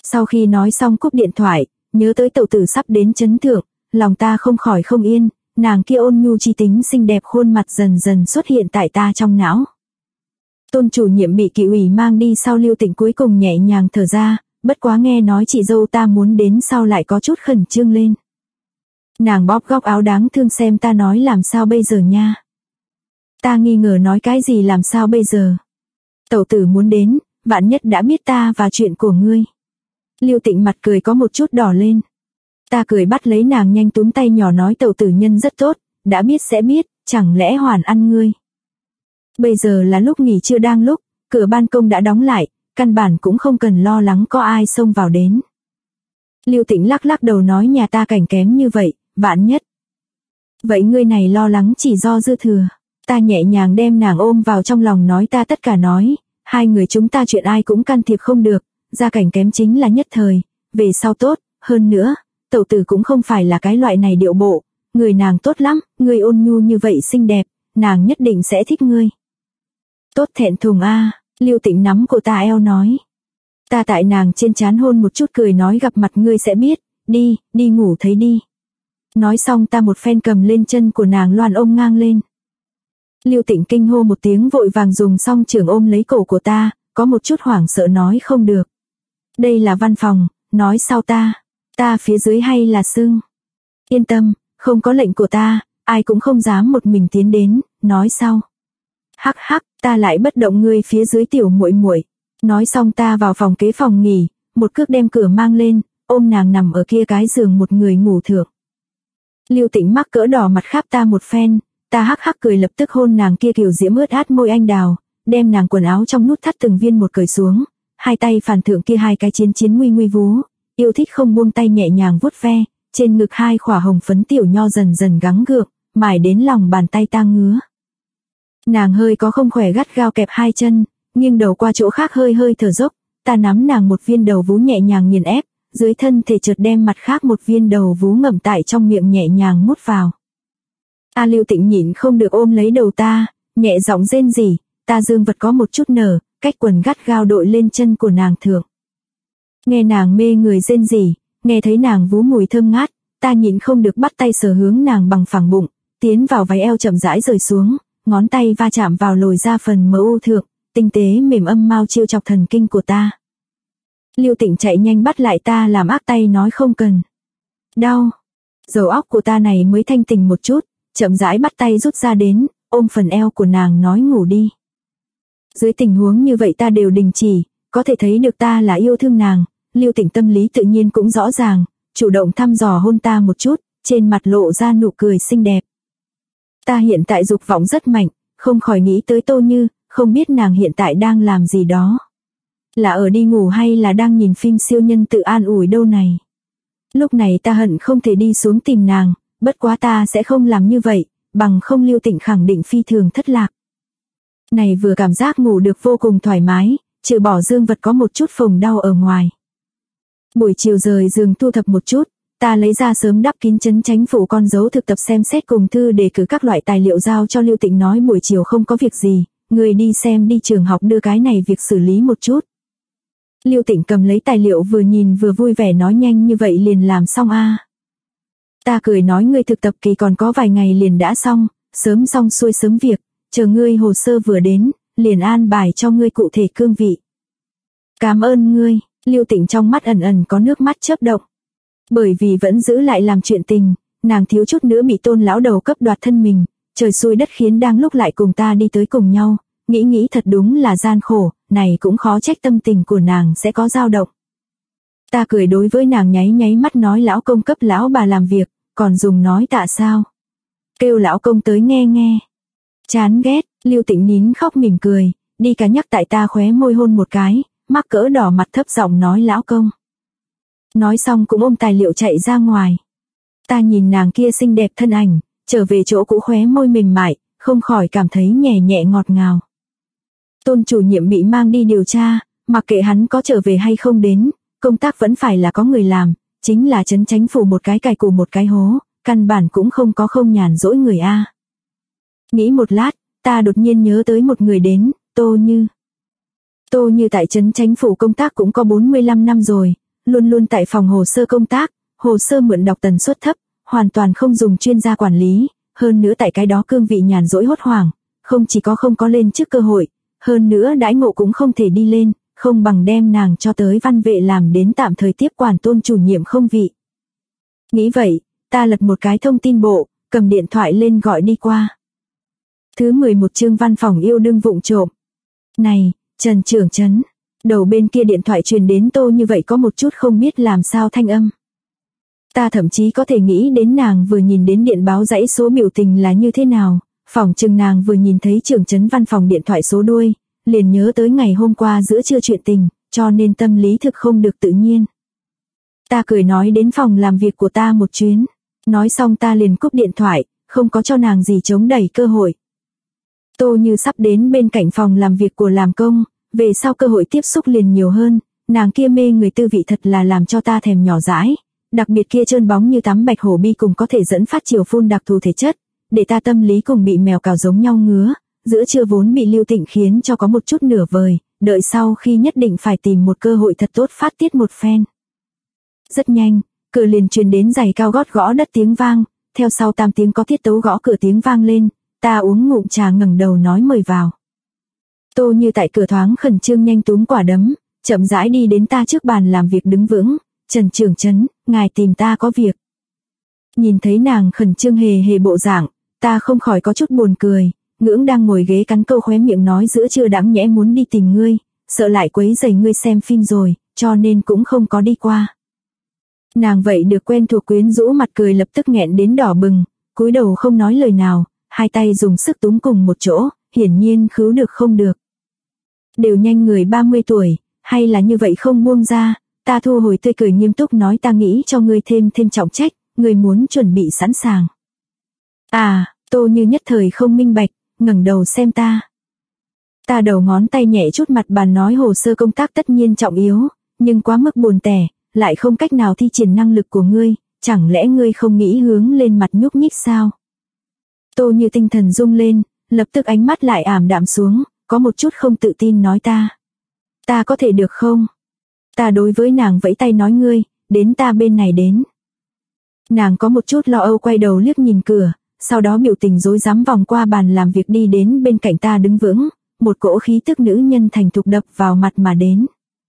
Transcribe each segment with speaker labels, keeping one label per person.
Speaker 1: Sau khi nói xong cúp điện thoại, nhớ tới Tẩu Tử sắp đến trấn thượng, lòng ta không khỏi không yên, nàng kia ôn nhu chi tính xinh đẹp khuôn mặt dần dần xuất hiện tại ta trong não. Tôn chủ nhiệm bị Kỷ ủy mang đi sau, Lưu Tịnh cuối cùng nhẹ nhàng thở ra, bất quá nghe nói chị dâu ta muốn đến sau lại có chút khẩn trương lên. Nàng bóp góc áo đáng thương xem ta nói làm sao bây giờ nha. Ta nghi ngờ nói cái gì làm sao bây giờ. Tẩu Tử muốn đến, vạn nhất đã biết ta và chuyện của ngươi. Lưu Tịnh mặt cười có một chút đỏ lên. Ta cười bắt lấy nàng nhanh túm tay nhỏ nói Tẩu Tử nhân rất tốt, đã biết sẽ biết, chẳng lẽ hoàn ăn ngươi. Bây giờ là lúc nghỉ trưa đang lúc, cửa ban công đã đóng lại, căn bản cũng không cần lo lắng có ai xông vào đến. Lưu Tịnh lắc lắc đầu nói nhà ta cảnh kém như vậy, vạn nhất. Vậy ngươi này lo lắng chỉ do dư thừa. Ta nhẹ nhàng đem nàng ôm vào trong lòng nói ta tất cả nói, hai người chúng ta chuyện ai cũng can thiệp không được, gia cảnh kém chính là nhất thời, về sau tốt, hơn nữa, Tẩu Tử cũng không phải là cái loại này điệu bộ, người nàng tốt lắm, ngươi ôn nhu như vậy xinh đẹp, nàng nhất định sẽ thích ngươi. Tốt thẹn thùng a. Lưu Tịnh nắm cổ ta eo nói. Ta tại nàng trên trán hôn một chút cười nói gặp mặt ngươi sẽ biết, đi ngủ thấy đi. Nói xong ta một phen cầm lên chân của nàng loan ôm ngang lên. Lưu Tịnh kinh hô một tiếng vội vàng dùng song trưởng ôm lấy cổ của ta, có một chút hoảng sợ nói không được. Đây là văn phòng, nói sao ta phía dưới hay là sưng. Yên tâm, không có lệnh của ta, ai cũng không dám một mình tiến đến, nói sau. Hắc hắc, ta lại bất động ngươi phía dưới tiểu muội muội. Nói xong ta vào phòng kế phòng nghỉ, một cước đem cửa mang lên, ôm nàng nằm ở kia cái giường một người ngủ thượng. Lưu Tịnh mắc cỡ đỏ mặt khắp ta một phen, ta hắc hắc cười lập tức hôn nàng kia kiều diễm ướt át môi anh đào, đem nàng quần áo trong nút thắt từng viên một cởi xuống, hai tay phản thượng kia hai cái chiến nguy nguy vú, yêu thích không buông tay nhẹ nhàng vuốt ve, trên ngực hai khỏa hồng phấn tiểu nho dần dần gắng gượng, mải đến lòng bàn tay ta ngứa. Nàng hơi có không khỏe gắt gao kẹp hai chân, nghiêng đầu qua chỗ khác hơi thở dốc, ta nắm nàng một viên đầu vú nhẹ nhàng nghiền ép, dưới thân thể chợt đem mặt khác một viên đầu vú ngậm tại trong miệng nhẹ nhàng mút vào. Lưu Tịnh nhịn không được ôm lấy đầu ta, nhẹ giọng rên rỉ, ta dương vật có một chút nở, cách quần gắt gao đội lên chân của nàng thượng. Nghe nàng mê người rên rỉ, nghe thấy nàng vú mùi thơm ngát, ta nhịn không được bắt tay sờ hướng nàng bằng phẳng bụng, tiến vào váy eo chậm rãi rời xuống, ngón tay va chạm vào lồi ra phần mỡ u thượng, tinh tế mềm âm mau chiêu chọc thần kinh của ta. Lưu Tịnh chạy nhanh bắt lại ta làm ác tay nói không cần. Đau. Đầu óc của ta này mới thanh tỉnh một chút, chậm rãi bắt tay rút ra đến, ôm phần eo của nàng nói ngủ đi. Dưới tình huống như vậy ta đều đình chỉ, có thể thấy được ta là yêu thương nàng, Lưu Tịnh tâm lý tự nhiên cũng rõ ràng, chủ động thăm dò hôn ta một chút, trên mặt lộ ra nụ cười xinh đẹp. Ta hiện tại dục vọng rất mạnh, không khỏi nghĩ tới Tô Như, không biết nàng hiện tại đang làm gì đó. Là ở đi ngủ hay là đang nhìn phim siêu nhân tự an ủi đâu này. Lúc này ta hận không thể đi xuống tìm nàng, bất quá ta sẽ không làm như vậy, bằng không Lưu Tịnh khẳng định phi thường thất lạc. Này vừa cảm giác ngủ được vô cùng thoải mái, trừ bỏ dương vật có một chút phồng đau ở ngoài. Buổi chiều rời giường thu thập một chút, ta lấy ra sớm đắp kín chấn tránh phủ con dấu thực tập xem xét cùng thư đề cử các loại tài liệu giao cho Lưu Tịnh nói buổi chiều không có việc gì, người đi xem đi trường học đưa cái này việc xử lý một chút. Lưu Tịnh cầm lấy tài liệu vừa nhìn vừa vui vẻ nói nhanh như vậy liền làm xong a. Ta cười nói ngươi thực tập kỳ còn có vài ngày liền đã xong, sớm xong xuôi sớm việc, chờ ngươi hồ sơ vừa đến, liền an bài cho ngươi cụ thể cương vị. Cảm ơn ngươi, Lưu Tịnh trong mắt ẩn ẩn có nước mắt chớp động. Bởi vì vẫn giữ lại làm chuyện tình, nàng thiếu chút nữa bị Tôn lão đầu cấp đoạt thân mình, trời xui đất khiến đang lúc lại cùng ta đi tới cùng nhau, nghĩ thật đúng là gian khổ, này cũng khó trách tâm tình của nàng sẽ có dao động. Ta cười đối với nàng nháy mắt nói lão công cấp lão bà làm việc, còn dùng nói tạ sao. Kêu lão công tới nghe. Chán ghét, Lưu Tịnh nín khóc mỉm cười, đi cả nhắc tại ta khóe môi hôn một cái, mắc cỡ đỏ mặt thấp giọng nói lão công. Nói xong cũng ôm tài liệu chạy ra ngoài. Ta nhìn nàng kia xinh đẹp thân ảnh, trở về chỗ cũ khóe môi mềm mại, không khỏi cảm thấy nhẹ ngọt ngào. Tôn chủ nhiệm bị mang đi điều tra, mặc kệ hắn có trở về hay không đến, công tác vẫn phải là có người làm, chính là trấn chánh phủ một cái cài củ một cái hố, căn bản cũng không có không nhàn rỗi người a. Nghĩ một lát, ta đột nhiên nhớ tới một người đến, Tô Như. Tô Như tại trấn chánh phủ công tác cũng có 45 năm rồi, luôn luôn tại phòng hồ sơ công tác, hồ sơ mượn đọc tần suất thấp, hoàn toàn không dùng chuyên gia quản lý, hơn nữa tại cái đó cương vị nhàn rỗi hốt hoảng, không chỉ có không có lên chức cơ hội, hơn nữa đãi ngộ cũng không thể đi lên, không bằng đem nàng cho tới văn vệ làm đến tạm thời tiếp quản Tôn chủ nhiệm không vị. Nghĩ vậy, ta lật một cái thông tin bộ, cầm điện thoại lên gọi đi qua. Thứ 11 chương văn phòng yêu đương vụng trộm. Này, Trần trưởng trấn. Đầu bên kia điện thoại truyền đến Tô Như vậy có một chút không biết làm sao thanh âm. Ta thậm chí có thể nghĩ đến nàng vừa nhìn đến điện báo dãy số biểu tình là như thế nào, phỏng chừng nàng vừa nhìn thấy trưởng trấn văn phòng điện thoại số đuôi, liền nhớ tới ngày hôm qua giữa trưa chuyện tình, cho nên tâm lý thực không được tự nhiên. Ta cười nói đến phòng làm việc của ta một chuyến, nói xong ta liền cúp điện thoại, không có cho nàng gì chống đẩy cơ hội. Tô Như sắp đến bên cạnh phòng làm việc của làm công, về sau cơ hội tiếp xúc liền nhiều hơn, nàng kia mê người tư vị thật là làm cho ta thèm nhỏ dãi, đặc biệt kia trơn bóng như tắm bạch hổ bi cùng có thể dẫn phát chiều phun đặc thù thể chất, để ta tâm lý cùng bị mèo cào giống nhau ngứa, giữa trưa vốn bị Lưu Tịnh khiến cho có một chút nửa vời, đợi sau khi nhất định phải tìm một cơ hội thật tốt phát tiết một phen. Rất nhanh, cửa liền truyền đến giày cao gót gõ đất tiếng vang, theo sau tam tiếng có tiết tấu gõ cửa tiếng vang lên, ta uống ngụm trà ngẩng đầu nói mời vào. Tô Như tại cửa thoáng khẩn trương nhanh túm quả đấm, chậm rãi đi đến ta trước bàn làm việc đứng vững, Trần trưởng trấn, ngài tìm ta có việc. Nhìn thấy nàng khẩn trương hề hề bộ dạng, ta không khỏi có chút buồn cười, ngưỡng đang ngồi ghế cắn câu khóe miệng nói giữa trưa đãng nhẽ muốn đi tìm ngươi, sợ lại quấy rầy ngươi xem phim rồi, cho nên cũng không có đi qua. Nàng vậy được quen thuộc quyến rũ mặt cười lập tức nghẹn đến đỏ bừng, cúi đầu không nói lời nào, hai tay dùng sức túm cùng một chỗ, hiển nhiên khứu được không được. Đều nhanh người 30 tuổi, hay là như vậy không buông ra, ta thu hồi tươi cười nghiêm túc nói ta nghĩ cho ngươi thêm trọng trách, ngươi muốn chuẩn bị sẵn sàng. À, Tô Như nhất thời không minh bạch, ngẩng đầu xem ta. Ta đầu ngón tay nhẹ chút mặt bàn nói hồ sơ công tác tất nhiên trọng yếu, nhưng quá mức buồn tẻ, lại không cách nào thi triển năng lực của ngươi, chẳng lẽ ngươi không nghĩ hướng lên mặt nhúc nhích sao? Tô Như tinh thần rung lên, lập tức ánh mắt lại ảm đạm xuống, có một chút không tự tin nói ta. Ta có thể được không? Ta đối với nàng vẫy tay nói ngươi, đến ta bên này đến. Nàng có một chút lo âu quay đầu liếc nhìn cửa, sau đó biểu tình rối rắm vòng qua bàn làm việc đi đến bên cạnh ta đứng vững, một cỗ khí tức nữ nhân thành thục đập vào mặt mà đến.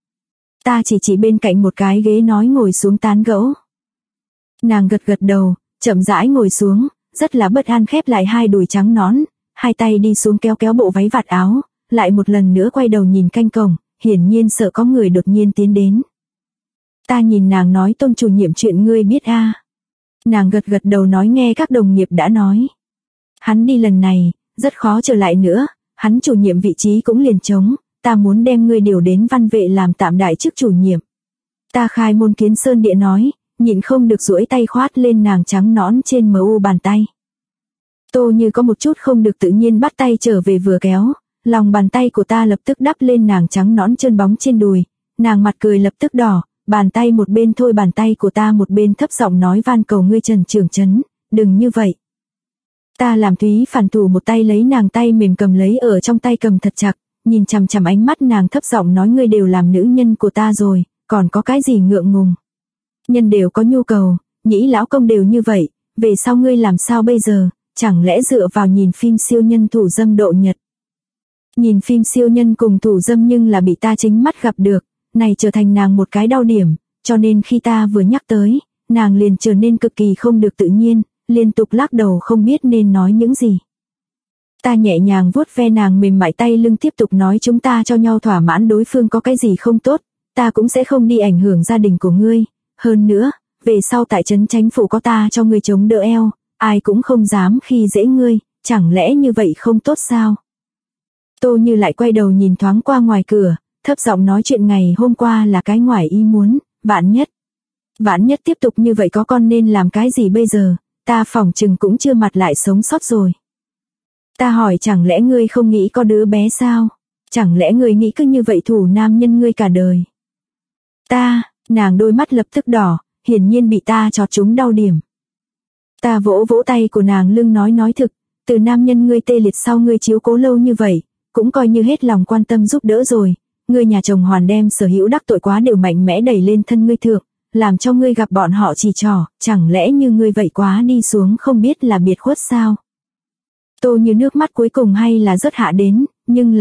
Speaker 1: Ta chỉ bên cạnh một cái ghế nói ngồi xuống tán gẫu. Nàng gật đầu, chậm rãi ngồi xuống, rất là bất an khép lại hai đùi trắng nõn, hai tay đi xuống kéo bộ váy vạt áo, lại một lần nữa quay đầu nhìn canh cổng, hiển nhiên sợ có người đột nhiên tiến đến. Ta nhìn nàng nói Tôn chủ nhiệm chuyện ngươi biết a. Nàng gật đầu nói nghe các đồng nghiệp đã nói. Hắn đi lần này, rất khó trở lại nữa, hắn chủ nhiệm vị trí cũng liền trống, ta muốn đem ngươi điều đến văn vệ làm tạm đại chức chủ nhiệm. Ta khai môn kiến sơn địa nói, nhịn không được duỗi tay khoát lên nàng trắng nõn trên mu bàn tay. Tô Như có một chút không được tự nhiên bắt tay trở về vừa kéo, lòng bàn tay của ta lập tức đắp lên nàng trắng nõn trơn bóng trên đùi, nàng mặt cười lập tức đỏ, bàn tay một bên thôi bàn tay của ta một bên thấp giọng nói van cầu ngươi Trần trưởng trấn, đừng như vậy. Ta làm Thúy phản thủ một tay lấy nàng tay mềm cầm lấy ở trong tay cầm thật chặt, nhìn chằm chằm ánh mắt nàng thấp giọng nói ngươi đều làm nữ nhân của ta rồi, còn có cái gì ngượng ngùng. Nhân đều có nhu cầu, nhĩ lão công đều như vậy, về sau ngươi làm sao bây giờ, chẳng lẽ dựa vào nhìn phim siêu nhân thủ dâm độ nhật. Nhìn phim siêu nhân cùng thủ dâm nhưng là bị ta chính mắt gặp được, này trở thành nàng một cái đau điểm, cho nên khi ta vừa nhắc tới, nàng liền trở nên cực kỳ không được tự nhiên, liên tục lắc đầu không biết nên nói những gì. Ta nhẹ nhàng vuốt ve nàng mềm mại tay lưng tiếp tục nói chúng ta cho nhau thỏa mãn đối phương có cái gì không tốt, ta cũng sẽ không đi ảnh hưởng gia đình của ngươi, hơn nữa, về sau tại trấn Chánh phủ có ta cho ngươi chống đỡ eo, ai cũng không dám khi dễ ngươi, chẳng lẽ như vậy không tốt sao? Tô Như lại quay đầu nhìn thoáng qua ngoài cửa, thấp giọng nói chuyện ngày hôm qua là cái ngoài ý muốn, vạn nhất tiếp tục như vậy có con nên làm cái gì bây giờ, ta phỏng chừng cũng chưa mặt lại sống sót rồi. Ta hỏi chẳng lẽ ngươi không nghĩ có đứa bé sao? Chẳng lẽ ngươi nghĩ cứ như vậy thủ nam nhân ngươi cả đời? Nàng đôi mắt lập tức đỏ, hiển nhiên bị ta chọt trúng đau điểm. Ta vỗ tay của nàng lưng nói thực, từ nam nhân ngươi tê liệt sau ngươi chiếu cố lâu như vậy, cũng coi như hết lòng quan tâm giúp đỡ rồi, ngươi nhà chồng hoàn đem sở hữu đắc tội quá đều mạnh mẽ đẩy lên thân ngươi thượng, làm cho ngươi gặp bọn họ chỉ trỏ, chẳng lẽ như ngươi vậy quá đi xuống không biết là biệt khuất sao? Tô Như nước mắt cuối cùng hay là rớt hạ đến, nhưng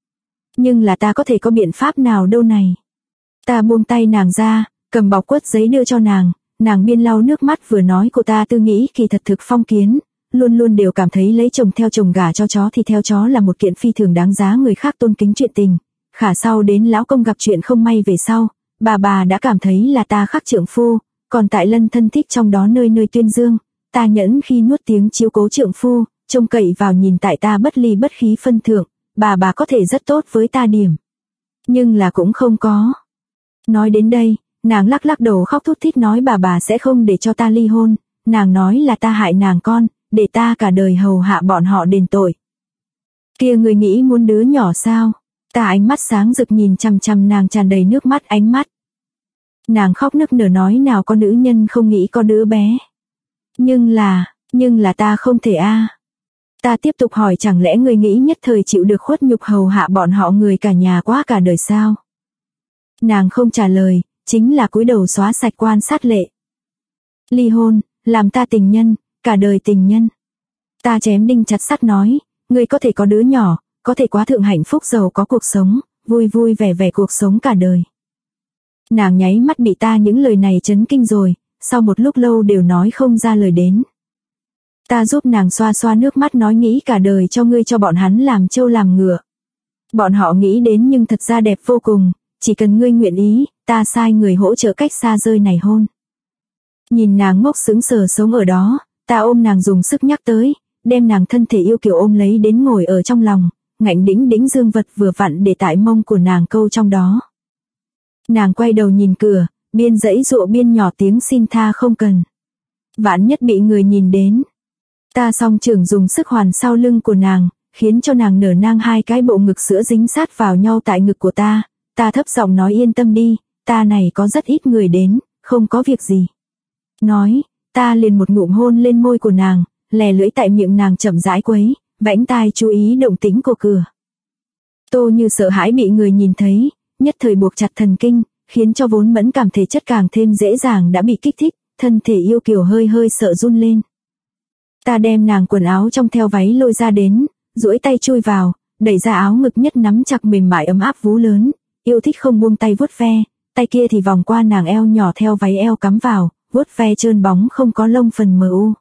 Speaker 1: là ta có thể có biện pháp nào đâu này. Ta buông tay nàng ra, cầm bọc quất giấy đưa cho nàng biên lau nước mắt vừa nói cô ta tư nghĩ kỳ thật thực phong kiến, luôn luôn đều cảm thấy lấy chồng theo chồng gả cho chó thì theo chó là một kiện phi thường đáng giá người khác tôn kính chuyện tình. Khả sau đến lão công gặp chuyện không may về sau, bà đã cảm thấy là ta khắc trượng phu, còn tại Lân thân thích trong đó nơi nơi tuyên dương, ta nhẫn khi nuốt tiếng chiếu cố trượng phu, trông cậy vào nhìn tại ta bất ly bất khí phân thượng, bà có thể rất tốt với ta điểm. Nhưng là cũng không có. Nói đến đây, nàng lắc lắc đầu khóc thút thít nói bà sẽ không để cho ta ly hôn, nàng nói là ta hại nàng con, để ta cả đời hầu hạ bọn họ đền tội. Kia người nghĩ muốn đứa nhỏ sao? Ta ánh mắt sáng rực nhìn chằm chằm nàng tràn đầy nước mắt ánh mắt. Nàng khóc nức nở nói nào có nữ nhân không nghĩ có đứa bé. Nhưng là ta không thể a. Ta tiếp tục hỏi chẳng lẽ người nghĩ nhất thời chịu được khuất nhục hầu hạ bọn họ người cả nhà quá cả đời sao? Nàng không trả lời, chính là cúi đầu xóa sạch quan sát lệ. Ly hôn, làm ta tình nhân, cả đời tình nhân. Ta chém đinh chặt sắt nói, ngươi có thể có đứa nhỏ, có thể quá thượng hạnh phúc giàu có cuộc sống, vui vui vẻ vẻ cuộc sống cả đời. Nàng nháy mắt bị ta những lời này chấn kinh rồi, sau một lúc lâu đều nói không ra lời đến. Ta giúp nàng xoa xoa nước mắt nói nghĩ cả đời cho ngươi cho bọn hắn làm trâu làm ngựa. Bọn họ nghĩ đến nhưng thật ra đẹp vô cùng, chỉ cần ngươi nguyện ý, ta sai người hỗ trợ cách xa rơi này hôn. Nhìn nàng ngốc sững sờ sống ở đó, ta ôm nàng dùng sức nhắc tới, đem nàng thân thể yêu kiều ôm lấy đến ngồi ở trong lòng, ngạnh đĩnh dương vật vừa vặn để tại mông của nàng câu trong đó. Nàng quay đầu nhìn cửa, biên dãy dụa biên nhỏ tiếng xin tha không cần. Vạn nhất bị người nhìn đến. Ta song trưởng dùng sức hoàn sau lưng của nàng, khiến cho nàng nở nang hai cái bộ ngực sữa dính sát vào nhau tại ngực của ta. Ta thấp giọng nói yên tâm đi, ta này có rất ít người đến, không có việc gì. Nói, ta liền một ngụm hôn lên môi của nàng, lè lưỡi tại miệng nàng chậm rãi quấy, vãnh tai chú ý động tĩnh của cửa. Tô Như sợ hãi bị người nhìn thấy, nhất thời buộc chặt thần kinh, khiến cho vốn mẫn cảm thể chất càng thêm dễ dàng đã bị kích thích, thân thể yêu kiều hơi sợ run lên. Ta đem nàng quần áo trong theo váy lôi ra đến, duỗi tay chui vào, đẩy ra áo ngực nhất nắm chặt mềm mại ấm áp vú lớn, yêu thích không buông tay vuốt ve, tay kia thì vòng qua nàng eo nhỏ theo váy eo cắm vào, vuốt ve trơn bóng không có lông phần mờ u.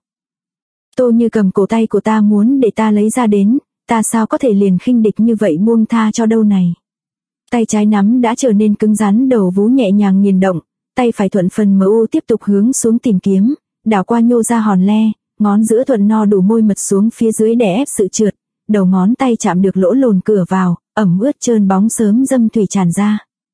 Speaker 1: Tô Như cầm cổ tay của ta muốn để ta lấy ra đến, ta sao có thể liền khinh địch như vậy buông tha cho đâu này. Tay trái nắm đã trở nên cứng rắn đầu vú nhẹ nhàng nghiền động, tay phải thuận phần mờ u tiếp tục hướng xuống tìm kiếm, đảo qua nhô ra hòn le, ngón giữa thuận no đủ môi mật xuống phía dưới đè ép sự trượt, đầu ngón tay chạm được lỗ lồn cửa vào, ẩm ướt trơn bóng sớm dâm thủy tràn ra.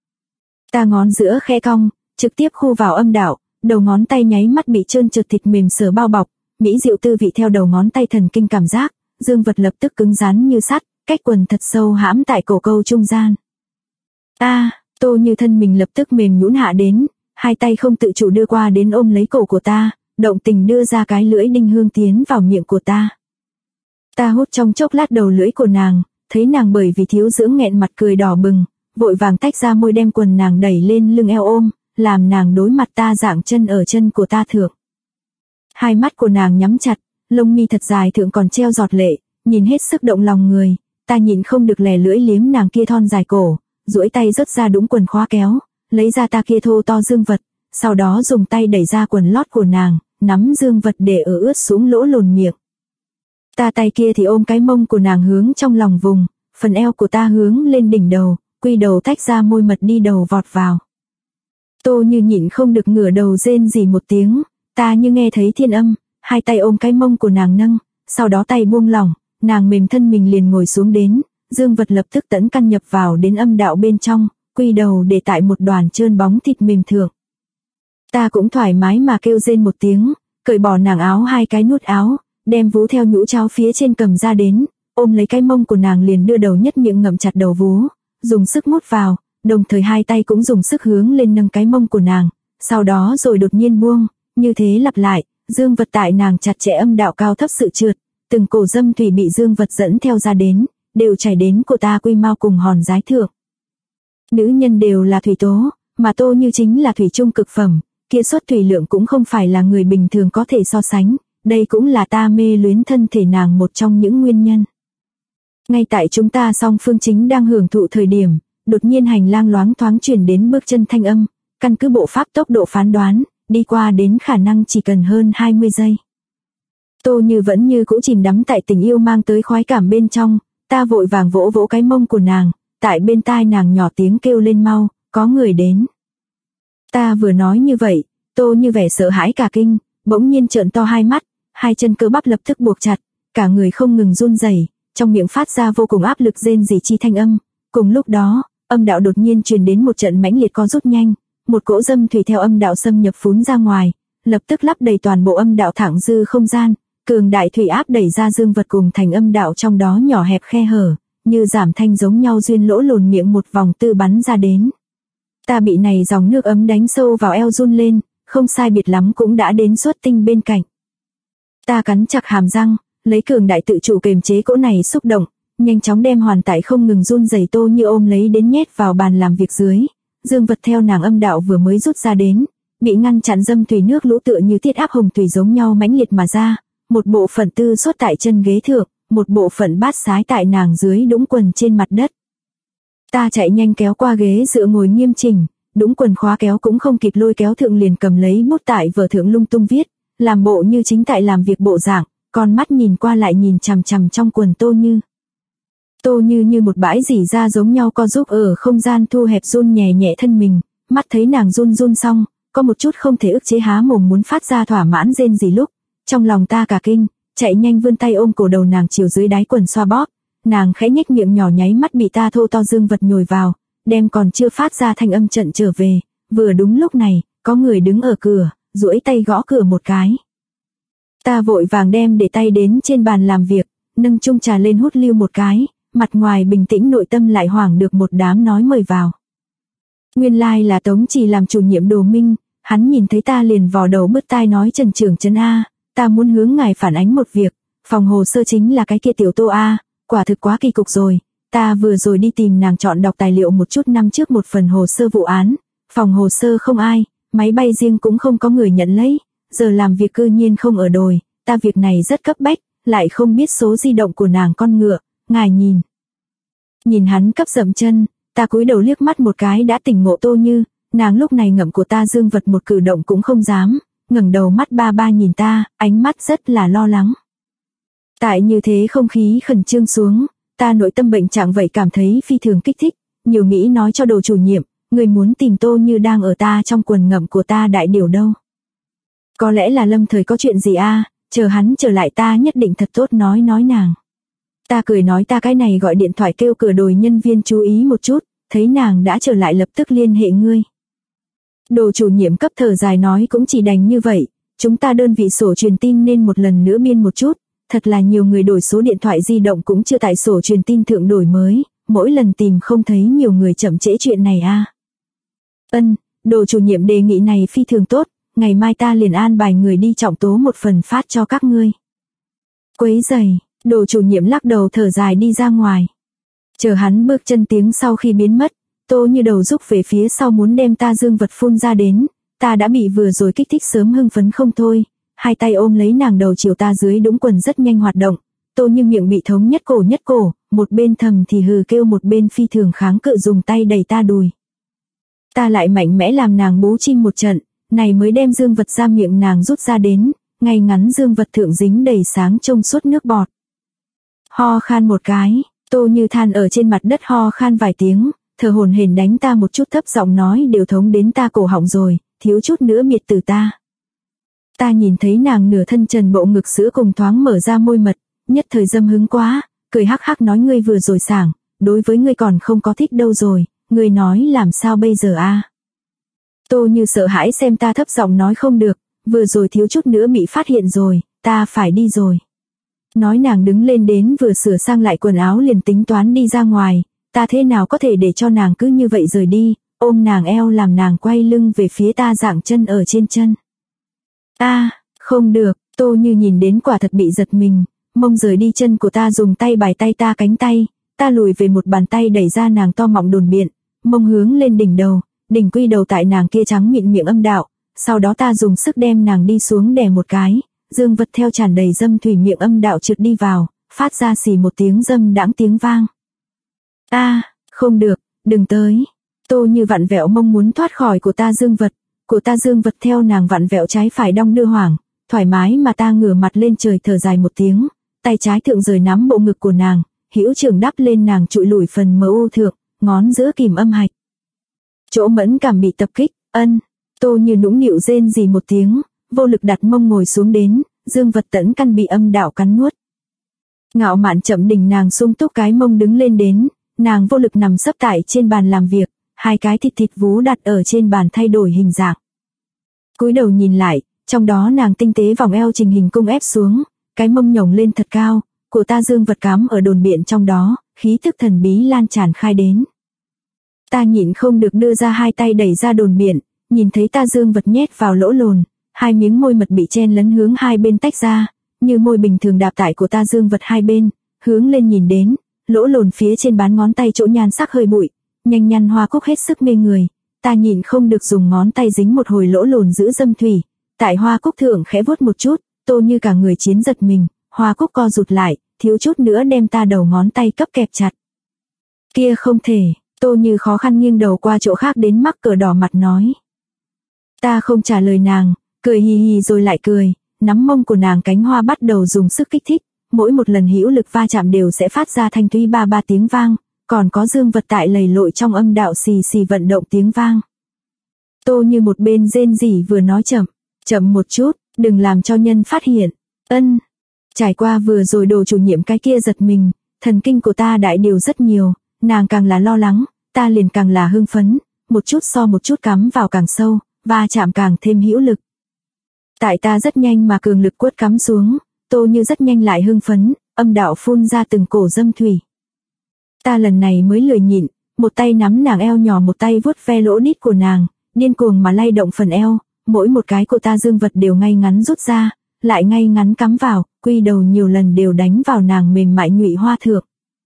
Speaker 1: Ta ngón giữa khẽ cong, trực tiếp khu vào âm đạo, đầu ngón tay nháy mắt bị trơn trượt thịt mềm sờ bao bọc, mỹ diệu tư vị theo đầu ngón tay thần kinh cảm giác, dương vật lập tức cứng rắn như sắt, cách quần thật sâu hãm tại cổ câu trung gian. Tô Như thân mình lập tức mềm nhũn hạ đến, hai tay không tự chủ đưa qua đến ôm lấy cổ của ta, động tình đưa ra cái lưỡi đinh hương tiến vào miệng của ta. Ta hút trong chốc lát đầu lưỡi của nàng, thấy nàng bởi vì thiếu dưỡng nghẹn mặt cười đỏ bừng, vội vàng tách ra môi đem quần nàng đẩy lên lưng eo ôm, làm nàng đối mặt ta dạng chân ở chân của ta thượng. Hai mắt của nàng nhắm chặt, lông mi thật dài thượng còn treo giọt lệ, nhìn hết sức động lòng người, ta nhịn không được lè lưỡi liếm nàng kia thon dài cổ, duỗi tay rớt ra đũng quần khóa kéo, lấy ra ta kia thô to dương vật, sau đó dùng tay đẩy ra quần lót của nàng, nắm dương vật để ở ướt xuống lỗ lồn miệng. Ta tay kia thì ôm cái mông của nàng hướng trong lòng vùng, phần eo của ta hướng lên đỉnh đầu, quy đầu tách ra môi mật đi đầu vọt vào. Tô Như nhịn không được ngửa đầu rên rỉ một tiếng, ta như nghe thấy thiên âm, hai tay ôm cái mông của nàng nâng, sau đó tay buông lỏng, nàng mềm thân mình liền ngồi xuống đến, dương vật lập tức tấn căn nhập vào đến âm đạo bên trong, quy đầu để tại một đoàn trơn bóng thịt mềm thượng. Ta cũng thoải mái mà kêu rên một tiếng, cởi bỏ nàng áo hai cái nút áo, đem vú theo nhũ cháo phía trên cầm ra đến, ôm lấy cái mông của nàng liền đưa đầu nhất miệng ngậm chặt đầu vú, dùng sức mút vào, đồng thời hai tay cũng dùng sức hướng lên nâng cái mông của nàng, sau đó rồi đột nhiên buông, như thế lặp lại, dương vật tại nàng chặt chẽ âm đạo cao thấp sự trượt, từng cổ dâm thủy bị dương vật dẫn theo ra đến, đều chảy đến của ta quy mao cùng hòn giái thượng. Nữ nhân đều là thủy tố, mà Tô Như chính là thủy chung cực phẩm, kia suất thủy lượng cũng không phải là người bình thường có thể so sánh, đây cũng là ta mê luyến thân thể nàng một trong những nguyên nhân. Ngay tại chúng ta song phương chính đang hưởng thụ thời điểm, đột nhiên hành lang loáng thoáng truyền đến bước chân thanh âm, căn cứ bộ pháp tốc độ phán đoán, đi qua đến khả năng chỉ cần hơn 20 giây. Tô Như vẫn như cũ chìm đắm tại tình yêu mang tới khoái cảm bên trong, ta vội vàng vỗ vỗ cái mông của nàng, tại bên tai nàng nhỏ tiếng kêu lên mau, có người đến. Ta vừa nói như vậy, Tô Như vẻ sợ hãi cả kinh, bỗng nhiên trợn to hai mắt, hai chân cơ bắp lập tức buộc chặt, cả người không ngừng run rẩy, trong miệng phát ra vô cùng áp lực rên rỉ chi thanh âm. Cùng lúc đó, âm đạo đột nhiên truyền đến một trận mãnh liệt co rút nhanh, một cỗ dâm thủy theo âm đạo xâm nhập phún ra ngoài, lập tức lấp đầy toàn bộ âm đạo thẳng dư không gian, cường đại thủy áp đẩy ra dương vật cùng thành âm đạo trong đó nhỏ hẹp khe hở, như giảm thanh giống nhau duyên lỗ lồn miệng một vòng tư bắn ra đến. Ta bị này dòng nước ấm đánh sâu vào eo run lên, không sai biệt lắm cũng đã đến xuất tinh bên cạnh. Ta cắn chặt hàm răng, lấy cường đại tự chủ kềm chế cỗ này xúc động, nhanh chóng đem hoàn tải không ngừng run rẩy Tô Như ôm lấy đến nhét vào bàn làm việc dưới. Dương vật theo nàng âm đạo vừa mới rút ra đến, bị ngăn chặn dâm thủy nước lũ tựa như thiết áp hồng thủy giống nhau mãnh liệt mà ra, một bộ phận tư xuất tại chân ghế thượng, một bộ phận bát sái tại nàng dưới đũng quần trên mặt đất. Ta chạy nhanh kéo qua ghế dựa ngồi nghiêm chỉnh, đũng quần khóa kéo cũng không kịp lôi kéo thượng liền cầm lấy bút tại vở thượng lung tung viết, làm bộ như chính tại làm việc bộ dạng, con mắt nhìn qua lại nhìn chằm chằm trong quần Tô Như. Tô Như như một bãi rỉ ra giống nhau co giúp ở không gian thu hẹp run nhẹ nhẹ thân mình, mắt thấy nàng run run xong, có một chút không thể ức chế há mồm muốn phát ra thỏa mãn rên rỉ lúc, trong lòng ta cả kinh, chạy nhanh vươn tay ôm cổ đầu nàng chiều dưới đáy quần xoa bóp, nàng khẽ nhếch miệng nhỏ nháy mắt bị ta thô to dương vật nhồi vào, đem còn chưa phát ra thanh âm trận trở về, vừa đúng lúc này, có người đứng ở cửa, duỗi tay gõ cửa một cái. Ta vội vàng đem để tay đến trên bàn làm việc, nâng chung trà lên hút lưu một cái, mặt ngoài bình tĩnh nội tâm lại hoảng được một đám nói mời vào. Nguyên lai là Tống Chỉ làm chủ nhiệm Đồ Minh, hắn nhìn thấy ta liền vò đầu bứt tai nói Trần trưởng trấn A, ta muốn hướng ngài phản ánh một việc, phòng hồ sơ chính là cái kia tiểu Tô A, quả thực quá kỳ cục rồi, ta vừa rồi đi tìm nàng chọn đọc tài liệu một chút năm trước một phần hồ sơ vụ án, phòng hồ sơ không ai, máy bay riêng cũng không có người nhận lấy, giờ làm việc cư nhiên không ở đồi, ta việc này rất cấp bách, lại không biết số di động của nàng con ngựa, ngài nhìn. Nhìn hắn cấp dậm chân, ta cúi đầu liếc mắt một cái đã tỉnh ngộ Tô Như, nàng lúc này ngậm của ta dương vật một cử động cũng không dám, ngẩng đầu mắt ba ba nhìn ta, ánh mắt rất là lo lắng. Tại như thế không khí khẩn trương xuống, ta nội tâm bệnh trạng vậy cảm thấy phi thường kích thích, nhiều nghĩ nói cho Đồ chủ nhiệm, người muốn tìm Tô Như đang ở ta trong quần ngậm của ta đại điều đâu. Có lẽ là lâm thời có chuyện gì a, chờ hắn trở lại ta nhất định thật tốt nói nàng. Ta cười nói ta cái này gọi điện thoại kêu cửa đồi nhân viên chú ý một chút, thấy nàng đã trở lại lập tức liên hệ ngươi. Đồ chủ nhiệm cấp thở dài nói cũng chỉ đành như vậy, chúng ta đơn vị sổ truyền tin nên một lần nữa biên một chút, thật là nhiều người đổi số điện thoại di động cũng chưa tại sổ truyền tin thượng đổi mới, mỗi lần tìm không thấy nhiều người chậm trễ chuyện này a. Đồ chủ nhiệm đề nghị này phi thường tốt, ngày mai ta liền an bài người đi trọng tố một phần phát cho các ngươi. Quấy giày, đồ chủ nhiệm lắc đầu thở dài đi ra ngoài. Chờ hắn bước chân tiếng sau khi biến mất, Tô Như đầu rúc về phía sau muốn đem ta dương vật phun ra đến, ta đã bị vừa rồi kích thích sớm hưng phấn không thôi, hai tay ôm lấy nàng đầu chiều ta dưới đũng quần rất nhanh hoạt động, Tô Như miệng bị thống nhất cổ, một bên thầm thì hừ kêu một bên phi thường kháng cự dùng tay đẩy ta đùi. Ta lại mạnh mẽ làm nàng bú chim một trận, này mới đem dương vật ra miệng nàng rút ra đến, ngay ngắn dương vật thượng dính đầy sáng trông suốt nước bọt. Ho khan một cái, Tô Như than ở trên mặt đất ho khan vài tiếng, thở hổn hển đánh ta một chút thấp giọng nói đều thống đến ta cổ họng rồi, thiếu chút nữa miệt từ ta. Ta nhìn thấy nàng nửa thân trần bộ ngực sữa cùng thoáng mở ra môi mật, nhất thời dâm hứng quá, cười hắc hắc nói ngươi vừa rồi sảng, đối với ngươi còn không có thích đâu rồi, ngươi nói làm sao bây giờ a? Tô Như sợ hãi xem ta thấp giọng nói không được, vừa rồi thiếu chút nữa bị phát hiện rồi, ta phải đi rồi. Nói nàng đứng lên đến vừa sửa sang lại quần áo liền tính toán đi ra ngoài, ta thế nào có thể để cho nàng cứ như vậy rời đi, ôm nàng eo làm nàng quay lưng về phía ta dạng chân ở trên chân. Không được, Tô Như nhìn đến quả thật bị giật mình, mông rời đi chân của ta dùng tay bài tay ta cánh tay, ta lùi về một bàn tay đẩy ra nàng to mọng đồn biện, mông hướng lên đỉnh đầu, đỉnh quy đầu tại nàng kia trắng mịn miệng âm đạo, sau đó ta dùng sức đem nàng đi xuống đè một cái, dương vật theo tràn đầy dâm thủy miệng âm đạo trượt đi vào, phát ra xì một tiếng dâm đãng tiếng vang. Không được, đừng tới. Tô Như vặn vẹo mông muốn thoát khỏi của ta dương vật theo nàng vặn vẹo trái phải đong đưa hoảng, thoải mái mà ta ngửa mặt lên trời thở dài một tiếng, tay trái thượng rời nắm bộ ngực của nàng, hữu trưởng đắp lên nàng trụi lủi phần mỡ u thượng, ngón giữa kìm âm hạch. Chỗ mẫn cảm bị tập kích, Tô Như nũng nịu rên rỉ một tiếng, vô lực đặt mông ngồi xuống đến, dương vật tẫn căn bị âm đạo cắn nuốt. Ngạo mạn chậm đỉnh nàng sung túc cái mông đứng lên đến, nàng vô lực nằm sấp tại trên bàn làm việc, hai cái thịt vú đặt ở trên bàn thay đổi hình dạng. Cúi đầu nhìn lại, trong đó nàng tinh tế vòng eo trình hình cung ép xuống, cái mông nhổng lên thật cao, của ta dương vật cắm ở đồn biện trong đó, khí thức thần bí lan tràn khai đến. Ta nhịn không được đưa ra hai tay đẩy ra đồn biện, nhìn thấy ta dương vật nhét vào lỗ lồn, hai miếng môi mật bị chen lấn hướng hai bên tách ra, như môi bình thường đạp tại của ta dương vật hai bên, hướng lên nhìn đến, lỗ lồn phía trên bán ngón tay chỗ nhan sắc hơi bụi, nhanh nhăn hoa cúc hết sức mê người, ta nhịn không được dùng ngón tay dính một hồi lỗ lồn giữ dâm thủy, tại hoa cúc thượng khẽ vuốt một chút, Tô Như cả người chiến giật mình, hoa cúc co rụt lại, thiếu chút nữa đem ta đầu ngón tay cấp kẹp chặt. Kia không thể, Tô Như khó khăn nghiêng đầu qua chỗ khác đến mắc cỡ đỏ mặt nói. Ta không trả lời nàng, cười hì hì rồi lại cười, nắm mông của nàng cánh hoa bắt đầu dùng sức kích thích, mỗi một lần hữu lực va chạm đều sẽ phát ra thanh thúy ba ba tiếng vang, còn có dương vật tại lầy lội trong âm đạo xì xì vận động tiếng vang. Tô Như một bên rên rỉ vừa nói chậm một chút, đừng làm cho nhân phát hiện. Trải qua vừa rồi đồ chủ nhiệm cái kia giật mình, thần kinh của ta đại điều rất nhiều, nàng càng là lo lắng, ta liền càng là hưng phấn, một chút so một chút cắm vào càng sâu, va chạm càng thêm hữu lực. Tại ta rất nhanh mà cường lực quất cắm xuống, Tô Như rất nhanh lại hưng phấn, âm đạo phun ra từng cổ dâm thủy. Ta lần này mới lười nhịn, một tay nắm nàng eo nhỏ một tay vuốt ve lỗ đít của nàng, điên cuồng mà lay động phần eo, mỗi một cái của ta dương vật đều ngay ngắn rút ra, lại ngay ngắn cắm vào, quy đầu nhiều lần đều đánh vào nàng mềm mại nhụy hoa thượng.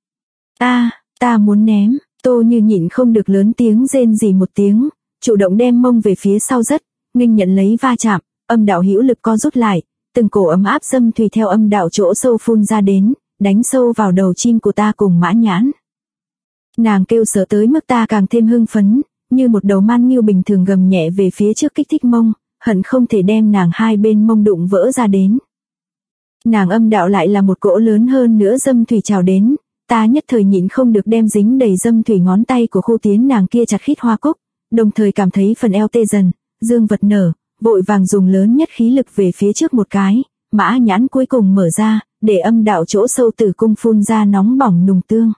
Speaker 1: Ta muốn ném, Tô Như nhịn không được lớn tiếng rên rỉ một tiếng, chủ động đem mông về phía sau rất, nghênh nhận lấy va chạm, âm đạo hữu lực co rút lại, từng cổ ấm áp dâm thủy theo âm đạo chỗ sâu phun ra đến, đánh sâu vào đầu chim của ta cùng mã nhãn. Nàng kêu sợ tới mức ta càng thêm hưng phấn, như một đầu man nghiêu bình thường gầm nhẹ về phía trước kích thích mông, hận không thể đem nàng hai bên mông đụng vỡ ra đến. Nàng âm đạo lại là một cỗ lớn hơn nữa dâm thủy trào đến, ta nhất thời nhịn không được đem dính đầy dâm thủy ngón tay của khu tiến nàng kia chặt khít hoa cúc, đồng thời cảm thấy phần eo tê dần, dương vật nở, vội vàng dùng lớn nhất khí lực về phía trước một cái, mã nhãn cuối cùng mở ra, để âm đạo chỗ sâu tử cung phun ra nóng bỏng nùng tương.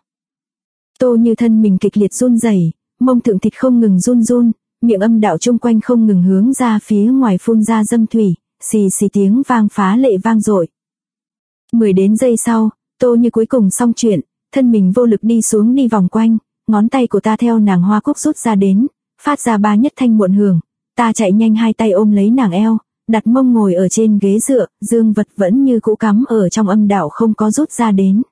Speaker 1: Tô Như thân mình kịch liệt run rẩy, mông thượng thịt không ngừng run, miệng âm đạo chung quanh không ngừng hướng ra phía ngoài phun ra dâm thủy, xì xì tiếng vang phá lệ vang dội. 10 đến giây sau, Tô Như cuối cùng xong chuyện, thân mình vô lực đi xuống đi vòng quanh, ngón tay của ta theo nàng hoa cúc rút ra đến, phát ra ba nhất thanh muộn hưởng, ta chạy nhanh hai tay ôm lấy nàng eo, đặt mông ngồi ở trên ghế dựa, dương vật vẫn như cũ cắm ở trong âm đạo không có rút ra đến.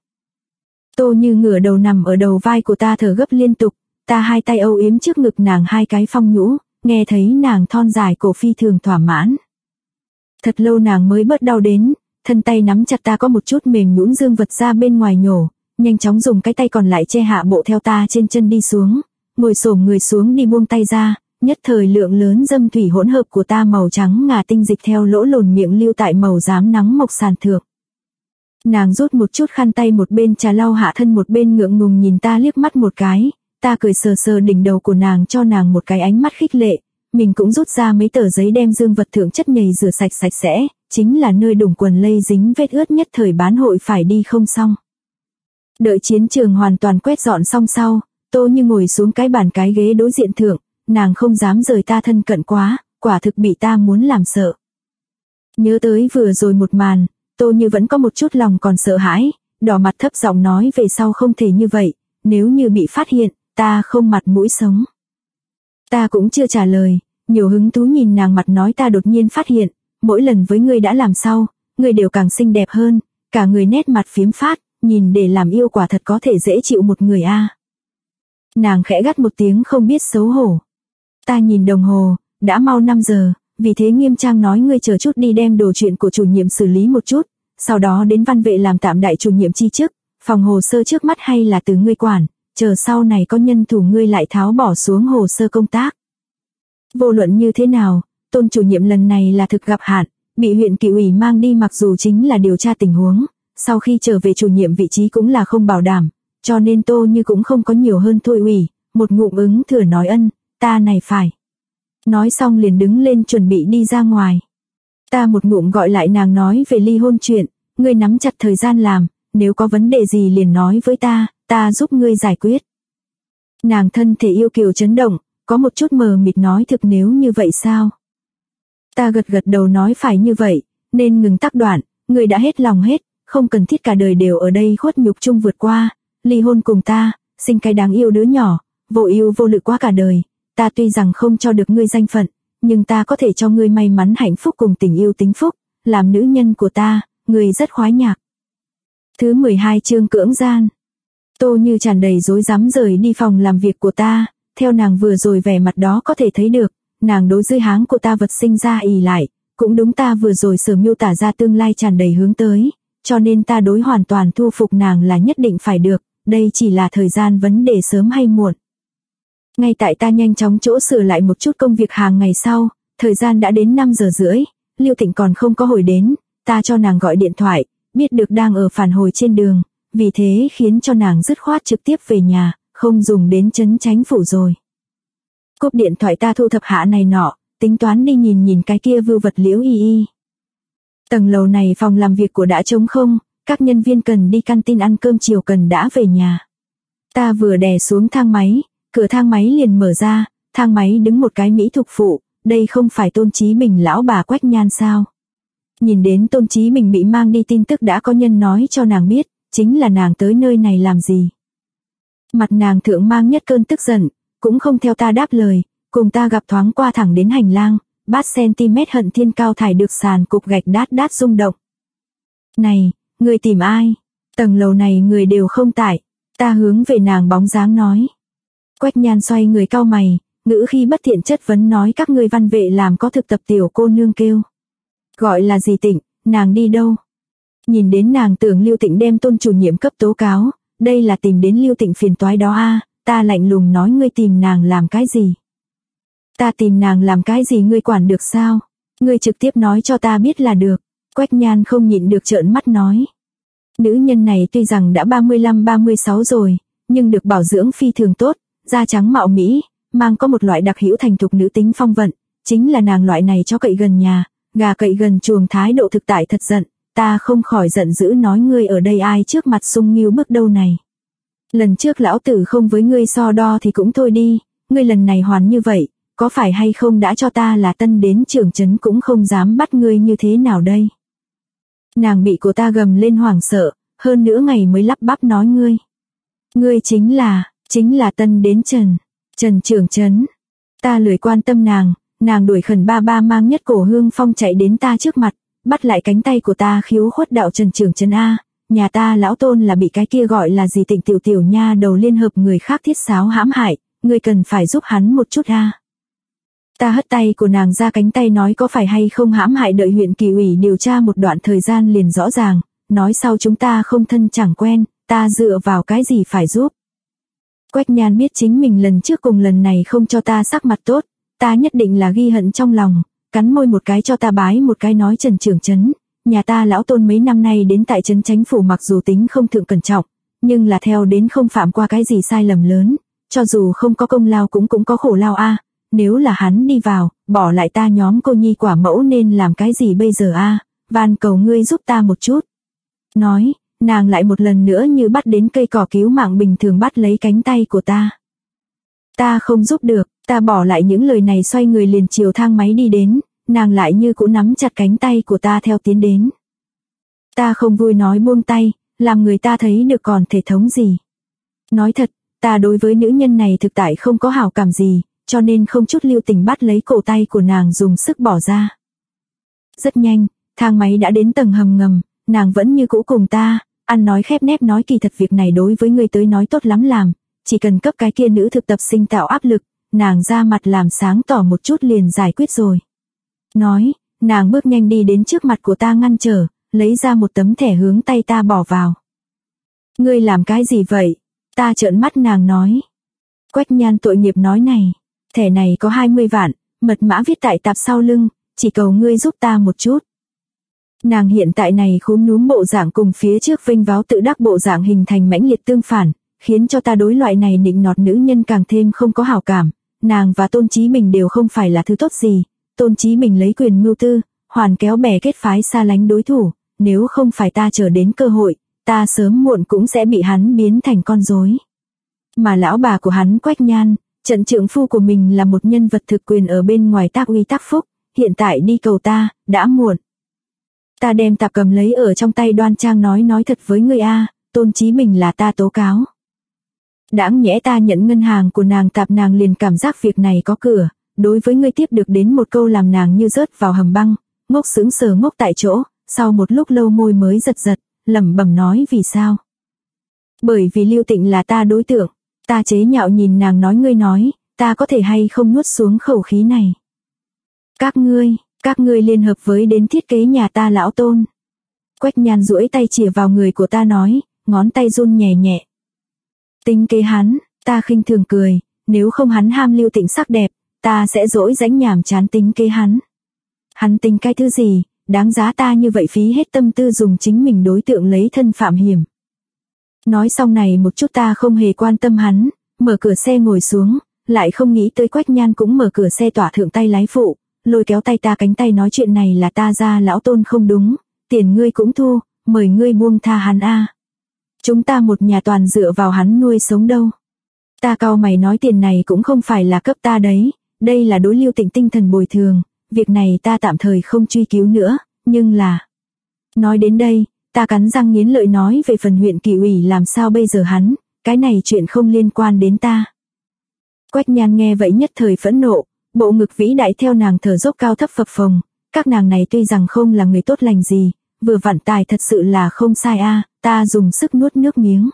Speaker 1: Tô Như ngửa đầu nằm ở đầu vai của ta thở gấp liên tục, ta hai tay âu yếm trước ngực nàng hai cái phong nhũ, nghe thấy nàng thon dài cổ phi thường thỏa mãn. Thật lâu nàng mới bớt đau đến, thân tay nắm chặt ta có một chút mềm nhũn dương vật ra bên ngoài nhổ, nhanh chóng dùng cái tay còn lại che hạ bộ theo ta trên chân đi xuống, ngồi xổm người xuống đi buông tay ra, nhất thời lượng lớn dâm thủy hỗn hợp của ta màu trắng ngà tinh dịch theo lỗ lồn miệng lưu tại màu rám nắng mộc sàn thượng. Nàng rút một chút khăn tay một bên trà lau hạ thân một bên ngượng ngùng nhìn ta liếc mắt một cái, ta cười sờ sờ đỉnh đầu của nàng cho nàng một cái ánh mắt khích lệ, mình cũng rút ra mấy tờ giấy đem dương vật thượng chất nhầy rửa sạch sạch sẽ, chính là nơi đủng quần lây dính vết ướt nhất thời bán hội phải đi không xong. Đợi chiến trường hoàn toàn quét dọn xong sau, Tô Như ngồi xuống cái bàn cái ghế đối diện thượng, nàng không dám rời ta thân cận quá, quả thực bị ta muốn làm sợ. Nhớ tới vừa rồi một màn, Tô Như vẫn có một chút lòng còn sợ hãi, đỏ mặt thấp giọng nói về sau không thể như vậy, nếu như bị phát hiện, ta không mặt mũi sống. Ta cũng chưa trả lời, nhiều hứng thú nhìn nàng mặt nói ta đột nhiên phát hiện, mỗi lần với ngươi đã làm sau, ngươi đều càng xinh đẹp hơn, cả người nét mặt phiếm phát, nhìn để làm yêu quả thật có thể dễ chịu một người a. Nàng khẽ gắt một tiếng không biết xấu hổ. Ta nhìn đồng hồ, đã mau 5 giờ, vì thế nghiêm trang nói ngươi chờ chút đi đem đồ chuyện của chủ nhiệm xử lý một chút, sau đó đến văn vệ làm tạm đại chủ nhiệm chi chức, phòng hồ sơ trước mắt hay là từ ngươi quản, chờ sau này có nhân thủ ngươi lại tháo bỏ xuống hồ sơ công tác. Vô luận như thế nào, Tôn chủ nhiệm lần này là thực gặp hạn, bị huyện kỷ ủy mang đi mặc dù chính là điều tra tình huống, sau khi trở về chủ nhiệm vị trí cũng là không bảo đảm, cho nên Tô Như cũng không có nhiều hơn thôi ủy, một ngụm ứng thừa nói ân, ta này phải. Nói xong liền đứng lên chuẩn bị đi ra ngoài. Ta một ngụm gọi lại nàng nói về ly hôn chuyện, ngươi nắm chặt thời gian làm, nếu có vấn đề gì liền nói với ta giúp ngươi giải quyết. Nàng thân thể yêu kiều chấn động, có một chút mờ mịt nói thực nếu như vậy sao? Ta gật gật đầu nói phải như vậy, nên ngừng tác đoạn, ngươi đã hết lòng hết, không cần thiết cả đời đều ở đây khuất nhục chung vượt qua, ly hôn cùng ta, sinh cái đáng yêu đứa nhỏ, vô ưu vô lự quá cả đời, ta tuy rằng không cho được ngươi danh phận, nhưng ta có thể cho ngươi may mắn hạnh phúc cùng tình yêu tính phúc, làm nữ nhân của ta, ngươi rất khoái nhạc. Thứ 12 chương cưỡng gian. Tô Như tràn đầy rối rắm rời đi phòng làm việc của ta, theo nàng vừa rồi vẻ mặt đó có thể thấy được, nàng đối dưới háng của ta vật sinh ra ì lại, cũng đúng ta vừa rồi sở miêu tả ra tương lai tràn đầy hướng tới, cho nên ta đối hoàn toàn thu phục nàng là nhất định phải được, đây chỉ là thời gian vấn đề sớm hay muộn. Ngay tại ta nhanh chóng chỗ sửa lại một chút công việc hàng ngày sau, thời gian đã đến 5 giờ rưỡi, Lưu Tịnh còn không có hồi đến, ta cho nàng gọi điện thoại, biết được đang ở phản hồi trên đường, vì thế khiến cho nàng dứt khoát trực tiếp về nhà, không dùng đến trấn chánh phủ rồi. Cúp điện thoại ta thu thập hạ này nọ, tính toán đi nhìn cái kia vưu vật Liễu Y Y. Tầng lầu này phòng làm việc của đã trống không, các nhân viên cần đi canteen ăn cơm chiều cần đã về nhà. Ta vừa đè xuống thang máy, cửa thang máy liền mở ra, thang máy đứng một cái mỹ thục phụ, đây không phải Tôn Chí Bình lão bà Quách Nhan sao? Nhìn đến Tôn Chí Bình bị mang đi tin tức đã có nhân nói cho nàng biết, chính là nàng tới nơi này làm gì. Mặt nàng thượng mang nhất cơn tức giận, cũng không theo ta đáp lời, cùng ta gặp thoáng qua thẳng đến hành lang, bát cm hận thiên cao thải được sàn cục gạch đát đát rung động. Này, người tìm ai? Tầng lầu này người đều không tại, ta hướng về nàng bóng dáng nói. Quách Nhan xoay người cau mày, ngữ khi bất thiện chất vấn nói các ngươi văn vệ làm có thực tập tiểu cô nương kêu. Gọi là gì Tịnh, nàng đi đâu? Nhìn đến nàng tưởng Lưu Tịnh đem Tôn chủ nhiệm cấp tố cáo, đây là tìm đến Lưu Tịnh phiền toái đó a, ta lạnh lùng nói ngươi tìm nàng làm cái gì? Ta tìm nàng làm cái gì ngươi quản được sao? Ngươi trực tiếp nói cho ta biết là được. Quách Nhan không nhịn được trợn mắt nói. Nữ nhân này tuy rằng đã 35-36 rồi, nhưng được bảo dưỡng phi thường tốt, da trắng mạo mỹ, mang có một loại đặc hữu thành thục nữ tính phong vận, chính là nàng loại này cho cậy gần nhà, gà cậy gần chuồng thái độ thực tại thật giận, ta không khỏi giận dữ nói ngươi ở đây ai trước mặt sung nghiêu bước đâu này. Lần trước lão tử không với ngươi so đo thì cũng thôi đi, ngươi lần này hoàn như vậy, có phải hay không đã cho ta là tân đến trưởng trấn cũng không dám bắt ngươi như thế nào đây. Nàng bị của ta gầm lên hoảng sợ, hơn nửa ngày mới lắp bắp nói ngươi chính là tân đến Trần trưởng trấn. Ta lười quan tâm nàng đuổi khẩn ba mang nhất cổ hương phong chạy đến ta trước mặt, bắt lại cánh tay của ta khiếu khuất đạo Trần trưởng trấn a, nhà ta lão Tôn là bị cái kia gọi là gì Tịnh tiểu nha đầu liên hợp người khác thiết sáo hãm hại, ngươi cần phải giúp hắn một chút a. Ta hất tay của nàng ra cánh tay nói có phải hay không hãm hại đợi huyện kỳ ủy điều tra một đoạn thời gian liền rõ ràng, nói sau chúng ta không thân chẳng quen, ta dựa vào cái gì phải giúp. Quách Nhan biết chính mình lần trước cùng lần này không cho ta sắc mặt tốt, ta nhất định là ghi hận trong lòng, cắn môi một cái cho ta bái một cái nói Trần trưởng trấn, nhà ta lão Tôn mấy năm nay đến tại trấn chánh phủ mặc dù tính không thượng cẩn trọng, nhưng là theo đến không phạm qua cái gì sai lầm lớn, cho dù không có công lao cũng có khổ lao a. Nếu là hắn đi vào, bỏ lại ta nhóm cô nhi quả mẫu nên làm cái gì bây giờ a? Van cầu ngươi giúp ta một chút. Nói, nàng lại một lần nữa như bắt đến cây cỏ cứu mạng bình thường bắt lấy cánh tay của ta. Ta không giúp được, ta bỏ lại những lời này xoay người liền chiều thang máy đi đến, nàng lại như cũng nắm chặt cánh tay của ta theo tiến đến. Ta không vui nói buông tay, làm người ta thấy được còn thể thống gì. Nói thật, ta đối với nữ nhân này thực tại không có hảo cảm gì, cho nên không chút lưu tình bắt lấy cổ tay của nàng dùng sức bỏ ra. Rất nhanh, thang máy đã đến tầng hầm ngầm, nàng vẫn như cũ cùng ta, ăn nói khép nép nói kỳ thật việc này đối với ngươi tới nói tốt lắm làm, chỉ cần cấp cái kia nữ thực tập sinh tạo áp lực, nàng ra mặt làm sáng tỏ một chút liền giải quyết rồi. Nói, nàng bước nhanh đi đến trước mặt của ta ngăn trở, lấy ra một tấm thẻ hướng tay ta bỏ vào. Ngươi làm cái gì vậy? Ta trợn mắt nàng nói. Quách Nhan tội nghiệp nói này, thẻ này có 20 vạn, mật mã viết tại tạp sau lưng, chỉ cầu ngươi giúp ta một chút. Nàng hiện tại này khúm núm bộ dạng cùng phía trước vênh váo tự đắc bộ dạng hình thành mãnh liệt tương phản, khiến cho ta đối loại này nịnh nọt nữ nhân càng thêm không có hảo cảm. Nàng và Tôn Chí Bình đều không phải là thứ tốt gì, Tôn Chí Bình lấy quyền mưu tư, hoàn kéo bè kết phái xa lánh đối thủ, nếu không phải ta chờ đến cơ hội, ta sớm muộn cũng sẽ bị hắn biến thành con rối. Mà lão bà của hắn Quách Nhan, trận trượng phu của mình là một nhân vật thực quyền ở bên ngoài tác uy tác phúc, hiện tại đi cầu ta, đã muộn. Ta đem tạp cầm lấy ở trong tay đoan trang nói thật với ngươi a, Tôn Chí Bình là ta tố cáo. Đãng nhẽ ta nhận ngân hàng của nàng tạp nàng liền cảm giác việc này có cửa, đối với ngươi tiếp được đến một câu làm nàng như rớt vào hầm băng, ngốc sững sờ ngốc tại chỗ, sau một lúc lâu môi mới giật, lẩm bẩm nói vì sao. Bởi vì Lưu Tịnh là ta đối tượng, ta chế nhạo nhìn nàng nói ngươi nói, ta có thể hay không nuốt xuống khẩu khí này. Các ngươi liên hợp với đến thiết kế nhà ta lão Tôn. Quách Nhan duỗi tay chìa vào người của ta nói, ngón tay run nhẹ nhẹ. Tính kế hắn, ta khinh thường cười, nếu không hắn ham Lưu Tịnh sắc đẹp, ta sẽ dỗi dãnh nhảm chán tính kế hắn. Hắn tính cái thứ gì, đáng giá ta như vậy phí hết tâm tư dùng chính mình đối tượng lấy thân phạm hiểm. Nói xong này một chút ta không hề quan tâm hắn, mở cửa xe ngồi xuống, lại không nghĩ tới Quách Nhan cũng mở cửa xe tỏa thượng tay lái phụ, lôi kéo tay ta cánh tay nói chuyện này là ta ra lão Tôn không đúng, tiền ngươi cũng thu, mời ngươi buông tha hắn a. Chúng ta một nhà toàn dựa vào hắn nuôi sống đâu. Ta cau mày nói tiền này cũng không phải là cấp ta đấy, đây là đối Lưu Tịnh tinh thần bồi thường, việc này ta tạm thời không truy cứu nữa, nhưng là... Nói đến đây, ta cắn răng nghiến lợi nói về phần huyện Kỳ ủy làm sao bây giờ hắn, cái này chuyện không liên quan đến ta. Quách Nhan nghe vậy nhất thời phẫn nộ, bộ ngực vĩ đại theo nàng thở dốc cao thấp phập phồng, các nàng này tuy rằng không là người tốt lành gì, vừa vặn tài thật sự là không sai a, ta dùng sức nuốt nước miếng.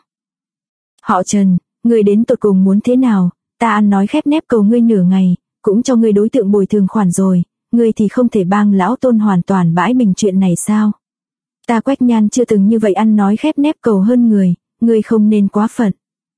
Speaker 1: Họ Trần, ngươi đến tột cùng muốn thế nào, ta ăn nói khép nép cầu ngươi nửa ngày, cũng cho ngươi đối tượng bồi thường khoản rồi, ngươi thì không thể bang lão Tôn hoàn toàn bãi bình chuyện này sao? Ta Quách Nhan chưa từng như vậy ăn nói khép nép cầu hơn người, ngươi không nên quá phận.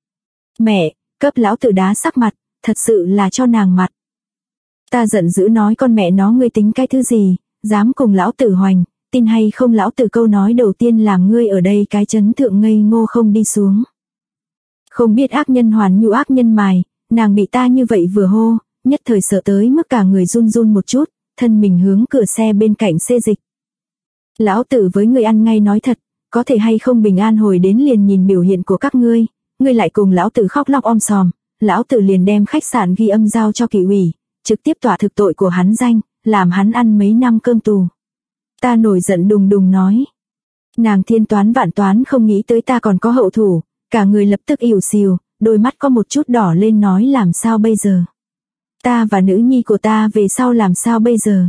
Speaker 1: Mẹ, cấp lão tử đá sắc mặt, thật sự là cho nàng mặt. Ta giận dữ nói con mẹ nó ngươi tính cái thứ gì, dám cùng lão tử hoành, tin hay không lão tử câu nói đầu tiên làm ngươi ở đây cái chấn thượng ngây ngô không đi xuống. Không biết ác nhân hoàn nhu ác nhân mài, nàng bị ta như vậy vừa hô, nhất thời sợ tới mức cả người run run một chút, thân mình hướng cửa xe bên cạnh xê dịch. Lão tử với ngươi ăn ngay nói thật, có thể hay không bình an hồi đến liền nhìn biểu hiện của các ngươi lại cùng lão tử khóc lóc om sòm, lão tử liền đem khách sạn ghi âm giao cho Kỳ ủy, trực tiếp tòa thực tội của hắn danh, làm hắn ăn mấy năm cơm tù. Ta nổi giận đùng đùng nói. Nàng thiên toán vạn toán không nghĩ tới ta còn có hậu thủ, cả người lập tức ỉu xìu, đôi mắt có một chút đỏ lên nói làm sao bây giờ. Ta và nữ nhi của ta về sau làm sao bây giờ.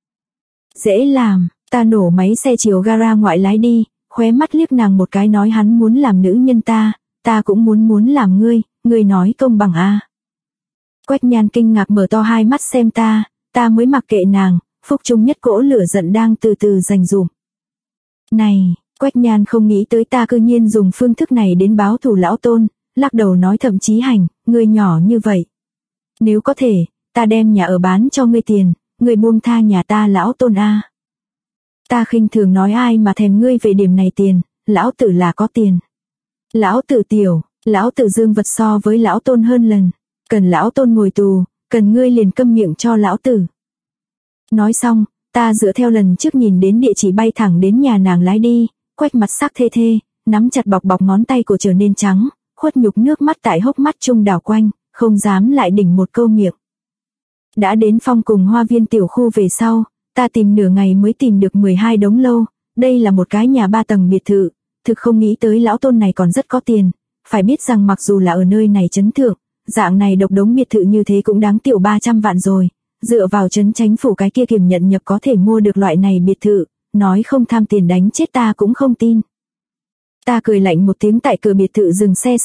Speaker 1: Dễ làm, ta nổ máy xe chiều gara ngoại lái đi, khóe mắt liếc nàng một cái nói hắn muốn làm nữ nhân ta cũng muốn làm ngươi nói công bằng a. Quách Nhan kinh ngạc mở to hai mắt xem ta mới mặc kệ nàng, phúc trung nhất cỗ lửa giận đang từ từ dành dụm. Này, Quách Nhan không nghĩ tới ta cư nhiên dùng phương thức này đến báo thù lão Tôn, lắc đầu nói thậm chí hành, ngươi nhỏ như vậy. Nếu có thể, ta đem nhà ở bán cho ngươi tiền, ngươi buông tha nhà ta lão Tôn a. Ta khinh thường nói ai mà thèm ngươi về điểm này tiền, lão tử là có tiền. Lão tử tiểu, lão tử dương vật so với lão Tôn hơn lần, cần lão Tôn ngồi tù, cần ngươi liền câm miệng cho lão tử. Nói xong, ta dựa theo lần trước nhìn đến địa chỉ bay thẳng đến nhà nàng lái đi, Quách mặt sắc thê, nắm chặt bọc ngón tay của trở nên trắng, khuất nhục nước mắt tại hốc mắt trung đảo quanh, không dám lại đỉnh một câu miệng. Đã đến Phong cùng Hoa Viên tiểu khu về sau, ta tìm nửa ngày mới tìm được 12 đống lâu, đây là một cái nhà 3 tầng biệt thự, thực không nghĩ tới lão Tôn này còn rất có tiền, phải biết rằng mặc dù là ở nơi này trấn thượng, dạng này độc đống biệt thự như thế cũng đáng tiểu 300 vạn rồi, dựa vào trấn Chánh phủ cái kia kiểm nhận nhập có thể mua được loại này biệt thự, nói không tham tiền đánh chết ta cũng không tin. Ta cười lạnh một tiếng tại cửa biệt thự dừng xe xong,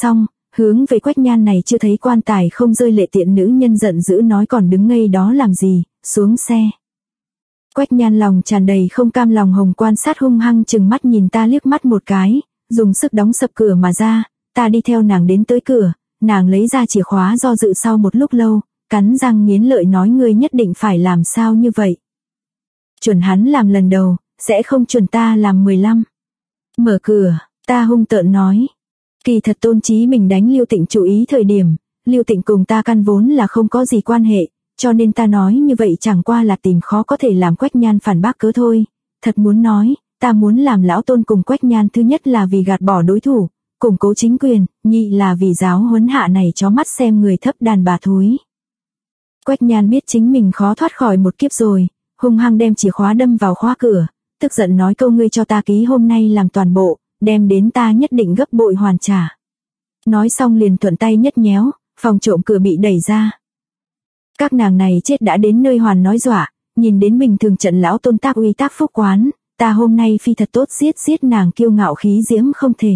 Speaker 1: hướng về Quách Nhan này chưa thấy quan tài không rơi lệ tiện nữ nhân giận dữ nói còn đứng ngây đó làm gì, xuống xe. Quách Nhan lòng tràn đầy không cam lòng hồng quan sát hung hăng chừng mắt nhìn ta liếc mắt một cái, dùng sức đóng sập cửa mà ra, ta đi theo nàng đến tới cửa, nàng lấy ra chìa khóa do dự sau một lúc lâu, cắn răng nghiến lợi nói ngươi nhất định phải làm sao như vậy. Chuẩn hắn làm lần đầu, sẽ không chuẩn ta làm 15. Mở cửa, ta hung tợn nói. Kỳ thật Tôn Chí Bình đánh Lưu Tịnh chú ý thời điểm, Lưu Tịnh cùng ta căn vốn là không có gì quan hệ, cho nên ta nói như vậy chẳng qua là tìm khó có thể làm Quách Nhan phản bác cớ thôi. Thật muốn nói, ta muốn làm lão Tôn cùng Quách Nhan thứ nhất là vì gạt bỏ đối thủ, củng cố chính quyền, nhị là vì giáo huấn hạ này chó mắt xem người thấp đàn bà thúi. Quách Nhan biết chính mình khó thoát khỏi một kiếp rồi, hung hăng đem chìa khóa đâm vào khóa cửa, tức giận nói câu ngươi cho ta ký hôm nay làm toàn bộ, đem đến ta nhất định gấp bội hoàn trả. Nói xong liền thuận tay nhất nhéo, phòng trộm cửa bị đẩy ra. Các nàng này chết đã đến nơi hoàn nói dọa, nhìn đến bình thường trận lão Tôn tác uy tác phúc quán, ta hôm nay phi thật tốt giết nàng kiêu ngạo khí diễm không thể.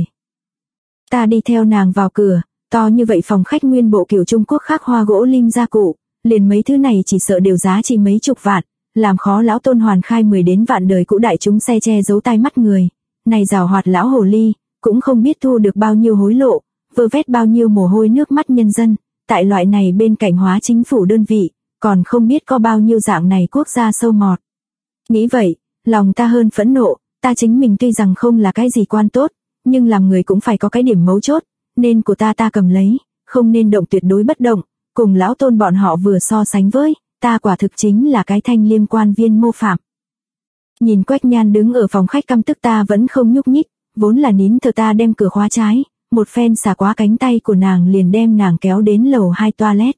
Speaker 1: Ta đi theo nàng vào cửa, to như vậy phòng khách nguyên bộ kiểu Trung Quốc khắc hoa gỗ lim gia cụ, liền mấy thứ này chỉ sợ đều giá trị mấy chục vạn, làm khó lão Tôn hoàn khai 10 đến vạn đời cũ đại chúng xe che giấu tai mắt người. Này giàu hoạt lão hồ ly, cũng không biết thu được bao nhiêu hối lộ, vơ vét bao nhiêu mồ hôi nước mắt nhân dân, tại loại này bên cạnh hóa chính phủ đơn vị, còn không biết có bao nhiêu dạng này quốc gia sâu mọt. Nghĩ vậy, lòng ta hơn phẫn nộ, ta chính mình tuy rằng không là cái gì quan tốt, nhưng làm người cũng phải có cái điểm mấu chốt, nên của ta cầm lấy, không nên động tuyệt đối bất động, cùng lão Tôn bọn họ vừa so sánh với, ta quả thực chính là cái thanh liêm quan viên mô phạm. Nhìn Quách Nhan đứng ở phòng khách căm tức ta vẫn không nhúc nhích, vốn là nín thở ta đem cửa khóa trái, một phen xả quá cánh tay của nàng liền đem nàng kéo đến lầu 2 toilet.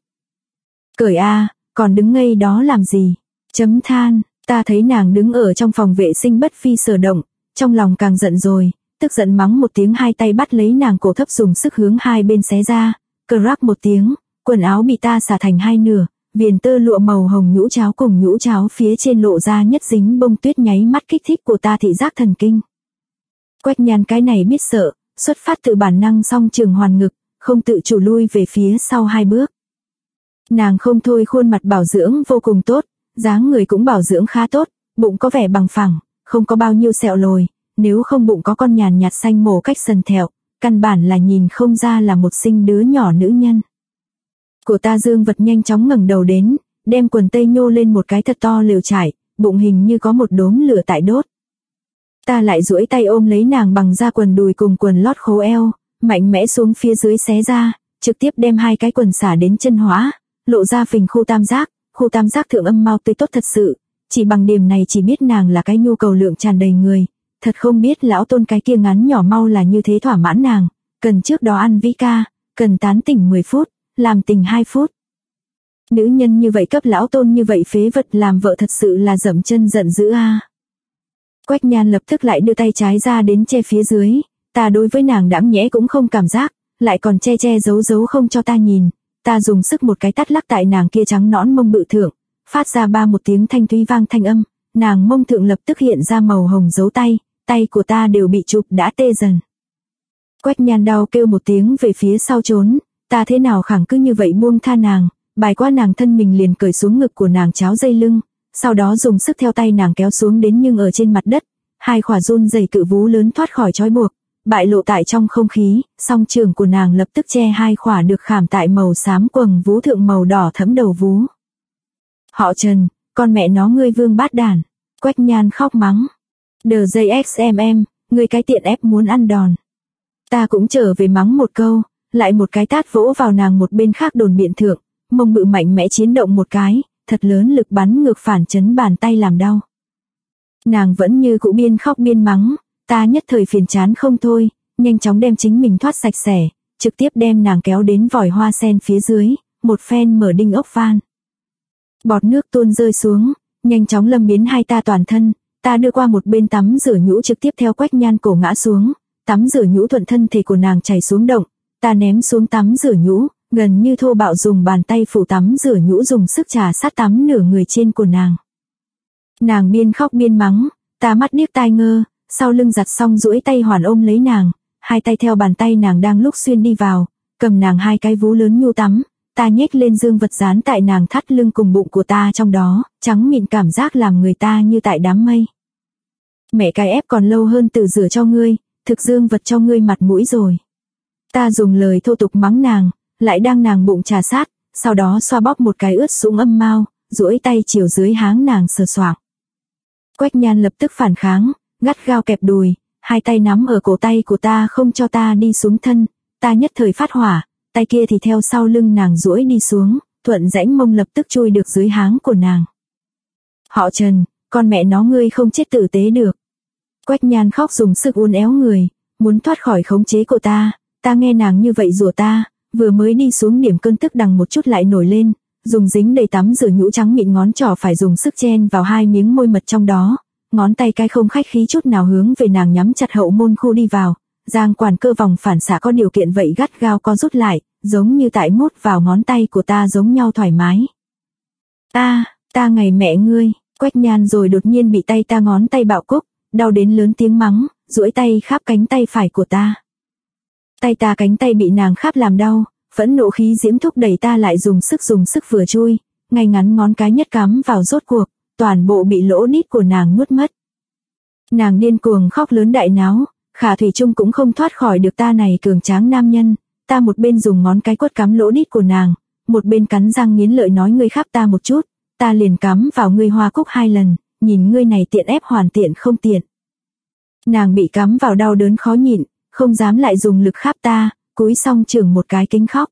Speaker 1: Cởi a, còn đứng ngây đó làm gì? Chấm than, ta thấy nàng đứng ở trong phòng vệ sinh bất phi sở động, trong lòng càng giận rồi, tức giận mắng một tiếng hai tay bắt lấy nàng cổ thấp dùng sức hướng hai bên xé ra, crack một tiếng, quần áo bị ta xả thành hai nửa. Viền tơ lụa màu hồng nhũ cháo cùng nhũ cháo phía trên lộ ra nhất dính bông tuyết nháy mắt kích thích của ta thị giác thần kinh. Quách Nhan cái này biết sợ, xuất phát từ bản năng song trường hoàn ngực, không tự chủ lui về phía sau 2 bước. Nàng không thôi khuôn mặt bảo dưỡng vô cùng tốt, dáng người cũng bảo dưỡng khá tốt, bụng có vẻ bằng phẳng, không có bao nhiêu sẹo lồi, nếu không bụng có con nhàn nhạt xanh mổ cách sần thẹo, căn bản là nhìn không ra là một sinh đứa nhỏ nữ nhân. Của ta dương vật nhanh chóng ngẩng đầu đến, đem quần tây nhô lên một cái thật to lều trải, bụng hình như có một đốm lửa tại đốt. Ta lại duỗi tay ôm lấy nàng bằng da quần đùi cùng quần lót khố eo, mạnh mẽ xuống phía dưới xé ra, trực tiếp đem 2 cái quần xả đến chân hóa, lộ ra phình khu tam giác thượng âm mau tươi tốt thật sự, chỉ bằng điểm này chỉ biết nàng là cái nhu cầu lượng tràn đầy người, thật không biết lão Tôn cái kia ngắn nhỏ mau là như thế thỏa mãn nàng, cần trước đó ăn vĩ ca, cần tán tỉnh 10 phút. Làm tình 2 phút. Nữ nhân như vậy cấp lão Tôn như vậy phế vật làm vợ thật sự là dậm chân giận dữ a. Quách Nhan lập tức lại đưa tay trái ra đến che phía dưới, ta đối với nàng đãng nhẽ cũng không cảm giác, lại còn che giấu không cho ta nhìn, ta dùng sức một cái tát lắc tại nàng kia trắng nõn mông bự thượng, phát ra ba một tiếng thanh thúy vang thanh âm, nàng mông thượng lập tức hiện ra màu hồng dấu tay của ta đều bị chụp đã tê dần. Quách Nhan đau kêu một tiếng về phía sau trốn. Ta thế nào khẳng cứ như vậy buông tha nàng, bài qua nàng thân mình liền cởi xuống ngực của nàng cháo dây lưng, sau đó dùng sức theo tay nàng kéo xuống đến nhưng ở trên mặt đất, 2 khỏa run rẩy cự vú lớn thoát khỏi trói buộc, bại lộ tại trong không khí, song trường của nàng lập tức che 2 khỏa được khảm tại màu xám quầng vú thượng màu đỏ thẫm đầu vú. Họ Trần, con mẹ nó ngươi vương bát đản, Quách Nhan khóc mắng. DJXMM, ngươi cái tiện ép muốn ăn đòn. Ta cũng trở về mắng một câu. Lại một cái tát vỗ vào nàng một bên khác đồn biện thượng, mông bự mạnh mẽ chiến động một cái, thật lớn lực bắn ngược phản chấn bàn tay làm đau. Nàng vẫn như cũ biên khóc biên mắng, ta nhất thời phiền chán không thôi, nhanh chóng đem chính mình thoát sạch sẽ, trực tiếp đem nàng kéo đến vòi hoa sen phía dưới, một phen mở đinh ốc van. Bọt nước tuôn rơi xuống, nhanh chóng lâm biến hai ta toàn thân, ta đưa qua một bên tắm rửa nhũ trực tiếp theo Quách Nhan cổ ngã xuống, tắm rửa nhũ thuận thân thể của nàng chảy xuống động. Ta ném xuống tắm rửa nhũ, gần như thô bạo dùng bàn tay phủ tắm rửa nhũ dùng sức trà sát tắm nửa người trên của nàng. Nàng biên khóc biên mắng, ta mắt điếc tai ngơ, sau lưng giặt xong duỗi tay hoàn ôm lấy nàng, 2 tay theo bàn tay nàng đang lúc xuyên đi vào, cầm nàng hai cái vú lớn nhu tắm, ta nhếch lên dương vật dán tại nàng thắt lưng cùng bụng của ta trong đó, trắng mịn cảm giác làm người ta như tại đám mây. Mẹ cái ép còn lâu hơn từ rửa cho ngươi, thực dương vật cho ngươi mặt mũi rồi. Ta dùng lời thô tục mắng nàng, lại đang nàng bụng trà sát, sau đó xoa bóp một cái ướt sũng âm mao, duỗi tay chiều dưới háng nàng sờ soạng. Quách Nhan lập tức phản kháng, gắt gao kẹp đùi, hai tay nắm ở cổ tay của ta không cho ta đi xuống thân, ta nhất thời phát hỏa, tay kia thì theo sau lưng nàng duỗi đi xuống, thuận rãnh mông lập tức chui được dưới háng của nàng. Họ Trần, con mẹ nó ngươi không chết tử tế được. Quách Nhan khóc dùng sức uốn éo người, muốn thoát khỏi khống chế của ta nghe nàng như vậy rủa ta, vừa mới đi xuống điểm cơn tức đằng một chút lại nổi lên, dùng dính đầy tắm rửa nhũ trắng mịn ngón trỏ phải dùng sức chen vào hai miếng môi mật trong đó, ngón tay cái không khách khí chút nào hướng về nàng nhắm chặt hậu môn khu đi vào, giang quản cơ vòng phản xạ có điều kiện vậy gắt gao co rút lại, giống như tại mút vào ngón tay của ta giống nhau thoải mái. Ta ngày mẹ ngươi, Quách Nhan rồi đột nhiên bị tay ta ngón tay bạo cúc, đau đến lớn tiếng mắng, duỗi tay khắp cánh tay phải của ta. Tay ta cánh tay bị nàng khắp làm đau, phẫn nộ khí diễm thúc đẩy ta lại dùng sức vừa chui, ngay ngắn ngón cái nhất cắm vào rốt cuộc, toàn bộ bị lỗ đít của nàng nuốt mất. Nàng điên cuồng khóc lớn đại náo, khả thủy chung cũng không thoát khỏi được ta này cường tráng nam nhân, ta một bên dùng ngón cái quất cắm lỗ đít của nàng, một bên cắn răng nghiến lợi nói ngươi khắp ta một chút, ta liền cắm vào ngươi hoa cúc 2 lần, nhìn ngươi này tiện ép hoàn tiện không tiện. Nàng bị cắm vào đau đớn khó nhịn, không dám lại dùng lực khắp ta, cúi xong chưởng một cái kính khóc.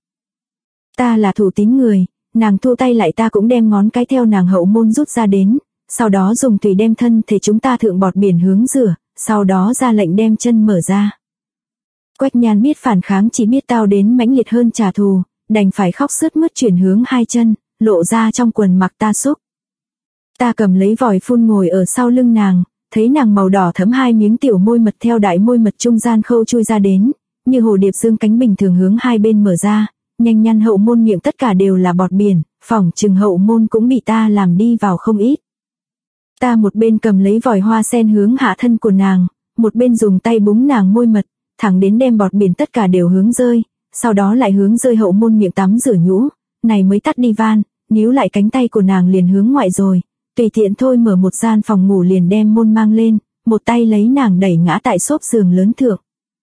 Speaker 1: Ta là thủ tín người, nàng thu tay lại ta cũng đem ngón cái theo nàng hậu môn rút ra đến, sau đó dùng thủy đem thân thể chúng ta thượng bọt biển hướng rửa, sau đó ra lệnh đem chân mở ra. Quách Nhan biết phản kháng chỉ biết tao đến mãnh liệt hơn trả thù, đành phải khóc sướt mướt chuyển hướng hai chân, lộ ra trong quần mặc ta xúc. Ta cầm lấy vòi phun ngồi ở sau lưng nàng, thấy nàng màu đỏ thấm hai miếng tiểu môi mật theo đại môi mật trung gian khâu chui ra đến, như hồ điệp dương cánh bình thường hướng hai bên mở ra, nhanh nhăn hậu môn miệng tất cả đều là bọt biển, phỏng chừng hậu môn cũng bị ta làm đi vào không ít. Ta một bên cầm lấy vòi hoa sen hướng hạ thân của nàng, một bên dùng tay búng nàng môi mật, thẳng đến đem bọt biển tất cả đều hướng rơi, sau đó lại hướng rơi hậu môn miệng tắm rửa nhũ, này mới tắt đi van, níu lại cánh tay của nàng liền hướng ngoại rồi, tùy tiện thôi mở một gian phòng ngủ liền đem môn mang lên, một tay lấy nàng đẩy ngã tại xốp giường lớn thượng.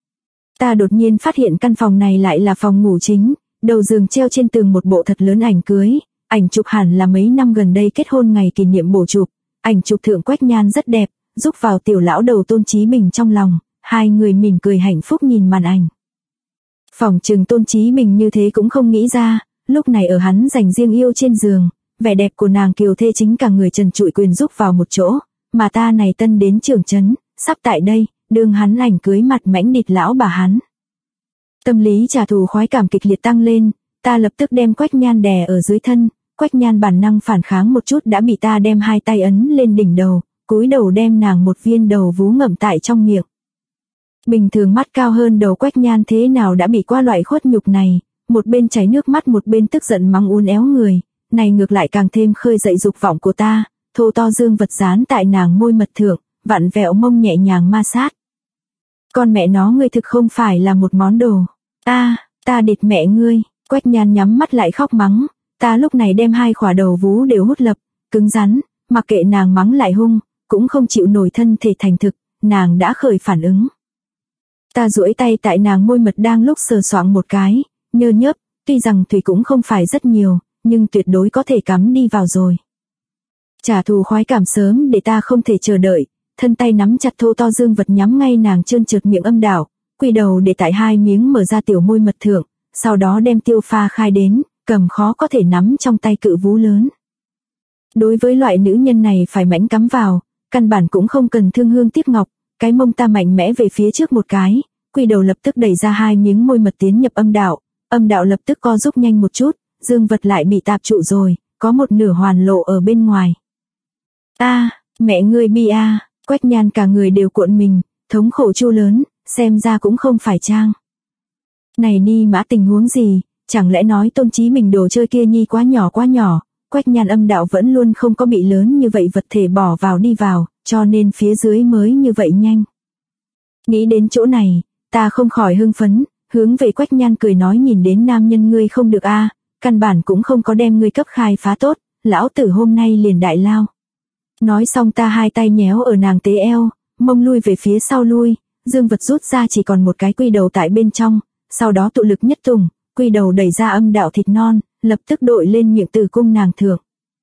Speaker 1: Ta đột nhiên phát hiện căn phòng này lại là phòng ngủ chính, đầu giường treo trên tường một bộ thật lớn ảnh cưới, ảnh chụp hẳn là mấy năm gần đây kết hôn ngày kỷ niệm bổ chụp, ảnh chụp thượng Quách Nhan rất đẹp, giúp vào tiểu lão đầu Tôn Chí Bình trong lòng, hai người mỉm cười hạnh phúc nhìn màn ảnh. Phỏng chừng Tôn Chí Bình như thế cũng không nghĩ ra, lúc này ở hắn dành riêng yêu trên giường, vẻ đẹp của nàng kiều thê chính cả người trần trụi quyền giúp vào một chỗ, mà ta này tân đến trưởng trấn, sắp tại đây, đương hắn ảnh cưới mặt mãnh địt lão bà hắn. Tâm lý trả thù khoái cảm kịch liệt tăng lên, ta lập tức đem Quách Nhan đè ở dưới thân, Quách Nhan bản năng phản kháng một chút đã bị ta đem hai tay ấn lên đỉnh đầu, cúi đầu đem nàng một viên đầu vú ngậm tại trong miệng. Bình thường mắt cao hơn đầu Quách Nhan thế nào đã bị qua loại khuất nhục này, một bên chảy nước mắt một bên tức giận mắng uốn éo người, này ngược lại càng thêm khơi dậy dục vọng của ta, thô to dương vật dán tại nàng môi mật thượng, vặn vẹo mông nhẹ nhàng ma sát. Con mẹ nó ngươi thực không phải là một món đồ. Ta địt mẹ ngươi, Quách Nhan nhắm mắt lại khóc mắng, ta lúc này đem hai khỏa đầu vú đều hút lập, cứng rắn, mặc kệ nàng mắng lại hung, cũng không chịu nổi thân thể thành thực, nàng đã khởi phản ứng. Ta duỗi tay tại nàng môi mật đang lúc sờ soạng một cái, nhơ nhớp, tuy rằng thủy cũng không phải rất nhiều, nhưng tuyệt đối có thể cắm đi vào rồi. Trả thù khoái cảm sớm để ta không thể chờ đợi, thân tay nắm chặt thô to dương vật nhắm ngay nàng trơn trượt miệng âm đạo, quỳ đầu để tại hai miếng mở ra tiểu môi mật thượng, sau đó đem tiêu pha khai đến, cầm khó có thể nắm trong tay cự vú lớn. Đối với loại nữ nhân này phải mãnh cắm vào, căn bản cũng không cần thương hương tiếc ngọc, cái mông ta mạnh mẽ về phía trước một cái, quỳ đầu lập tức đẩy ra hai miếng môi mật tiến nhập âm đạo lập tức co rúm nhanh một chút, dương vật lại bị tạp trụ rồi, có một nửa hoàn lộ ở bên ngoài. Mẹ ngươi bi a, Quách Nhan cả người đều cuộn mình, thống khổ chu lớn, xem ra cũng không phải trang. Này ni mã tình huống gì, chẳng lẽ nói Tôn Chí Bình đồ chơi kia nhi quá nhỏ, Quách Nhan âm đạo vẫn luôn không có bị lớn như vậy vật thể bỏ vào đi vào, cho nên phía dưới mới như vậy nhanh. Nghĩ đến chỗ này, ta không khỏi hưng hướng về Quách Nhan cười nói nhìn đến nam nhân ngươi không được a, căn bản cũng không có đem ngươi cấp khai phá tốt, lão tử hôm nay liền đại lao. Nói xong ta hai tay nhéo ở nàng tế eo, mông lui về phía sau lui, dương vật rút ra chỉ còn một cái quy đầu tại bên trong, sau đó tụ lực nhất tùng, quy đầu đẩy ra âm đạo thịt non, lập tức đội lên miệng tử cung nàng thượng.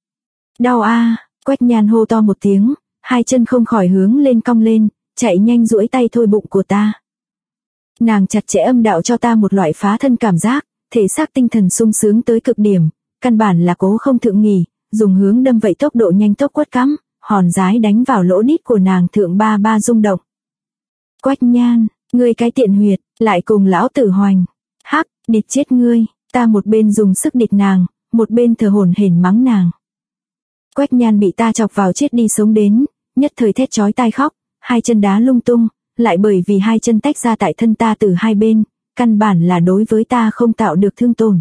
Speaker 1: Đau a, Quách Nhan hô to một tiếng, hai chân không khỏi hướng lên cong lên, chạy nhanh duỗi tay thôi bụng của ta. Nàng chặt chẽ âm đạo cho ta một loại phá thân cảm giác, thể xác tinh thần sung sướng tới cực điểm, căn bản là cố không thượng nghỉ, dùng hướng đâm vậy tốc độ nhanh tốc quất cắm, hòn rái đánh vào lỗ đít của nàng thượng ba ba rung động. Quách Nhan, ngươi cái tiện huyệt, lại cùng lão tử hoành. Hắc, địt chết ngươi, ta một bên dùng sức địt nàng, một bên thở hổn hển mắng nàng. Quách Nhan bị ta chọc vào chết đi sống đến, nhất thời thét chói tai khóc, hai chân đá lung tung, lại bởi vì hai chân tách ra tại thân ta từ hai bên, căn bản là đối với ta không tạo được thương tổn.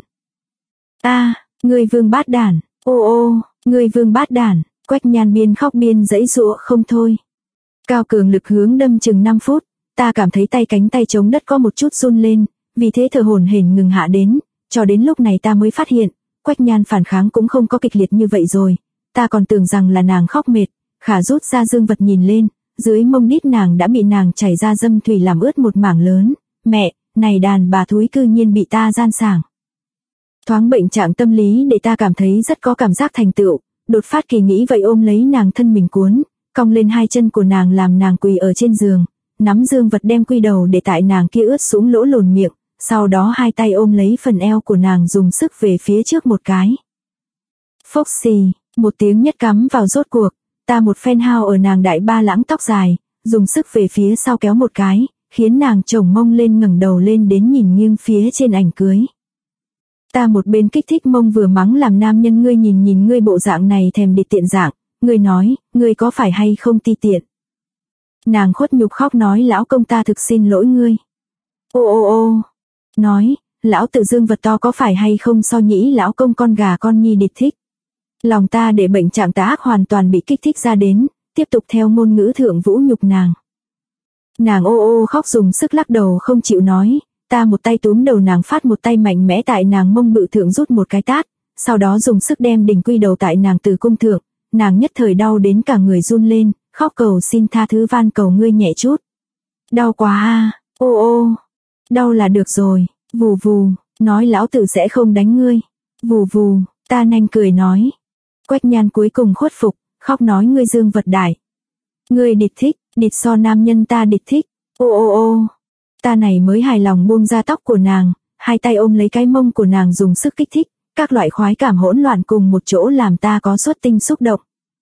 Speaker 1: A, ngươi vương bát đản, ô ô, ngươi vương bát đản, Quách Nhan biên khóc biên giãy giụa không thôi. Cao cường lực hướng đâm chừng 5 phút, ta cảm thấy tay cánh tay chống đất có một chút run lên, vì thế thở hổn hển ngừng hạ đến, cho đến lúc này ta mới phát hiện, Quách Nhan phản kháng cũng không có kịch liệt như vậy rồi, ta còn tưởng rằng là nàng khóc mệt, khả rút ra dương vật nhìn lên, dưới mông đít nàng đã bị nàng chảy ra dâm thủy làm ướt một mảng lớn, mẹ, này đàn bà thúi cư nhiên bị ta gian sảng. Thoáng bệnh trạng tâm lý để ta cảm thấy rất có cảm giác thành tựu, đột phát kỳ nghĩ vậy ôm lấy nàng thân mình cuốn, cong lên hai chân của nàng làm nàng quỳ ở trên giường, nắm dương vật đem quy đầu để tại nàng kia ướt sũng lỗ lồn miệng, sau đó hai tay ôm lấy phần eo của nàng dùng sức về phía trước một cái. Phốc xì, một tiếng nhất cắm vào rốt cuộc, ta một phen hao ở nàng đại ba lãng tóc dài, dùng sức về phía sau kéo một cái, khiến nàng chồng mông lên ngẩng đầu lên đến nhìn nghiêng phía trên ảnh cưới. Ta một bên kích thích mông vừa mắng làm nam nhân ngươi nhìn ngươi bộ dạng này thèm địch tiện dạng, ngươi nói, ngươi có phải hay không ti tiện. Nàng khuất nhục khóc nói lão công ta thực xin lỗi ngươi. Ô ô ô, nói, lão tự dương vật to có phải hay không so nhĩ lão công con gà con nhi địch thích. Lòng ta để bệnh trạng tà ác hoàn toàn bị kích thích ra đến, tiếp tục theo ngôn ngữ thượng vũ nhục nàng. Nàng ô ô khóc dùng sức lắc đầu không chịu nói, ta một tay túm đầu nàng phát một tay mạnh mẽ tại nàng mông bự thượng rút một cái tát, sau đó dùng sức đem đỉnh quy đầu tại nàng từ cung thượng, nàng nhất thời đau đến cả người run lên, khóc cầu xin tha thứ van cầu ngươi nhẹ chút. Đau quá a, ô ô, đau là được rồi, vù vù, nói lão tử sẽ không đánh ngươi, vù vù, ta nhanh cười nói. Quách Nhan cuối cùng khuất phục, khóc nói ngươi dương vật đại. Ngươi địch thích, địch so nam nhân ta địch thích, ô ô ô. Ta này mới hài lòng buông ra tóc của nàng, hai tay ôm lấy cái mông của nàng dùng sức kích thích, các loại khoái cảm hỗn loạn cùng một chỗ làm ta có xuất tinh xúc động.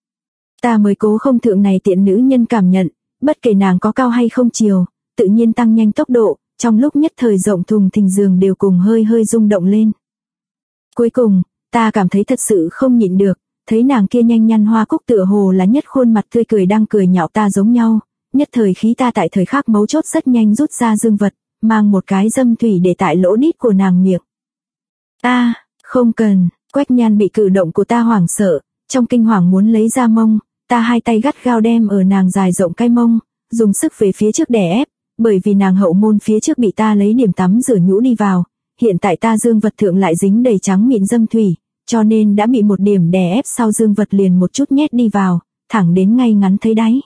Speaker 1: Ta mới cố không thượng này tiện nữ nhân cảm nhận, bất kể nàng có cao hay không chiều, tự nhiên tăng nhanh tốc độ, trong lúc nhất thời rộng thùng thình giường đều cùng hơi hơi rung động lên. Cuối cùng, ta cảm thấy thật sự không nhịn được, thấy nàng kia nhanh nhăn hoa cúc tựa hồ là nhất khuôn mặt tươi cười đang cười nhạo ta giống nhau, nhất thời khí ta tại thời khắc mấu chốt rất nhanh rút ra dương vật, mang một cái dâm thủy để tại lỗ đít của nàng miệng. Ta, không cần, Quách Nhan bị cử động của ta hoảng sợ, trong kinh hoàng muốn lấy ra mông, ta hai tay gắt gao đem ở nàng dài rộng cái mông, dùng sức về phía trước đè ép, bởi vì nàng hậu môn phía trước bị ta lấy điểm tắm rửa nhũ đi vào, hiện tại ta dương vật thượng lại dính đầy trắng mịn dâm thủy, cho nên đã bị một điểm đè ép sau dương vật liền một chút nhét đi vào, thẳng đến ngay ngắn thấy đáy.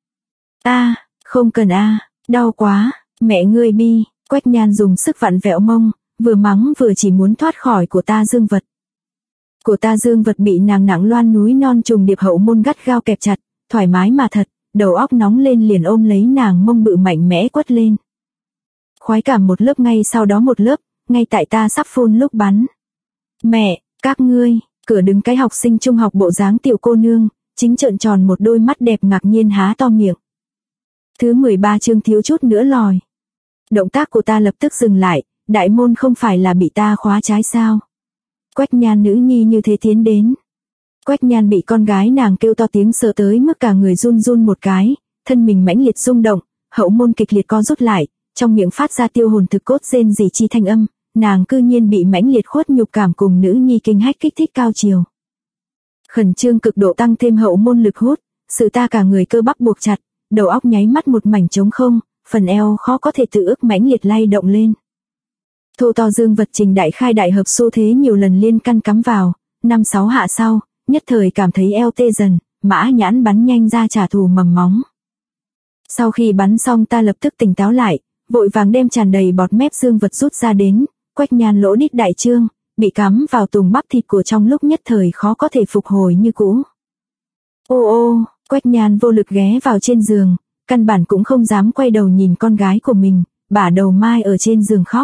Speaker 1: A, không cần a, đau quá, mẹ ngươi bi, Quách Nhan dùng sức vặn vẹo mông, vừa mắng vừa chỉ muốn thoát khỏi của ta dương vật. Của ta dương vật bị nàng nặng loan núi non trùng điệp hậu môn gắt gao kẹp chặt, thoải mái mà thật, đầu óc nóng lên liền ôm lấy nàng mông bự mạnh mẽ quất lên. Khoái cảm một lớp ngay sau đó một lớp, ngay tại ta sắp phun lúc bắn. Mẹ, các ngươi, cửa đứng cái học sinh trung học bộ dáng tiểu cô nương, chính trợn tròn một đôi mắt đẹp ngạc nhiên há to miệng. Thứ 13 chương thiếu chút nữa lòi. Động tác của ta lập tức dừng lại, đại môn không phải là bị ta khóa trái sao. Quách Nhan nữ nhi như thế tiến đến. Quách Nhan bị con gái nàng kêu to tiếng sợ tới mức cả người run run một cái, thân mình mãnh liệt rung động, hậu môn kịch liệt co rút lại, trong miệng phát ra tiêu hồn thực cốt rên rỉ chi thanh âm, nàng cư nhiên bị mãnh liệt khuất nhục cảm cùng nữ nhi kinh hách kích thích cao chiều. Khẩn trương cực độ tăng thêm hậu môn lực hút, sự ta cả người cơ bắp buộc chặt, đầu óc nháy mắt một mảnh trống không, phần eo khó có thể tự ức mãnh liệt lay động lên. Thô to dương vật trình đại khai đại hợp xu thế nhiều lần liên căn cắm vào, 5-6 hạ sau, nhất thời cảm thấy eo tê dần, Mã Nhãn bắn nhanh ra trả thù mầm móng. Sau khi bắn xong ta lập tức tỉnh táo lại, vội vàng đem tràn đầy bọt mép dương vật rút ra đến, Quách Nhan lỗ đít đại trương, bị cắm vào tùng bắp thịt của trong lúc nhất thời khó có thể phục hồi như cũ. Ô ô, Quách Nhan vô lực ghé vào trên giường, căn bản cũng không dám quay đầu nhìn con gái của mình, bả đầu mai ở trên giường khóc.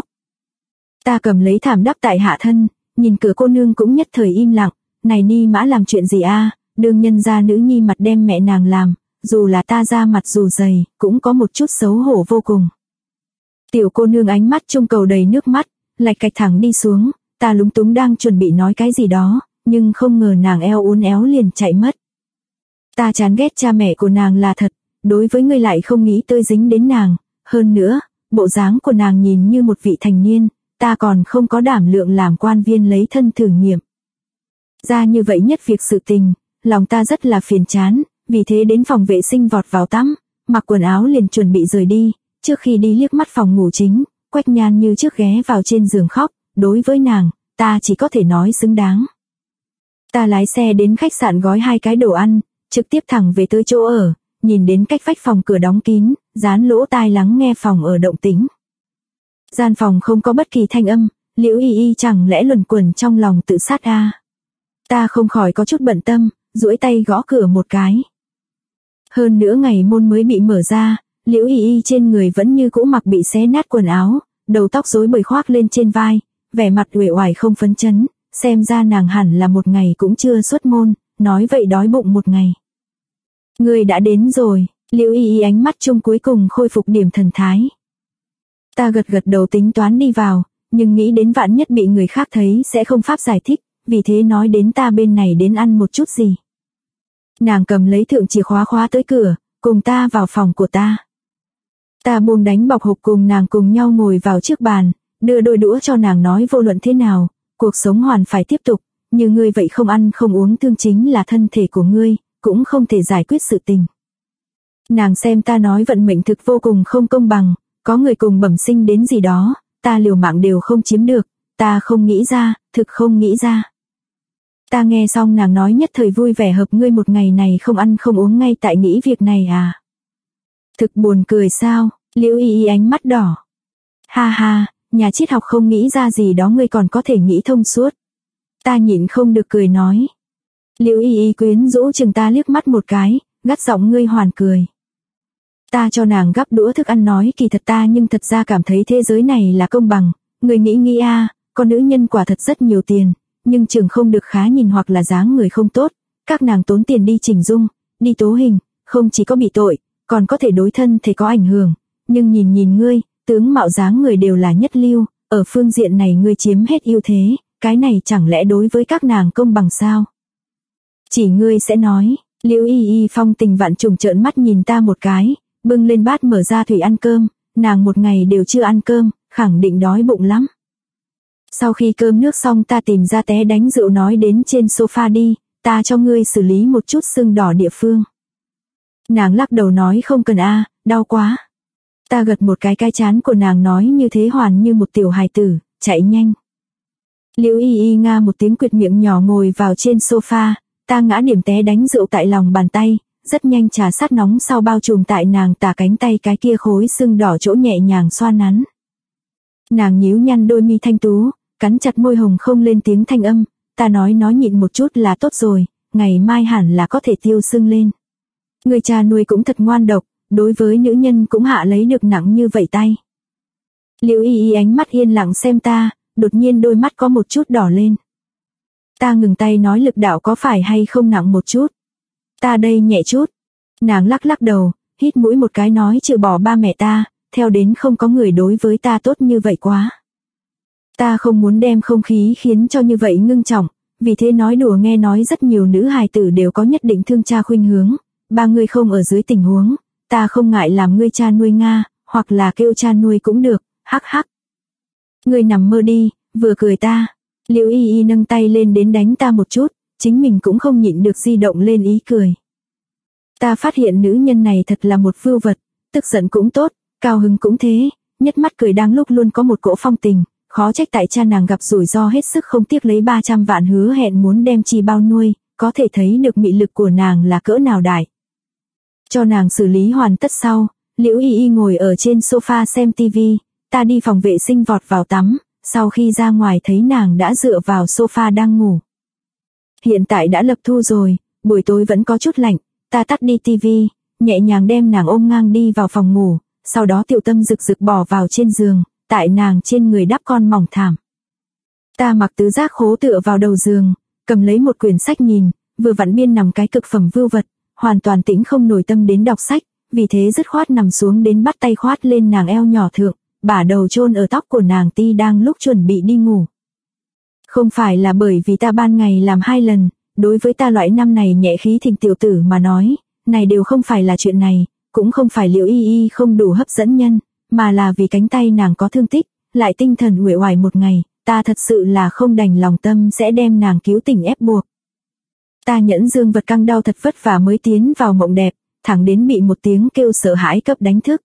Speaker 1: Ta cầm lấy thảm đắp tại hạ thân, nhìn cửa cô nương cũng nhất thời im lặng, này Ni Mã làm chuyện gì a? Đương nhân ra nữ nhi mặt đem mẹ nàng làm, dù là ta ra mặt dù dày, cũng có một chút xấu hổ vô cùng. Tiểu cô nương ánh mắt trung cầu đầy nước mắt, lạch cạch thẳng đi xuống, ta lúng túng đang chuẩn bị nói cái gì đó, nhưng không ngờ nàng eo uốn éo liền chạy mất. Ta chán ghét cha mẹ của nàng là thật, đối với ngươi lại không nghĩ tới dính đến nàng, hơn nữa, bộ dáng của nàng nhìn như một vị thành niên, ta còn không có đảm lượng làm quan viên lấy thân thử nghiệm. Ra như vậy nhất việc sự tình, lòng ta rất là phiền chán, vì thế đến phòng vệ sinh vọt vào tắm, mặc quần áo liền chuẩn bị rời đi, trước khi đi liếc mắt phòng ngủ chính, Quách Nhan như trước ghé vào trên giường khóc, đối với nàng, ta chỉ có thể nói xứng đáng. Ta lái xe đến khách sạn gói 2 cái đồ ăn, trực tiếp thẳng về tới chỗ ở, nhìn đến cách vách phòng cửa đóng kín, dán lỗ tai lắng nghe phòng ở động tĩnh. Gian phòng không có bất kỳ thanh âm, Liễu Y Y chẳng lẽ luẩn quẩn trong lòng tự sát a? Ta không khỏi có chút bận tâm, duỗi tay gõ cửa một cái. Hơn nữa ngày môn mới bị mở ra, Liễu Y Y trên người vẫn như cũ mặc bị xé nát quần áo, đầu tóc rối bời khoác lên trên vai, vẻ mặt uể oải không phấn chấn, xem ra nàng hẳn là một ngày cũng chưa xuất môn, nói vậy đói bụng một ngày. Người đã đến rồi, Liễu Y Y ánh mắt chung cuối cùng khôi phục điểm thần thái. Ta gật gật đầu tính toán đi vào, nhưng nghĩ đến vạn nhất bị người khác thấy sẽ không pháp giải thích, vì thế nói đến ta bên này đến ăn một chút gì. Nàng cầm lấy thượng chìa khóa khóa tới cửa, cùng ta vào phòng của ta. Ta buông đánh bọc hộp cùng nàng cùng nhau ngồi vào trước bàn, đưa đôi đũa cho nàng nói vô luận thế nào, cuộc sống hoàn phải tiếp tục, như ngươi vậy không ăn không uống thương chính là thân thể của ngươi, cũng không thể giải quyết sự tình. Nàng xem ta nói vận mệnh thực vô cùng không công bằng, có người cùng bẩm sinh đến gì đó, ta liều mạng đều không chiếm được, ta không nghĩ ra, thực không nghĩ ra. Ta nghe xong nàng nói nhất thời vui vẻ hợp ngươi một ngày này không ăn không uống ngay tại nghĩ việc này à. Thực buồn cười sao, Liễu Y Y ánh mắt đỏ. Ha ha, nhà triết học không nghĩ ra gì đó ngươi còn có thể nghĩ thông suốt. Ta nhịn không được cười nói. Liễu Y Y quyến rũ chừng ta liếc mắt một cái, gắt giọng ngươi hoàn cười. Ta cho nàng gắp đũa thức ăn nói kỳ thật ta nhưng thật ra cảm thấy thế giới này là công bằng, người nghĩ a, con nữ nhân quả thật rất nhiều tiền, nhưng chừng không được khá nhìn hoặc là dáng người không tốt, các nàng tốn tiền đi chỉnh dung, đi tố hình, không chỉ có bị tội, còn có thể đối thân thể có ảnh hưởng, nhưng nhìn ngươi, tướng mạo dáng người đều là nhất lưu, ở phương diện này ngươi chiếm hết ưu thế, cái này chẳng lẽ đối với các nàng công bằng sao? Chỉ ngươi sẽ nói, Liễu Y Y phong tình vạn trùng trợn mắt nhìn ta một cái, bưng lên bát mở ra thủy ăn cơm, nàng một ngày đều chưa ăn cơm, khẳng định đói bụng lắm. Sau khi cơm nước xong ta tìm ra té đánh rượu nói đến trên sofa đi, ta cho ngươi xử lý một chút sưng đỏ địa phương. Nàng lắc đầu nói không cần a, đau quá. Ta gật một cái trán của nàng nói như thế hoàn như một tiểu hài tử, chạy nhanh. Liễu Y Y nga một tiếng quyệt miệng nhỏ ngồi vào trên sofa, ta ngã điểm té đánh rượu tại lòng bàn tay, rất nhanh trà sát nóng sau bao trùm tại nàng tả cánh tay cái kia khối sưng đỏ chỗ nhẹ nhàng xoa nắn. Nàng nhíu nhăn đôi mi thanh tú, cắn chặt môi hồng không lên tiếng thanh âm, ta nói nhịn một chút là tốt rồi, ngày mai hẳn là có thể tiêu sưng lên. Người cha nuôi cũng thật ngoan độc, đối với nữ nhân cũng hạ lấy được nặng như vậy tay. Liễu Y Y ánh mắt yên lặng xem ta, đột nhiên đôi mắt có một chút đỏ lên. Ta ngừng tay nói lực đạo có phải hay không nặng một chút. Ta đây nhẹ chút. Nàng lắc lắc đầu, hít mũi một cái nói trừ bỏ ba mẹ ta, theo đến không có người đối với ta tốt như vậy quá. Ta không muốn đem không khí khiến cho như vậy ngưng trọng, vì thế nói đùa nghe nói rất nhiều nữ hài tử đều có nhất định thương cha khuynh hướng, ba người không ở dưới tình huống, ta không ngại làm ngươi cha nuôi Nga, hoặc là kêu cha nuôi cũng được, hắc hắc. Ngươi nằm mơ đi, vừa cười ta. Liễu Y Y nâng tay lên đến đánh ta một chút, chính mình cũng không nhịn được di động lên ý cười. Ta phát hiện nữ nhân này thật là một vưu vật, tức giận cũng tốt, cao hứng cũng thế, nhất mắt cười đang lúc luôn có một cỗ phong tình, Khó trách tại cha nàng gặp rủi ro hết sức không tiếc lấy 300 vạn hứa hẹn muốn đem Chi bao nuôi, có thể thấy được mị lực của nàng là cỡ nào đại. Cho nàng xử lý hoàn tất sau, Liễu Y Y ngồi ở trên sofa xem tivi, ta đi phòng vệ sinh vọt vào tắm, sau khi ra ngoài thấy nàng đã dựa vào sofa đang ngủ. Hiện tại đã lập thu rồi, buổi tối vẫn có chút lạnh, ta tắt đi tivi, nhẹ nhàng đem nàng ôm ngang đi vào phòng ngủ, sau đó Tiểu Tâm rực rực bỏ vào trên giường, tại nàng trên người đắp con mỏng thảm. Ta mặc tứ giác khố tựa vào đầu giường, cầm lấy một quyển sách nhìn, vừa vặn biên nằm cái cực phẩm vưu vật, hoàn toàn tĩnh không nổi tâm đến đọc sách, vì thế dứt khoát nằm xuống đến bắt tay khoát lên nàng eo nhỏ thượng, bả đầu chôn ở tóc của nàng ti đang lúc chuẩn bị đi ngủ. Không phải là bởi vì ta ban ngày làm 2 lần, đối với ta loại năm này nhẹ khí thịnh tiểu tử mà nói, này đều không phải là chuyện này, cũng không phải Liễu Y Y không đủ hấp dẫn nhân, mà là vì cánh tay nàng có thương tích, lại tinh thần uể oải một ngày, ta thật sự là không đành lòng tâm sẽ đem nàng cứu tỉnh ép buộc. Ta nhẫn dương vật căng đau thật vất vả mới tiến vào mộng đẹp, thẳng đến bị một tiếng kêu sợ hãi cấp đánh thức.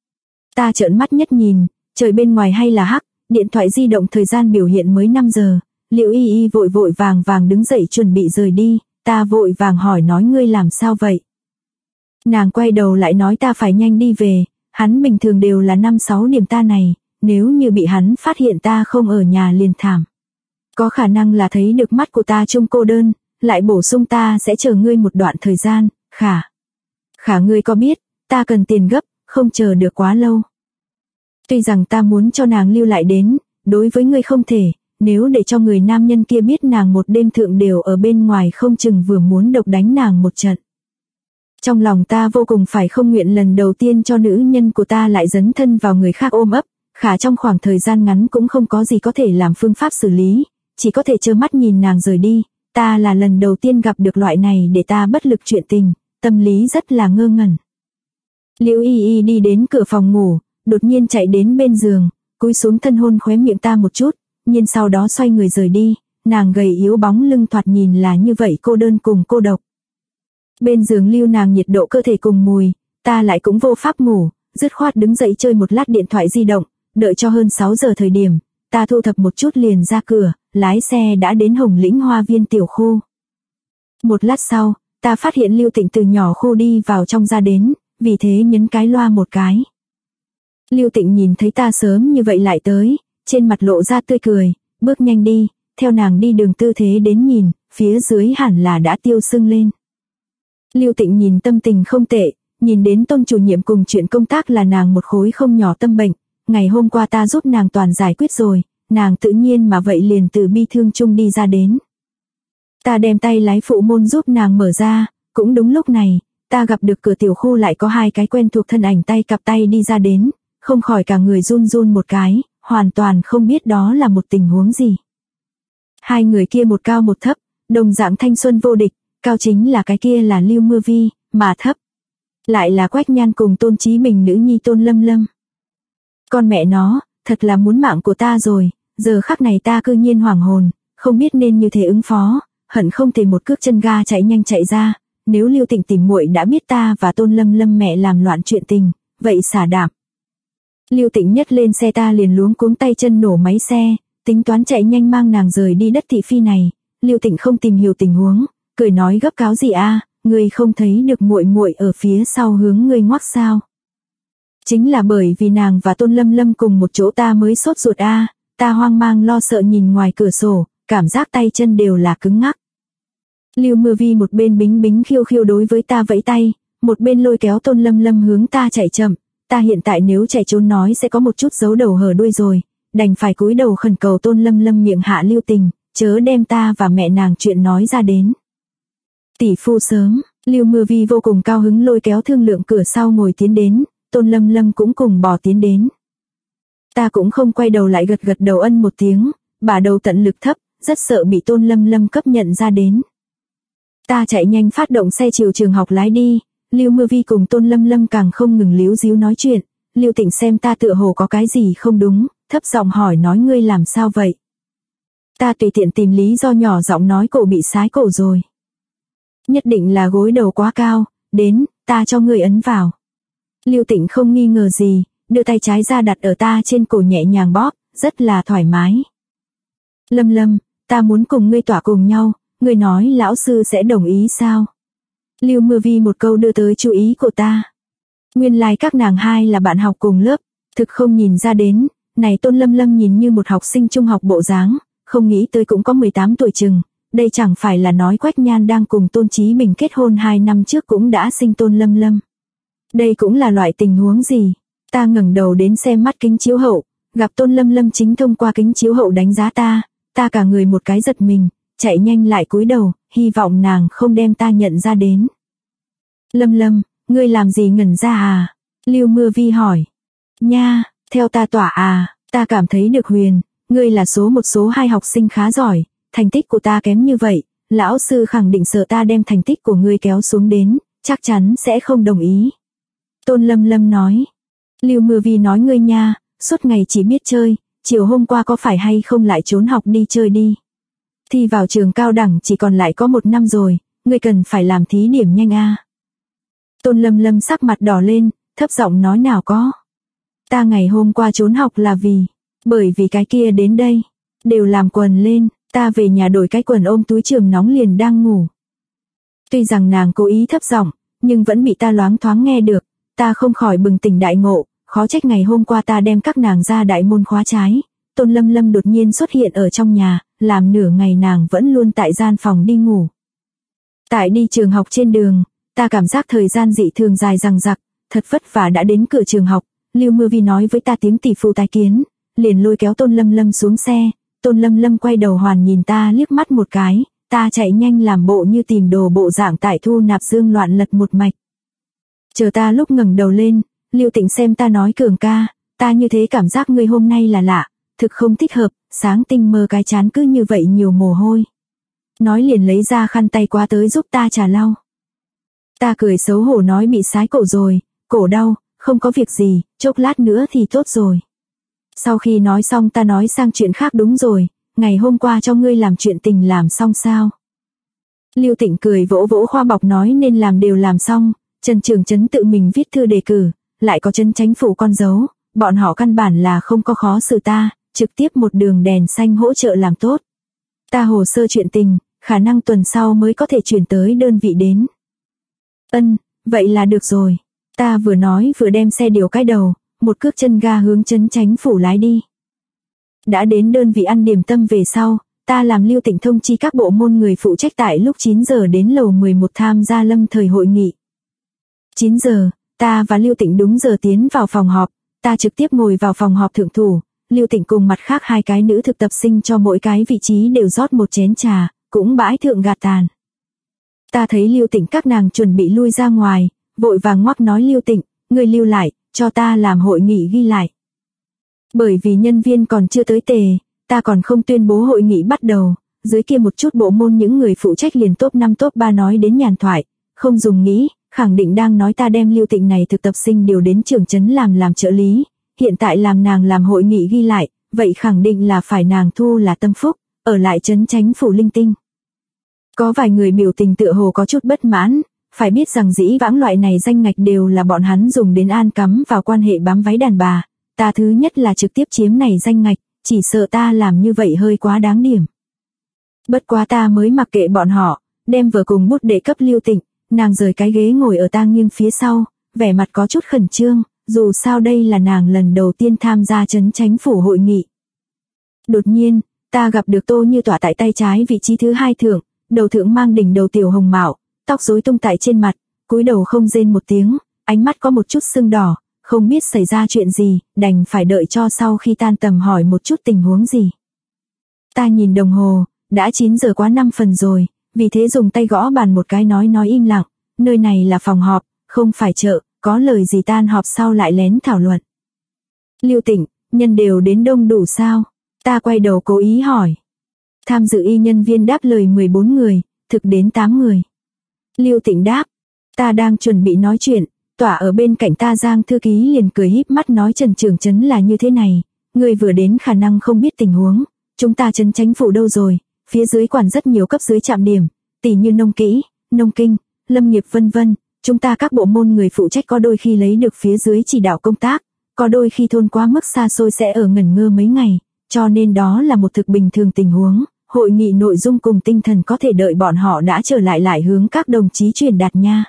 Speaker 1: Ta trợn mắt nhất nhìn, trời bên ngoài hay là hắc, điện thoại di động thời gian biểu hiện mới 5 giờ, Liễu Y Y vội vội vàng đứng dậy chuẩn bị rời đi, ta vội vàng hỏi nói ngươi làm sao vậy. Nàng quay đầu lại nói ta phải nhanh đi về, hắn bình thường đều là 5-6 điểm ta này, nếu như bị hắn phát hiện ta không ở nhà liền thảm. Có khả năng là thấy được mắt của ta trông cô đơn, lại bổ sung ta sẽ chờ ngươi một đoạn thời gian, Khả ngươi có biết, ta cần tiền gấp, không chờ được quá lâu. Tuy rằng ta muốn cho nàng lưu lại đến, đối với ngươi không thể, nếu để cho người nam nhân kia biết nàng một đêm thượng đều ở bên ngoài không chừng vừa muốn độc đánh nàng một trận. Trong lòng ta vô cùng phải không nguyện lần đầu tiên cho nữ nhân của ta lại dấn thân vào người khác ôm ấp, khả trong khoảng thời gian ngắn cũng không có gì có thể làm phương pháp xử lý, chỉ có thể trơ mắt nhìn nàng rời đi, ta là lần đầu tiên gặp được loại này để ta bất lực chuyện tình, tâm lý rất là ngơ ngẩn. Liễu Y Y đi đến cửa phòng ngủ, đột nhiên chạy đến bên giường, cúi xuống thân hôn khóe miệng ta một chút, nhưng sau đó xoay người rời đi, nàng gầy yếu bóng lưng thoạt nhìn là như vậy cô đơn cùng cô độc. Bên giường lưu nàng nhiệt độ cơ thể cùng mùi, ta lại cũng vô pháp ngủ, dứt khoát đứng dậy chơi một lát điện thoại di động, đợi cho hơn 6 giờ thời điểm, ta thu thập một chút liền ra cửa, lái xe đã đến Hồng Lĩnh Hoa Viên tiểu khu. Một lát sau, ta phát hiện Lưu Tịnh từ nhỏ khu đi vào trong ra đến, vì thế nhấn cái loa một cái. Lưu Tịnh nhìn thấy ta sớm như vậy lại tới, trên mặt lộ ra tươi cười, bước nhanh đi, theo nàng đi đường tư thế đến nhìn, phía dưới hẳn là đã tiêu sưng lên. Lưu Tịnh nhìn tâm tình không tệ, nhìn đến Tôn chủ nhiệm cùng chuyện công tác là nàng một khối không nhỏ tâm bệnh, ngày hôm qua ta giúp nàng toàn giải quyết rồi, nàng tự nhiên mà vậy liền từ bi thương chung đi ra đến. Ta đem tay lái phụ môn giúp nàng mở ra, cũng đúng lúc này, ta gặp được cửa tiểu khu lại có 2 cái quen thuộc thân ảnh tay cặp tay đi ra đến, không khỏi cả người run run một cái, hoàn toàn không biết đó là một tình huống gì. 2 người kia một cao một thấp, đồng dạng thanh xuân vô địch, cao chính là cái kia là Lưu Mưa Vi, mà thấp lại là Quách Nhan cùng Tôn Chí Bình nữ nhi Tôn Lâm Lâm. Con mẹ nó, thật là muốn mạng của ta rồi, giờ khắc này ta cư nhiên hoảng hồn, không biết nên như thế ứng phó, hận không thể một cước chân ga chạy nhanh chạy ra, nếu Lưu Tịnh tìm muội đã biết ta và Tôn Lâm Lâm mẹ làm loạn chuyện tình, vậy xả đạp. Lưu Tịnh nhất lên xe ta liền luống cuống tay chân nổ máy xe, tính toán chạy nhanh mang nàng rời đi đất thị phi này. Lưu Tịnh không tìm hiểu tình huống, cười nói gấp cáo gì a, ngươi không thấy được muội muội ở phía sau hướng ngươi ngoắc sao? Chính là bởi vì nàng và Tôn Lâm Lâm cùng một chỗ ta mới sốt ruột a, ta hoang mang lo sợ nhìn ngoài cửa sổ, cảm giác tay chân đều là cứng ngắc. Lưu Mưa Vi một bên bính bính khiêu khiêu đối với ta vẫy tay, một bên lôi kéo Tôn Lâm Lâm hướng ta chạy chậm, ta hiện tại nếu chạy trốn nói sẽ có một chút giấu đầu hở đuôi rồi, đành phải cúi đầu khẩn cầu Tôn Lâm Lâm miệng hạ lưu tình, chớ đem ta và mẹ nàng chuyện nói ra đến. Tỷ phu sớm, Lưu Mưa Vi vô cùng cao hứng lôi kéo thương lượng cửa sau ngồi tiến đến, Tôn Lâm Lâm cũng cùng bò tiến đến. Ta cũng không quay đầu lại gật gật đầu ân một tiếng, bả đầu tận lực thấp, rất sợ bị Tôn Lâm Lâm cấp nhận ra đến. Ta chạy nhanh phát động xe chiều trường học lái đi, Lưu Mưa Vi cùng Tôn Lâm Lâm càng không ngừng líu díu nói chuyện, Lưu Tịnh xem ta tựa hồ có cái gì không đúng, thấp giọng hỏi nói ngươi làm sao vậy. Ta tùy tiện tìm lý do nhỏ giọng nói cổ bị sái cổ rồi. Nhất định là gối đầu quá cao, đến, ta cho ngươi ấn vào. Lưu Tịnh không nghi ngờ gì, đưa tay trái ra đặt ở ta trên cổ nhẹ nhàng bóp, rất là thoải mái. Lâm Lâm, ta muốn cùng ngươi tỏa cùng nhau, ngươi nói lão sư sẽ đồng ý sao? Lưu Mưa Vi một câu đưa tới chú ý của ta. Nguyên lai các nàng hai là bạn học cùng lớp, thực không nhìn ra đến, này Tôn Lâm Lâm nhìn như một học sinh trung học bộ dáng, không nghĩ tới cũng có 18 tuổi chừng, đây chẳng phải là nói Quách Nhan đang cùng Tôn Chí Bình kết hôn 2 năm trước cũng đã sinh Tôn Lâm Lâm. Đây cũng là loại tình huống gì? Ta ngẩng đầu đến xem mắt kính chiếu hậu, gặp Tôn Lâm Lâm chính thông qua kính chiếu hậu đánh giá ta cả người một cái giật mình, chạy nhanh lại cúi đầu, hy vọng nàng không đem ta nhận ra đến. Lâm Lâm, ngươi làm gì ngẩn ra à? Lưu Mưa Vi hỏi. Nha, theo ta tỏa à, ta cảm thấy được huyền, ngươi là số 1 số 2 học sinh khá giỏi, thành tích của ta kém như vậy, lão sư khẳng định sợ ta đem thành tích của ngươi kéo xuống đến, chắc chắn sẽ không đồng ý. Tôn Lâm Lâm nói. Lưu Mưa Vi nói ngươi nha, suốt ngày chỉ biết chơi, chiều hôm qua có phải hay không lại trốn học đi chơi đi. Thi vào trường cao đẳng chỉ còn lại có 1 năm rồi, ngươi cần phải làm thí điểm nhanh a. Tôn Lâm Lâm sắc mặt đỏ lên, thấp giọng nói nào có. Ta ngày hôm qua trốn học là bởi vì cái kia đến đây, đều làm quần lên, ta về nhà đổi cái quần ôm túi trường nóng liền đang ngủ. Tuy rằng nàng cố ý thấp giọng, nhưng vẫn bị ta loáng thoáng nghe được, ta không khỏi bừng tỉnh đại ngộ, khó trách ngày hôm qua ta đem các nàng ra đại môn khóa trái. Tôn Lâm Lâm đột nhiên xuất hiện ở trong nhà, làm nửa ngày nàng vẫn luôn tại gian phòng đi ngủ. Tại đi trường học trên đường, ta cảm giác thời gian dị thường dài dằng dặc, thật vất vả đã đến cửa trường học, Lưu Mưa Vi nói với ta tiếng tỷ phu tái kiến, liền lôi kéo Tôn Lâm Lâm xuống xe, Tôn Lâm Lâm quay đầu hoàn nhìn ta liếc mắt một cái, ta chạy nhanh làm bộ như tìm đồ bộ dạng tại thu nạp dương loạn lật một mạch. Chờ ta lúc ngẩng đầu lên, Lưu Tịnh xem ta nói Cường ca, ta như thế cảm giác ngươi hôm nay là lạ, thực không thích hợp, sáng tinh mơ cái chán cứ như vậy nhiều mồ hôi. Nói liền lấy ra khăn tay qua tới giúp ta trà lau. Ta cười xấu hổ nói bị sái cổ rồi, cổ đau, không có việc gì, chốc lát nữa thì tốt rồi. Sau khi nói xong ta nói sang chuyện khác đúng rồi, ngày hôm qua cho ngươi làm chuyện tình làm xong sao? Lưu Tịnh cười vỗ vỗ khoa bọc nói nên làm đều làm xong, Trần Trường Chấn tự mình viết thư đề cử, lại có Trấn Chánh phủ con dấu, bọn họ căn bản là không có khó xử ta, trực tiếp một đường đèn xanh hỗ trợ làm tốt. Ta hồ sơ chuyện tình, khả năng tuần sau mới có thể chuyển tới đơn vị đến. Vậy là được rồi. Ta vừa nói vừa đem xe điều cái đầu, một cước chân ga hướng Trấn Chánh phủ lái đi. Đã đến đơn vị ăn điểm tâm về sau, ta làm Lưu Tịnh thông chi các bộ môn người phụ trách tại lúc 9 giờ đến lầu 11 tham gia lâm thời hội nghị. 9 giờ, ta và Lưu Tịnh đúng giờ tiến vào phòng họp, ta trực tiếp ngồi vào phòng họp thượng thủ, Lưu Tịnh cùng mặt khác 2 cái nữ thực tập sinh cho mỗi cái vị trí đều rót một chén trà, cũng bãi thượng gạt tàn. Ta thấy Lưu Tịnh các nàng chuẩn bị lui ra ngoài, vội vàng ngoắc nói Lưu Tịnh, ngươi lưu lại, cho ta làm hội nghị ghi lại. Bởi vì nhân viên còn chưa tới tề, ta còn không tuyên bố hội nghị bắt đầu, dưới kia một chút bộ môn những người phụ trách liền top 5 top 3 nói đến nhàn thoại, không dùng nghĩ, khẳng định đang nói ta đem Lưu Tịnh này thực tập sinh điều đến trường trấn làm trợ lý, hiện tại làm nàng làm hội nghị ghi lại, vậy khẳng định là phải nàng thu là tâm phúc, ở lại Trấn Chánh phủ linh tinh. Có vài người biểu tình tựa hồ có chút bất mãn, phải biết rằng dĩ vãng loại này danh ngạch đều là bọn hắn dùng đến an cắm vào quan hệ bám váy đàn bà, ta thứ nhất là trực tiếp chiếm này danh ngạch, chỉ sợ ta làm như vậy hơi quá đáng điểm. Bất quá ta mới mặc kệ bọn họ, đem vở cùng bút để cấp Lưu Tịnh, nàng rời cái ghế ngồi ở ta nghiêng phía sau, vẻ mặt có chút khẩn trương, dù sao đây là nàng lần đầu tiên tham gia Trấn Chánh phủ hội nghị. Đột nhiên, ta gặp được Tô Như tỏa tại tay trái vị trí thứ 2 thượng, đầu thượng mang đỉnh đầu tiểu hồng mạo, tóc rối tung tại trên mặt, cúi đầu không rên một tiếng, ánh mắt có một chút sưng đỏ, không biết xảy ra chuyện gì, đành phải đợi cho sau khi tan tầm hỏi một chút tình huống gì. Ta nhìn đồng hồ, đã 9 giờ quá 5 phần rồi, vì thế dùng tay gõ bàn một cái nói im lặng, nơi này là phòng họp, không phải chợ, có lời gì tan họp sau lại lén thảo luận. Lưu Tịnh, nhân đều đến đông đủ sao? Ta quay đầu cố ý hỏi. Tham dự y nhân viên đáp lời 14 người, thực đến 8 người. Lưu Tịnh đáp, ta đang chuẩn bị nói chuyện, tỏa ở bên cạnh ta Giang thư ký liền cười híp mắt nói Trần Trường Chấn là như thế này, người vừa đến khả năng không biết tình huống, chúng ta Trấn Chánh phủ đâu rồi, phía dưới quản rất nhiều cấp dưới trạm điểm, tỉ như nông kỹ, nông kinh, lâm nghiệp vân vân, chúng ta các bộ môn người phụ trách có đôi khi lấy được phía dưới chỉ đạo công tác, có đôi khi thôn quá mức xa xôi sẽ ở ngẩn ngơ mấy ngày, cho nên đó là một thực bình thường tình huống. Hội nghị nội dung cùng tinh thần có thể đợi bọn họ đã trở lại hướng các đồng chí truyền đạt nha.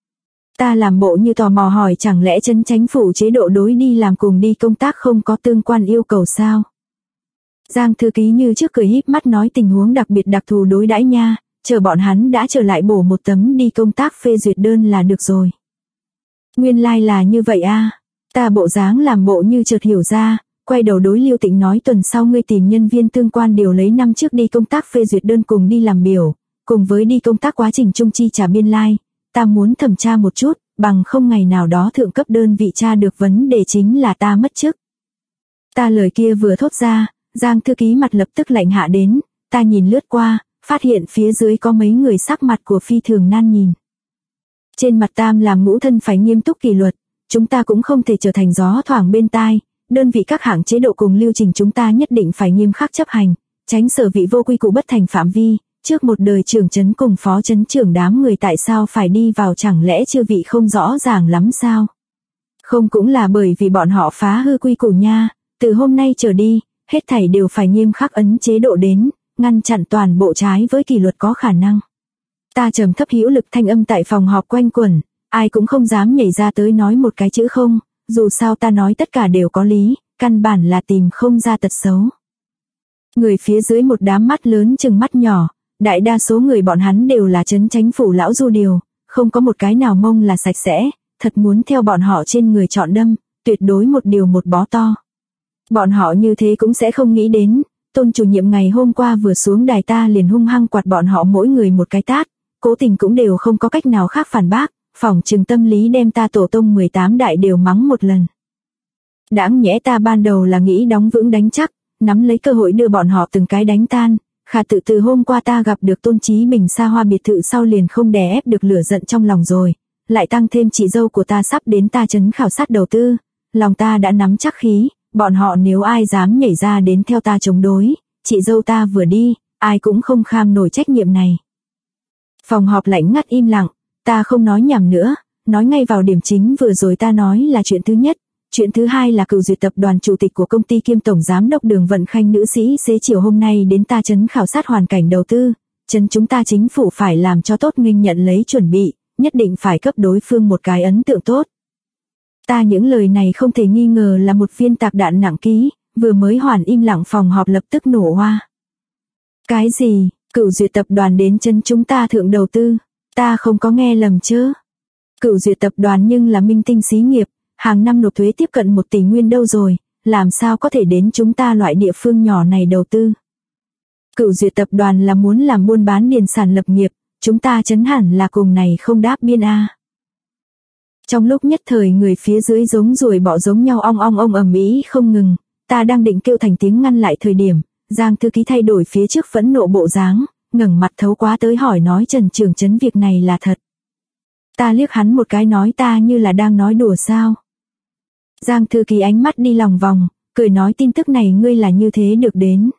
Speaker 1: Ta làm bộ như tò mò hỏi chẳng lẽ trấn chánh phủ chế độ đối đi làm cùng đi công tác không có tương quan yêu cầu sao? Giang thư ký như trước cười híp mắt nói tình huống đặc biệt đặc thù đối đãi nha, chờ bọn hắn đã trở lại bổ một tấm đi công tác phê duyệt đơn là được rồi. Nguyên lai là như vậy a. Ta bộ dáng làm bộ như chợt hiểu ra, quay đầu đối Lưu Tịnh nói tuần sau ngươi tìm nhân viên tương quan điều lấy năm trước đi công tác phê duyệt đơn cùng đi làm biểu, cùng với đi công tác quá trình chung chi trả biên lai, ta muốn thẩm tra một chút, bằng không ngày nào đó thượng cấp đơn vị tra được vấn đề chính là ta mất chức. Ta lời kia vừa thốt ra, Giang thư ký mặt lập tức lạnh hạ đến, ta nhìn lướt qua, phát hiện phía dưới có mấy người sắc mặt của phi thường nan nhìn. Trên mặt Tam làm ngũ thân phải nghiêm túc kỷ luật, chúng ta cũng không thể trở thành gió thoảng bên tai, đơn vị các hạng chế độ cùng lưu trình chúng ta nhất định phải nghiêm khắc chấp hành, tránh sở vị vô quy củ bất thành phạm vi, trước một đời trưởng trấn cùng phó trấn trưởng đám người tại sao phải đi vào chẳng lẽ chư vị không rõ ràng lắm sao? Không cũng là bởi vì bọn họ phá hư quy củ nha, từ hôm nay trở đi, hết thảy đều phải nghiêm khắc ấn chế độ đến, ngăn chặn toàn bộ trái với kỷ luật có khả năng. Ta trầm thấp hữu lực thanh âm tại phòng họp quanh quẩn, ai cũng không dám nhảy ra tới nói một cái chữ không, dù sao ta nói tất cả đều có lý, căn bản là tìm không ra tật xấu. Người phía dưới một đám mắt lớn chừng mắt nhỏ, đại đa số người bọn hắn đều là trấn chánh phủ lão du điều, không có một cái nào mông là sạch sẽ, thật muốn theo bọn họ trên người chọn đâm, tuyệt đối một điều một bó to. Bọn họ như thế cũng sẽ không nghĩ đến, Tôn chủ nhiệm ngày hôm qua vừa xuống đài ta liền hung hăng quạt bọn họ mỗi người một cái tát, cố tình cũng đều không có cách nào khác phản bác, phỏng chừng tâm lý đem ta tổ tông 18 đại đều mắng một lần. Đáng nhẽ ta ban đầu là nghĩ đóng vững đánh chắc, nắm lấy cơ hội đưa bọn họ từng cái đánh tan, khả từ hôm qua ta gặp được Tôn Chí Bình xa hoa biệt thự sau liền không đè ép được lửa giận trong lòng rồi, lại tăng thêm chị dâu của ta sắp đến ta trấn khảo sát đầu tư, lòng ta đã nắm chắc khí, bọn họ nếu ai dám nhảy ra đến theo ta chống đối, chị dâu ta vừa đi, ai cũng không kham nổi trách nhiệm này. Phòng họp lạnh ngắt im lặng, ta không nói nhảm nữa, nói ngay vào điểm chính vừa rồi ta nói là chuyện thứ nhất. Chuyện thứ hai là cựu duyệt tập đoàn chủ tịch của công ty kiêm tổng giám đốc Đường Vận Khanh nữ sĩ xế chiều hôm nay đến ta trấn khảo sát hoàn cảnh đầu tư, trấn chúng ta chính phủ phải làm cho tốt nghênh nhận lấy chuẩn bị, nhất định phải cấp đối phương một cái ấn tượng tốt. Ta những lời này không thể nghi ngờ là một viên tạc đạn nặng ký, vừa mới hoàn im lặng phòng họp lập tức nổ hoa. Cái gì, cựu duyệt tập đoàn đến trấn chúng ta thượng đầu tư, ta không có nghe lầm chứ. Cựu duyệt tập đoàn nhưng là minh tinh xí nghiệp. Hàng năm nộp thuế tiếp cận 1 tỷ nguyên đâu rồi, làm sao có thể đến chúng ta loại địa phương nhỏ này đầu tư. Cựu duyệt tập đoàn là muốn làm buôn bán điền sản lập nghiệp, chúng ta chấn hẳn là cùng này không đáp biên a. Trong lúc nhất thời người phía dưới giống ruồi bọ giống nhau ong ong ầm ĩ không ngừng, ta đang định kêu thành tiếng ngăn lại thời điểm, Giang thư ký thay đổi phía trước phẫn nộ bộ dáng, ngẩng mặt thấu quá tới hỏi nói Trần trưởng trấn việc này là thật. Ta liếc hắn một cái nói ta như là đang nói đùa sao. Giang thư ký ánh mắt đi lòng vòng, cười nói tin tức này ngươi là như thế được đến.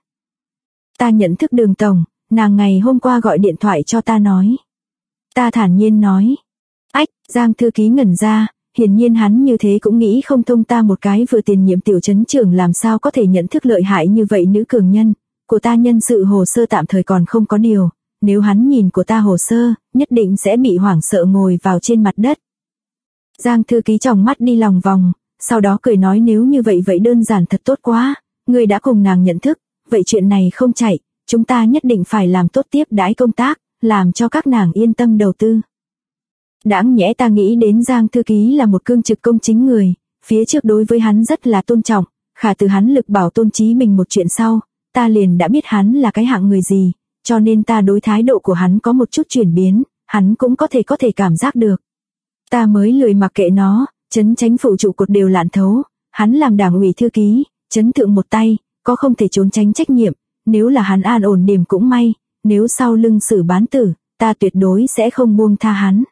Speaker 1: Ta nhận thức Đường tổng, nàng ngày hôm qua gọi điện thoại cho ta nói. Ta thản nhiên nói. Ách, Giang thư ký ngẩn ra, hiển nhiên hắn như thế cũng nghĩ không thông ta một cái vừa tiền nhiệm tiểu trấn trưởng làm sao có thể nhận thức lợi hại như vậy nữ cường nhân, của ta nhân sự hồ sơ tạm thời còn không có điều, nếu hắn nhìn của ta hồ sơ, nhất định sẽ bị hoảng sợ ngồi vào trên mặt đất. Giang thư ký tròng mắt đi lòng vòng. Sau đó cười nói nếu như vậy đơn giản thật tốt quá, ngươi đã cùng nàng nhận thức, vậy chuyện này không chạy, chúng ta nhất định phải làm tốt tiếp đãi công tác, làm cho các nàng yên tâm đầu tư. Đáng nhẽ ta nghĩ đến Giang thư ký là một cương trực công chính người, phía trước đối với hắn rất là tôn trọng, khả từ hắn lực bảo Tôn Chí Bình một chuyện sau, ta liền đã biết hắn là cái hạng người gì, cho nên ta đối thái độ của hắn có một chút chuyển biến, hắn cũng có thể cảm giác được. Ta mới lười mặc kệ nó. Trấn chánh phủ trụ cột đều lạn thấu, hắn làm đảng ủy thư ký, trấn thượng một tay, có không thể trốn tránh trách nhiệm, nếu là hắn an ổn điểm cũng may, nếu sau lưng xử bán tử, ta tuyệt đối sẽ không buông tha hắn.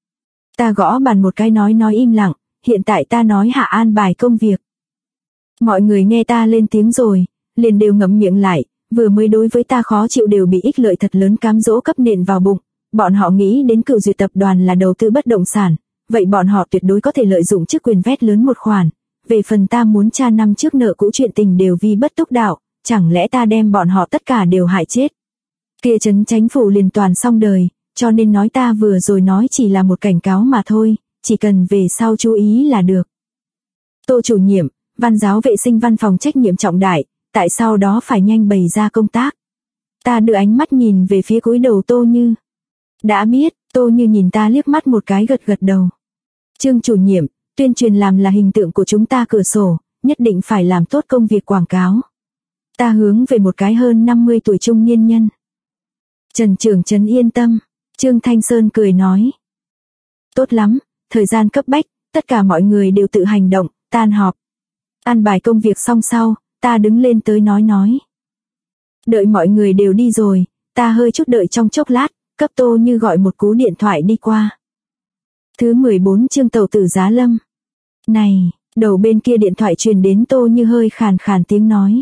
Speaker 1: Ta gõ bàn một cái nói im lặng, hiện tại ta nói hạ an bài công việc. Mọi người nghe ta lên tiếng rồi, liền đều ngậm miệng lại, vừa mới đối với ta khó chịu đều bị ích lợi thật lớn cám dỗ cấp nện vào bụng, bọn họ nghĩ đến cựu duyệt tập đoàn là đầu tư bất động sản. Vậy bọn họ tuyệt đối có thể lợi dụng chức quyền vét lớn một khoản, về phần ta muốn tra năm trước nợ cũ chuyện tình đều vi bất túc đạo, chẳng lẽ ta đem bọn họ tất cả đều hại chết. Kia trấn chánh phủ liền toàn xong đời, cho nên nói ta vừa rồi nói chỉ là một cảnh cáo mà thôi, chỉ cần về sau chú ý là được. Tô chủ nhiệm, văn giáo vệ sinh văn phòng trách nhiệm trọng đại, tại sao đó phải nhanh bày ra công tác. Ta đưa ánh mắt nhìn về phía cúi đầu Tô Như. Đã biết, Tô Như nhìn ta liếc mắt một cái gật gật đầu. Trương chủ nhiệm, tuyên truyền làm là hình tượng của chúng ta cửa sổ, nhất định phải làm tốt công việc quảng cáo. Ta hướng về một cái hơn 50 tuổi trung niên nhân. Trần trưởng trấn yên tâm, Trương Thanh Sơn cười nói. Tốt lắm, thời gian cấp bách, tất cả mọi người đều tự hành động, tan họp. An bài công việc xong sau, ta đứng lên tới nói. Đợi mọi người đều đi rồi, ta hơi chút đợi trong chốc lát, cấp Tô Như gọi một cú điện thoại đi qua. Thứ 14 chương Tẩu tử Giá Lâm. Này, đầu bên kia điện thoại truyền đến Tô Như hơi khàn khàn tiếng nói.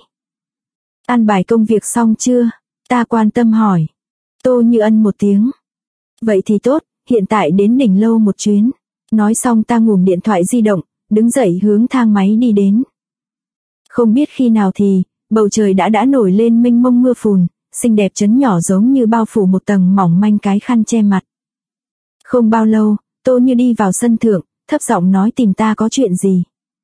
Speaker 1: An bài công việc xong chưa? Ta quan tâm hỏi. Tô Như ân một tiếng. Vậy thì tốt, hiện tại đến đỉnh lâu một chuyến. Nói xong ta ngủm điện thoại di động, đứng dậy hướng thang máy đi đến. Không biết khi nào thì, bầu trời đã nổi lên mênh mông mưa phùn, xinh đẹp trấn nhỏ giống như bao phủ một tầng mỏng manh cái khăn che mặt. Không bao lâu, Tô Như đi vào sân thượng, thấp giọng nói tìm ta có chuyện gì.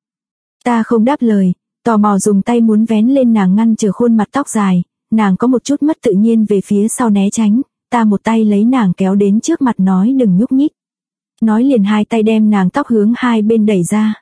Speaker 1: Ta không đáp lời, tò mò dùng tay muốn vén lên nàng ngăn trở khuôn mặt tóc dài, nàng có một chút mất tự nhiên về phía sau né tránh, ta một tay lấy nàng kéo đến trước mặt nói đừng nhúc nhích. Nói liền hai tay đem nàng tóc hướng hai bên đẩy ra.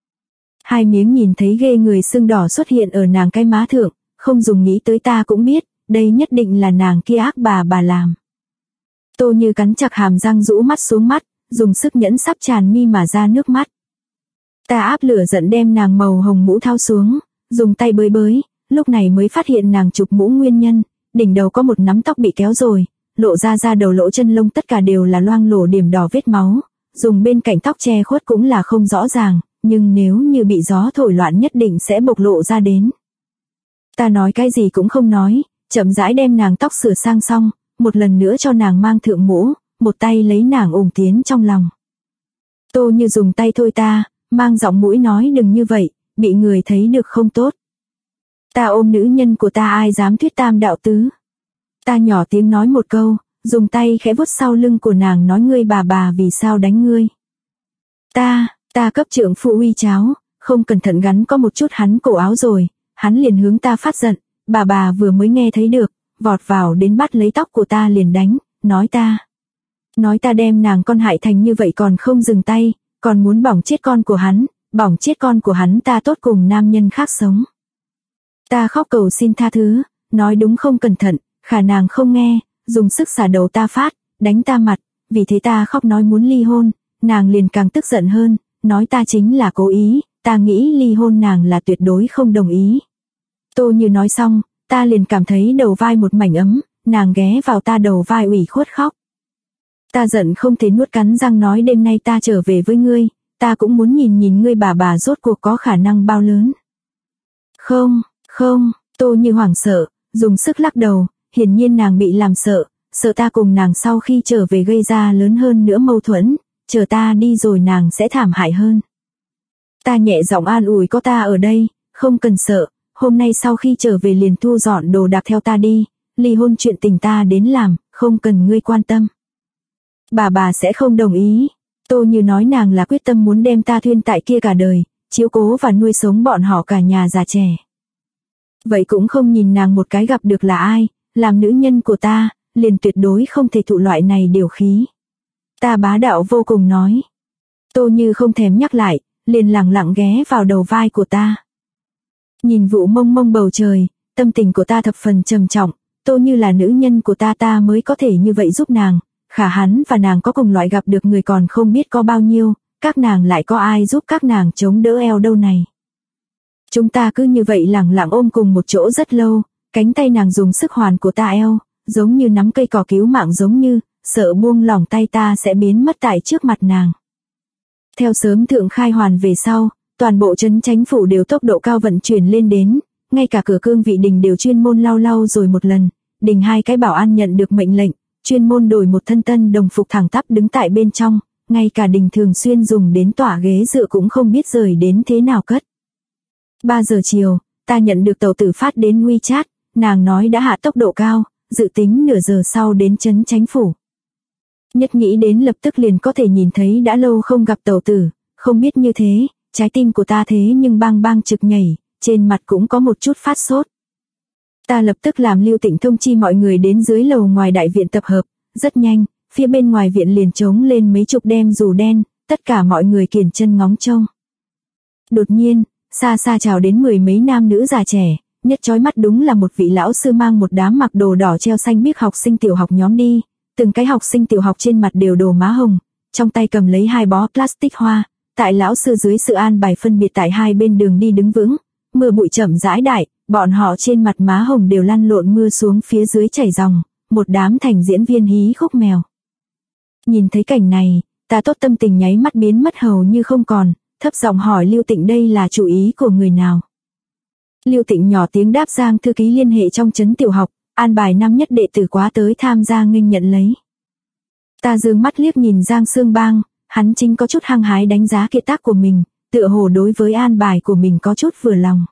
Speaker 1: Hai miếng nhìn thấy ghê người sưng đỏ xuất hiện ở nàng cái má thượng, không dùng nghĩ tới ta cũng biết, đây nhất định là nàng kia ác bà làm. Tô Như cắn chặt hàm răng rũ mắt xuống mắt, dùng sức nhẫn sắp tràn mi mà ra nước mắt. Ta áp lửa giận đem nàng màu hồng mũ tháo xuống, dùng tay bới, lúc này mới phát hiện nàng chụp mũ nguyên nhân, đỉnh đầu có một nắm tóc bị kéo rồi, lộ ra đầu lỗ chân lông tất cả đều là loang lổ điểm đỏ vết máu, dùng bên cạnh tóc che khuất cũng là không rõ ràng, nhưng nếu như bị gió thổi loạn nhất định sẽ bộc lộ ra đến. Ta nói cái gì cũng không nói, chậm rãi đem nàng tóc sửa sang xong, một lần nữa cho nàng mang thượng mũ, một tay lấy nàng ôm tiến trong lòng. Tô Như dùng tay thôi ta, mang giọng mũi nói đừng như vậy, bị người thấy được không tốt. Ta ôm nữ nhân của ta ai dám thuyết tam đạo tứ. Ta nhỏ tiếng nói một câu, dùng tay khẽ vuốt sau lưng của nàng nói ngươi bà vì sao đánh ngươi. Ta cấp trưởng phụ uy cháo, không cẩn thận gắn có một chút hắn cổ áo rồi, hắn liền hướng ta phát giận, bà vừa mới nghe thấy được, vọt vào đến bắt lấy tóc của ta liền đánh, nói ta đem nàng con hại thành như vậy còn không dừng tay, còn muốn bỏng chết con của hắn ta tốt cùng nam nhân khác sống. Ta khóc cầu xin tha thứ, nói đúng không cẩn thận, khả nàng không nghe, dùng sức xả đầu ta phát, đánh ta mặt, vì thế ta khóc nói muốn ly hôn, nàng liền càng tức giận hơn, nói ta chính là cố ý, ta nghĩ ly hôn nàng là tuyệt đối không đồng ý. Tô Như nói xong, ta liền cảm thấy đầu vai một mảnh ấm, nàng ghé vào ta đầu vai ủy khuất khóc. Ta giận không thể nuốt cắn răng nói đêm nay ta trở về với ngươi, ta cũng muốn nhìn ngươi bà rốt cuộc có khả năng bao lớn. Không, Tô Như hoảng sợ, dùng sức lắc đầu, hiển nhiên nàng bị làm sợ ta cùng nàng sau khi trở về gây ra lớn hơn nữa mâu thuẫn, chờ ta đi rồi nàng sẽ thảm hại hơn. Ta nhẹ giọng an ủi có ta ở đây, không cần sợ, hôm nay sau khi trở về liền thu dọn đồ đạc theo ta đi, ly hôn chuyện tình ta đến làm, không cần ngươi quan tâm. Bà sẽ không đồng ý. Tô Như nói nàng là quyết tâm muốn đem ta thuyên tại kia cả đời, chiếu cố và nuôi sống bọn họ cả nhà già trẻ. Vậy cũng không nhìn nàng một cái gặp được là ai, làm nữ nhân của ta, liền tuyệt đối không thể thụ loại này điều khí. Ta bá đạo vô cùng nói. Tô Như không thèm nhắc lại, liền lẳng lặng ghé vào đầu vai của ta. Nhìn vụ mông bầu trời, tâm tình của ta thập phần trầm trọng, Tô Như là nữ nhân của ta mới có thể như vậy giúp nàng, khả hắn và nàng có cùng loại gặp được người còn không biết có bao nhiêu, các nàng lại có ai giúp các nàng chống đỡ eo đâu này. Chúng ta cứ như vậy lẳng lặng ôm cùng một chỗ rất lâu, cánh tay nàng dùng sức hoàn của ta eo, giống như nắm cây cỏ cứu mạng giống như, sợ buông lỏng tay ta sẽ biến mất tại trước mặt nàng. Theo sớm thượng khai hoàn về sau, toàn bộ trấn chánh phủ đều tốc độ cao vận chuyển lên đến, ngay cả cửa cương vị đình đều chuyên môn lau rồi một lần, đình hai cái bảo an nhận được mệnh lệnh, chuyên môn đổi một thân tân đồng phục thẳng tắp đứng tại bên trong, ngay cả đình thường xuyên dùng đến tỏa ghế dựa cũng không biết rời đến thế nào cất. 3 giờ chiều, ta nhận được tàu tử phát đến WeChat, nàng nói đã hạ tốc độ cao, dự tính nửa giờ sau đến trấn Chánh Phủ. Nhất nghĩ đến lập tức liền có thể nhìn thấy đã lâu không gặp tàu tử, không biết như thế, trái tim của ta thế nhưng bang bang trực nhảy, trên mặt cũng có một chút phát sốt. Ta lập tức làm Lưu Tịnh thông chi mọi người đến dưới lầu ngoài đại viện tập hợp, rất nhanh, phía bên ngoài viện liền trống lên mấy chục đem dù đen, tất cả mọi người kiểng chân ngóng trông. Đột nhiên, xa xa chào đến mười mấy nam nữ già trẻ, nhất chói mắt đúng là một vị lão sư mang một đám mặc đồ đỏ treo xanh biếc học sinh tiểu học nhóm đi, từng cái học sinh tiểu học trên mặt đều đồ má hồng, trong tay cầm lấy hai bó plastic hoa, tại lão sư dưới sự an bài phân biệt tại hai bên đường đi đứng vững, mưa bụi chậm rãi đại, bọn họ trên mặt má hồng đều lăn lộn mưa xuống phía dưới chảy ròng, một đám thành diễn viên hí khúc mèo. Nhìn thấy cảnh này, ta tốt tâm tình nháy mắt biến mất hầu như không còn, thấp giọng hỏi Lưu Tịnh đây là chủ ý của người nào. Lưu Tịnh nhỏ tiếng đáp Giang thư ký liên hệ trong trấn tiểu học, an bài năm nhất đệ tử quá tới tham gia nghênh nhận lấy. Ta dương mắt liếc nhìn Giang Sương Bang, hắn chính có chút hăng hái đánh giá kiệt tác của mình, tựa hồ đối với an bài của mình có chút vừa lòng.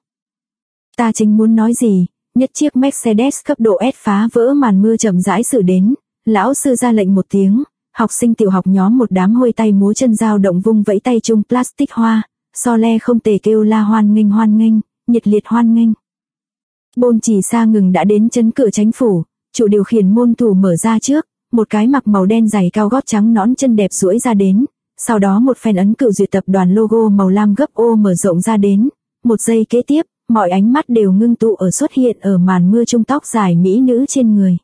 Speaker 1: Ta chính muốn nói gì, nhất chiếc Mercedes cấp độ S phá vỡ màn mưa chậm rãi xử đến, lão sư ra lệnh một tiếng, học sinh tiểu học nhóm một đám hôi tay múa chân dao động vung vẫy tay chung plastic hoa, so le không tề kêu la hoan nghênh, nhiệt liệt hoan nghênh. Bôn Chỉ Sa ngừng đã đến trấn cửa Chánh Phủ, chủ điều khiển môn thủ mở ra trước, một cái mặc màu đen giày cao gót trắng nõn chân đẹp duỗi ra đến, sau đó một phen ấn cựu duyệt tập đoàn logo màu lam gấp ô mở rộng ra đến, một giây kế tiếp, mọi ánh mắt đều ngưng tụ ở xuất hiện ở màn mưa trung tóc dài mỹ nữ trên người.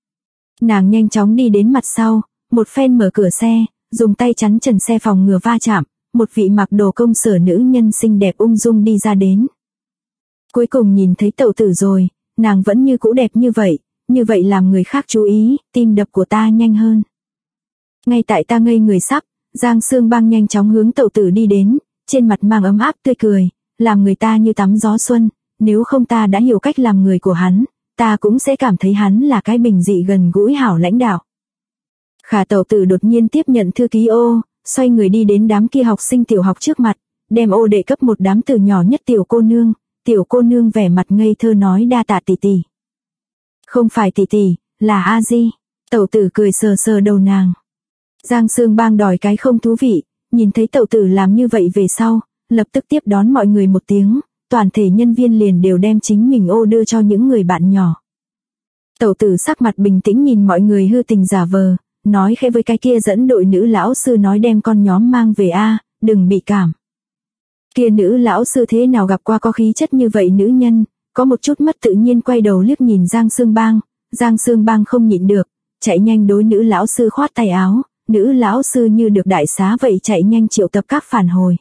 Speaker 1: Nàng nhanh chóng đi đến mặt sau, một phen mở cửa xe, dùng tay chắn trần xe phòng ngừa va chạm, một vị mặc đồ công sở nữ nhân xinh đẹp ung dung đi ra đến. Cuối cùng nhìn thấy tẩu tử rồi, nàng vẫn như cũ đẹp như vậy làm người khác chú ý, tim đập của ta nhanh hơn. Ngay tại ta ngây người sắp, Giang Sương Bang nhanh chóng hướng tẩu tử đi đến, trên mặt mang ấm áp tươi cười, làm người ta như tắm gió xuân, nếu không ta đã hiểu cách làm người của hắn, ta cũng sẽ cảm thấy hắn là cái bình dị gần gũi hảo lãnh đạo. Khả tẩu tử đột nhiên tiếp nhận thư ký ô, xoay người đi đến đám kia học sinh tiểu học trước mặt, đem ô đệ cấp một đám từ nhỏ nhất tiểu cô nương vẻ mặt ngây thơ nói đa tạ tỷ tỷ. Không phải tỷ tỷ, là A Di. Tẩu tử cười sờ sờ đầu nàng. Giang Sương Bang đòi cái không thú vị, nhìn thấy tẩu tử làm như vậy về sau, lập tức tiếp đón mọi người một tiếng, toàn thể nhân viên liền đều đem chính mình ô đưa cho những người bạn nhỏ. Tẩu tử sắc mặt bình tĩnh nhìn mọi người hư tình giả vờ, nói khẽ với cái kia dẫn đội nữ lão sư nói đem con nhóm mang về a, đừng bị cảm. Kia nữ lão sư thế nào gặp qua có khí chất như vậy nữ nhân, có một chút mất tự nhiên quay đầu liếc nhìn Giang Sương Bang không nhịn được, chạy nhanh đối nữ lão sư khoát tay áo, nữ lão sư như được đại xá vậy chạy nhanh triệu tập các phản hồi.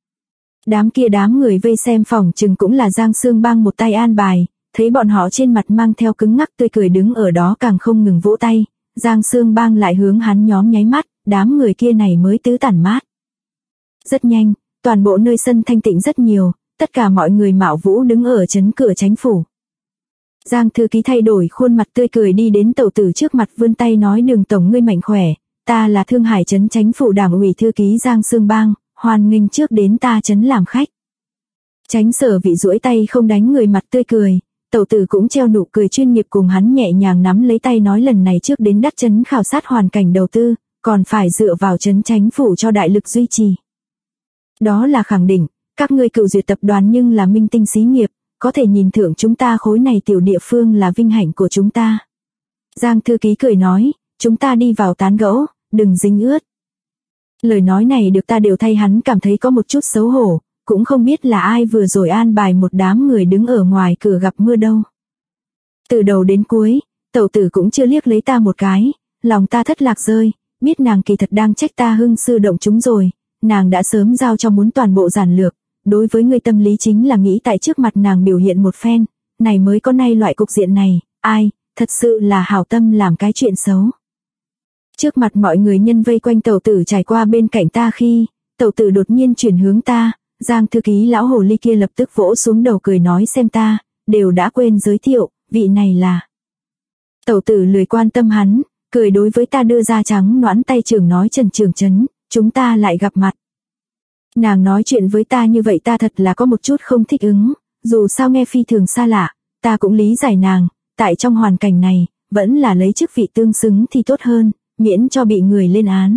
Speaker 1: Đám người vây xem phòng chừng cũng là Giang Sương Bang một tay an bài, thấy bọn họ trên mặt mang theo cứng ngắc tươi cười đứng ở đó càng không ngừng vỗ tay, Giang Sương Bang lại hướng hắn nhóm nháy mắt, đám người kia này mới tứ tản mát. Rất nhanh, toàn bộ nơi sân thanh tịnh rất nhiều, tất cả mọi người mạo vũ đứng ở trấn cửa Chánh Phủ. Giang thư ký thay đổi khuôn mặt tươi cười đi đến tẩu tử trước mặt vươn tay nói Đường tổng ngươi mạnh khỏe, ta là Thương Hải trấn Chánh Phủ Đảng ủy thư ký Giang Sương Bang, hoan nghênh trước đến ta trấn làm khách. Chánh sở vị duỗi tay không đánh người mặt tươi cười, tẩu tử cũng treo nụ cười chuyên nghiệp cùng hắn nhẹ nhàng nắm lấy tay nói lần này trước đến đắc trấn khảo sát hoàn cảnh đầu tư, còn phải dựa vào trấn Chánh Phủ cho đại lực duy trì. Đó là khẳng định, các ngươi cựu duyệt tập đoàn nhưng là minh tinh xí nghiệp, có thể nhìn thưởng chúng ta khối này tiểu địa phương là vinh hạnh của chúng ta. Giang thư ký cười nói, chúng ta đi vào tán gẫu, đừng dính ướt. Lời nói này được ta đều thay hắn cảm thấy có một chút xấu hổ, cũng không biết là ai vừa rồi an bài một đám người đứng ở ngoài cửa gặp mưa đâu. Từ đầu đến cuối, tẩu tử cũng chưa liếc lấy ta một cái, lòng ta thất lạc rơi, biết nàng kỳ thật đang trách ta hưng sư động chúng rồi, nàng đã sớm giao cho muốn toàn bộ giản lược, đối với người tâm lý chính là nghĩ tại trước mặt nàng biểu hiện một phen, này mới có nay loại cục diện này, ai, thật sự là hảo tâm làm cái chuyện xấu. Trước mặt mọi người nhân vây quanh tẩu tử trải qua bên cạnh ta khi, tẩu tử đột nhiên chuyển hướng ta, Giang thư ký lão hồ ly kia lập tức vỗ xuống đầu cười nói xem ta, đều đã quên giới thiệu, vị này là. Tẩu tử lười quan tâm hắn, cười đối với ta đưa ra trắng nõn tay trưởng nói Trần Trường Trấn, chúng ta lại gặp mặt. Nàng nói chuyện với ta như vậy ta thật là có một chút không thích ứng, Dù sao nghe phi thường xa lạ, ta cũng lý giải nàng, tại trong hoàn cảnh này, vẫn là lấy chức vị tương xứng thì tốt hơn, miễn cho bị người lên án.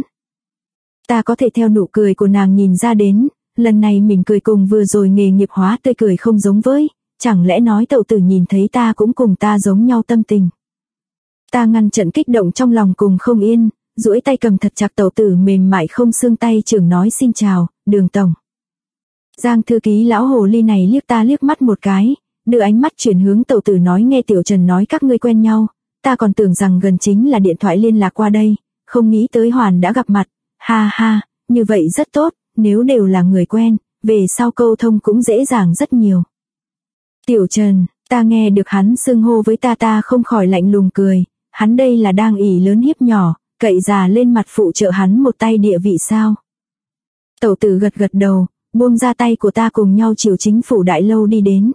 Speaker 1: Ta có thể theo nụ cười của nàng nhìn ra đến, lần này mình cười cùng vừa rồi nghề nghiệp hóa tươi cười không giống với, chẳng lẽ nói Tẩu Tử nhìn thấy ta cũng cùng ta giống nhau tâm tình. Ta ngăn trận kích động trong lòng cùng không yên, duỗi tay cầm thật chặt Tẩu Tử mềm mại không xương tay trưởng nói xin chào, Đường tổng. Giang thư ký lão hồ ly này liếc ta liếc mắt một cái, đưa ánh mắt chuyển hướng Tẩu Tử nói nghe Tiểu Trần nói các ngươi quen nhau, ta còn tưởng rằng gần chính là điện thoại liên lạc qua đây, không nghĩ tới hoàn đã gặp mặt, ha ha, như vậy rất tốt, nếu đều là người quen, về sau câu thông cũng dễ dàng rất nhiều. Tiểu Trần, ta nghe được hắn xưng hô với ta không khỏi lạnh lùng cười, hắn đây là đang ỷ lớn hiếp nhỏ, cậy già lên mặt phụ trợ hắn một tay địa vị sao. Tẩu Tử gật gật đầu, buông ra tay của ta cùng nhau chiều chính phủ đại lâu đi đến.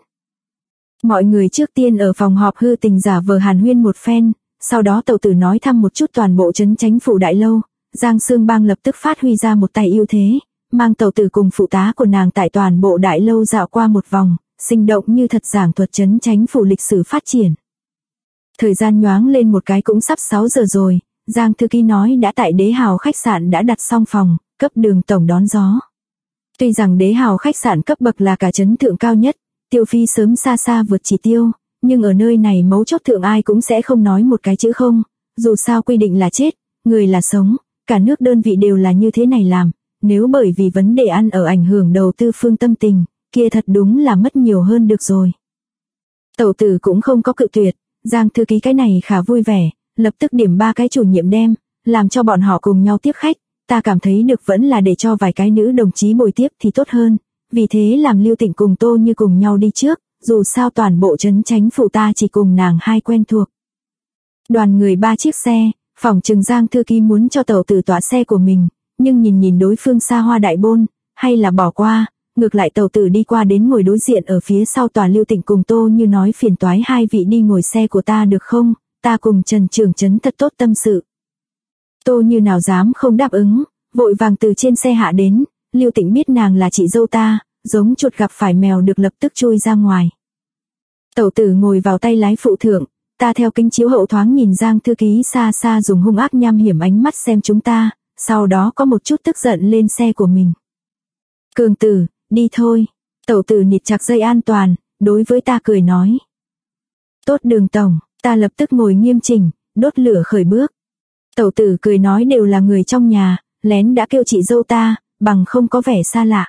Speaker 1: Mọi người trước tiên ở phòng họp hư tình giả vờ hàn huyên một phen, sau đó Tẩu Tử nói thăm một chút toàn bộ trấn chánh phủ đại lâu, Giang Sương Bang lập tức phát huy ra một tay ưu thế, mang Tẩu Tử cùng phụ tá của nàng tại toàn bộ đại lâu dạo qua một vòng, sinh động như thật giảng thuật trấn chánh phủ lịch sử phát triển. Thời gian nhoáng lên một cái cũng sắp 6 giờ rồi, Giang thư ký nói đã tại Đế Hào khách sạn đã đặt xong phòng, cấp Đường tổng đón gió. Tuy rằng Đế Hào khách sạn cấp bậc là cả trấn thượng cao nhất, tiêu phí sớm xa xa vượt chỉ tiêu, nhưng ở nơi này mấu chốt thượng ai cũng sẽ không nói một cái chữ không, dù sao quy định là chết, người là sống, cả nước đơn vị đều là như thế này làm, nếu bởi vì vấn đề ăn ở ảnh hưởng đầu tư phương tâm tình, kia thật đúng là mất nhiều hơn được rồi. Tẩu Tử cũng không có cự tuyệt, Giang thư ký cái này khá vui vẻ, lập tức điểm 3 cái chủ nhiệm đem, làm cho bọn họ cùng nhau tiếp khách, ta cảm thấy được vẫn là để cho vài cái nữ đồng chí bồi tiếp thì tốt hơn, vì thế làm Lưu Tịnh cùng Tô Như cùng nhau đi trước, dù sao toàn bộ trấn chánh phủ ta chỉ cùng nàng hai quen thuộc. Đoàn người 3 chiếc xe, phỏng chừng Giang thư ký muốn cho Tẩu Tử tỏa xe của mình, nhưng nhìn đối phương xa hoa đại bôn, hay là bỏ qua, ngược lại Tẩu Tử đi qua đến ngồi đối diện ở phía sau tòa. Lưu Tịnh cùng Tô Như nói phiền toái hai vị đi ngồi xe của ta được không, ta cùng Trần trưởng trấn thật tốt tâm sự. Tô Như nào dám không đáp ứng, vội vàng từ trên xe hạ đến, Lưu Tịnh biết nàng là chị dâu ta, giống chuột gặp phải mèo được lập tức chui ra ngoài. Tẩu Tử ngồi vào tay lái phụ thượng, ta theo kính chiếu hậu thoáng nhìn Giang thư ký xa xa dùng hung ác nham hiểm ánh mắt xem chúng ta, sau đó có một chút tức giận lên xe của mình. Cường Tử, đi thôi. Tẩu Tử nịt chặt dây an toàn, đối với ta cười nói. Tốt Đường tổng, ta lập tức ngồi nghiêm chỉnh, đốt lửa khởi bước. Tẩu Tử cười nói đều là người trong nhà, lén đã kêu chị dâu ta, bằng không có vẻ xa lạ.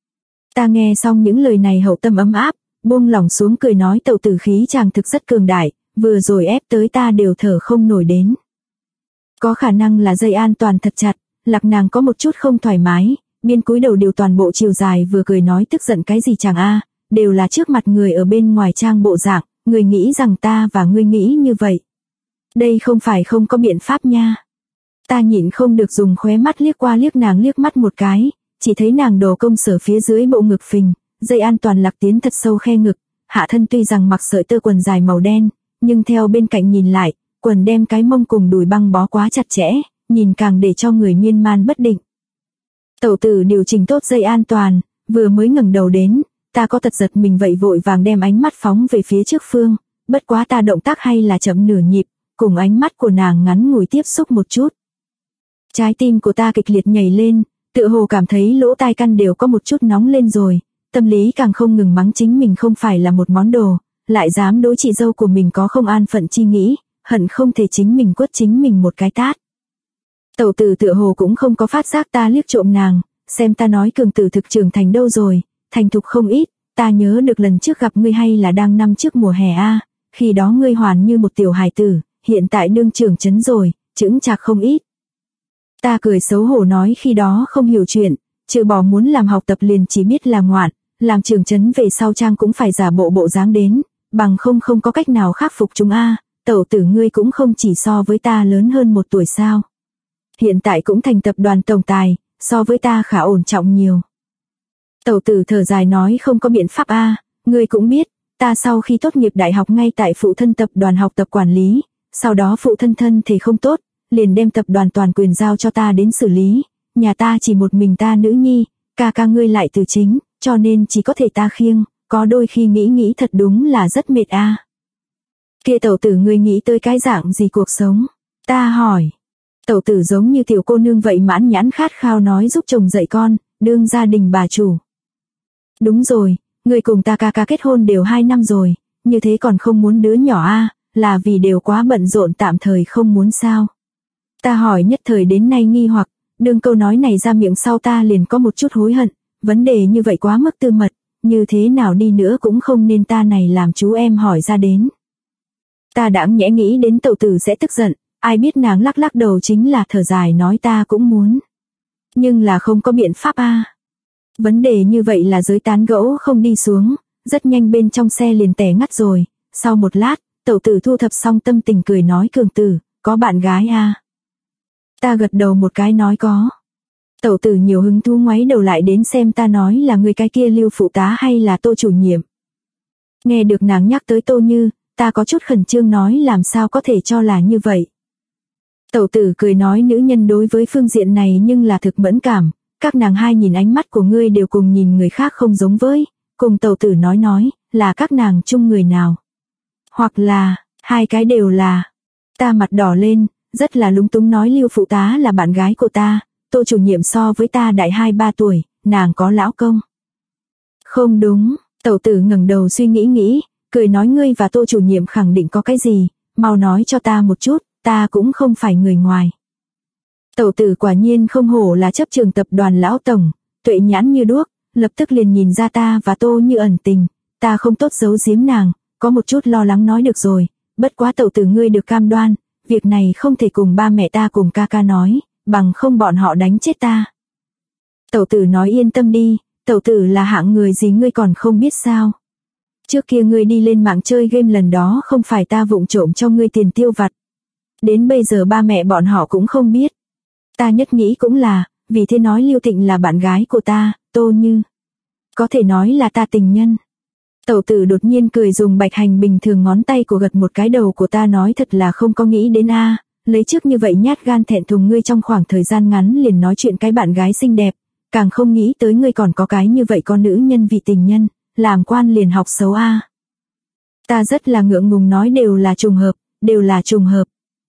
Speaker 1: Ta nghe xong những lời này hậu tâm ấm áp, buông lỏng xuống cười nói Tẩu Tử khí chàng thực rất cường đại, vừa rồi ép tới ta đều thở không nổi đến. Có khả năng là dây an toàn thật chặt, lạc nàng có một chút không thoải mái, biên cúi đầu điều toàn bộ chiều dài vừa cười nói tức giận cái gì chàng a, đều là trước mặt người ở bên ngoài trang bộ dạng, người nghĩ rằng ta và ngươi nghĩ như vậy. Đây không phải không có biện pháp nha. Ta nhịn không được dùng khóe mắt liếc qua liếc nàng liếc mắt một cái, chỉ thấy nàng đồ công sở phía dưới bộ ngực phình, dây an toàn lạc tiến thật sâu khe ngực, hạ thân tuy rằng mặc sợi tơ quần dài màu đen, nhưng theo bên cạnh nhìn lại, quần đem cái mông cùng đùi băng bó quá chặt chẽ, nhìn càng để cho người miên man bất định. Tẩu Tử điều chỉnh tốt dây an toàn, vừa mới ngẩng đầu đến, ta có tật giật mình vậy vội vàng đem ánh mắt phóng về phía trước phương, bất quá ta động tác hay là chậm nửa nhịp, cùng ánh mắt của nàng ngắn ngủi tiếp xúc một chút. Trái tim của ta kịch liệt nhảy lên, tựa hồ cảm thấy lỗ tai căn đều có một chút nóng lên rồi, tâm lý càng không ngừng mắng chính mình không phải là một món đồ, lại dám đối chị dâu của mình có không an phận chi nghĩ, hận không thể chính mình quất chính mình một cái tát. Tẩu Tử tựa hồ cũng không có phát giác ta liếc trộm nàng, xem ta nói Cường Tử thực trưởng thành đâu rồi, thành thục không ít, ta nhớ được lần trước gặp ngươi hay là đang năm trước mùa hè a, khi đó ngươi hoàn như một tiểu hài tử, hiện tại đương trưởng trấn rồi, chững chạc không ít. Ta cười xấu hổ nói khi đó không hiểu chuyện, trừ bỏ muốn làm học tập liền chỉ biết là ngoạn, làm trưởng trấn về sau trang cũng phải giả bộ bộ dáng đến, bằng không có cách nào khắc phục chúng a. Tẩu Tử ngươi cũng không chỉ so với ta lớn hơn 1 tuổi sao. Hiện tại cũng thành tập đoàn tổng tài, so với ta khá ổn trọng nhiều. Tẩu Tử thở dài nói không có biện pháp a, ngươi cũng biết, ta sau khi tốt nghiệp đại học ngay tại phụ thân tập đoàn học tập quản lý, sau đó phụ thân thân thể không tốt, liền đem tập đoàn toàn quyền giao cho ta đến xử lý, nhà ta chỉ một mình ta nữ nhi, ca ca ngươi lại từ chính, cho nên chỉ có thể ta khiêng, có đôi khi nghĩ thật đúng là rất mệt a. Kia tẩu tử ngươi nghĩ tới cái dạng gì cuộc sống? Ta hỏi. Tẩu tử giống như tiểu cô nương vậy mãn nhãn khát khao nói giúp chồng dạy con, đương gia đình bà chủ. Đúng rồi, ngươi cùng ta ca kết hôn đều 2 năm rồi, như thế còn không muốn đứa nhỏ a, là vì đều quá bận rộn tạm thời không muốn sao? Ta hỏi nhất thời đến nay nghi hoặc, đương câu nói này ra miệng sau ta liền có một chút hối hận, vấn đề như vậy quá mức tư mật, như thế nào đi nữa cũng không nên ta này làm chú em hỏi ra đến. Ta đã nhẽ nghĩ đến tẩu tử sẽ tức giận, ai biết nàng lắc đầu chính là thở dài nói ta cũng muốn. Nhưng là không có biện pháp a. Vấn đề như vậy là giới tán gẫu không đi xuống, rất nhanh bên trong xe liền tẻ ngắt rồi, sau một lát, tẩu tử thu thập xong tâm tình cười nói Cường tử, có bạn gái a? Ta gật đầu một cái nói có. Tẩu tử nhiều hứng thú ngoáy đầu lại đến xem ta nói là người cái kia Lưu phụ tá hay là Tô chủ nhiệm. Nghe được nàng nhắc tới Tô Như, ta có chút khẩn trương nói làm sao có thể cho là như vậy. Tẩu tử cười nói nữ nhân đối với phương diện này nhưng là thực mẫn cảm, các nàng hai nhìn ánh mắt của ngươi đều cùng nhìn người khác không giống với, cùng tẩu tử nói, là các nàng chung người nào. Hoặc là, hai cái đều là. Ta mặt đỏ lên, rất là lúng túng nói Lưu phụ tá là bạn gái của ta, Tô chủ nhiệm so với ta đại 2-3 tuổi, nàng có lão công. Không đúng, tẩu tử ngẩng đầu suy nghĩ, cười nói ngươi và Tô chủ nhiệm khẳng định có cái gì, mau nói cho ta một chút, ta cũng không phải người ngoài. Tẩu tử quả nhiên không hổ là chấp trường tập đoàn lão tổng, tuệ nhãn như đuốc, lập tức liền nhìn ra ta và Tô Như ẩn tình, ta không tốt giấu giếm nàng, có một chút lo lắng nói được rồi, bất quá tẩu tử ngươi được cam đoan, việc này không thể cùng ba mẹ ta cùng ca nói, bằng không bọn họ đánh chết ta. Tẩu tử nói yên tâm đi, tẩu tử là hạng người gì ngươi còn không biết sao. Trước kia ngươi đi lên mạng chơi game lần đó không phải ta vụng trộm cho ngươi tiền tiêu vặt. Đến bây giờ ba mẹ bọn họ cũng không biết. Ta nhất nghĩ cũng là, vì thế nói Lưu Tịnh là bạn gái của ta, Tô Như. Có thể nói là ta tình nhân. Tẩu tử đột nhiên cười dùng bạch hành bình thường ngón tay của gật một cái đầu của ta nói thật là không có nghĩ đến a, lấy trước như vậy nhát gan thẹn thùng ngươi trong khoảng thời gian ngắn liền nói chuyện cái bạn gái xinh đẹp, càng không nghĩ tới ngươi còn có cái như vậy con nữ nhân vì tình nhân, làm quan liền học xấu a. Ta rất là ngượng ngùng nói đều là trùng hợp.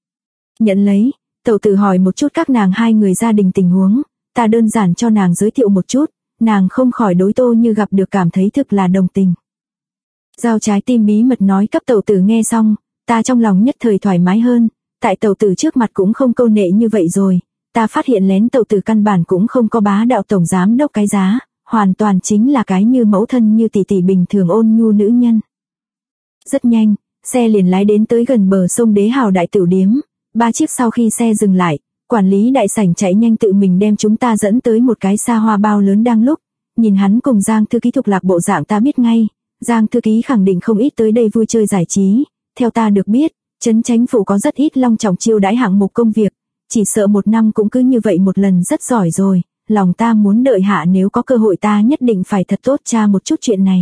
Speaker 1: Nhận lấy, tẩu tử hỏi một chút các nàng hai người gia đình tình huống, ta đơn giản cho nàng giới thiệu một chút, nàng không khỏi đối Tô Như gặp được cảm thấy thực là đồng tình. Giao trái tim bí mật nói cấp tẩu tử nghe xong, ta trong lòng nhất thời thoải mái hơn, tại tẩu tử trước mặt cũng không câu nệ như vậy rồi, ta phát hiện lén tẩu tử căn bản cũng không có bá đạo tổng giám đốc cái giá, hoàn toàn chính là cái như mẫu thân như tỷ tỷ bình thường ôn nhu nữ nhân. Rất nhanh, xe liền lái đến tới gần bờ sông Đế Hào đại tửu điếm, 3 chiếc sau khi xe dừng lại, quản lý đại sảnh chạy nhanh tự mình đem chúng ta dẫn tới một cái xa hoa bao lớn đang lúc, nhìn hắn cùng Giang thư ký thuộc lạc bộ dạng ta biết ngay, Giang thư ký khẳng định không ít tới đây vui chơi giải trí, theo ta được biết, trấn chánh phủ có rất ít long trọng chiêu đãi hạng mục công việc, chỉ sợ một năm cũng cứ như vậy một lần rất giỏi rồi, lòng ta muốn đợi hạ nếu có cơ hội ta nhất định phải thật tốt tra một chút chuyện này.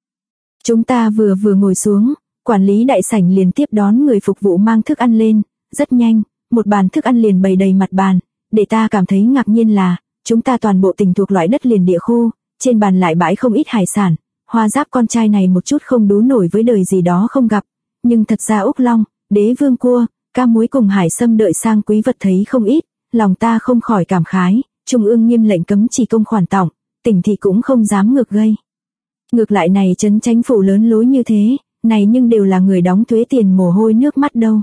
Speaker 1: Chúng ta vừa ngồi xuống, quản lý đại sảnh liền tiếp đón người phục vụ mang thức ăn lên, rất nhanh, một bàn thức ăn liền bày đầy mặt bàn, để ta cảm thấy ngạc nhiên là, chúng ta toàn bộ tỉnh thuộc loại đất liền địa khu, trên bàn lại bãi không ít hải sản, Hoa Giáp con trai này một chút không đú nổi với đời gì đó không gặp, nhưng thật ra úc long, đế vương cua, ca muối cùng hải sâm đợi sang quý vật thấy không ít, lòng ta không khỏi cảm khái, trung ương nghiêm lệnh cấm chỉ công khoản tọng, tỉnh thị cũng không dám ngược gây. Ngược lại này trấn chánh phủ lớn lối như thế, này nhưng đều là người đóng thuế tiền mồ hôi nước mắt đâu.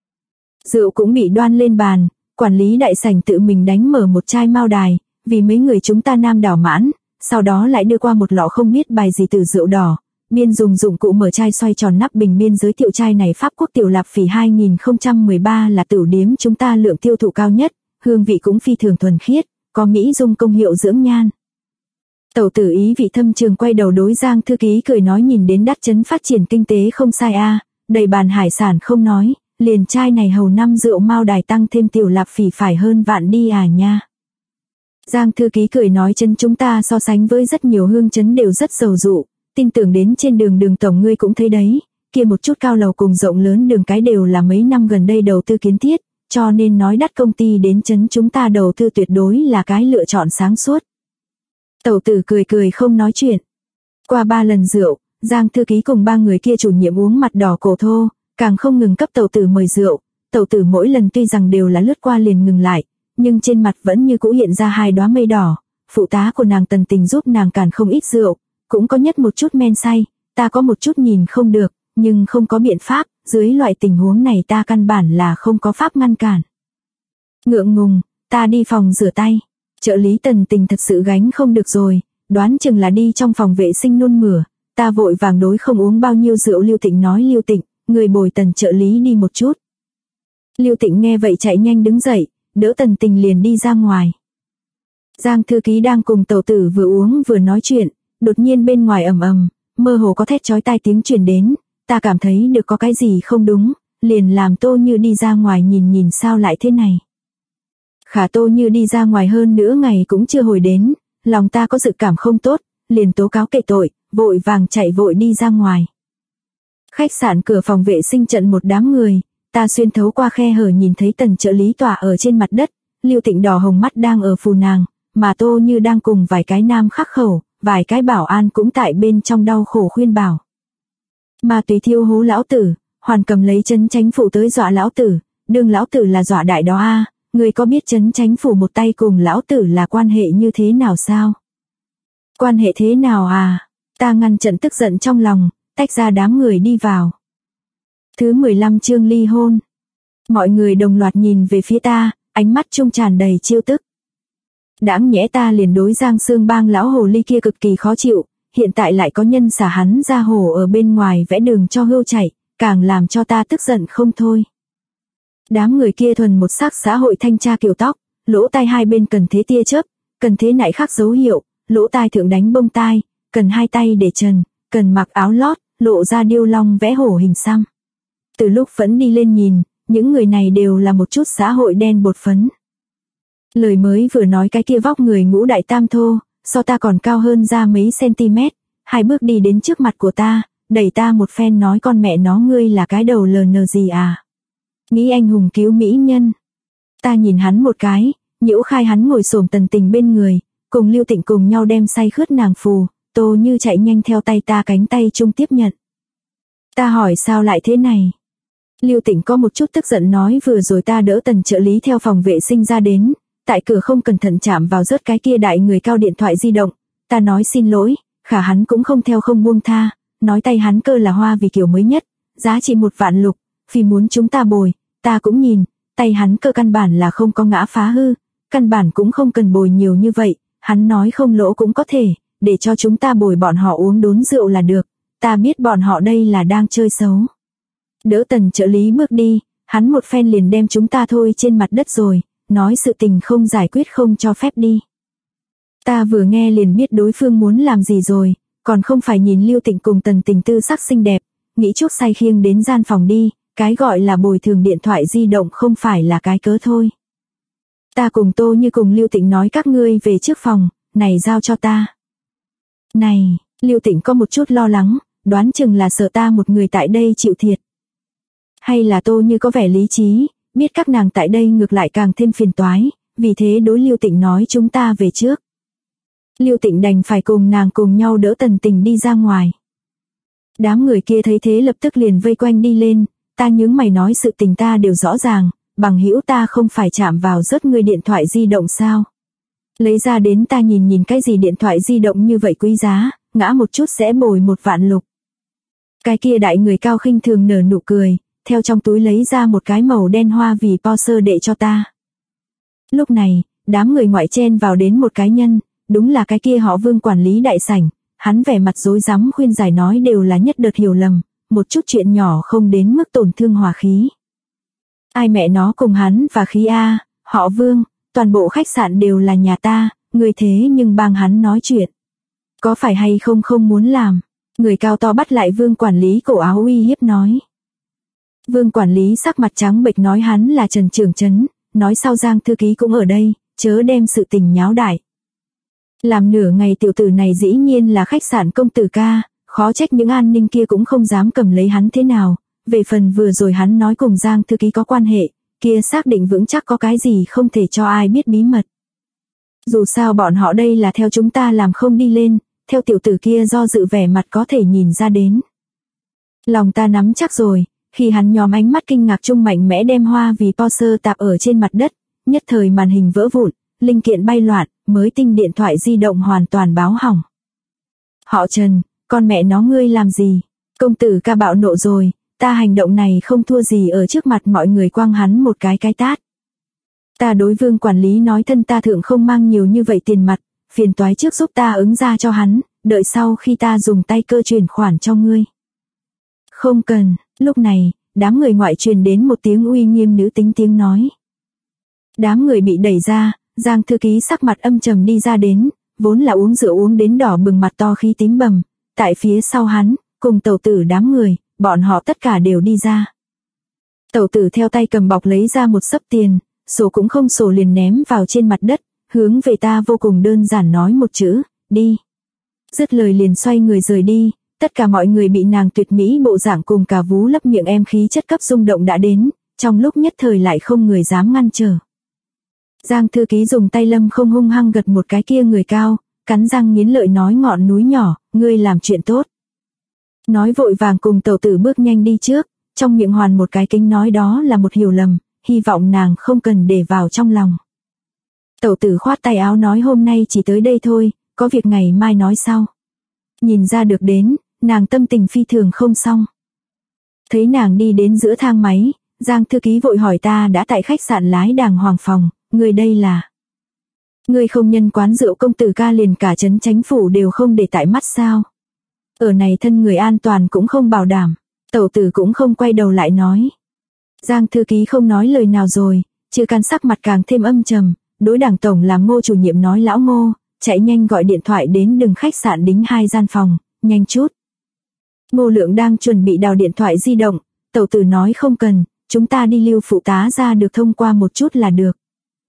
Speaker 1: Rượu cũng bị đoan lên bàn, quản lý đại sảnh tự mình đánh mở một chai mao đài, vì mấy người chúng ta nam đảo mãn, sau đó lại đưa qua một lọ không biết bài gì từ rượu đỏ, biên dùng dụng cụ mở chai xoay tròn nắp bình biên giới thiệu chai này Pháp Quốc Tiểu Lạp Phỉ 2013 là tửu điếm chúng ta lượng tiêu thụ cao nhất, hương vị cũng phi thường thuần khiết, có mỹ dung công hiệu dưỡng nhan. Tẩu tử ý vị thâm trường quay đầu đối Giang thư ký cười nói nhìn đến đắt chấn phát triển kinh tế không sai a, đầy bàn hải sản không nói, liền chai này hầu năm rượu mao đài tăng thêm Tiểu Lạp Phỉ phải hơn vạn đi à nha. Giang thư ký cười nói chân chúng ta so sánh với rất nhiều hương chấn đều rất giàu dụ, tin tưởng đến trên đường tổng ngươi cũng thấy đấy, kia một chút cao lầu cùng rộng lớn đường cái đều là mấy năm gần đây đầu tư kiến thiết, cho nên nói đắt công ty đến chấn chúng ta đầu tư tuyệt đối là cái lựa chọn sáng suốt. Tẩu tử cười không nói chuyện. Qua 3 lần rượu, Giang thư ký cùng 3 người kia chủ nhiệm uống mặt đỏ cổ thô, càng không ngừng cấp Tẩu Tử mời rượu. Tẩu Tử mỗi lần tuy rằng đều là lướt qua liền ngừng lại, nhưng trên mặt vẫn như cũ hiện ra 2 đóa mây đỏ. Phụ tá của nàng Tần Tình giúp nàng càn không ít rượu, cũng có nhất một chút men say, ta có một chút nhìn không được, nhưng không có biện pháp, dưới loại tình huống này ta căn bản là không có pháp ngăn cản. Ngượng ngùng, ta đi phòng rửa tay. Trợ lý Tần Tình thật sự gánh không được rồi, đoán chừng là đi trong phòng vệ sinh nôn mửa. Ta vội vàng đối không uống bao nhiêu rượu Lưu Tịnh nói, Lưu Tịnh, người bồi Tần trợ lý đi một chút. Lưu Tịnh nghe vậy chạy nhanh đứng dậy, đỡ Tần Tình liền đi ra ngoài. Giang thư ký đang cùng Tẩu Tử vừa uống vừa nói chuyện, đột nhiên bên ngoài ầm ầm, mơ hồ có thét chói tai tiếng truyền đến, ta cảm thấy được có cái gì không đúng, liền làm Tô Như đi ra ngoài nhìn sao lại thế này. Khả Tô Như đi ra ngoài hơn nửa ngày cũng chưa hồi đến, lòng ta có dự cảm không tốt, liền tố cáo kệ tội, vội vàng chạy vội đi ra ngoài. Khách sạn cửa phòng vệ sinh trận một đám người, ta xuyên thấu qua khe hở nhìn thấy Tần trợ lý tỏa ở trên mặt đất, Lưu Tịnh đỏ hồng mắt đang ở phù nàng, mà Tô Như đang cùng vài cái nam khắc khẩu, vài cái bảo an cũng tại bên trong đau khổ khuyên bảo. Mà tùy thiêu hố lão tử, Hoàn cầm lấy Trấn Chánh Phủ tới dọa lão tử, đương lão tử là dọa đại đó a, người có biết Trấn Chánh Phủ một tay cùng lão tử là quan hệ như thế nào sao? Quan hệ thế nào à? Ta ngăn trận tức giận trong lòng, tách ra đám người đi vào. Thứ 15 chương ly hôn. Mọi người đồng loạt nhìn về phía ta, ánh mắt trung tràn đầy trêu tức. Đãng nhẽ ta liền đối Giang Sương Bang lão hồ ly kia cực kỳ khó chịu, hiện tại lại có nhân xả hắn ra hồ ở bên ngoài vẽ đường cho hươu chạy, càng làm cho ta tức giận không thôi. Đám người kia thuần một sắc xã hội thanh tra kiểu tóc, lỗ tai hai bên cần thế tia chớp, cần thế nại khắc dấu hiệu, lỗ tai thượng đánh bông tai, cần hai tay để trần, cần mặc áo lót, lộ ra điêu long vẽ hổ hình xăm. Từ lúc vẫn đi lên nhìn, những người này đều là một chút xã hội đen bột phấn. Lời mới vừa nói cái kia vóc người ngũ đại tam thô, so ta còn cao hơn ra mấy cm, 2 bước đi đến trước mặt của ta, đẩy ta một phen nói con mẹ nó ngươi là cái đầu LN gì à? Nghĩ anh hùng cứu mỹ nhân. Ta nhìn hắn một cái, nhiễu khai hắn ngồi xổm Tần Tình bên người, cùng Lưu Tịnh cùng nhau đem say khướt nàng phù, Tô Như chạy nhanh theo tay ta cánh tay chung tiếp nhận. Ta hỏi sao lại thế này? Lưu Tịnh có một chút tức giận nói vừa rồi ta đỡ Tần trợ lý theo phòng vệ sinh ra đến, tại cửa không cẩn thận chạm vào rớt cái kia đại người cao điện thoại di động, ta nói xin lỗi, khả hắn cũng không theo không buông tha, nói tay hắn cơ là hoa vì kiểu mới nhất, giá trị 1 vạn lục, vì muốn chúng ta bồi, ta cũng nhìn, tay hắn cơ căn bản là không có ngã phá hư, căn bản cũng không cần bồi nhiều như vậy, hắn nói không lỗ cũng có thể, để cho chúng ta bồi bọn họ uống đốn rượu là được, ta biết bọn họ đây là đang chơi xấu. Đỡ Tần trợ lý bước đi, hắn một phen liền đem chúng ta thôi trên mặt đất rồi, nói sự tình không giải quyết không cho phép đi. Ta vừa nghe liền biết đối phương muốn làm gì rồi, còn không phải nhìn Lưu Tịnh cùng Tần Tình tư sắc xinh đẹp, nghĩ chuốc say khiêng đến gian phòng đi, cái gọi là bồi thường điện thoại di động không phải là cái cớ thôi. Ta cùng Tô Như cùng Lưu Tịnh nói các ngươi về trước phòng, này giao cho ta. Này, Lưu Tịnh có một chút lo lắng, đoán chừng là sợ ta một người tại đây chịu thiệt. Hay là Tô Như có vẻ lý trí, biết các nàng tại đây ngược lại càng thêm phiền toái, vì thế đối Lưu Tịnh nói chúng ta về trước. Lưu Tịnh đành phải cùng nàng cùng nhau đỡ Tần Tình đi ra ngoài. Đám người kia thấy thế lập tức liền vây quanh đi lên, ta nhướng mày nói sự tình ta đều rõ ràng, bằng hữu ta không phải chạm vào rớt người điện thoại di động sao. Lấy ra đến ta nhìn cái gì điện thoại di động như vậy quý giá, ngã một chút sẽ bồi 1 vạn lục. Cái kia đại người cao khinh thường nở nụ cười, theo trong túi lấy ra một cái màu đen hoa vì Porsche đệ cho ta. Lúc này, đám người ngoại chen vào đến một cái nhân, đúng là cái kia họ Vương quản lý đại sảnh, hắn vẻ mặt rối rắm khuyên giải nói đều là nhất đợt hiểu lầm, một chút chuyện nhỏ không đến mức tổn thương hòa khí. Ai mẹ nó cùng hắn và khí a, họ Vương, toàn bộ khách sạn đều là nhà ta, người thế nhưng bang hắn nói chuyện. Có phải hay không không muốn làm? Người cao to bắt lại Vương quản lý cổ áo uy hiếp nói. Vương quản lý sắc mặt trắng bệch nói hắn là Trần Trưởng Trấn, nói sau Giang thư ký cũng ở đây, chớ đem sự tình nháo đại. Làm nửa ngày tiểu tử này dĩ nhiên là khách sạn công tử ca, khó trách những an ninh kia cũng không dám cầm lấy hắn thế nào. Về phần vừa rồi hắn nói cùng Giang thư ký có quan hệ, kia xác định vững chắc có cái gì không thể cho ai biết bí mật. Dù sao bọn họ đây là theo chúng ta làm không đi lên, theo tiểu tử kia do dự vẻ mặt có thể nhìn ra đến. Lòng ta nắm chắc rồi, khi hắn nhóm ánh mắt kinh ngạc chung mạnh mẽ đem hoa vì Porsche tạp ở trên mặt đất, nhất thời màn hình vỡ vụn, linh kiện bay loạn, mới tinh điện thoại di động hoàn toàn báo hỏng. Họ Trần, con mẹ nó ngươi làm gì? Công tử ca bạo nộ rồi, ta hành động này không thua gì ở trước mặt mọi người quăng hắn một cái tát. Ta đối Vương quản lý nói thân ta thượng không mang nhiều như vậy tiền mặt, phiền toái trước giúp ta ứng ra cho hắn, đợi sau khi ta dùng tay cơ chuyển khoản cho ngươi. Không cần, lúc này, đám người ngoại truyền đến một tiếng uy nghiêm nữ tính tiếng nói. Đám người bị đẩy ra, Giang thư ký sắc mặt âm trầm đi ra đến, vốn là uống rượu uống đến đỏ bừng mặt to khí tím bầm, tại phía sau hắn, cùng tẩu tử đám người, bọn họ tất cả đều đi ra. Tẩu tử theo tay cầm bọc lấy ra một xấp tiền, sổ cũng không sổ liền ném vào trên mặt đất, hướng về ta vô cùng đơn giản nói một chữ, đi. Dứt lời liền xoay người rời đi, tất cả mọi người bị nàng tuyệt mỹ bộ dạng cùng cả vú lấp miệng em khí chất cấp rung động đã đến, trong lúc nhất thời lại không người dám ngăn trở. Giang thư ký dùng tay lâm không hung hăng gật một cái kia người cao, cắn răng nghiến lợi nói ngọn núi nhỏ, ngươi làm chuyện tốt. Nói vội vàng cùng tẩu tử bước nhanh đi trước, trong miệng hoàn một cái kính nói đó là một hiểu lầm, hy vọng nàng không cần để vào trong lòng. Tẩu tử khoát tay áo nói hôm nay chỉ tới đây thôi, có việc ngày mai nói sau. Nhìn ra được đến, nàng tâm tình phi thường không xong. Thấy nàng đi đến giữa thang máy, Giang thư ký vội hỏi ta đã tại khách sạn lái đàng hoàng phòng, người đây là. Người không nhân quán rượu công tử ca liền cả trấn chánh phủ đều không để tại mắt sao. Ở này thân người an toàn cũng không bảo đảm, tẩu tử cũng không quay đầu lại nói. Giang thư ký không nói lời nào rồi, Chư Can sắc mặt càng thêm âm trầm, đối Đảng tổng làm Ngô chủ nhiệm nói lão Ngô, chạy nhanh gọi điện thoại đến đường khách sạn đính 2 gian phòng, nhanh chút. Ngô Lượng đang chuẩn bị đào điện thoại di động, tẩu tử nói không cần, chúng ta đi Lưu phụ tá ra được thông qua một chút là được.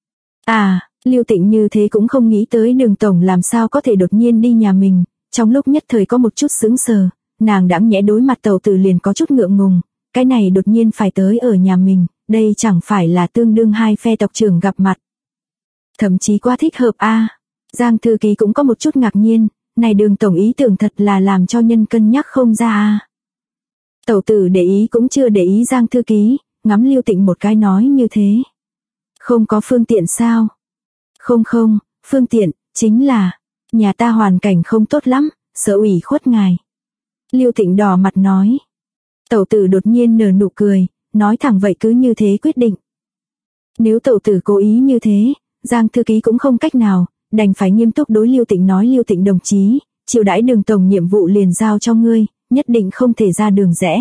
Speaker 1: À, Lưu Tịnh như thế cũng không nghĩ tới Đường tổng làm sao có thể đột nhiên đi nhà mình, trong lúc nhất thời có một chút sững sờ, nàng đãng nhẽ đối mặt tẩu tử liền có chút ngượng ngùng, cái này đột nhiên phải tới ở nhà mình, đây chẳng phải là tương đương hai phe tộc trưởng gặp mặt. Thậm chí quá thích hợp a. Giang thư ký cũng có một chút ngạc nhiên, này Đường tổng ý tưởng thật là làm cho nhân cân nhắc không ra a. Tẩu tử để ý cũng chưa để ý Giang thư ký, ngắm Lưu Tịnh một cái nói như thế. Không có phương tiện sao? Không, phương tiện, chính là, nhà ta hoàn cảnh không tốt lắm, sợ ủy khuất ngài. Lưu Tịnh đỏ mặt nói. Tẩu tử đột nhiên nở nụ cười, nói thẳng vậy cứ như thế quyết định. Nếu tẩu tử cố ý như thế, Giang thư ký cũng không cách nào, đành phải nghiêm túc đối Lưu Tịnh nói Lưu Tịnh đồng chí, chiêu đãi Đường tổng nhiệm vụ liền giao cho ngươi, nhất định không thể ra đường rẽ.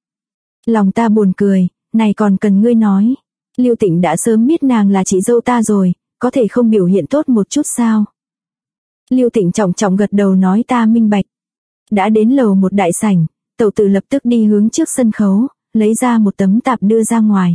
Speaker 1: Lòng ta buồn cười, này còn cần ngươi nói. Lưu Tịnh đã sớm biết nàng là chị dâu ta rồi, có thể không biểu hiện tốt một chút sao? Lưu Tịnh trọng trọng gật đầu nói ta minh bạch. Đã đến lầu một đại sảnh, tẩu tử lập tức đi hướng trước sân khấu, lấy ra một tấm tạp đưa ra ngoài.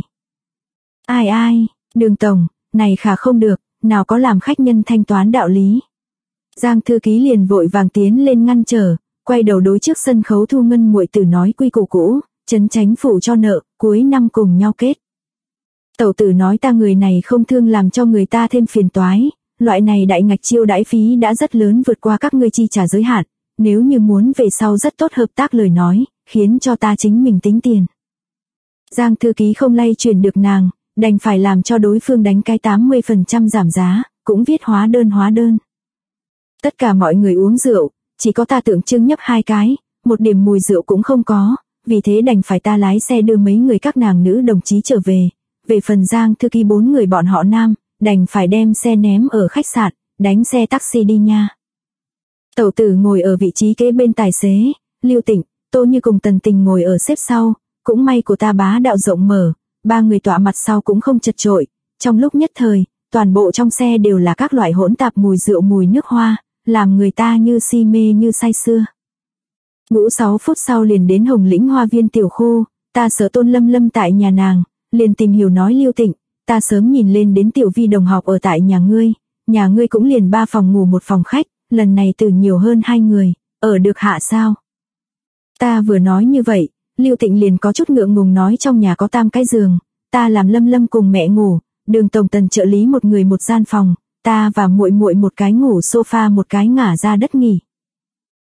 Speaker 1: Ai, Đường tổng, này khả không được, nào có làm khách nhân thanh toán đạo lý. Giang thư ký liền vội vàng tiến lên ngăn trở, quay đầu đối trước sân khấu Thu Ngân muội tử nói quy củ cũ, trấn chánh phủ cho nợ, cuối năm cùng nhau kết. Tẩu tử nói ta người này không thương làm cho người ta thêm phiền toái, loại này đại ngạch chiêu đãi phí đã rất lớn vượt qua các ngươi chi trả giới hạn, nếu như muốn về sau rất tốt hợp tác lời nói, khiến cho ta chính mình tính tiền. Giang thư ký không lay chuyển được nàng, đành phải làm cho đối phương đánh cái 80% giảm giá, cũng viết hóa đơn. Tất cả mọi người uống rượu, chỉ có ta tượng trưng nhấp 2 cái, một điểm mùi rượu cũng không có, vì thế đành phải ta lái xe đưa mấy người các nàng nữ đồng chí trở về. Về phần Giang thư ký 4 người bọn họ nam, đành phải đem xe ném ở khách sạn, đánh xe taxi đi nha. Tẩu tử ngồi ở vị trí kế bên tài xế, Lưu Tịnh, Tô Như cùng Tần Tình ngồi ở xếp sau, cũng may của ta bá đạo rộng mở, 3 người tọa mặt sau cũng không chật chội, trong lúc nhất thời, toàn bộ trong xe đều là các loại hỗn tạp mùi rượu mùi nước hoa, làm người ta như si mê như say sưa. Ngũ 6 phút sau liền đến Hồng Lĩnh Hoa Viên tiểu khu, ta sở Tôn Lâm tại nhà nàng, liền tìm hiểu nói Lưu Tịnh, ta sớm nhìn lên đến Tiểu Vi đồng học ở tại nhà ngươi cũng liền 3 phòng ngủ 1 phòng khách, lần này từ nhiều hơn 2 người, ở được hạ sao? Ta vừa nói như vậy, Lưu Tịnh liền có chút ngượng ngùng nói trong nhà có 3 cái giường, ta làm Lâm cùng mẹ ngủ, Đường tổng Tần trợ lý một người 1 gian phòng, ta và muội một cái ngủ sofa một cái ngả ra đất nghỉ.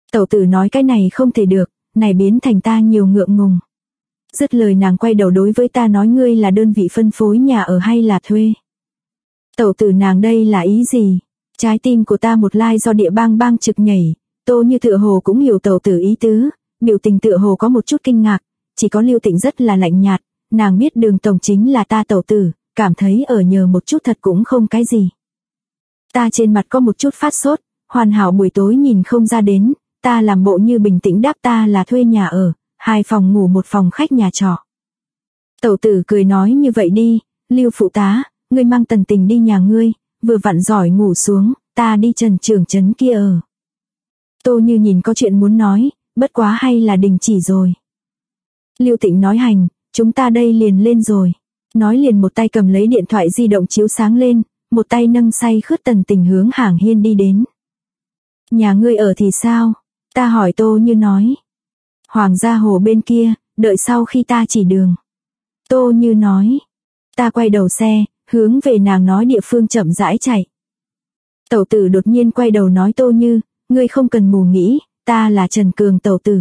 Speaker 1: Tẩu tử nói cái này không thể được, này biến thành ta nhiều ngượng ngùng. Dứt lời nàng quay đầu đối với ta nói ngươi là đơn vị phân phối nhà ở hay là thuê. Tẩu tử nàng đây là ý gì? Trái tim của ta một lai do địa bang bang trực nhảy, Tô Như tựa hồ cũng hiểu tẩu tử ý tứ, biểu tình tựa hồ có một chút kinh ngạc, chỉ có Lưu Tịnh rất là lạnh nhạt, nàng biết Đường tổng chính là ta tẩu tử, cảm thấy ở nhờ một chút thật cũng không cái gì. Ta trên mặt có một chút phát sốt, hoàn hảo buổi tối nhìn không ra đến, ta làm bộ như bình tĩnh đáp ta là thuê nhà ở, 2 phòng ngủ 1 phòng khách nhà trọ. Tẩu tử cười nói như vậy đi, Lưu phụ tá, ngươi mang Tần Tình đi nhà ngươi, vừa vặn giỏi ngủ xuống, ta đi Trần Trưởng trấn kia ở. Tô Như nhìn có chuyện muốn nói, bất quá hay là đình chỉ rồi. Lưu Tịnh nói hành, chúng ta đây liền lên rồi. Nói liền một tay cầm lấy điện thoại di động chiếu sáng lên, một tay nâng say khướt Tần Tình hướng hàng hiên đi đến. Nhà ngươi ở thì sao? Ta hỏi Tô Như nói. Hoàng gia hồ bên kia, đợi sau khi ta chỉ đường. Tô Như nói. Ta quay đầu xe, hướng về nàng nói địa phương chậm rãi chạy. Tẩu tử đột nhiên quay đầu nói Tô Như, ngươi không cần mù nghĩ, ta là Trần Cường tẩu tử.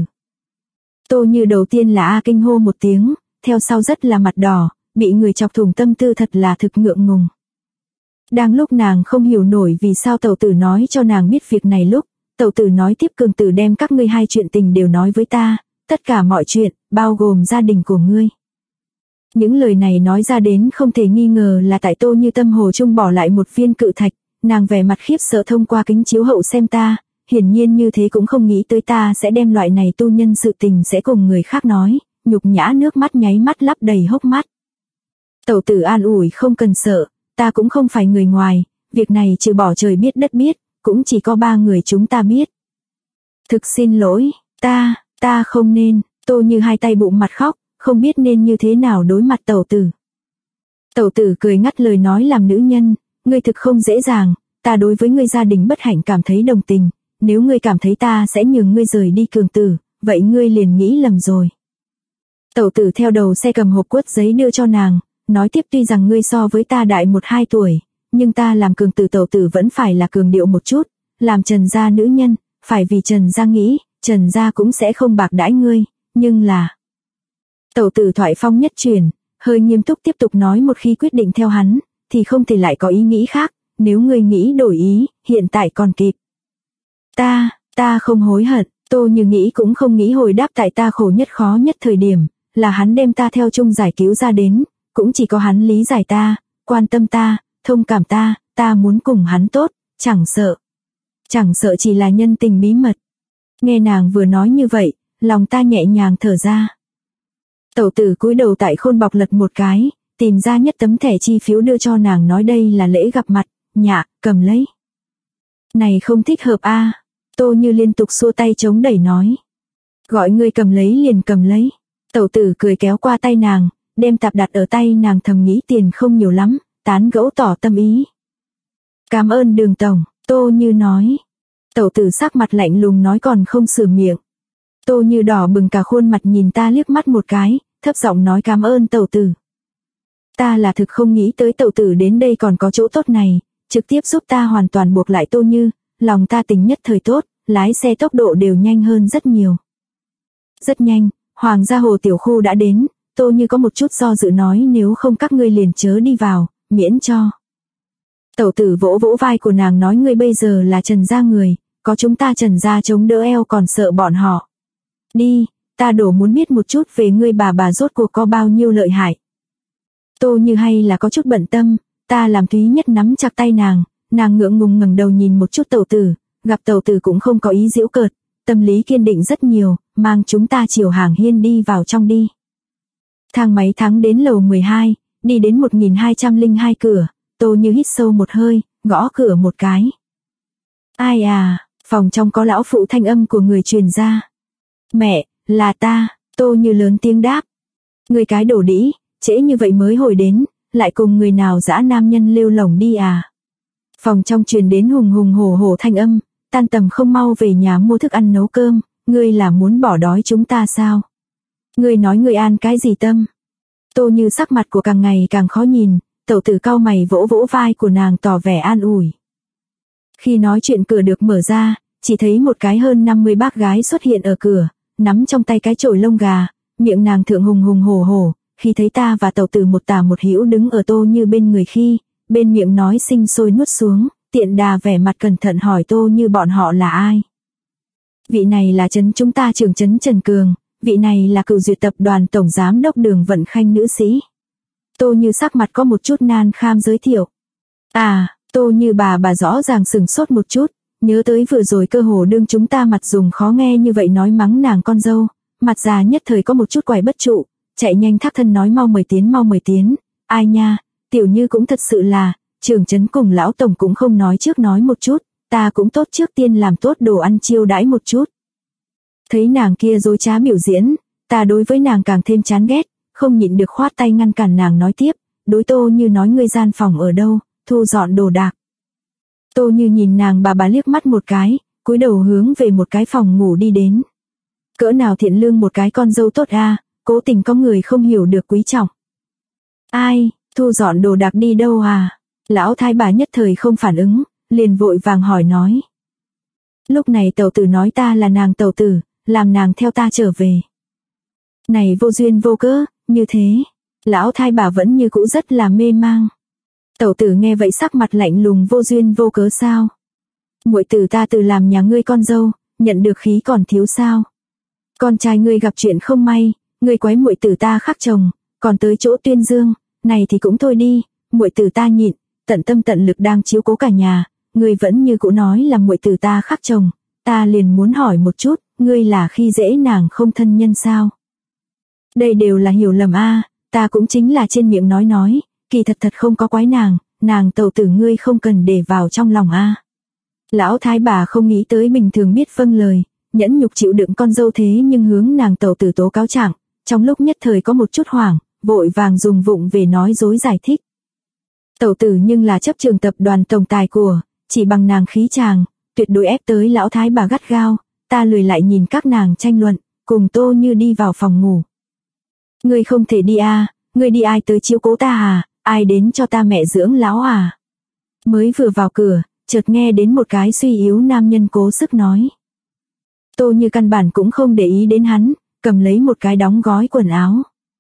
Speaker 1: Tô Như đầu tiên là a kinh hô một tiếng, theo sau rất là mặt đỏ, bị người chọc thủng tâm tư thật là thực ngượng ngùng. Đang lúc nàng không hiểu nổi vì sao tẩu tử nói cho nàng biết việc này lúc, tẩu tử nói tiếp Cường tử đem các ngươi 2 chuyện tình đều nói với ta, tất cả mọi chuyện, bao gồm gia đình của ngươi. Những lời này nói ra đến không thể nghi ngờ là tại Tô Như tâm hồ trung bỏ lại một viên cự thạch, nàng vẻ mặt khiếp sợ thông qua kính chiếu hậu xem ta, hiển nhiên như thế cũng không nghĩ tới ta sẽ đem loại này tu nhân sự tình sẽ cùng người khác nói, nhục nhã nước mắt nháy mắt lắp đầy hốc mắt. Tẩu tử an ủi không cần sợ, ta cũng không phải người ngoài, việc này trừ bỏ trời biết đất biết, cũng chỉ có 3 người chúng ta biết. Thực xin lỗi, ta không nên, Tô Như 2 tay bụng mặt khóc, không biết nên như thế nào đối mặt tẩu tử. Tẩu tử cười ngắt lời nói làm nữ nhân, ngươi thực không dễ dàng, ta đối với ngươi gia đình bất hạnh cảm thấy đồng tình, nếu ngươi cảm thấy ta sẽ nhường ngươi rời đi Cường tử, vậy ngươi liền nghĩ lầm rồi. Tẩu tử theo đầu xe cầm hộp quất giấy đưa cho nàng, nói tiếp tuy rằng ngươi so với ta đại 1-2 tuổi, nhưng ta làm Cường tử tẩu tử vẫn phải là cường điệu một chút, làm Trần gia nữ nhân, phải vì Trần gia nghĩ, Trần gia cũng sẽ không bạc đãi ngươi, nhưng là... Tẩu tử thoại phong nhất chuyển, hơi nghiêm túc tiếp tục nói một khi quyết định theo hắn, thì không thể lại có ý nghĩ khác, nếu ngươi nghĩ đổi ý, hiện tại còn kịp. Ta không hối hận, Tô Như nghĩ cũng không nghĩ hồi đáp tại ta khổ nhất khó nhất thời điểm, là hắn đem ta theo chung giải cứu ra đến, cũng chỉ có hắn lý giải ta, quan tâm ta, thông cảm ta muốn cùng hắn tốt, chẳng sợ chỉ là nhân tình bí mật. Nghe nàng vừa nói như vậy, lòng ta nhẹ nhàng thở ra. Tẩu tử cúi đầu tại khôn bọc lật một cái, tìm ra nhất tấm thẻ chi phiếu đưa cho nàng nói đây là lễ gặp mặt, nhạ, cầm lấy. Này không thích hợp a. Tô Như liên tục xua tay chống đẩy nói. Gọi ngươi cầm lấy liền cầm lấy. Tẩu tử cười kéo qua tay nàng, đem tạp đặt ở tay nàng thầm nghĩ tiền không nhiều lắm, tán gẫu tỏ tâm ý. Cảm ơn Đường tổng, Tô Như nói. Tẩu tử sắc mặt lạnh lùng nói còn không sửa miệng. Tô Như đỏ bừng cả khuôn mặt nhìn ta liếc mắt một cái, thấp giọng nói cảm ơn tẩu tử. Ta là thực không nghĩ tới tẩu tử đến đây còn có chỗ tốt này, trực tiếp giúp ta hoàn toàn buộc lại Tô Như, lòng ta tình nhất thời tốt, lái xe tốc độ đều nhanh hơn rất nhiều. Rất nhanh, Hoàng gia hồ tiểu khu đã đến, Tô Như có một chút do dự nói nếu không các ngươi liền chớ đi vào, miễn cho. Tẩu tử vỗ vỗ vai của nàng nói ngươi bây giờ là Trần gia người, có chúng ta Trần gia chống đỡ eo còn sợ bọn họ. Đi, ta đổ muốn biết một chút về ngươi bà rốt cuộc có bao nhiêu lợi hại. Tô Như hay là có chút bận tâm, ta làm Thúy Nhất nắm chặt tay nàng ngượng ngùng ngẩng đầu nhìn một chút tẩu tử, gặp tẩu tử cũng không có ý giễu cợt, tâm lý kiên định rất nhiều, mang chúng ta chiều hàng hiên đi vào trong đi. Thang máy thắng đến lầu 12, đi đến 1202 cửa, Tô Như hít sâu một hơi, gõ cửa một cái. Ai à, phòng trong có lão phụ thanh âm của người truyền ra. Mẹ, là ta, Tô Như lớn tiếng đáp. Người cái đổ đĩ, trễ như vậy mới hồi đến, lại cùng người nào dã nam nhân lêu lổng đi à. Phòng trong truyền đến hùng hùng hổ hổ thanh âm, tan tầm không mau về nhà mua thức ăn nấu cơm, ngươi là muốn bỏ đói chúng ta sao? Ngươi nói ngươi an cái gì tâm? Tô Như sắc mặt của càng ngày càng khó nhìn, tẩu tử cau mày vỗ vỗ vai của nàng tỏ vẻ an ủi. Khi nói chuyện cửa được mở ra, chỉ thấy một cái hơn 50 bác gái xuất hiện ở cửa, nắm trong tay cái chổi lông gà, miệng nàng thượng hùng hùng hổ hổ, khi thấy ta và tẩu tử một tả một hữu đứng ở Tô Như bên người khi, bên miệng nói sinh sôi nuốt xuống, tiện đà vẻ mặt cẩn thận hỏi Tô Như bọn họ là ai. Vị này là trấn chúng ta trưởng trấn Trần Cường, vị này là cựu duyệt tập đoàn tổng giám đốc Đường Vận Khanh nữ sĩ. Tô Như sắc mặt có một chút nan kham giới thiệu. À, Tô Như bà rõ ràng sừng sốt một chút, nhớ tới vừa rồi cơ hồ đương chúng ta mặt dùng khó nghe như vậy nói mắng nàng con dâu, mặt già nhất thời có một chút quải bất trụ, chạy nhanh thác thân nói mau mời tiến, ai nha, tiểu Như cũng thật sự là, trưởng trấn cùng lão tổng cũng không nói trước nói một chút, ta cũng tốt trước tiên làm tốt đồ ăn chiêu đãi một chút. Thấy nàng kia dối trá biểu diễn, ta đối với nàng càng thêm chán ghét, không nhịn được khoát tay ngăn cản nàng nói tiếp, đối Tô Như nói ngươi gian phòng ở đâu, thu dọn đồ đạc. Tô Như nhìn nàng bà liếc mắt một cái, cúi đầu hướng về một cái phòng ngủ đi đến. Cỡ nào thiện lương một cái con dâu tốt a, cố tình có người không hiểu được quý trọng. Ai, thu dọn đồ đạc đi đâu à? Lão thái bà nhất thời không phản ứng, liền vội vàng hỏi nói. Lúc này tẩu tử nói ta là nàng tẩu tử, làm nàng theo ta trở về. Này vô duyên vô cớ, như thế. Lão thái bà vẫn như cũ rất là mê mang. Tẩu tử nghe vậy sắc mặt lạnh lùng vô duyên vô cớ sao? Muội tử ta tự làm nhà ngươi con dâu, nhận được khí còn thiếu sao? Con trai ngươi gặp chuyện không may, ngươi quấy muội tử ta khác chồng, còn tới chỗ tuyên dương, này thì cũng thôi đi, muội tử ta nhịn, tận tâm tận lực đang chiếu cố cả nhà, ngươi vẫn như cũ nói là muội tử ta khác chồng, ta liền muốn hỏi một chút, ngươi là khi dễ nàng không thân nhân sao? Đây đều là hiểu lầm a, ta cũng chính là trên miệng nói, kỳ thật không có quái nàng tẩu tử ngươi không cần để vào trong lòng a. Lão thái bà không nghĩ tới bình thường biết vâng lời, nhẫn nhục chịu đựng con dâu thế nhưng hướng nàng tẩu tử tố cáo trạng, trong lúc nhất thời có một chút hoảng, vội vàng dùng vụng về nói dối giải thích. Tẩu tử nhưng là chấp trường tập đoàn tổng tài của, chỉ bằng nàng khí chàng, tuyệt đối ép tới lão thái bà gắt gao, ta lười lại nhìn các nàng tranh luận, cùng Tô Như đi vào phòng ngủ. Ngươi không thể đi a, ngươi đi ai tới chiếu cố ta à, ai đến cho ta mẹ dưỡng lão à. Mới vừa vào cửa, chợt nghe đến một cái suy yếu nam nhân cố sức nói. Tô Như căn bản cũng không để ý đến hắn, cầm lấy một cái đóng gói quần áo.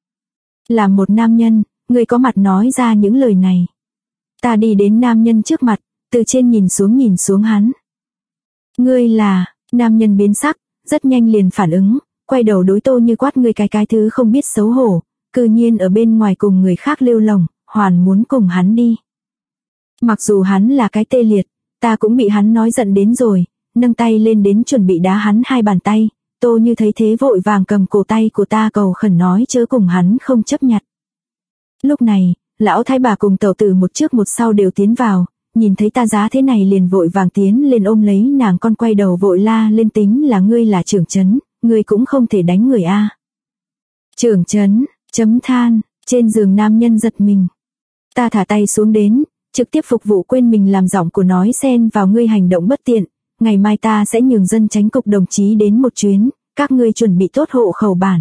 Speaker 1: Làm một nam nhân, ngươi có mặt nói ra những lời này. Ta đi đến nam nhân trước mặt, từ trên nhìn xuống hắn. Ngươi là, nam nhân biến sắc, rất nhanh liền phản ứng, quay đầu đối Tô Như quát ngươi cái thứ không biết xấu hổ, cư nhiên ở bên ngoài cùng người khác lêu lồng, hoàn muốn cùng hắn đi. Mặc dù hắn là cái tê liệt, ta cũng bị hắn nói giận đến rồi, nâng tay lên đến chuẩn bị đá hắn hai bàn tay, Tô Như thấy thế vội vàng cầm cổ tay của ta cầu khẩn nói chớ cùng hắn không chấp nhặt. Lúc này, lão thái bà cùng tẩu tử một trước một sau đều tiến vào, nhìn thấy ta giá thế này liền vội vàng tiến lên ôm lấy nàng con quay đầu vội la lên tính là ngươi là trưởng trấn, ngươi cũng không thể đánh người a. Trưởng trấn, chấm than, trên giường nam nhân giật mình. Ta thả tay xuống đến, trực tiếp phục vụ quên mình làm giọng của nói xen vào ngươi hành động bất tiện, ngày mai ta sẽ nhường dân chánh cục đồng chí đến một chuyến, các ngươi chuẩn bị tốt hộ khẩu bản.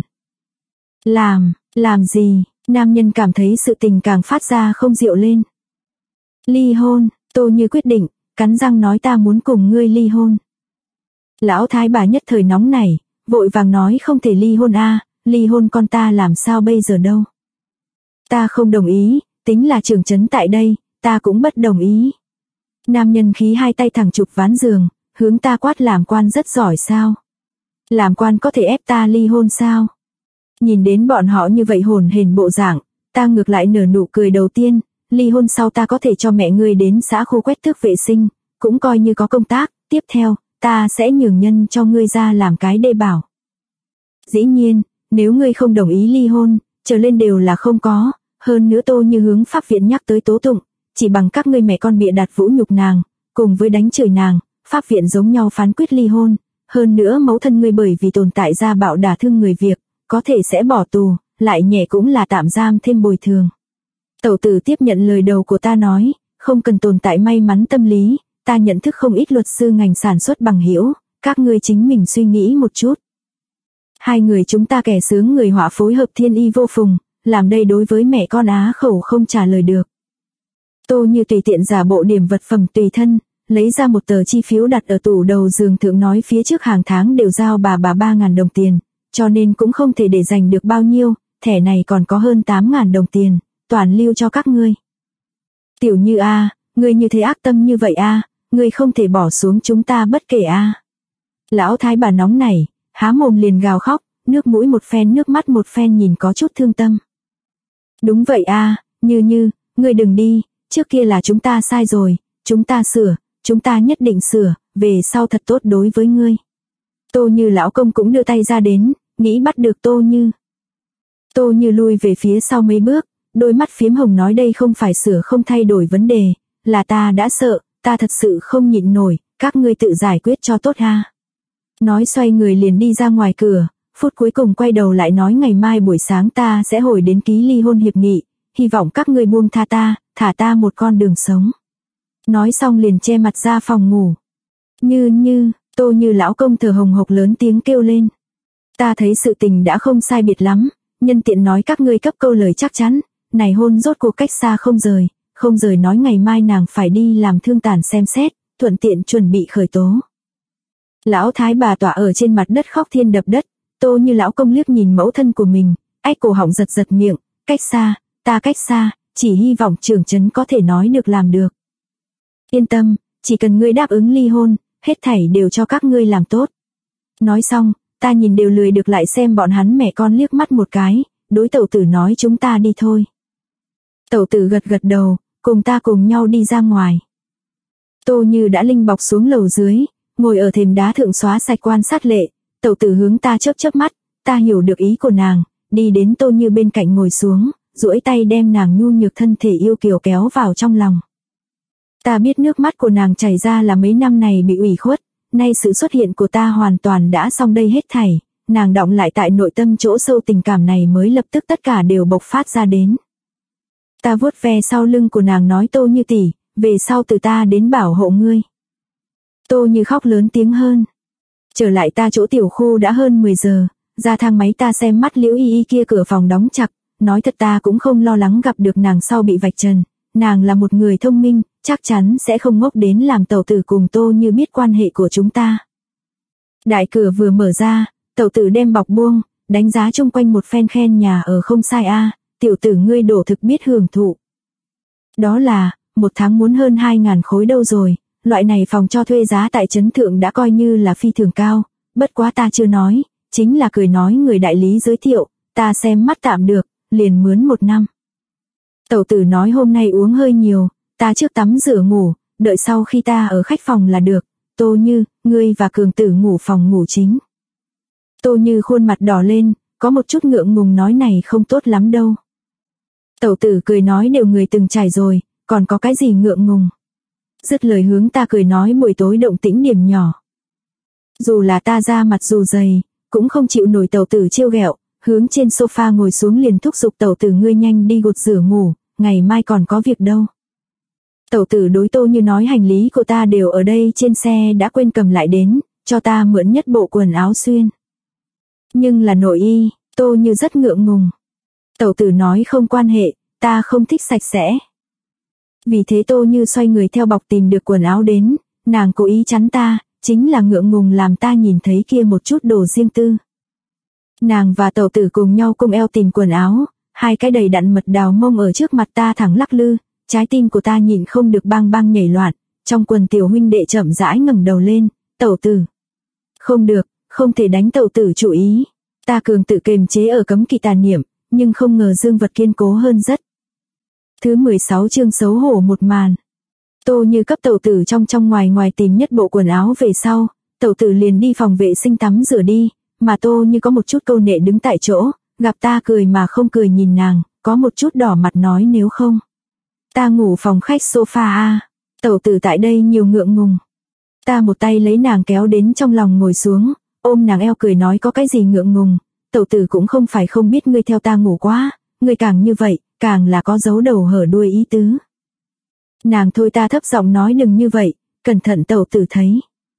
Speaker 1: Làm gì? Nam nhân cảm thấy sự tình càng phát ra không dịu lên. Ly hôn, Tô Như quyết định, cắn răng nói ta muốn cùng ngươi ly hôn. Lão thái bà nhất thời nóng nảy, vội vàng nói không thể ly hôn a, ly hôn con ta làm sao bây giờ đâu. Ta không đồng ý, tính là trưởng trấn tại đây, ta cũng bất đồng ý. Nam nhân khí hai tay thẳng chụp ván giường, hướng ta quát làm quan rất giỏi sao? Làm quan có thể ép ta ly hôn sao? Nhìn đến bọn họ như vậy hồn hển bộ dạng, ta ngược lại nở nụ cười đầu tiên, ly hôn sau ta có thể cho mẹ ngươi đến xã khu quét tước vệ sinh, cũng coi như có công tác, tiếp theo, ta sẽ nhường nhân cho ngươi ra làm cái đê bảo. Dĩ nhiên, nếu ngươi không đồng ý ly hôn, trở lên đều là không có, hơn nữa Tô Như hướng pháp viện nhắc tới tố tụng, chỉ bằng các ngươi mẹ con bịa đặt vũ nhục nàng, cùng với đánh chửi nàng, pháp viện giống nhau phán quyết ly hôn, hơn nữa mẫu thân ngươi bởi vì tồn tại gia bạo đả thương người việc, có thể sẽ bỏ tù, lại nhẹ cũng là tạm giam thêm bồi thường. Tẩu tử tiếp nhận lời đầu của ta nói, không cần tồn tại may mắn tâm lý, ta nhận thức không ít luật sư ngành sản xuất bằng hữu, các ngươi chính mình suy nghĩ một chút. Hai người chúng ta kẻ sướng người họa phối hợp thiên y vô phùng, làm đây đối với mẹ con á khẩu không trả lời được. Tô Như tùy tiện giả bộ điểm vật phẩm tùy thân, lấy ra một tờ chi phiếu đặt ở tủ đầu giường thượng nói phía trước hàng tháng đều giao bà 3.000 đồng tiền, cho nên cũng không thể để dành được bao nhiêu, thẻ này còn có hơn 8.000 đồng tiền, toàn lưu cho các ngươi. Tiểu Như a, ngươi như thế ác tâm như vậy a, ngươi không thể bỏ xuống chúng ta bất kể a. Lão thái bà nóng nảy, há mồm liền gào khóc, nước mũi một phen nước mắt một phen nhìn có chút thương tâm. Đúng vậy a, Như, ngươi đừng đi, trước kia là chúng ta sai rồi, chúng ta sửa, chúng ta nhất định sửa, về sau thật tốt đối với ngươi. Tô Như lão công cũng đưa tay ra đến, nghĩ bắt được Tô Như. Tô Như lui về phía sau mấy bước, đôi mắt phiếm hồng nói đây không phải sửa không thay đổi vấn đề, là ta đã sợ, ta thật sự không nhịn nổi, các ngươi tự giải quyết cho tốt ha. Nói xoay người liền đi ra ngoài cửa, phút cuối cùng quay đầu lại nói ngày mai buổi sáng ta sẽ hồi đến ký ly hôn hiệp nghị, hy vọng các ngươi buông tha ta, thả ta một con đường sống. Nói xong liền che mặt ra phòng ngủ. Như, Tô Như lão công thở hồng hộc lớn tiếng kêu lên. Ta thấy sự tình đã không sai biệt lắm, nhân tiện nói các ngươi cấp câu lời chắc chắn, này hôn rốt cuộc cách xa không rời nói ngày mai nàng phải đi làm thương tàn xem xét, thuận tiện chuẩn bị khởi tố. Lão thái bà tọa ở trên mặt đất khóc thiên đập đất, Tô Như lão công liếc nhìn mẫu thân của mình, ách cổ họng giật miệng, cách xa, chỉ hy vọng trưởng trấn có thể nói được làm được. Yên tâm, chỉ cần ngươi đáp ứng ly hôn, hết thảy đều cho các ngươi làm tốt. Nói xong, ta nhìn đều lười được lại xem bọn hắn mẹ con liếc mắt một cái, đối tẩu tử nói chúng ta đi thôi. Tẩu tử gật đầu, cùng ta cùng nhau đi ra ngoài. Tô Như đã linh bọc xuống lầu dưới, ngồi ở thềm đá thượng xóa sạch quan sát lệ, tẩu tử hướng ta chớp mắt, ta hiểu được ý của nàng, đi đến Tô Như bên cạnh ngồi xuống, duỗi tay đem nàng nhu nhược thân thể yêu kiều kéo vào trong lòng. Ta biết nước mắt của nàng chảy ra là mấy năm này bị ủy khuất, nay sự xuất hiện của ta hoàn toàn đã xong đây hết thảy, nàng đọng lại tại nội tâm chỗ sâu tình cảm này mới lập tức tất cả đều bộc phát ra đến. Ta vuốt ve sau lưng của nàng nói Tô Như tỷ, về sau từ ta đến bảo hộ ngươi. Tô Như khóc lớn tiếng hơn. Trở lại ta chỗ tiểu khu đã hơn 10 giờ, ra thang máy ta xem mắt Liễu Y Y kia cửa phòng đóng chặt, nói thật ta cũng không lo lắng gặp được nàng sau bị vạch trần, nàng là một người thông minh, chắc chắn sẽ không ngốc đến làm tẩu tử cùng Tô Như biết quan hệ của chúng ta. Đại cửa vừa mở ra, tẩu tử đem bọc buông, đánh giá chung quanh một phen khen nhà ở không sai a, tiểu tử ngươi đổ thực biết hưởng thụ. Đó là, một tháng muốn hơn 2.000 khối đâu rồi, loại này phòng cho thuê giá tại trấn thượng đã coi như là phi thường cao, bất quá ta chưa nói, chính là cười nói người đại lý giới thiệu, ta xem mắt tạm được, liền mướn 1 năm. Tẩu tử nói hôm nay uống hơi nhiều, ta trước tắm rửa ngủ, đợi sau khi ta ở khách phòng là được, Tô Như, ngươi và Cường tử ngủ phòng ngủ chính. Tô Như khuôn mặt đỏ lên, có một chút ngượng ngùng nói này không tốt lắm đâu. Tẩu tử cười nói đều người từng trải rồi, còn có cái gì ngượng ngùng. Dứt lời hướng ta cười nói buổi tối động tĩnh điểm nhỏ. Dù là ta ra mặt dù dày, cũng không chịu nổi tẩu tử trêu ghẹo, hướng trên sofa ngồi xuống liền thúc giục tẩu tử ngươi nhanh đi gột rửa ngủ, ngày mai còn có việc đâu. Tẩu tử đối Tô Như nói hành lý của ta đều ở đây trên xe đã quên cầm lại đến, cho ta mượn nhất bộ quần áo xuyên. Nhưng là nội y, Tô Như rất ngượng ngùng. Tẩu tử nói không quan hệ, ta không thích sạch sẽ. Vì thế Tô Như xoay người theo bọc tìm được quần áo đến, nàng cố ý chắn ta, chính là ngượng ngùng làm ta nhìn thấy kia một chút đồ riêng tư. Nàng và tẩu tử cùng nhau cùng eo tìm quần áo, hai cái đầy đặn mật đào mông ở trước mặt ta thẳng lắc lư, trái tim của ta nhịn không được bang bang nhảy loạn, trong quần tiểu huynh đệ chậm rãi ngẩng đầu lên, tẩu tử. Không được, không thể đánh tẩu tử chủ ý. Ta cường tự kềm chế ở cấm kỵ tà niệm, nhưng không ngờ dương vật kiên cố hơn rất. Thứ 16 chương xấu hổ một màn. Tô Như cấp tẩu tử trong ngoài tìm nhất bộ quần áo về sau, tẩu tử liền đi phòng vệ sinh tắm rửa đi, mà Tô Như có một chút câu nệ đứng tại chỗ, gặp ta cười mà không cười nhìn nàng, có một chút đỏ mặt nói nếu không. Ta ngủ phòng khách sofa a, tẩu tử tại đây nhiều ngượng ngùng. Ta một tay lấy nàng kéo đến trong lòng ngồi xuống, ôm nàng eo cười nói có cái gì ngượng ngùng, tẩu tử cũng không phải không biết ngươi theo ta ngủ quá, ngươi càng như vậy, càng là có giấu đầu hở đuôi ý tứ. Nàng thôi ta thấp giọng nói đừng như vậy, cẩn thận tẩu tử thấy.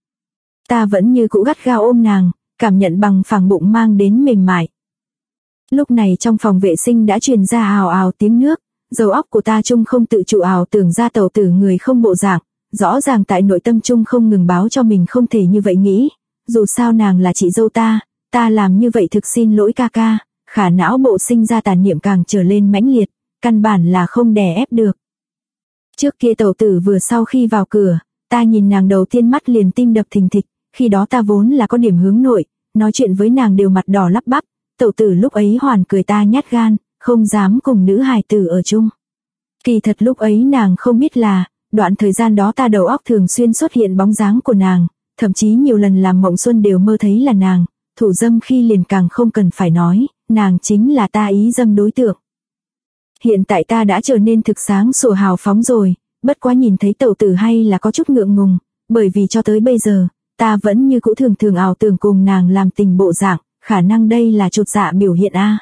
Speaker 1: Ta vẫn như cũ gắt gao ôm nàng, cảm nhận bằng phẳng bụng mang đến mềm mại. Lúc này trong phòng vệ sinh đã truyền ra ào ào tiếng nước, đầu óc của ta chung không tự chủ ảo tưởng ra tẩu tử người không bộ dạng, Rõ ràng tại nội tâm chung không ngừng báo cho mình không thể như vậy nghĩ. Dù sao nàng là chị dâu ta làm như vậy thực xin lỗi ca ca. Khả não bộ sinh ra tàn niệm càng trở lên mãnh liệt, căn bản là không đè ép được. Trước kia tẩu tử vừa sau khi vào cửa, ta nhìn nàng đầu tiên mắt liền tim đập thình thịch, khi đó ta vốn là có điểm hướng nội, nói chuyện với nàng đều mặt đỏ lắp bắp, tẩu tử lúc ấy hoàn cười ta nhát gan, không dám cùng nữ hài tử ở chung. Kỳ thật lúc ấy nàng không biết là, đoạn thời gian đó ta đầu óc thường xuyên xuất hiện bóng dáng của nàng, thậm chí nhiều lần làm mộng xuân đều mơ thấy là nàng, thủ dâm khi liền càng không cần phải nói, nàng chính là ta ý dâm đối tượng. Hiện tại ta đã trở nên thực sáng sủa hào phóng rồi, bất quá nhìn thấy tẩu tử hay là có chút ngượng ngùng, bởi vì cho tới bây giờ, ta vẫn như cũ thường ảo tưởng cùng nàng làm tình bộ dạng, khả năng đây là chột dạ biểu hiện a.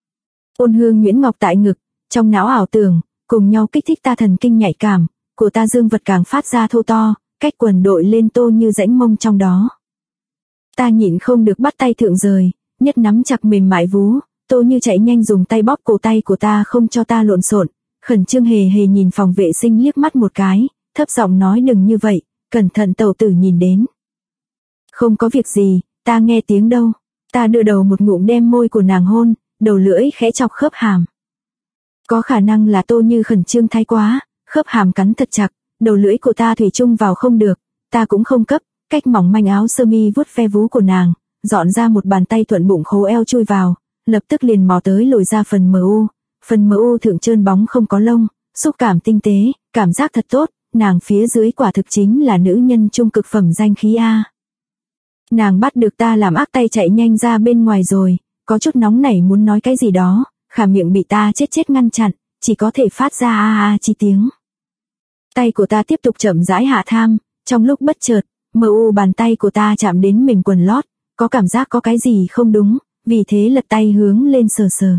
Speaker 1: Ôn hương Nguyễn Ngọc tại ngực, trong não ảo tưởng, cùng nhau kích thích ta thần kinh nhạy cảm, của ta dương vật càng phát ra thô to, cách quần đội lên tô như rãnh mông trong đó. Ta nhịn không được bắt tay thượng rời, nhất nắm chặt mềm mại vú, tô như chạy nhanh dùng tay bóp cổ tay của ta không cho ta lộn xộn, khẩn trương hề nhìn phòng vệ sinh liếc mắt một cái, thấp giọng nói đừng như vậy, cẩn thận tẩu tử nhìn đến. Không có việc gì, ta nghe tiếng đâu. Ta đưa đầu một ngụm đem môi của nàng hôn, đầu lưỡi khẽ chọc khớp hàm. Có khả năng là tô như khẩn trương thái quá, khớp hàm cắn thật chặt, đầu lưỡi của ta thủy chung vào không được, ta cũng không cấp, cách mỏng manh áo sơ mi vuốt ve vú của nàng, dọn ra một bàn tay thuận bụng khố eo chui vào, lập tức liền mò tới lồi ra phần MU thượng trơn bóng không có lông, xúc cảm tinh tế, cảm giác thật tốt, nàng phía dưới quả thực chính là nữ nhân trung cực phẩm danh khí a. Nàng bắt được ta làm ác tay chạy nhanh ra bên ngoài rồi, có chút nóng nảy muốn nói cái gì đó, khả miệng bị ta chết ngăn chặn, chỉ có thể phát ra a chi tiếng. Tay của ta tiếp tục chậm rãi hạ tham, trong lúc bất chợt, bàn tay của ta chạm đến mềm quần lót, có cảm giác có cái gì không đúng, vì thế lật tay hướng lên sờ.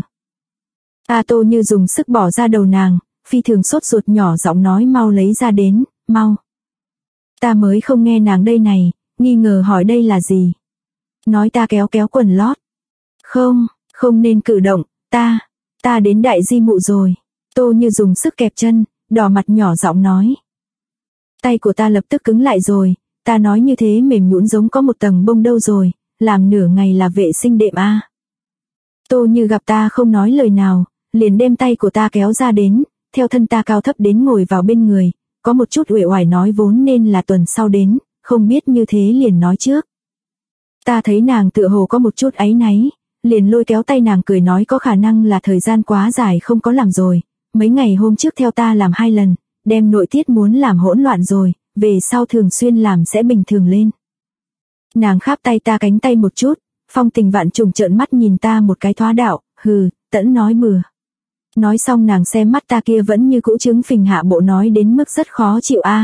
Speaker 1: Tô như dùng sức bỏ ra đầu nàng, phi thường sốt ruột nhỏ giọng nói mau lấy ra đến, mau. Ta mới không nghe nàng đây này, nghi ngờ hỏi đây là gì. Nói ta kéo quần lót. Không nên cử động, ta đến đại di mụ rồi. Tô như dùng sức kẹp chân, đỏ mặt nhỏ giọng nói. Tay của ta lập tức cứng lại rồi, ta nói như thế mềm nhũn giống có một tầng bông đâu rồi, làm nửa ngày là vệ sinh đệm a. Tô như gặp ta không nói lời nào, liền đem tay của ta kéo ra đến, theo thân ta cao thấp đến ngồi vào bên người, có một chút uể oải nói vốn nên là tuần sau đến, không biết như thế liền nói trước. Ta thấy nàng tựa hồ có một chút áy náy, liền lôi kéo tay nàng cười nói có khả năng là thời gian quá dài không có làm rồi, mấy ngày hôm trước theo ta làm 2 lần, đem nội tiết muốn làm hỗn loạn rồi, về sau thường xuyên làm sẽ bình thường lên. Nàng kháp tay ta cánh tay một chút, phong tình vạn trùng trợn mắt nhìn ta một cái thoá đạo, tẫn nói bừa. Nói xong nàng xem mắt ta kia vẫn như cũ trứng phình hạ bộ nói đến mức rất khó chịu a,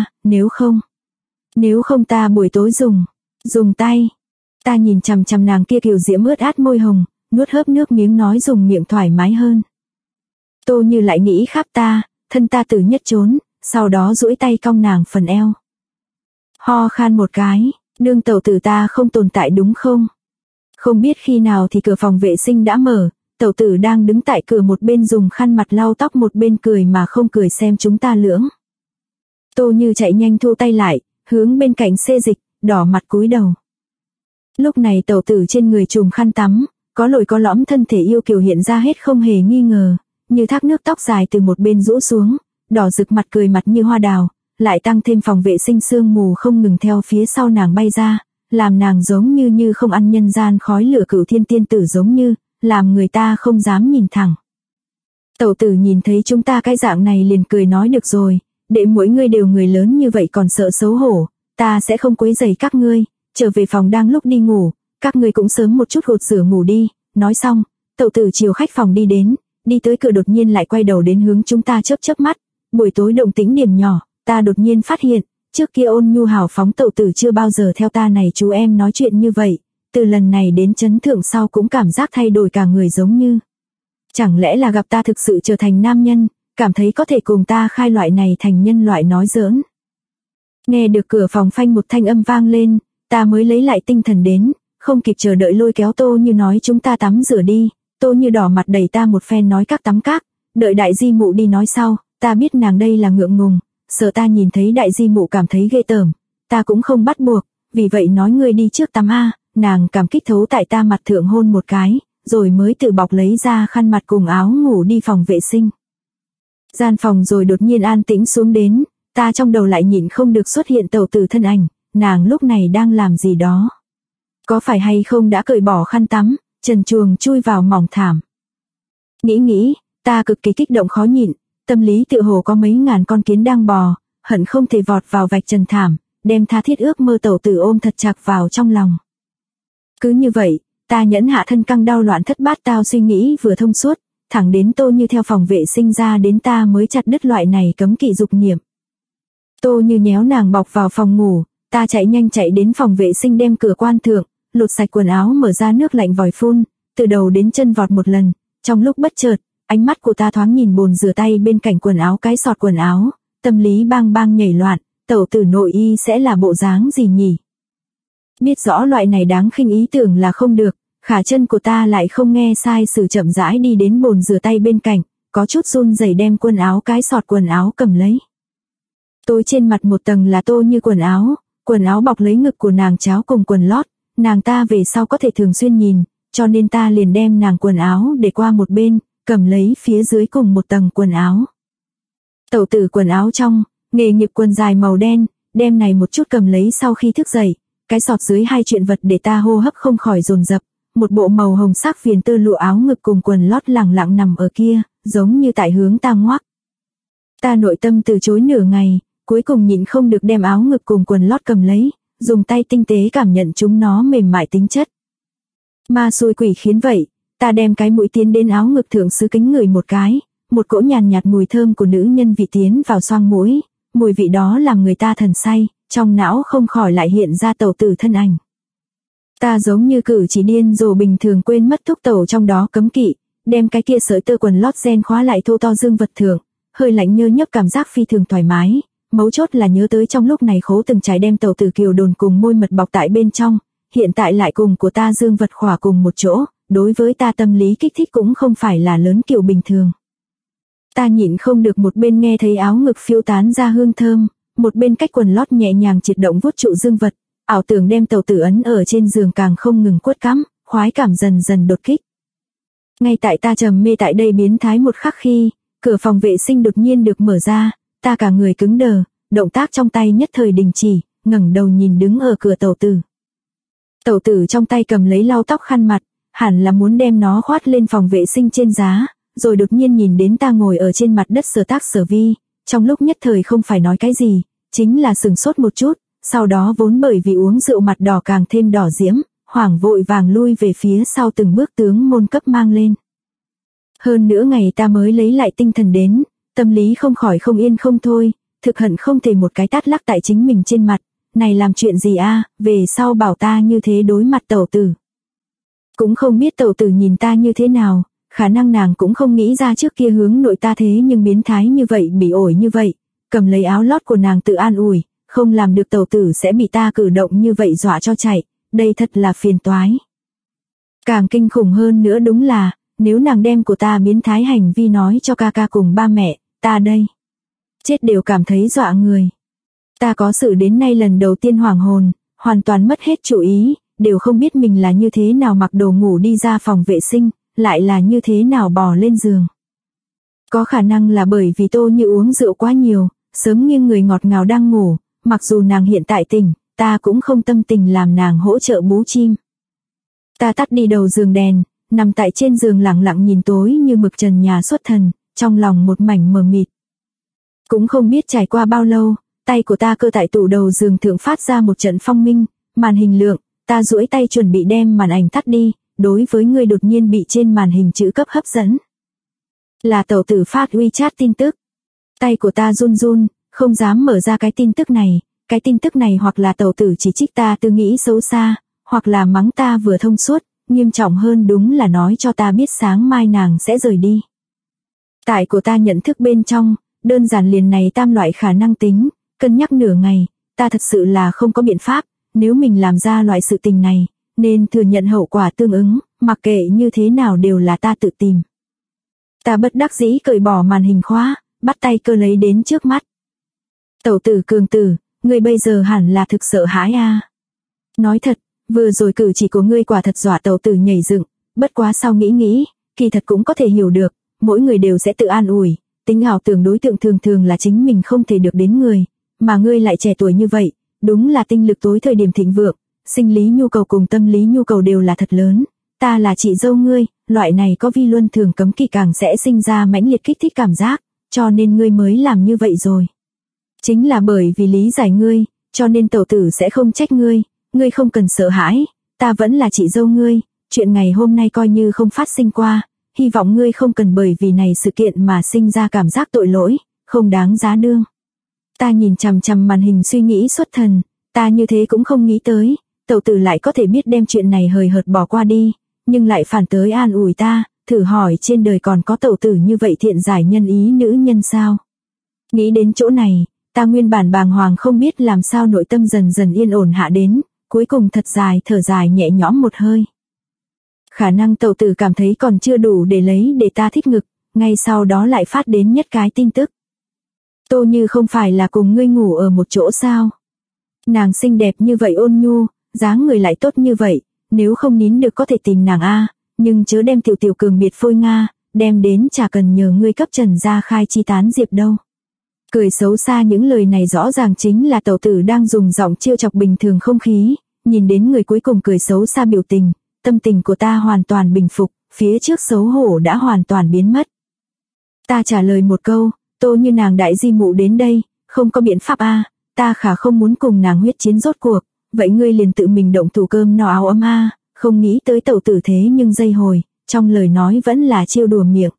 Speaker 1: nếu không ta buổi tối dùng tay. Ta nhìn chằm chằm nàng kia kiều diễm ướt át môi hồng, nuốt hớp nước miếng nói dùng miệng thoải mái hơn. Tô như lại nghĩ khắp ta, thân ta từ nhất trốn, sau đó duỗi tay cong nàng phần eo. Ho khan một cái, nương tẩu tử ta không tồn tại đúng không? Không biết khi nào thì cửa phòng vệ sinh đã mở, tẩu tử đang đứng tại cửa một bên dùng khăn mặt lau tóc một bên cười mà không cười xem chúng ta lưỡng. Tô như chạy nhanh thu tay lại, hướng bên cạnh xê dịch, đỏ mặt cúi đầu. Lúc này tẩu tử trên người trùm khăn tắm, có lồi có lõm thân thể yêu kiều hiện ra hết không hề nghi ngờ, như thác nước tóc dài từ một bên rũ xuống, đỏ rực mặt cười mặt như hoa đào, lại tăng thêm phòng vệ sinh sương mù không ngừng theo phía sau nàng bay ra, làm nàng giống như không ăn nhân gian khói lửa cửu thiên tiên tử giống như, làm người ta không dám nhìn thẳng. Tẩu tử nhìn thấy chúng ta cái dạng này liền cười nói được rồi, để mỗi người đều người lớn như vậy còn sợ xấu hổ, ta sẽ không quấy rầy các ngươi, trở về phòng đang lúc đi ngủ, các ngươi cũng sớm một chút gột rửa ngủ đi. Nói xong, tẩu tử chiều khách phòng đi đến, đi tới cửa đột nhiên lại quay đầu đến hướng chúng ta chớp mắt, buổi tối động tĩnh điểm nhỏ, ta đột nhiên phát hiện, trước kia ôn nhu hào phóng tẩu tử chưa bao giờ theo ta này chú em nói chuyện như vậy, từ lần này đến chấn thượng sau cũng cảm giác thay đổi cả người giống như. Chẳng lẽ là gặp ta thực sự trở thành nam nhân, cảm thấy có thể cùng ta khai loại này thành nhân loại nói giỡn. Nghe được cửa phòng phanh một thanh âm vang lên, ta mới lấy lại tinh thần đến, không kịp chờ đợi lôi kéo Tô Như nói chúng ta tắm rửa đi. Tô Như đỏ mặt đẩy ta một phen nói các tắm các, đợi đại di mụ đi nói sau, ta biết nàng đây là ngượng ngùng, sợ ta nhìn thấy đại di mụ cảm thấy ghê tởm, ta cũng không bắt buộc, vì vậy nói ngươi đi trước tắm a. Nàng cảm kích thấu tại ta mặt thượng hôn một cái, rồi mới tự bọc lấy ra khăn mặt cùng áo ngủ đi phòng vệ sinh. Gian phòng rồi đột nhiên an tĩnh xuống đến, ta trong đầu lại nhịn không được xuất hiện Tẩu Tử thân ảnh, nàng lúc này đang làm gì đó. Có phải hay không đã cởi bỏ khăn tắm, trần truồng chui vào mỏng thảm. Nghĩ, ta cực kỳ kích động khó nhịn, tâm lý tự hồ có mấy ngàn con kiến đang bò, hận không thể vọt vào vạch trần thảm, đem tha thiết ước mơ Tẩu Tử ôm thật chặt vào trong lòng. Cứ như vậy, ta nhẫn hạ thân căng đau loạn thất bát tao suy nghĩ vừa thông suốt, thẳng đến Tô Như theo phòng vệ sinh ra đến ta mới chặt đứt loại này cấm kỵ dục niệm. Tô Như nhéo nàng bọc vào phòng ngủ, ta chạy nhanh chạy đến phòng vệ sinh đem cửa quan thượng, lột sạch quần áo mở ra nước lạnh vòi phun, từ đầu đến chân vọt một lần, trong lúc bất chợt, ánh mắt của ta thoáng nhìn bồn rửa tay bên cạnh quần áo cái sọt quần áo, tâm lý bang bang nhảy loạn, Tẩu Tử nội y sẽ là bộ dáng gì nhỉ? Biết rõ loại này đáng khinh ý tưởng là không được, khả chân của ta lại không nghe sai sử chậm rãi đi đến bồn rửa tay bên cạnh, có chút run rẩy đem quần áo cái sọt quần áo cầm lấy. Tối trên mặt một tầng là Tô Như quần áo bọc lấy ngực của nàng cháo cùng quần lót, nàng ta về sau có thể thường xuyên nhìn, cho nên ta liền đem nàng quần áo để qua một bên, cầm lấy phía dưới cùng một tầng quần áo. Tẩu Tử quần áo trong, nghề nghiệp quần dài màu đen, đem này một chút cầm lấy sau khi thức dậy, cái sọt dưới hai chuyện vật để ta hô hấp không khỏi dồn dập, một bộ màu hồng sắc viền tơ lụa áo ngực cùng quần lót lẳng lặng nằm ở kia, giống như tại hướng ta ngoắc. Ta nội tâm từ chối nửa ngày, cuối cùng nhịn không được đem áo ngực cùng quần lót cầm lấy, dùng tay tinh tế cảm nhận chúng nó mềm mại tính chất. Ma xui quỷ khiến vậy, ta đem cái mũi tiến đến áo ngực thượng sứ kính ngửi một cái, một cỗ nhàn nhạt mùi thơm của nữ nhân vị tiến vào xoang mũi, mùi vị đó làm người ta thần say, trong não không khỏi lại hiện ra Tẩu Tử thân ảnh. Ta giống như cử chỉ điên rồ bình thường quên mất thúc Tẩu trong đó cấm kỵ, đem cái kia sợi tơ quần lót ren khóa lại thô to dương vật thượng, hơi lạnh nhơ nhấp cảm giác phi thường thoải mái, mấu chốt là nhớ tới trong lúc này khố từng trải đem Tẩu Tử kiều đồn cùng môi mật bọc tại bên trong, hiện tại lại cùng của ta dương vật khỏa cùng một chỗ, đối với ta tâm lý kích thích cũng không phải là lớn kiểu bình thường. Ta nhịn không được một bên nghe thấy áo ngực phiêu tán ra hương thơm, một bên cách quần lót nhẹ nhàng triệt động vuốt trụ dương vật, ảo tưởng đem Tẩu Tử ấn ở trên giường càng không ngừng quất cắm, khoái cảm dần dần đột kích. Ngay tại ta trầm mê tại đây biến thái một khắc khi, cửa phòng vệ sinh đột nhiên được mở ra, ta cả người cứng đờ, động tác trong tay nhất thời đình chỉ, ngẩng đầu nhìn đứng ở cửa Tẩu Tử. Tẩu Tử trong tay cầm lấy lau tóc khăn mặt, hẳn là muốn đem nó khoát lên phòng vệ sinh trên giá, rồi đột nhiên nhìn đến ta ngồi ở trên mặt đất sở tác sở vi, trong lúc nhất thời không phải nói cái gì, chính là sừng sốt một chút, sau đó vốn bởi vì uống rượu mặt đỏ càng thêm đỏ diễm, hoảng vội vàng lui về phía sau từng bước tướng môn cấp mang lên. Hơn nửa ngày ta mới lấy lại tinh thần đến, tâm lý không khỏi không yên không thôi, thực hận không thể một cái tát lắc tại chính mình trên mặt, này làm chuyện gì a, về sau bảo ta như thế đối mặt Tẩu Tử. Cũng không biết Tẩu Tử nhìn ta như thế nào, khả năng nàng cũng không nghĩ ra trước kia hướng nội ta thế nhưng biến thái như vậy bị ổi như vậy, cầm lấy áo lót của nàng tự an ủi, không làm được Tẩu Tử sẽ bị ta cử động như vậy dọa cho chạy, đây thật là phiền toái. Càng kinh khủng hơn nữa đúng là, nếu nàng đem của ta biến thái hành vi nói cho ca ca cùng ba mẹ, ta đây. Chết đều cảm thấy dọa người. Ta có sự đến nay lần đầu tiên hoảng hồn, hoàn toàn mất hết chủ ý, đều không biết mình là như thế nào mặc đồ ngủ đi ra phòng vệ sinh, lại là như thế nào bò lên giường. Có khả năng là bởi vì Tô Như uống rượu quá nhiều, sớm nghiêng người ngọt ngào đang ngủ, mặc dù nàng hiện tại tỉnh, ta cũng không tâm tình làm nàng hỗ trợ bú chim. Ta tắt đi đầu giường đèn, nằm tại trên giường lặng lặng nhìn tối như mực trần nhà xuất thần, trong lòng một mảnh mờ mịt. Cũng không biết trải qua bao lâu, tay của ta cơ tại tủ đầu giường thượng phát ra một trận phong minh, màn hình lượng, ta duỗi tay chuẩn bị đem màn ảnh tắt đi, đối với người đột nhiên bị trên màn hình chữ cấp hấp dẫn. Là Tẩu Tử phát WeChat tin tức. Tay của ta run run, không dám mở ra cái tin tức này hoặc là Tẩu Tử chỉ trích ta tư nghĩ xấu xa, hoặc là mắng ta vừa thông suốt, nghiêm trọng hơn đúng là nói cho ta biết sáng mai nàng sẽ rời đi. Tại của ta nhận thức bên trong, đơn giản liền này tam loại khả năng tính, cân nhắc nửa ngày, ta thật sự là không có biện pháp, nếu mình làm ra loại sự tình này, nên thừa nhận hậu quả tương ứng, mặc kệ như thế nào đều là ta tự tìm. Ta bất đắc dĩ cởi bỏ màn hình khóa, bắt tay cơ lấy đến trước mắt. Tẩu tử Cường tử, ngươi bây giờ hẳn là thực sợ hãi a. Nói thật, vừa rồi cử chỉ của ngươi quả thật dọa tẩu tử nhảy dựng, bất quá sau nghĩ nghĩ, kỳ thật cũng có thể hiểu được, mỗi người đều sẽ tự an ủi, tính ảo tưởng đối tượng thường thường là chính mình không thể được đến người, mà ngươi lại trẻ tuổi như vậy, đúng là tinh lực tối thời điểm thịnh vượng, sinh lý nhu cầu cùng tâm lý nhu cầu đều là thật lớn. Ta là chị dâu ngươi, loại này có vi luân thường cấm kỵ càng sẽ sinh ra mãnh liệt kích thích cảm giác, cho nên ngươi mới làm như vậy rồi. Chính là bởi vì lý giải ngươi, cho nên tẩu tử sẽ không trách ngươi, ngươi không cần sợ hãi, ta vẫn là chị dâu ngươi, chuyện ngày hôm nay coi như không phát sinh qua, hy vọng ngươi không cần bởi vì này sự kiện mà sinh ra cảm giác tội lỗi, không đáng giá đương. Ta nhìn chằm chằm màn hình suy nghĩ xuất thần, ta như thế cũng không nghĩ tới, tẩu tử lại có thể biết đem chuyện này hời hợt bỏ qua đi, nhưng lại phản tới an ủi ta, thử hỏi trên đời còn có tẩu tử như vậy thiện giải nhân ý nữ nhân sao? Nghĩ đến chỗ này, ta nguyên bản bàng hoàng không biết làm sao nội tâm dần dần yên ổn hạ đến, cuối cùng thật dài thở dài nhẹ nhõm một hơi. Khả năng tẩu tử cảm thấy còn chưa đủ để lấy để ta thích ngực, ngay sau đó lại phát đến nhất cái tin tức. Tô Như không phải là cùng ngươi ngủ ở một chỗ sao? Nàng xinh đẹp như vậy ôn nhu, dáng người lại tốt như vậy, nếu không nín được có thể tìm nàng a, nhưng chớ đem tiểu tiểu Cường biệt phôi nga, đem đến chả cần nhờ ngươi cấp Trần gia khai chi tán diệp đâu. Cười xấu xa những lời này rõ ràng chính là tẩu tử đang dùng giọng trêu chọc bình thường không khí, nhìn đến người cuối cùng cười xấu xa biểu tình, tâm tình của ta hoàn toàn bình phục, phía trước xấu hổ đã hoàn toàn biến mất. Ta trả lời một câu, Tô Như nàng đại di mụ đến đây, không có biện pháp a, ta khả không muốn cùng nàng huyết chiến rốt cuộc, vậy ngươi liền tự mình động thủ cơm no áo ấm a, không nghĩ tới tẩu tử thế nhưng dây hồi, trong lời nói vẫn là trêu đùa miệng.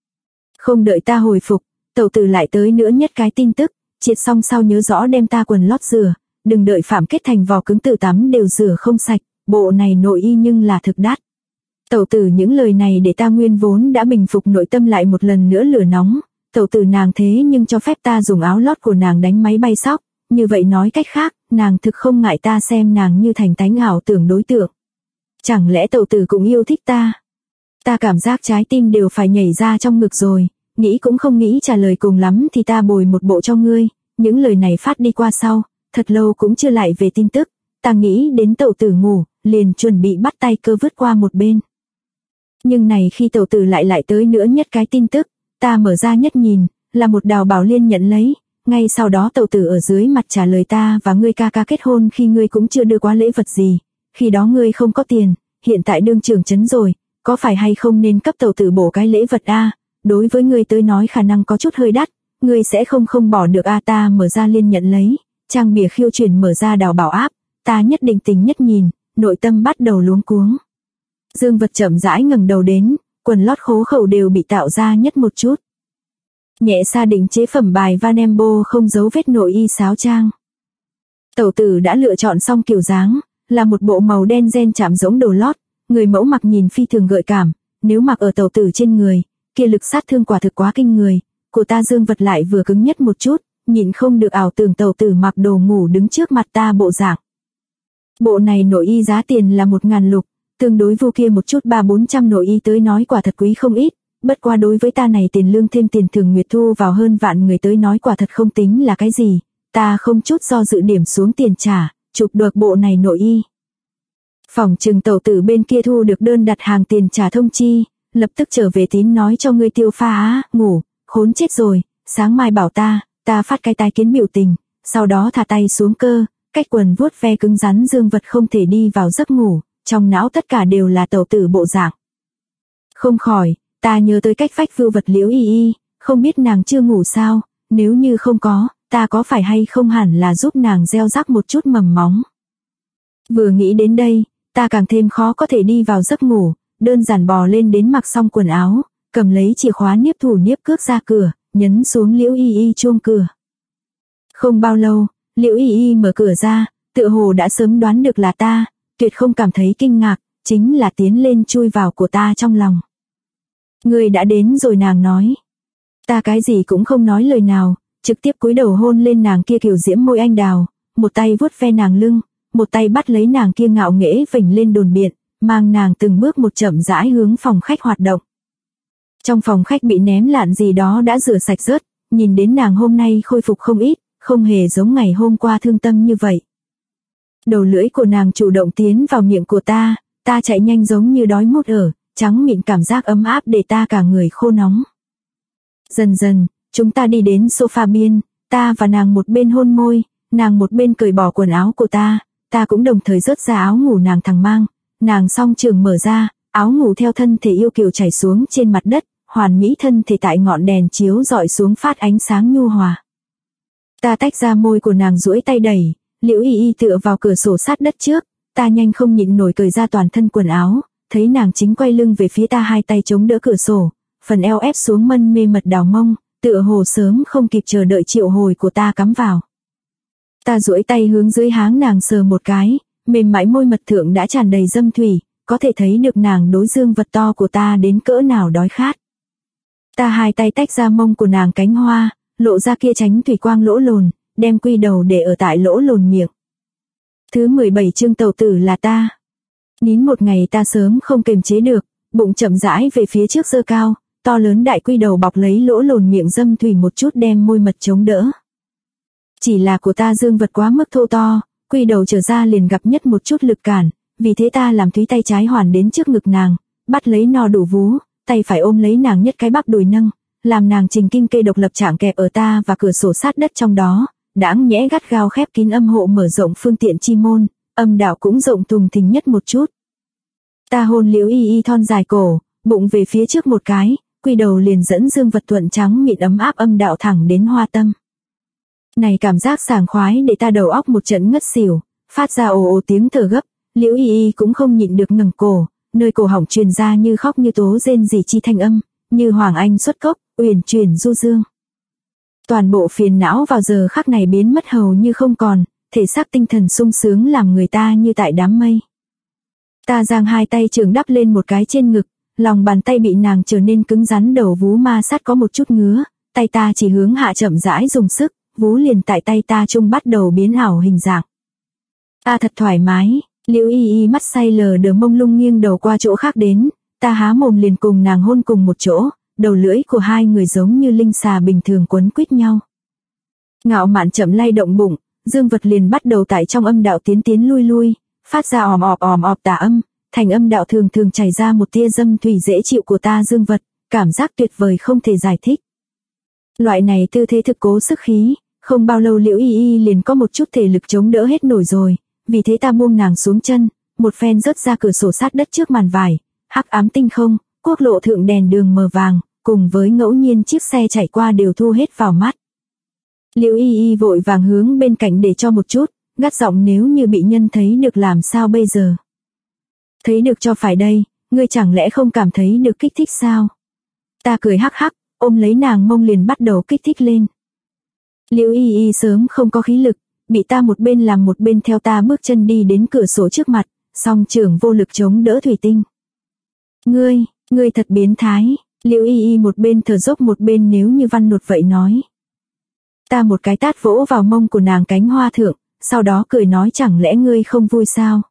Speaker 1: Không đợi ta hồi phục, tẩu tử lại tới nữa nhất cái tin tức, triệt xong sau nhớ rõ đem ta quần lót rửa, đừng đợi Phạm Kết Thành vò cứng tự tắm đều rửa không sạch, bộ này nội y nhưng là thực đắt. Tẩu tử những lời này để ta nguyên vốn đã bình phục nội tâm lại một lần nữa lửa nóng, tẩu tử nàng thế nhưng cho phép ta dùng áo lót của nàng đánh máy bay sóc, như vậy nói cách khác, nàng thực không ngại ta xem nàng như thành tánh ảo tưởng đối tượng. Chẳng lẽ tẩu tử cũng yêu thích ta? Ta cảm giác trái tim đều phải nhảy ra trong ngực rồi, nghĩ cũng không nghĩ trả lời cùng lắm thì ta bồi một bộ cho ngươi, những lời này phát đi qua sau, thật lâu cũng chưa lại về tin tức, ta nghĩ đến tẩu tử ngủ, liền chuẩn bị bắt tay cơ vứt qua một bên. Nhưng này khi tẩu tử lại tới nữa nhất cái tin tức, ta mở ra nhất nhìn, là một Đào Bảo Liên nhận lấy, ngay sau đó tẩu tử ở dưới mặt trả lời ta và ngươi ca ca kết hôn khi ngươi cũng chưa đưa qua lễ vật gì, khi đó ngươi không có tiền, hiện tại đương trưởng trấn rồi, có phải hay không nên cấp tẩu tử bổ cái lễ vật a, đối với ngươi tới nói khả năng có chút hơi đắt, ngươi sẽ không bỏ được a. Ta mở ra Liên nhận lấy, trang bìa khiêu chuyển mở ra Đào Bảo áp, ta nhất định tính nhất nhìn, nội tâm bắt đầu luống cuống. Dương Vật chậm rãi ngẩng đầu đến, quần lót khố khẩu đều bị tạo ra nhất một chút. Nhẹ xa định chế phẩm bài Van Embo không giấu vết nội y sáo trang. Tẩu tử đã lựa chọn xong kiểu dáng, là một bộ màu đen ren chạm giống đồ lót, người mẫu mặc nhìn phi thường gợi cảm, nếu mặc ở tẩu tử trên người, kia lực sát thương quả thực quá kinh người, của ta Dương Vật lại vừa cứng nhất một chút, nhịn không được ảo tưởng tẩu tử mặc đồ ngủ đứng trước mặt ta bộ dạng. Bộ này nội y giá tiền là 1.000 lục, tương đối vô kia một chút 300-400 nội y tới nói quả thật quý không ít, bất qua đối với ta này tiền lương thêm tiền thưởng nguyệt thu vào hơn vạn người tới nói quả thật không tính là cái gì, ta không chút do dự điểm xuống tiền trả, chụp được bộ này nội y. Phòng trừng tẩu tử bên kia thu được đơn đặt hàng tiền trả thông chi, lập tức trở về tín nói cho ngươi Tiêu Pha á, ngủ, khốn chết rồi, sáng mai bảo ta phát cái tai kiến biểu tình, sau đó thả tay xuống cơ, cách quần vuốt ve cứng rắn Dương Vật không thể đi vào giấc ngủ, trong não tất cả đều là tẩu tử bộ dạng. Không khỏi, ta nhớ tới cách vách vưu vật Liễu Y Y, không biết nàng chưa ngủ sao, nếu như không có, ta có phải hay không hẳn là giúp nàng gieo rắc một chút mầm móng. Vừa nghĩ đến đây, ta càng thêm khó có thể đi vào giấc ngủ, đơn giản bò lên đến mặc xong quần áo, cầm lấy chìa khóa niếp thủ niếp cước ra cửa, nhấn xuống Liễu Y Y chuông cửa. Không bao lâu, Liễu Y Y mở cửa ra, tựa hồ đã sớm đoán được là ta, tuyệt không cảm thấy kinh ngạc, chính là tiến lên chui vào của ta trong lòng. Ngươi đã đến rồi nàng nói. Ta cái gì cũng không nói lời nào, trực tiếp cúi đầu hôn lên nàng kia kiều diễm môi anh đào, một tay vuốt ve nàng lưng, một tay bắt lấy nàng kia ngạo nghễ vểnh lên đồn biện, mang nàng từng bước một chậm rãi hướng phòng khách hoạt động. Trong phòng khách bị ném lạn gì đó đã rửa sạch rớt, nhìn đến nàng hôm nay khôi phục không ít, không hề giống ngày hôm qua thương tâm như vậy. Đầu lưỡi của nàng chủ động tiến vào miệng của ta chạy nhanh giống như đói mút ở, trắng mịn cảm giác ấm áp để ta cả người khô nóng. Dần dần, chúng ta đi đến sofa biên, ta và nàng một bên hôn môi, nàng một bên cởi bỏ quần áo của ta cũng đồng thời rớt ra áo ngủ nàng thẳng mang, nàng song trường mở ra, áo ngủ theo thân thể yêu kiều chảy xuống trên mặt đất, hoàn mỹ thân thể tại ngọn đèn chiếu dọi xuống phát ánh sáng nhu hòa. Ta tách ra môi của nàng duỗi tay đẩy, Liễu Y Y tựa vào cửa sổ sát đất trước, ta nhanh không nhịn nổi cởi ra toàn thân quần áo, thấy nàng chính quay lưng về phía ta hai tay chống đỡ cửa sổ, phần eo ép xuống mân mê mật đào mông, tựa hồ sớm không kịp chờ đợi triệu hồi của ta cắm vào. Ta duỗi tay hướng dưới háng nàng sờ một cái, mềm mại môi mật thượng đã tràn đầy dâm thủy, có thể thấy được nàng đối dương vật to của ta đến cỡ nào đói khát. Ta hai tay tách ra mông của nàng cánh hoa, lộ ra kia tránh thủy quang lỗ lồn, đem quy đầu để ở tại lỗ lồn miệng. Thứ 17 chương tàu tử là ta. Nín một ngày ta sớm không kềm chế được, bụng chậm rãi về phía trước giơ cao, to lớn đại quy đầu bọc lấy lỗ lồn miệng dâm thủy một chút đem môi mật chống đỡ. Chỉ là của ta dương vật quá mức thô to, quy đầu trở ra liền gặp nhất một chút lực cản, vì thế ta làm thúy tay trái hoàn đến trước ngực nàng, bắt lấy no đủ vú, tay phải ôm lấy nàng nhất cái bắp đùi nâng, làm nàng trình kim kê độc lập trạng kẹp ở ta và cửa sổ sát đất trong đó, đãng nhẽ gắt gao khép kín âm hộ mở rộng phương tiện chi môn, âm đạo cũng rộng thùng thình nhất một chút. Ta hôn Liễu Y Y thon dài cổ, bụng về phía trước một cái, quy đầu liền dẫn dương vật thuận trắng mịn ấm áp âm đạo thẳng đến hoa tâm. Này cảm giác sảng khoái để ta đầu óc một trận ngất xỉu, phát ra ồ ồ tiếng thở gấp, Liễu Y Y cũng không nhịn được ngẩng cổ, nơi cổ họng truyền ra như khóc như tố rên rỉ chi thanh âm, như Hoàng Anh xuất cốc, uyển chuyển du dương. Toàn bộ phiền não vào giờ khắc này biến mất hầu như không còn, thể xác tinh thần sung sướng làm người ta như tại đám mây. Ta giang hai tay trường đắp lên một cái trên ngực, lòng bàn tay bị nàng trở nên cứng rắn đầu vú ma sát có một chút ngứa, tay ta chỉ hướng hạ chậm rãi dùng sức, vú liền tại tay ta trung bắt đầu biến ảo hình dạng. Thật thoải mái, Liễu Y Y mắt say lờ đờ mông lung nghiêng đầu qua chỗ khác đến, ta há mồm liền cùng nàng hôn cùng một chỗ, đầu lưỡi của hai người giống như linh xà bình thường quấn quýt nhau. Ngạo mạn chậm lay động bụng, dương vật liền bắt đầu tại trong âm đạo tiến lui lui, phát ra òm ọp tà âm, thành âm đạo thường thường chảy ra một tia dâm thủy dễ chịu của ta dương vật, cảm giác tuyệt vời không thể giải thích. Loại này tư thế thực cố sức khí, không bao lâu Liễu Y Y liền có một chút thể lực chống đỡ hết nổi rồi, vì thế ta buông nàng xuống chân, một phen rớt ra cửa sổ sát đất trước màn vải, hắc ám tinh không, quốc lộ thượng đèn đường mờ vàng, cùng với ngẫu nhiên chiếc xe chạy qua đều thu hết vào mắt. Liễu Y Y vội vàng hướng bên cạnh để cho một chút, gắt giọng nếu như bị nhân thấy được làm sao bây giờ. Thấy được cho phải đây, ngươi chẳng lẽ không cảm thấy được kích thích sao? Ta cười hắc hắc, ôm lấy nàng mông liền bắt đầu kích thích lên. Liễu Y Y sớm không có khí lực, bị ta một bên làm một bên theo ta bước chân đi đến cửa sổ trước mặt, song trưởng vô lực chống đỡ thủy tinh. Ngươi thật biến thái, Liễu Y Y một bên thở dốc một bên nếu như văn nột vậy nói. Ta một cái tát vỗ vào mông của nàng cánh hoa thượng, sau đó cười nói chẳng lẽ ngươi không vui sao?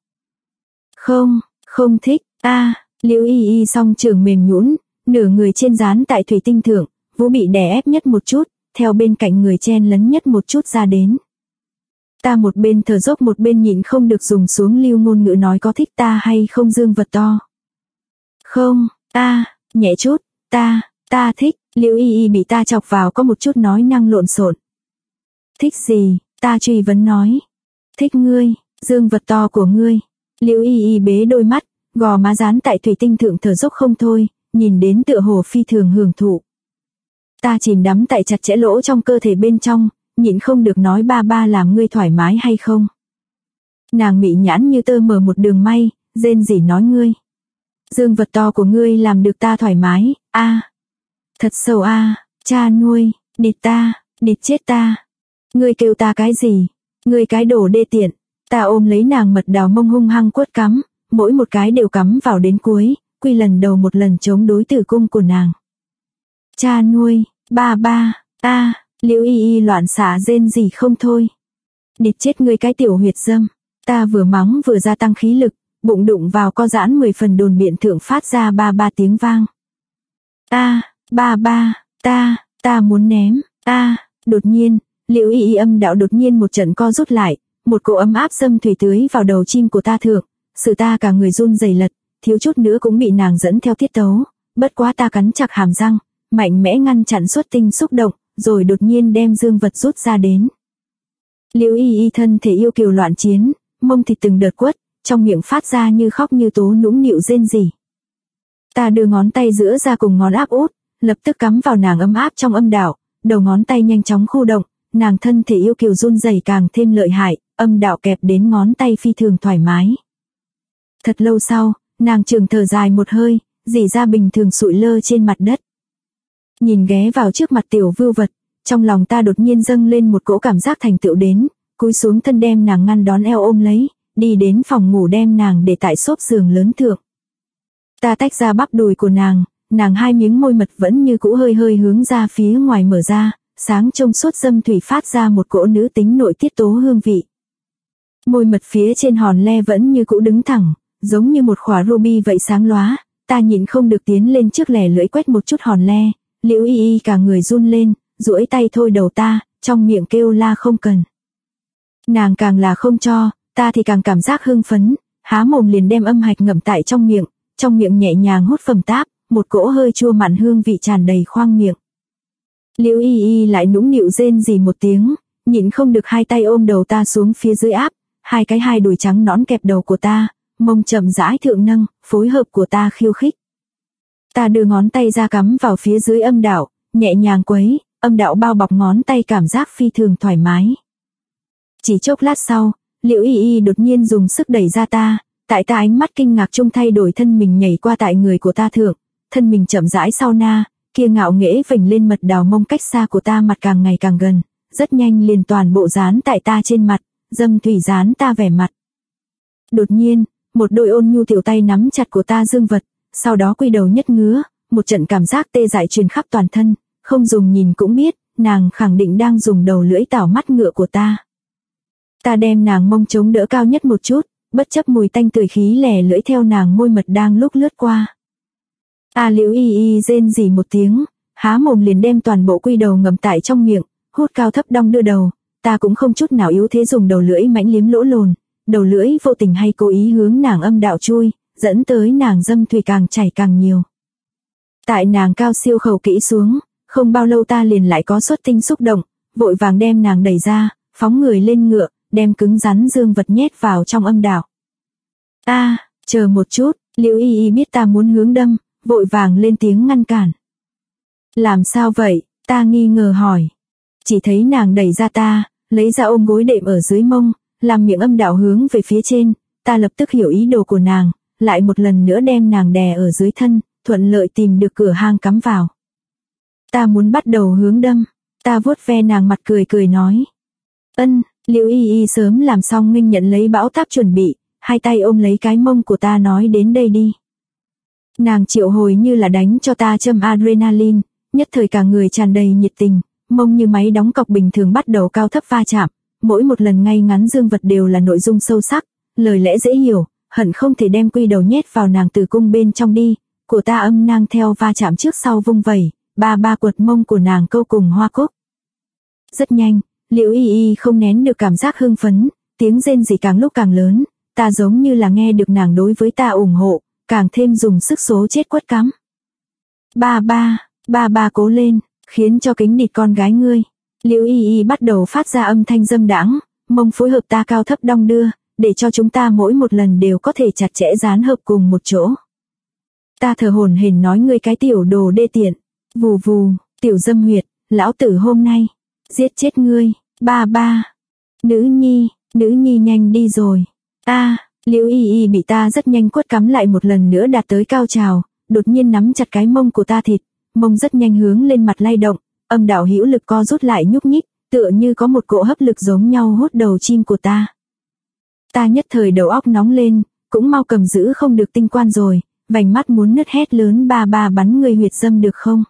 Speaker 1: Không thích, Liễu Y Y song trưởng mềm nhũn, nửa người trên dán tại thủy tinh thượng, vú bị đè ép nhất một chút, theo bên cạnh người chen lấn nhất một chút ra đến. Ta một bên thở dốc một bên nhịn không được dùng xuống lưu ngôn ngữ nói có thích ta hay không dương vật to. Không, nhẹ chút, ta thích, Liễu Y Y bị ta chọc vào có một chút nói năng lộn xộn. Thích gì, ta truy vấn nói. Thích ngươi, dương vật to của ngươi. Liễu Y Y bế đôi mắt, gò má dán tại thủy tinh thượng thở dốc không thôi, nhìn đến tựa hồ phi thường hưởng thụ. Ta chìm đắm tại chặt chẽ lỗ trong cơ thể bên trong, nhịn không được nói ba làm ngươi thoải mái hay không. Nàng mị nhãn như tơ mở một đường may, rên rỉ nói ngươi. Dương vật to của ngươi làm được ta thoải mái, Thật sâu cha nuôi, địt chết ta. Ngươi kêu ta cái gì? Ngươi cái đồ đê tiện. Ta ôm lấy nàng mật đào mông hung hăng quất cắm, mỗi một cái đều cắm vào đến cuối, quy lần đầu một lần chống đối tử cung của nàng. Cha nuôi, ba, Liễu Y Y loạn xả rên rỉ không thôi. Địt chết ngươi cái tiểu huyệt dâm. Ta vừa mắng vừa gia tăng khí lực, bụng đụng vào co giãn 10 phần đồn biện thượng phát ra ba tiếng vang. Ta muốn ném, đột nhiên, Liễu Y Y âm đạo đột nhiên một trận co rút lại, một cỗ ấm áp xâm thủy tưới vào đầu chim của ta thượng, sự ta cả người run rẩy lật, thiếu chút nữa cũng bị nàng dẫn theo tiết tấu, bất quá ta cắn chặt hàm răng, mạnh mẽ ngăn chặn xuất tinh xúc động, rồi đột nhiên đem dương vật rút ra đến. Liễu Y Y thân thể yêu kiều loạn chiến, mông thịt từng đợt quất, trong miệng phát ra như khóc như tố nũng nịu rên rỉ. Ta đưa ngón tay giữa ra cùng ngón áp út, lập tức cắm vào nàng ấm áp trong âm đạo, đầu ngón tay nhanh chóng khu động, nàng thân thể yêu kiều run rẩy càng thêm lợi hại, âm đạo kẹp đến ngón tay phi thường thoải mái. Thật lâu sau, nàng trường thở dài một hơi, rỉ ra bình thường sụi lơ trên mặt đất. Nhìn ghé vào trước mặt tiểu vưu vật, trong lòng ta đột nhiên dâng lên một cỗ cảm giác thành tựu đến, cúi xuống thân đem nàng ngăn đón eo ôm lấy, đi đến phòng ngủ đem nàng để tại xốp giường lớn thượng. Ta tách ra bắp đùi của nàng hai miếng môi mật vẫn như cũ hơi hơi hướng ra phía ngoài mở ra, sáng trong suốt dâm thủy phát ra một cỗ nữ tính nội tiết tố hương vị. Môi mật phía trên hòn le vẫn như cũ đứng thẳng, giống như một khỏa ruby vậy sáng lóa, ta nhịn không được tiến lên trước lẻ lưỡi quét một chút hòn le, Liễu Y Y cả người run lên, duỗi tay thôi đầu ta, trong miệng kêu la không cần. Nàng càng là không cho, ta thì càng cảm giác hưng phấn, há mồm liền đem âm hạch ngậm tại trong miệng nhẹ nhàng hút phẩm táp, một cỗ hơi chua mặn hương vị tràn đầy khoang miệng. Liễu Y Y lại nũng nịu rên rỉ một tiếng, nhịn không được hai tay ôm đầu ta xuống phía dưới áp, hai đùi trắng nõn kẹp đầu của ta, mông chậm rãi thượng nâng, phối hợp của ta khiêu khích. Ta đưa ngón tay ra cắm vào phía dưới âm đạo, nhẹ nhàng quấy, âm đạo bao bọc ngón tay cảm giác phi thường thoải mái. Chỉ chốc lát sau, Liễu Y Y đột nhiên dùng sức đẩy ra ta, tại ta ánh mắt kinh ngạc chung thay đổi thân mình nhảy qua tại người của ta thượng, thân mình chậm rãi sau na, kia ngạo nghễ vểnh lên mật đào mông cách xa của ta mặt càng ngày càng gần, rất nhanh liền toàn bộ dán tại ta trên mặt, dâm thủy dán ta vẻ mặt. Đột nhiên, một đôi ôn nhu tiểu tay nắm chặt của ta dương vật, sau đó quy đầu nhất ngứa, một trận cảm giác tê dại truyền khắp toàn thân, không dùng nhìn cũng biết, nàng khẳng định đang dùng đầu lưỡi tảo mắt ngựa của ta. Ta đem nàng mông chống đỡ cao nhất một chút, bất chấp mùi tanh tưởi khí lẻ lưỡi theo nàng môi mật đang lúc lướt qua. Liễu Y Y rên rỉ một tiếng, há mồm liền đem toàn bộ quy đầu ngậm tại trong miệng, hút cao thấp đong đưa đầu, ta cũng không chút nào yếu thế dùng đầu lưỡi mãnh liếm lỗ lồn, đầu lưỡi vô tình hay cố ý hướng nàng âm đạo chui, dẫn tới nàng dâm thủy càng chảy càng nhiều. Tại nàng cao siêu khẩu kỹ xuống, không bao lâu ta liền lại có xuất tinh xúc động, vội vàng đem nàng đẩy ra, phóng người lên ngựa, đem cứng rắn dương vật nhét vào trong âm đạo. Chờ một chút, Liễu Y Y biết ta muốn hướng đâm, vội vàng lên tiếng ngăn cản. Làm sao vậy? Ta nghi ngờ hỏi. Chỉ thấy nàng đẩy ra ta, lấy ra ôm gối đệm ở dưới mông, làm miệng âm đạo hướng về phía trên, ta lập tức hiểu ý đồ của nàng, lại một lần nữa đem nàng đè ở dưới thân, thuận lợi tìm được cửa hang cắm vào. Ta muốn bắt đầu hướng đâm, ta vuốt ve nàng mặt cười cười nói. Liễu Y Y sớm làm xong nghênh nhận lấy bão táp chuẩn bị, hai tay ôm lấy cái mông của ta nói đến đây đi. Nàng triệu hồi như là đánh cho ta châm adrenaline, nhất thời cả người tràn đầy nhiệt tình, mông như máy đóng cọc bình thường bắt đầu cao thấp va chạm, mỗi một lần ngay ngắn dương vật đều là nội dung sâu sắc, lời lẽ dễ hiểu, hận không thể đem quy đầu nhét vào nàng tử cung bên trong đi, của ta âm nang theo va chạm trước sau vung vẩy, ba quật mông của nàng câu cùng hoa cúc. Rất nhanh, Liễu Y Y không nén được cảm giác hưng phấn, tiếng rên rỉ càng lúc càng lớn, ta giống như là nghe được nàng đối với ta ủng hộ, càng thêm dùng sức số chết quất cắm. Ba cố lên, khiến cho kính địt con gái ngươi. Liễu Y Y bắt đầu phát ra âm thanh dâm đãng, mông phối hợp ta cao thấp đong đưa, để cho chúng ta mỗi một lần đều có thể chặt chẽ dán hợp cùng một chỗ. Ta thở hổn hển nói ngươi cái tiểu đồ đê tiện, vù vù, tiểu dâm huyệt, lão tử hôm nay giết chết ngươi. Nữ nhi nhanh đi rồi. Liễu Y Y bị ta rất nhanh quất cắm lại một lần nữa đạt tới cao trào, đột nhiên nắm chặt cái mông của ta thịt, mông rất nhanh hướng lên mặt lay động, âm đạo hữu lực co rút lại nhúc nhích, tựa như có một cỗ hấp lực giống nhau hút đầu chim của ta. Ta nhất thời đầu óc nóng lên, cũng mau cầm giữ không được tinh quan rồi, vành mắt muốn nứt hét lớn ba bắn người huyệt dâm được không?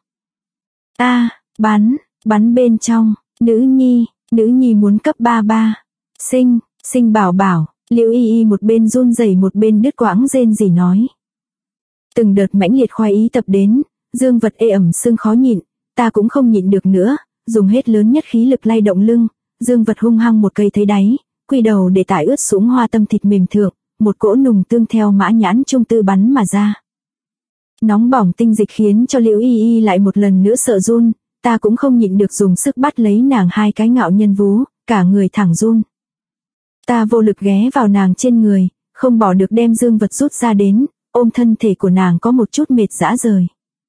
Speaker 1: Bắn bên trong, nữ nhi muốn cấp ba. Sinh bảo. Liễu Y Y một bên run rẩy một bên đứt quãng rên rỉ nói. Từng đợt mãnh liệt khoái ý tập đến, dương vật ê ẩm sưng khó nhịn, ta cũng không nhịn được nữa, dùng hết lớn nhất khí lực lay động lưng, Dương Vật hung hăng một cây thấy đáy, quy đầu để tải ướt sũng hoa tâm thịt mềm thượng, một cỗ nùng tương theo mã nhãn trung tư bắn mà ra. Nóng bỏng tinh dịch khiến cho Liễu Y Y lại một lần nữa sợ run, ta cũng không nhịn được dùng sức bắt lấy nàng hai cái ngạo nhân vú, cả người thẳng run. Ta vô lực ghé vào nàng trên người, không bỏ được đem Dương Vật rút ra đến, ôm thân thể của nàng có một chút mệt rã rời.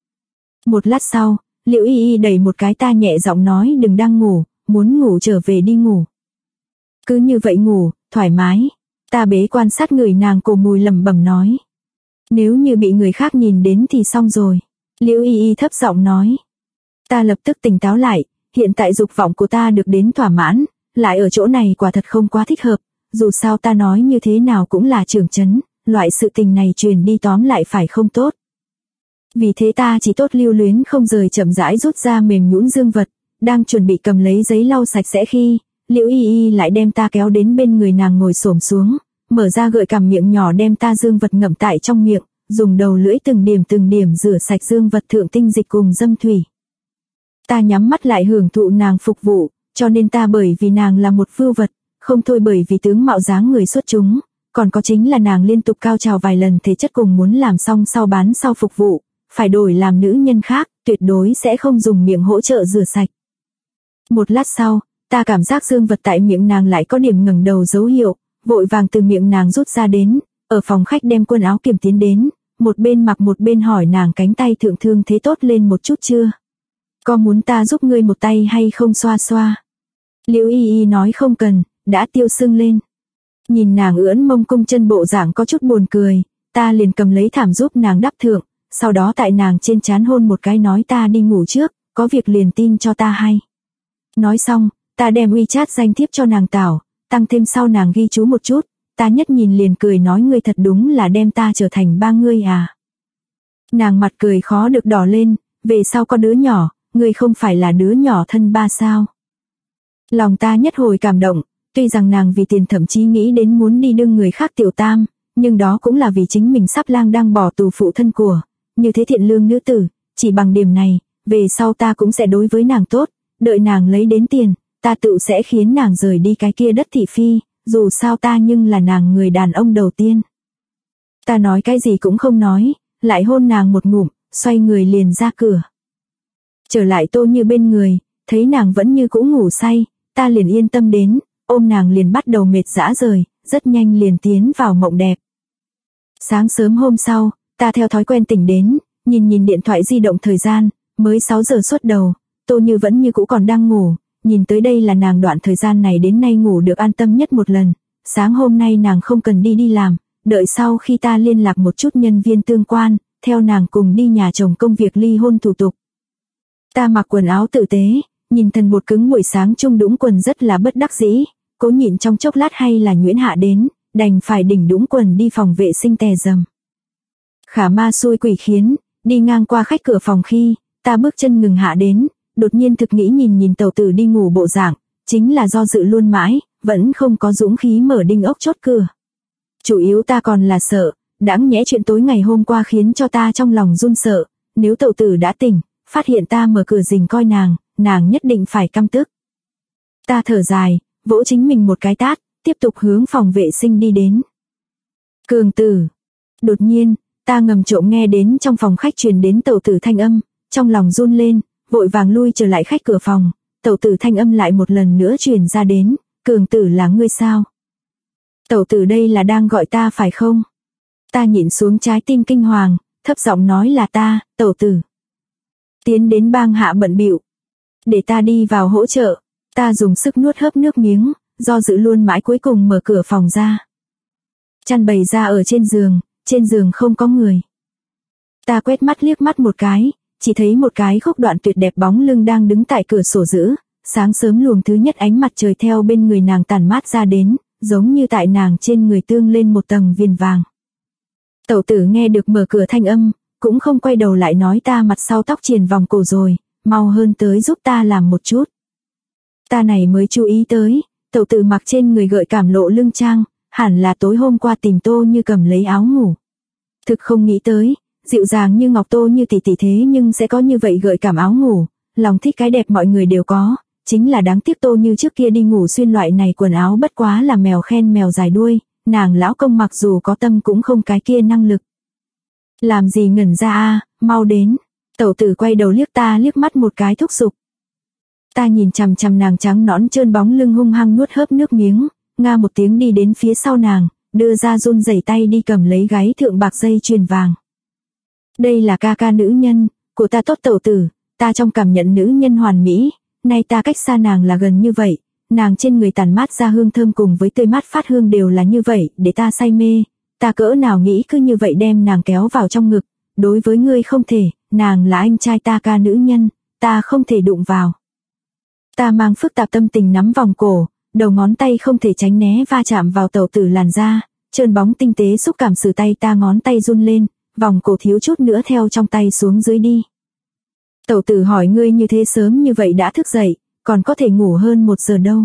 Speaker 1: Một lát sau, Liễu Y Y đẩy một cái ta nhẹ giọng nói đừng đang ngủ, muốn ngủ trở về đi ngủ. Cứ như vậy ngủ, thoải mái. Ta bế quan sát người nàng cổ mùi lẩm bẩm nói. Nếu như bị người khác nhìn đến thì xong rồi. Liễu Y Y thấp giọng nói. Ta lập tức tỉnh táo lại, hiện tại dục vọng của ta được đến thỏa mãn, lại ở chỗ này quả thật không quá thích hợp, dù sao ta nói như thế nào cũng là trưởng trấn, loại sự tình này truyền đi tóm lại phải không tốt. Vì thế ta chỉ tốt lưu luyến không rời chậm rãi rút ra mềm nhũn Dương Vật, đang chuẩn bị cầm lấy giấy lau sạch sẽ khi, Liễu Y Y lại đem ta kéo đến bên người nàng ngồi xổm xuống, mở ra gợi cảm miệng nhỏ đem ta Dương Vật ngậm tại trong miệng, dùng đầu lưỡi từng điểm rửa sạch Dương Vật thượng tinh dịch cùng dâm thủy. Ta nhắm mắt lại hưởng thụ nàng phục vụ, cho nên ta bởi vì nàng là một vưu vật, không thôi bởi vì tướng mạo dáng người xuất chúng, còn có chính là nàng liên tục cao trào vài lần thể chất cùng muốn làm xong sau bán sau phục vụ, phải đổi làm nữ nhân khác, tuyệt đối sẽ không dùng miệng hỗ trợ rửa sạch. Một lát sau, ta cảm giác Dương Vật tại miệng nàng lại có điểm ngẩng đầu dấu hiệu, vội vàng từ miệng nàng rút ra đến, ở phòng khách đem quần áo kiểm tiến đến, một bên mặc một bên hỏi nàng cánh tay thượng thương thế tốt lên một chút chưa? Có muốn ta giúp ngươi một tay hay không xoa xoa? Liễu Y Y nói không cần, đã tiêu sưng lên. Nhìn nàng ưỡn mông cung chân bộ dạng có chút buồn cười, ta liền cầm lấy thảm giúp nàng đắp thượng, sau đó tại nàng trên trán hôn một cái nói ta đi ngủ trước, có việc liền tin cho ta hay. Nói xong, ta đem WeChat danh thiếp cho nàng tảo, tăng thêm sau nàng ghi chú một chút, ta nhất nhìn liền cười nói ngươi thật đúng là đem ta trở thành ba ngươi à. Nàng mặt cười khó được đỏ lên, về sau có đứa nhỏ, ngươi không phải là đứa nhỏ thân ba sao. Lòng ta nhất hồi cảm động, tuy rằng nàng vì tiền thậm chí nghĩ đến muốn đi đương người khác tiểu tam, nhưng đó cũng là vì chính mình sắp lang đang bỏ tù phụ thân của, như thế thiện lương nữ tử, chỉ bằng điểm này, về sau ta cũng sẽ đối với nàng tốt, đợi nàng lấy đến tiền, ta tự sẽ khiến nàng rời đi cái kia đất thị phi, dù sao ta nhưng là nàng người đàn ông đầu tiên. Ta nói cái gì cũng không nói, lại hôn nàng một ngụm, xoay người liền ra cửa. Trở lại Tô Như bên người, thấy nàng vẫn như cũ ngủ say, ta liền yên tâm đến, ôm nàng liền bắt đầu mệt rã rời, rất nhanh liền tiến vào mộng đẹp. Sáng sớm hôm sau, ta theo thói quen tỉnh đến, nhìn điện thoại di động thời gian, mới 6 giờ suốt đầu, Tô Như vẫn như cũ còn đang ngủ, nhìn tới đây là nàng đoạn thời gian này đến nay ngủ được an tâm nhất một lần, sáng hôm nay nàng không cần đi làm, đợi sau khi ta liên lạc một chút nhân viên tương quan, theo nàng cùng đi nhà chồng công việc ly hôn thủ tục. Ta mặc quần áo tử tế, nhìn thần bột cứng buổi sáng trung đũng quần rất là bất đắc dĩ, cố nhịn trong chốc lát hay là Nguyễn Hạ đến, đành phải đỉnh đũng quần đi phòng vệ sinh tè dầm. Khả ma xui quỷ khiến, đi ngang qua khách cửa phòng khi, ta bước chân ngừng hạ đến, đột nhiên thực nghĩ nhìn tẩu tử đi ngủ bộ dạng, chính là do dự luôn mãi, vẫn không có dũng khí mở đinh ốc chốt cửa. Chủ yếu ta còn là sợ, đáng nhẽ chuyện tối ngày hôm qua khiến cho ta trong lòng run sợ, nếu tẩu tử đã tỉnh, phát hiện ta mở cửa rình coi nàng nhất định phải căm tức. Ta thở dài, vỗ chính mình một cái tát, tiếp tục hướng phòng vệ sinh đi đến. Cường tử. Đột nhiên, ta ngầm trộm nghe đến trong phòng khách truyền đến tẩu tử thanh âm, trong lòng run lên, vội vàng lui trở lại khách cửa phòng, tẩu tử thanh âm lại một lần nữa truyền ra đến, Cường tử là ngươi sao? Tẩu tử đây là đang gọi ta phải không? Ta nhịn xuống trái tim kinh hoàng, thấp giọng nói là ta, tẩu tử. Tiến đến bang hạ bận bịu, để ta đi vào hỗ trợ, ta dùng sức nuốt hớp nước miếng, do dự luôn mãi cuối cùng mở cửa phòng ra. Chăn bày ra ở trên giường không có người. Ta quét mắt liếc mắt một cái, chỉ thấy một cái khúc đoạn tuyệt đẹp bóng lưng đang đứng tại cửa sổ giữ, sáng sớm luồng thứ nhất ánh mặt trời theo bên người nàng tản mát ra đến, giống như tại nàng trên người tương lên một tầng viền vàng. Tẩu tử nghe được mở cửa thanh âm, cũng không quay đầu lại nói ta mặt sau tóc triền vòng cổ rồi, mau hơn tới giúp ta làm một chút. Ta này mới chú ý tới, tẩu tử mặc trên người gợi cảm lộ lưng trang, hẳn là tối hôm qua tìm Tô Như cầm lấy áo ngủ. Thực không nghĩ tới, dịu dàng như ngọc Tô Như tỷ tỷ thế nhưng sẽ có như vậy gợi cảm áo ngủ, lòng thích cái đẹp mọi người đều có, chính là đáng tiếc Tô Như trước kia đi ngủ xuyên loại này quần áo bất quá là mèo khen mèo dài đuôi, nàng lão công mặc dù có tâm cũng không cái kia năng lực. Làm gì ngẩn ra a, mau đến. Tẩu tử quay đầu liếc ta liếc mắt một cái thúc giục. Ta nhìn chằm chằm nàng trắng nõn trơn bóng lưng hung hăng nuốt hớp nước miếng, nga một tiếng đi đến phía sau nàng, đưa ra run rẩy tay đi cầm lấy gáy thượng bạc dây chuyền vàng. Đây là ca ca nữ nhân, của ta tốt tẩu tử, ta trong cảm nhận nữ nhân hoàn mỹ, nay ta cách xa nàng là gần như vậy, nàng trên người tàn mát ra hương thơm cùng với tươi mát phát hương đều là như vậy, để ta say mê, ta cỡ nào nghĩ cứ như vậy đem nàng kéo vào trong ngực, đối với ngươi không thể, nàng là anh trai ta ca nữ nhân, ta không thể đụng vào. Ta mang phức tạp tâm tình nắm vòng cổ, đầu ngón tay không thể tránh né va chạm vào tẩu tử làn da, trơn bóng tinh tế xúc cảm sử tay ta ngón tay run lên, vòng cổ thiếu chút nữa theo trong tay xuống dưới đi. Tẩu tử hỏi ngươi như thế sớm như vậy đã thức dậy, còn có thể ngủ hơn 1 giờ đâu.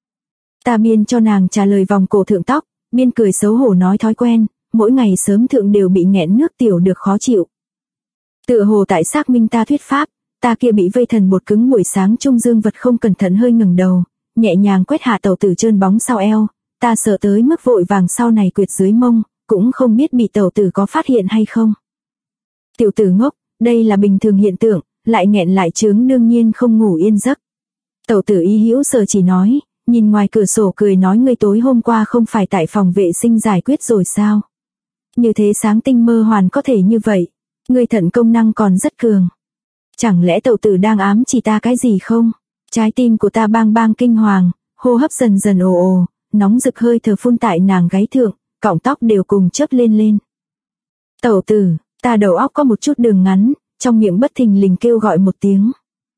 Speaker 1: Ta biên cho nàng trả lời vòng cổ thượng tóc, biên cười xấu hổ nói thói quen, mỗi ngày sớm thượng đều bị nghẹn nước tiểu được khó chịu. Tựa hồ tại xác minh ta thuyết pháp, ta kia bị vây thần bột cứng buổi sáng trung dương vật không cẩn thận hơi ngẩng đầu, nhẹ nhàng quét hạ tẩu tử trơn bóng sau eo, ta sợ tới mức vội vàng sau này quyệt dưới mông, cũng không biết bị tẩu tử có phát hiện hay không. Tiểu tử ngốc, đây là bình thường hiện tượng, lại nghẹn lại chướng đương nhiên không ngủ yên giấc. Tẩu tử ý hữu sở chỉ nói, nhìn ngoài cửa sổ cười nói ngươi tối hôm qua không phải tại phòng vệ sinh giải quyết rồi sao? Như thế sáng tinh mơ hoàn có thể như vậy, ngươi thận công năng còn rất cường. Chẳng lẽ tẩu tử đang ám chỉ ta cái gì không? Trái tim của ta bang bang kinh hoàng, hô hấp dần dần ồ ồ, nóng rực hơi thở phun tại nàng gáy thượng, cọng tóc đều cùng chớp lên lên. Tẩu tử, ta đầu óc có một chút đường ngắn, trong miệng bất thình lình kêu gọi một tiếng.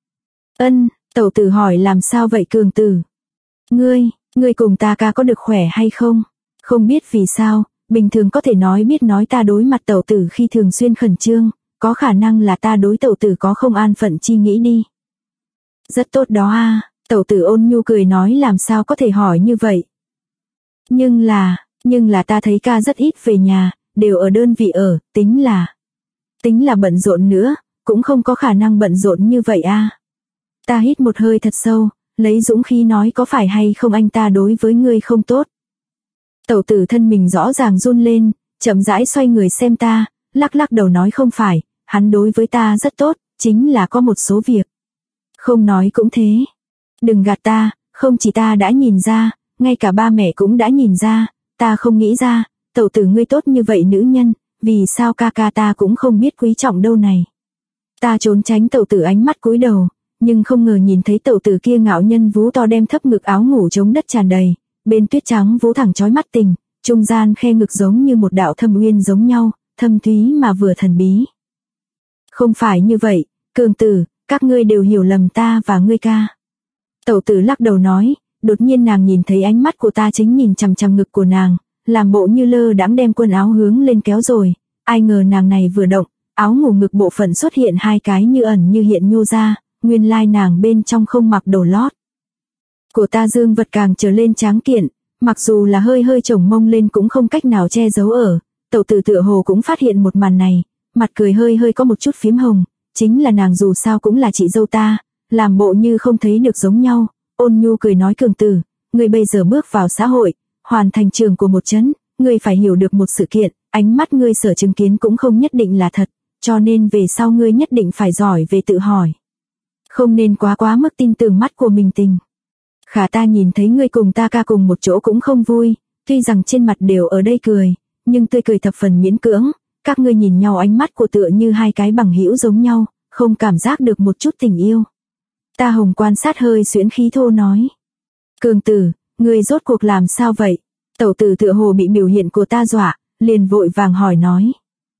Speaker 1: Ân, tẩu tử hỏi làm sao vậy cường tử? Ngươi cùng ta ca có được khỏe hay không? Không biết vì sao, bình thường có thể nói biết nói ta đối mặt tẩu tử khi thường xuyên khẩn trương, có khả năng là ta đối tẩu tử có không an phận chi nghĩ đi. Rất tốt đó a, tẩu tử ôn nhu cười nói làm sao có thể hỏi như vậy. Nhưng là ta thấy ca rất ít về nhà, đều ở đơn vị ở, tính là bận rộn nữa, cũng không có khả năng bận rộn như vậy a. Ta hít một hơi thật sâu, lấy dũng khí nói có phải hay không anh ta đối với ngươi không tốt. Tẩu tử thân mình rõ ràng run lên, chậm rãi xoay người xem ta, lắc lắc đầu nói không phải, hắn đối với ta rất tốt, chính là có một số việc. Không nói cũng thế. Đừng gạt ta, không chỉ ta đã nhìn ra, ngay cả ba mẹ cũng đã nhìn ra, ta không nghĩ ra, tẩu tử ngươi tốt như vậy nữ nhân, vì sao ca ca ta cũng không biết quý trọng đâu này. Ta trốn tránh tẩu tử ánh mắt cúi đầu, nhưng không ngờ nhìn thấy tẩu tử kia ngạo nhân vú to đem thấp ngực áo ngủ chống đất tràn đầy, bên tuyết trắng vú thẳng chói mắt tình, trung gian khe ngực giống như một đạo thâm uyên giống nhau, thâm thúy mà vừa thần bí. Không phải như vậy, cường tử, các ngươi đều hiểu lầm ta và ngươi ca. Tẩu tử lắc đầu nói, đột nhiên nàng nhìn thấy ánh mắt của ta chính nhìn chằm chằm ngực của nàng, làm bộ như lơ đãng đem quần áo hướng lên kéo rồi, ai ngờ nàng này vừa động, áo ngủ ngực bộ phận xuất hiện hai cái như ẩn như hiện nhô ra, nguyên lai nàng bên trong không mặc đồ lót. Của ta dương vật càng trở lên tráng kiện, mặc dù là hơi hơi chồng mông lên cũng không cách nào che giấu ở, tẩu tử tựa hồ cũng phát hiện một màn này, mặt cười hơi hơi có một chút phím hồng, chính là nàng dù sao cũng là chị dâu ta, làm bộ như không thấy được giống nhau, ôn nhu cười nói cường tử, ngươi bây giờ bước vào xã hội, hoàn thành trường của một trấn, ngươi phải hiểu được một sự kiện, ánh mắt ngươi sở chứng kiến cũng không nhất định là thật, cho nên về sau ngươi nhất định phải giỏi về tự hỏi. Không nên quá mức tin tưởng mắt của mình tình. Khả ta nhìn thấy ngươi cùng ta ca cùng một chỗ cũng không vui, tuy rằng trên mặt đều ở đây cười, nhưng tươi cười thập phần miễn cưỡng, các ngươi nhìn nhau ánh mắt của tựa như hai cái bằng hữu giống nhau, không cảm giác được một chút tình yêu. Ta hồng quan sát hơi xuyễn khí thô nói. Cường tử, ngươi rốt cuộc làm sao vậy? Tẩu tử tựa hồ bị biểu hiện của ta dọa, liền vội vàng hỏi nói.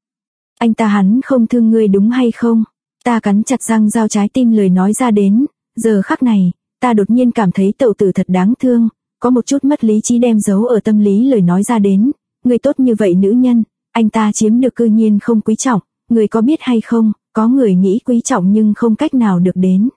Speaker 1: Anh ta hắn không thương ngươi đúng hay không? Ta cắn chặt răng giao trái tim lời nói ra đến, giờ khắc này, ta đột nhiên cảm thấy tẩu tử thật đáng thương, có một chút mất lý trí đem giấu ở tâm lý lời nói ra đến, người tốt như vậy nữ nhân, anh ta chiếm được cư nhiên không quý trọng, người có biết hay không, có người nghĩ quý trọng nhưng không cách nào được đến.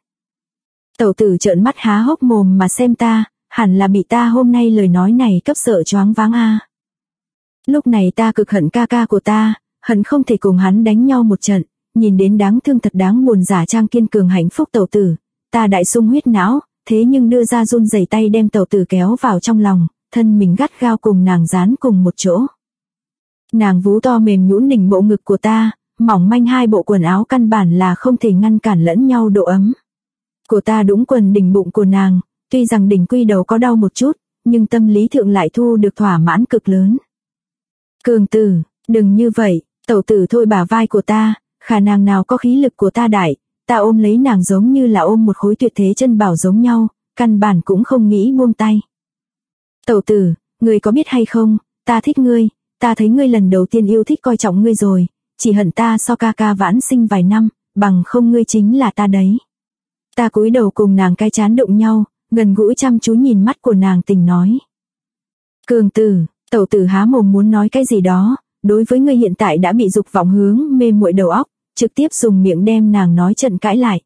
Speaker 1: Tẩu tử trợn mắt há hốc mồm mà xem ta, hẳn là bị ta hôm nay lời nói này cấp sợ choáng váng a. Lúc này ta cực hận ca ca của ta, hận không thể cùng hắn đánh nhau một trận, nhìn đến đáng thương thật đáng buồn giả trang kiên cường hạnh phúc tẩu tử, ta đại sung huyết não, thế nhưng đưa ra run rẩy tay đem tẩu tử kéo vào trong lòng, thân mình gắt gao cùng nàng dán cùng một chỗ. Nàng vú to mềm nhũn đỉnh bộ ngực của ta, mỏng manh hai bộ quần áo căn bản là không thể ngăn cản lẫn nhau độ ấm. Của ta đũng quần đỉnh bụng của nàng, tuy rằng đỉnh quy đầu có đau một chút, nhưng tâm lý thượng lại thu được thỏa mãn cực lớn. Cường tử, đừng như vậy, tẩu tử thôi bả vai của ta, khả năng nào có khí lực của ta đại, ta ôm lấy nàng giống như là ôm một khối tuyệt thế chân bảo giống nhau, căn bản cũng không nghĩ buông tay. Tẩu tử, ngươi có biết hay không, ta thích ngươi, ta thấy ngươi lần đầu tiên yêu thích coi trọng ngươi rồi, chỉ hận ta so ca ca vãn sinh vài năm, bằng không ngươi chính là ta đấy. Ta cúi đầu cùng nàng cái chán đụng nhau, gần gũi chăm chú nhìn mắt của nàng tình nói. Cường tử, tẩu tử há mồm muốn nói cái gì đó, đối với ngươi hiện tại đã bị dục vọng hướng mê muội đầu óc, trực tiếp dùng miệng đem nàng nói trận cãi lại.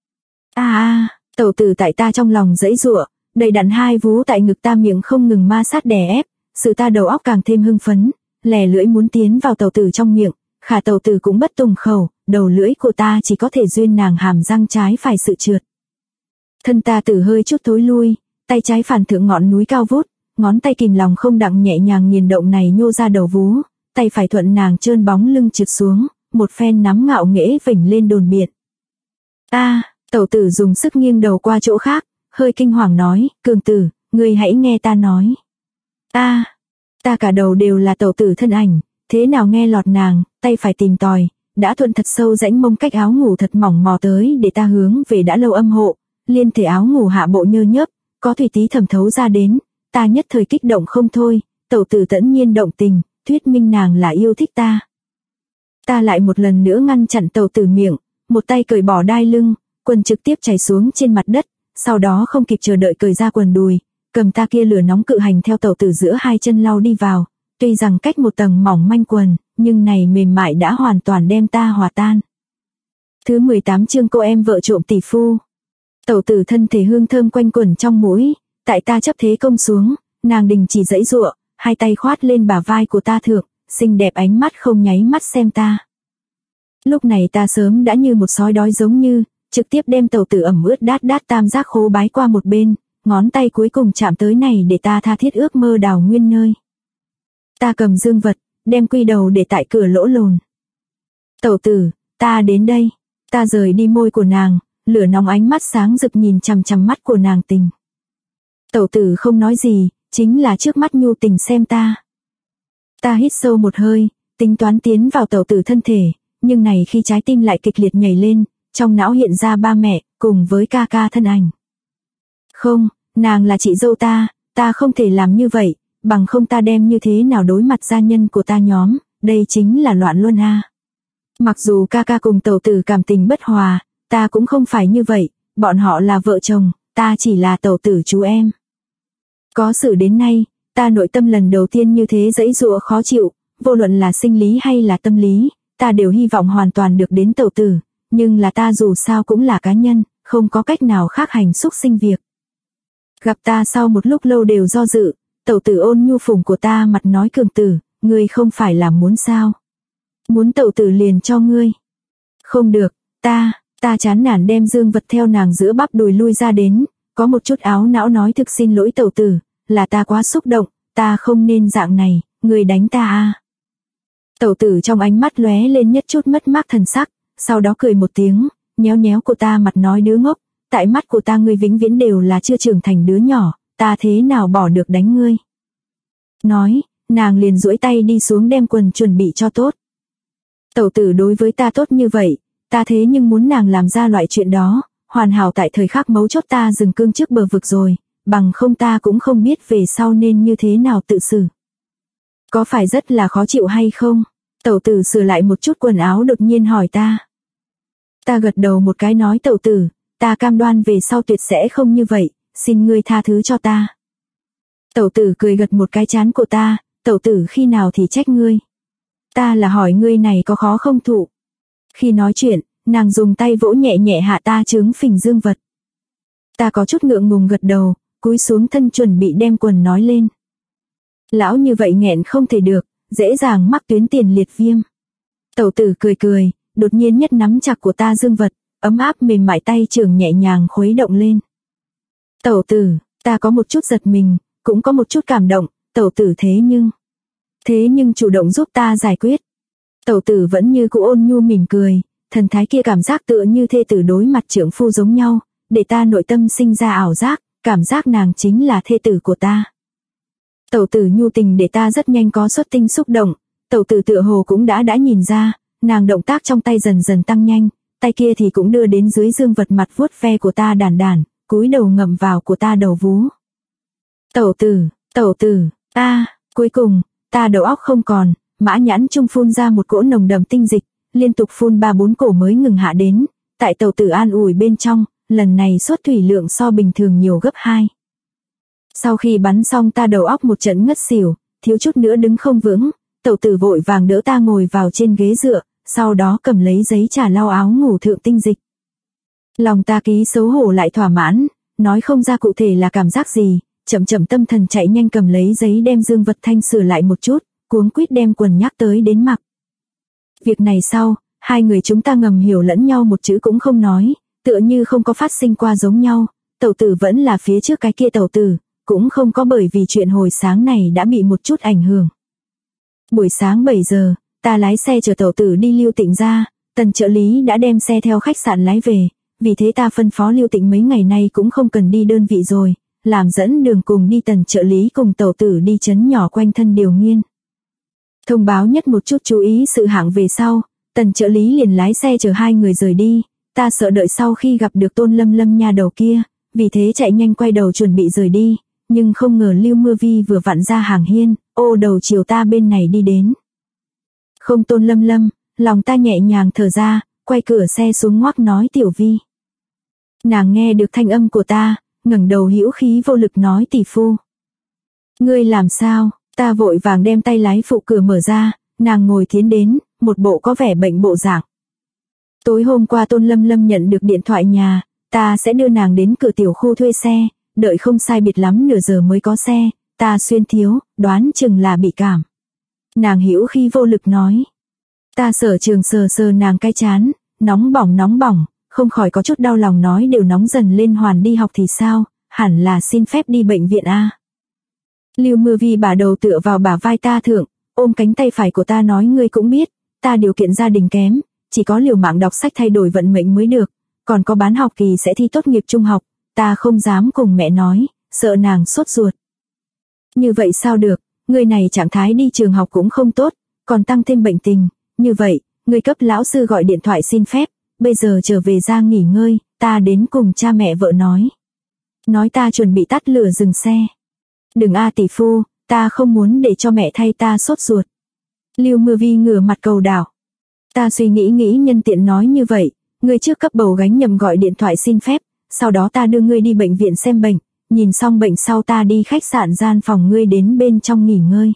Speaker 1: Tẩu tử tại ta trong lòng giãy giụa, đầy đặn hai vú tại ngực ta miệng không ngừng ma sát đè ép, sự ta đầu óc càng thêm hưng phấn, lè lưỡi muốn tiến vào tẩu tử trong miệng, khả tẩu tử cũng bất tùng khẩu, đầu lưỡi của ta chỉ có thể duyên nàng hàm răng trái phải sự trượt. Thân ta tử hơi chút thối lui, tay trái phản thượng ngọn núi cao vút, ngón tay kìm lòng không đặng nhẹ nhàng nghiền động này nhô ra đầu vú, tay phải thuận nàng trơn bóng lưng trượt xuống, một phen nắm ngạo nghễ vểnh lên đồn biện. Tẩu tử dùng sức nghiêng đầu qua chỗ khác, hơi kinh hoàng nói, Cường tử, ngươi hãy nghe ta nói. Ta cả đầu đều là tẩu tử thân ảnh, thế nào nghe lọt nàng, tay phải tìm tòi, đã thuận thật sâu rãnh mông cách áo ngủ thật mỏng mò tới để ta hướng về đã lâu âm hộ, liên thể áo ngủ hạ bộ nhơ nhớp, có thủy tí thẩm thấu ra đến, ta nhất thời kích động không thôi, tẩu tử tẫn nhiên động tình, thuyết minh nàng là yêu thích ta. Ta lại một lần nữa ngăn chặn tẩu tử miệng, một tay cởi bỏ đai lưng, quần trực tiếp chảy xuống trên mặt đất, sau đó không kịp chờ đợi cởi ra quần đùi, cầm ta kia lửa nóng cự hành theo tẩu tử giữa hai chân lau đi vào, tuy rằng cách một tầng mỏng manh quần, nhưng này mềm mại đã hoàn toàn đem ta hòa tan. Thứ 18 chương cô em vợ trộm tỷ phu. Tẩu tử thân thể hương thơm quanh quẩn trong mũi, tại ta chấp thế công xuống, nàng đình chỉ giãy giụa, hai tay khoát lên bả vai của ta thượng, xinh đẹp ánh mắt không nháy mắt xem ta. Lúc này ta sớm đã như một sói đói giống như, trực tiếp đem tẩu tử ẩm ướt đát đát tam giác khố bái qua một bên, ngón tay cuối cùng chạm tới này để ta tha thiết ước mơ đào nguyên nơi. Ta cầm dương vật, đem quy đầu để tại cửa lỗ lồn. Tẩu tử, ta đến đây. Ta rời đi môi của nàng, lửa nóng ánh mắt sáng rực nhìn chằm chằm mắt của nàng tình. Tẩu tử không nói gì, chính là trước mắt nhu tình xem ta. Ta hít sâu một hơi, tính toán tiến vào tẩu tử thân thể, nhưng này khi trái tim lại kịch liệt nhảy lên, trong não hiện ra ba mẹ, cùng với ca ca thân ảnh. Không, nàng là chị dâu ta không thể làm như vậy, bằng không ta đem như thế nào đối mặt gia nhân của ta nhóm, đây chính là loạn luân a. Mặc dù ca ca cùng tẩu tử cảm tình bất hòa, ta cũng không phải như vậy, bọn họ là vợ chồng, ta chỉ là tẩu tử chú em. Có sự đến nay, ta nội tâm lần đầu tiên như thế giãy giụa khó chịu, vô luận là sinh lý hay là tâm lý, ta đều hy vọng hoàn toàn được đến tẩu tử, nhưng là ta dù sao cũng là cá nhân, không có cách nào khác hành xúc sinh việc. Gặp ta sau một lúc lâu đều do dự, tẩu tử ôn nhu phùng của ta mặt nói Cường tử, ngươi không phải là muốn sao? Muốn tẩu tử liền cho ngươi. Không được, ta chán nản đem dương vật theo nàng giữa bắp đùi lui ra đến, có một chút áo não nói thực xin lỗi tẩu tử, là ta quá xúc động, ta không nên dạng này, ngươi đánh ta à. Tẩu tử trong ánh mắt lóe lên nhất chút mất mát thần sắc, sau đó cười một tiếng, nhéo nhéo của ta mặt nói đứa ngốc, tại mắt của ta ngươi vĩnh viễn đều là chưa trưởng thành đứa nhỏ, ta thế nào bỏ được đánh ngươi. Nói, nàng liền duỗi tay đi xuống đem quần chuẩn bị cho tốt. Tẩu tử đối với ta tốt như vậy, ta thế nhưng muốn nàng làm ra loại chuyện đó, hoàn hảo tại thời khắc mấu chốt ta dừng cương trước bờ vực rồi, bằng không ta cũng không biết về sau nên như thế nào tự xử. Có phải rất là khó chịu hay không? Tẩu tử sửa lại một chút quần áo đột nhiên hỏi ta. Ta gật đầu một cái nói tẩu tử, ta cam đoan về sau tuyệt sẽ không như vậy, xin ngươi tha thứ cho ta. Tẩu tử cười gật một cái trán của ta, tẩu tử khi nào thì trách ngươi. Ta là hỏi ngươi này có khó không thụ. Khi nói chuyện, nàng dùng tay vỗ nhẹ nhẹ hạ ta trướng phình dương vật. Ta có chút ngượng ngùng gật đầu, cúi xuống thân chuẩn bị đem quần nói lên. Lão như vậy nghẹn không thể được, dễ dàng mắc tuyến tiền liệt viêm. Tẩu tử cười cười, đột nhiên nhất nắm chặt của ta dương vật, ấm áp mềm mại tay trưởng nhẹ nhàng khuấy động lên. Tẩu tử, ta có một chút giật mình, cũng có một chút cảm động, tẩu tử thế nhưng chủ động giúp ta giải quyết. Tẩu tử vẫn như cũ ôn nhu mỉm cười, thần thái kia cảm giác tựa như thê tử đối mặt trượng phu giống nhau, để ta nội tâm sinh ra ảo giác, cảm giác nàng chính là thê tử của ta. Tẩu tử nhu tình để ta rất nhanh có xuất tinh xúc động, tẩu tử tựa hồ cũng đã nhìn ra, nàng động tác trong tay dần dần tăng nhanh, tay kia thì cũng đưa đến dưới dương vật mặt vuốt ve của ta đàn, cúi đầu ngậm vào của ta đầu vú. Tẩu tử, cuối cùng, ta đầu óc không còn, mã nhãn trung phun ra một cỗ nồng đậm tinh dịch, liên tục phun 3-4 cổ mới ngừng hạ đến, tại tẩu tử an ủi bên trong, lần này xuất thủy lượng so bình thường nhiều gấp 2. Sau khi bắn xong ta đầu óc một trận ngất xỉu, thiếu chút nữa đứng không vững, tẩu tử vội vàng đỡ ta ngồi vào trên ghế dựa, sau đó cầm lấy giấy trà lau áo ngủ thượng tinh dịch. Lòng ta ký xấu hổ lại thỏa mãn, nói không ra cụ thể là cảm giác gì, chậm tâm thần chạy nhanh cầm lấy giấy đem dương vật thanh sửa lại một chút, cuống quýt đem quần nhắc tới đến mặc. Việc này sau, hai người chúng ta ngầm hiểu lẫn nhau một chữ cũng không nói, tựa như không có phát sinh qua giống nhau, tẩu tử vẫn là phía trước cái kia tẩu tử, cũng không có bởi vì chuyện hồi sáng này đã bị một chút ảnh hưởng. Buổi sáng 7 giờ, ta lái xe chở tẩu tử đi Lưu Tịnh ra, Tần trợ lý đã đem xe theo khách sạn lái về, vì thế ta phân phó Lưu Tịnh mấy ngày nay cũng không cần đi đơn vị rồi, làm dẫn đường cùng đi Tần trợ lý cùng tẩu tử đi trấn nhỏ quanh thân Điều Nghiên. Thông báo nhất một chút chú ý sự hạng về sau, Tần trợ lý liền lái xe chở hai người rời đi, ta sợ đợi sau khi gặp được Tôn Lâm nha đầu kia, vì thế chạy nhanh quay đầu chuẩn bị rời đi, nhưng không ngờ Lưu Mưa Vi vừa vặn ra hàng hiên, ô đầu chiều ta bên này đi đến. Không Tôn Lâm, lòng ta nhẹ nhàng thở ra, quay cửa xe xuống ngoắc nói Tiểu Vi. Nàng nghe được thanh âm của ta, ngẩng đầu hữu khí vô lực nói tỷ phu. Ngươi làm sao? Ta vội vàng đem tay lái phụ cửa mở ra, nàng ngồi tiến đến, một bộ có vẻ bệnh bộ dạng. Tối hôm qua Tôn Lâm nhận được điện thoại nhà, ta sẽ đưa nàng đến cửa tiểu khu thuê xe, đợi không sai biệt lắm nửa giờ mới có xe, ta xuyên thiếu, đoán chừng là bị cảm. Nàng hữu khí vô lực nói. Ta sở trường sờ nàng cái chán, nóng bỏng, không khỏi có chút đau lòng nói đều nóng dần lên hoàn đi học thì sao, hẳn là xin phép đi bệnh viện a. Lưu Mưa Vi bả đầu tựa vào bả vai ta thượng, ôm cánh tay phải của ta nói ngươi cũng biết, ta điều kiện gia đình kém, chỉ có liều mạng đọc sách thay đổi vận mệnh mới được, còn có bán học kỳ sẽ thi tốt nghiệp trung học, ta không dám cùng mẹ nói, sợ nàng sốt ruột. Như vậy sao được, người này trạng thái đi trường học cũng không tốt, còn tăng thêm bệnh tình, như vậy, người cấp lão sư gọi điện thoại xin phép, bây giờ trở về ra nghỉ ngơi, ta đến cùng cha mẹ vợ nói. Nói ta chuẩn bị tắt lửa dừng xe. Đừng tỷ phu, ta không muốn để cho mẹ thay ta sốt ruột. Lưu Mưa Vi ngửa mặt cầu đảo. Ta suy nghĩ nhân tiện nói như vậy, ngươi trước cấp bầu gánh nhầm gọi điện thoại xin phép, sau đó ta đưa ngươi đi bệnh viện xem bệnh, nhìn xong bệnh sau ta đi khách sạn gian phòng ngươi đến bên trong nghỉ ngơi.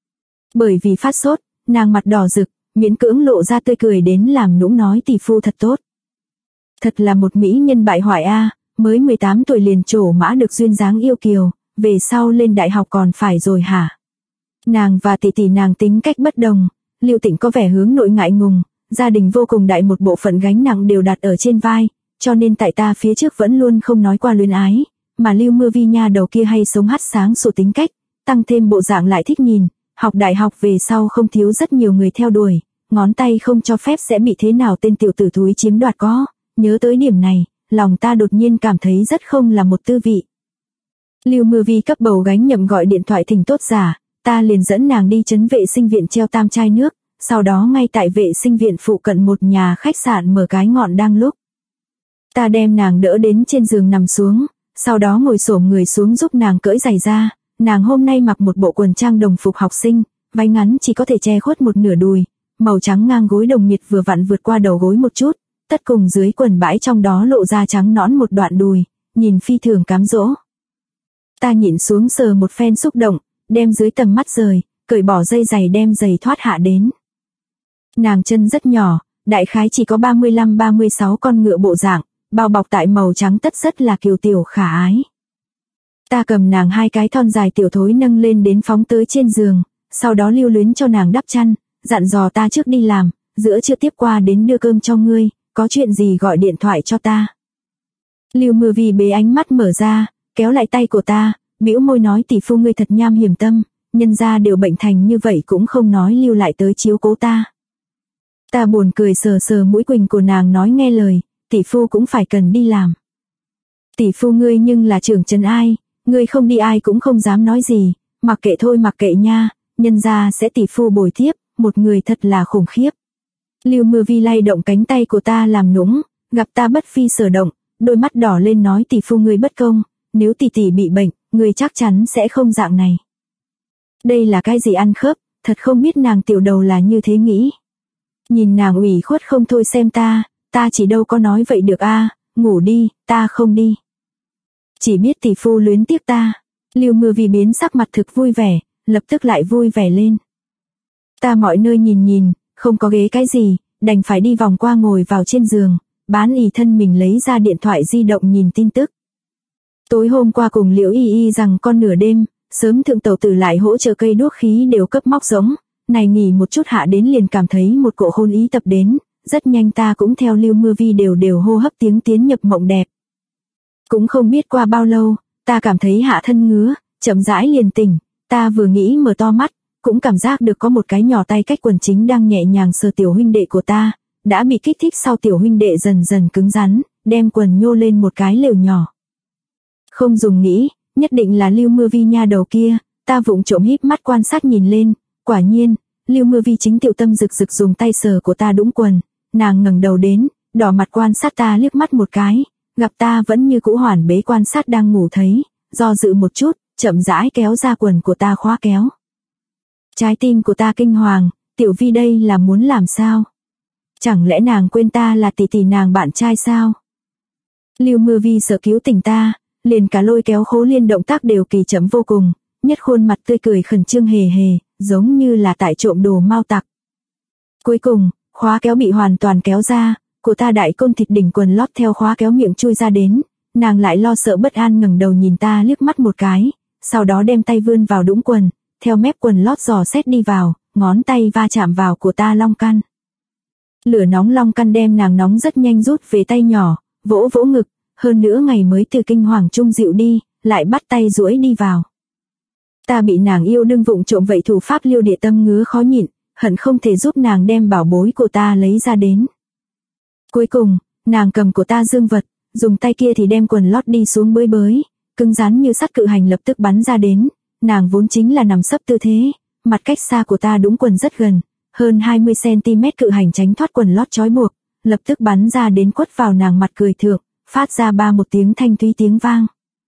Speaker 1: Bởi vì phát sốt, nàng mặt đỏ rực, miễn cưỡng lộ ra tươi cười đến làm nũng nói tỷ phu thật tốt. Thật là một mỹ nhân bại hoại mới 18 tuổi liền trổ mã được duyên dáng yêu kiều, về sau lên đại học còn phải rồi hả? Nàng và tỷ nàng tính cách bất đồng, Lưu Tịnh có vẻ hướng nội ngại ngùng, gia đình vô cùng đại một bộ phận gánh nặng đều đặt ở trên vai, cho nên tại ta phía trước vẫn luôn không nói qua luyến ái, mà Lưu Mưa Vi nha đầu kia hay sống hắt sáng sổ tính cách, tăng thêm bộ dạng lại thích nhìn, học đại học về sau không thiếu rất nhiều người theo đuổi, ngón tay không cho phép sẽ bị thế nào tên tiểu tử thúi chiếm đoạt có, nhớ tới điểm này, lòng ta đột nhiên cảm thấy rất không là một tư vị. Lưu Mưa Vi cấp bầu gánh nhậm gọi điện thoại thỉnh tốt giả, ta liền dẫn nàng đi trấn vệ sinh viện treo tam chai nước, sau đó ngay tại vệ sinh viện phụ cận một nhà khách sạn mở cái ngọn đang lúc. Ta đem nàng đỡ đến trên giường nằm xuống, sau đó ngồi xổm người xuống giúp nàng cởi giày ra, nàng hôm nay mặc một bộ quần trang đồng phục học sinh, váy ngắn chỉ có thể che khuất một nửa đùi, màu trắng ngang gối đồng miệt vừa vặn vượt qua đầu gối một chút, tất cùng dưới quần bãi trong đó lộ ra trắng nõn một đoạn đùi, nhìn phi thường cám dỗ. Ta nhịn xuống sờ một phen xúc động, đem dưới tầm mắt rời, cởi bỏ dây giày đem giày thoát hạ đến. Nàng chân rất nhỏ, đại khái chỉ có 35-36 con ngựa bộ dạng, bao bọc tại màu trắng tất rất là kiều tiểu khả ái. Ta cầm nàng hai cái thon dài tiểu thối nâng lên đến phóng tới trên giường, sau đó lưu luyến cho nàng đắp chăn, dặn dò ta trước đi làm, giữa trưa tiếp qua đến đưa cơm cho ngươi, có chuyện gì gọi điện thoại cho ta. Lưu Mưa Vi bế ánh mắt mở ra, kéo lại tay của ta, bĩu môi nói tỷ phu ngươi thật nham hiểm tâm, nhân gia đều bệnh thành như vậy cũng không nói lưu lại tới chiếu cố ta. Ta buồn cười sờ sờ mũi quỳnh của nàng nói nghe lời, tỷ phu cũng phải cần đi làm. Tỷ phu ngươi nhưng là trưởng trấn ai, ngươi không đi ai cũng không dám nói gì, mặc kệ thôi mặc kệ nha, nhân gia sẽ tỷ phu bồi tiếp, một người thật là khủng khiếp. Lưu Mưa Vi lay động cánh tay của ta làm nũng, gặp ta bất phi sở động, đôi mắt đỏ lên nói tỷ phu ngươi bất công, nếu tỷ tỷ bị bệnh, ngươi chắc chắn sẽ không dạng này. Đây là cái gì ăn khớp, thật không biết nàng tiểu đầu là như thế nghĩ. Nhìn nàng ủy khuất không thôi xem ta chỉ đâu có nói vậy được a, ngủ đi, ta không đi. Chỉ biết tỷ phu luyến tiếc ta. Lưu Mưa Vi biến sắc mặt thực vui vẻ, lập tức lại vui vẻ lên. Ta mọi nơi nhìn, không có ghế cái gì, đành phải đi vòng qua ngồi vào trên giường, bán ỉ thân mình lấy ra điện thoại di động nhìn tin tức. Tối hôm qua cùng Liễu Y Y rằng con nửa đêm, sớm thượng tàu tử lại hỗ trợ cây đuốc khí đều cấp móc giống, này nghỉ một chút hạ đến liền cảm thấy một cỗ hôn ý tập đến, rất nhanh ta cũng theo Lưu Mưa Vi đều hô hấp tiếng tiến nhập mộng đẹp. Cũng không biết qua bao lâu, ta cảm thấy hạ thân ngứa, chậm rãi liền tỉnh, ta vừa nghĩ mở to mắt, cũng cảm giác được có một cái nhỏ tay cách quần chính đang nhẹ nhàng sờ tiểu huynh đệ của ta, đã bị kích thích sau tiểu huynh đệ dần dần cứng rắn, đem quần nhô lên một cái lều nhỏ. Không dùng nghĩ, nhất định là Lưu Mưa Vi nha đầu kia, ta vụng trộm híp mắt quan sát nhìn lên, quả nhiên, Lưu Mưa Vi chính tiểu tâm rực rực dùng tay sờ của ta đũng quần, nàng ngẩng đầu đến, đỏ mặt quan sát ta liếc mắt một cái, gặp ta vẫn như cũ hoàn bế quan sát đang ngủ thấy, do dự một chút, chậm rãi kéo ra quần của ta khóa kéo. Trái tim của ta kinh hoàng, tiểu Vi đây là muốn làm sao? Chẳng lẽ nàng quên ta là tỷ tỷ nàng bạn trai sao? Lưu Mưa Vi sợ cứu tình ta, liền cả lôi kéo Khố Liên động tác đều kỳ chậm vô cùng, nhất khuôn mặt tươi cười khẩn trương hề hề, giống như là tại trộm đồ mao tặc. Cuối cùng, khóa kéo bị hoàn toàn kéo ra, của ta đại côn thịt đỉnh quần lót theo khóa kéo miệng chui ra đến, nàng lại lo sợ bất an ngẩng đầu nhìn ta liếc mắt một cái, sau đó đem tay vươn vào đũng quần, theo mép quần lót dò xét đi vào, ngón tay va chạm vào của ta long căn. Lửa nóng long căn đem nàng nóng rất nhanh rút về tay nhỏ, vỗ vỗ ngực, hơn nữa ngày mới từ kinh hoàng trung dịu đi, lại bắt tay duỗi đi vào. Ta bị nàng yêu đương vụng trộm vậy thủ pháp liêu địa tâm ngứa khó nhịn, hận không thể giúp nàng đem bảo bối của ta lấy ra đến. Cuối cùng, nàng cầm của ta dương vật, dùng tay kia thì đem quần lót đi xuống bới, cứng rắn như sắt cự hành lập tức bắn ra đến, nàng vốn chính là nằm sấp tư thế, mặt cách xa của ta đũng quần rất gần, hơn 20cm cự hành tránh thoát quần lót trói buộc, lập tức bắn ra đến quất vào nàng mặt cười thượng, phát ra một tiếng thanh thúy tiếng vang.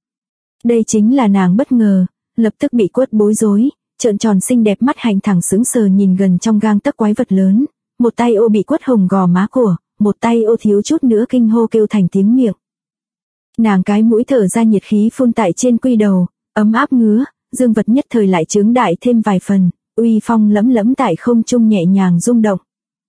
Speaker 1: Đây chính là nàng bất ngờ, lập tức bị quất bối rối, trợn tròn xinh đẹp mắt hạnh thẳng sững sờ nhìn gần trong gang tấc quái vật lớn, một tay ô bị quất hồng gò má của, một tay ô thiếu chút nữa kinh hô kêu thành tiếng miệng. Nàng cái mũi thở ra nhiệt khí phun tại trên quy đầu, ấm áp ngứa, dương vật nhất thời lại trướng đại thêm vài phần, uy phong lẫm lẫm tại không trung nhẹ nhàng rung động.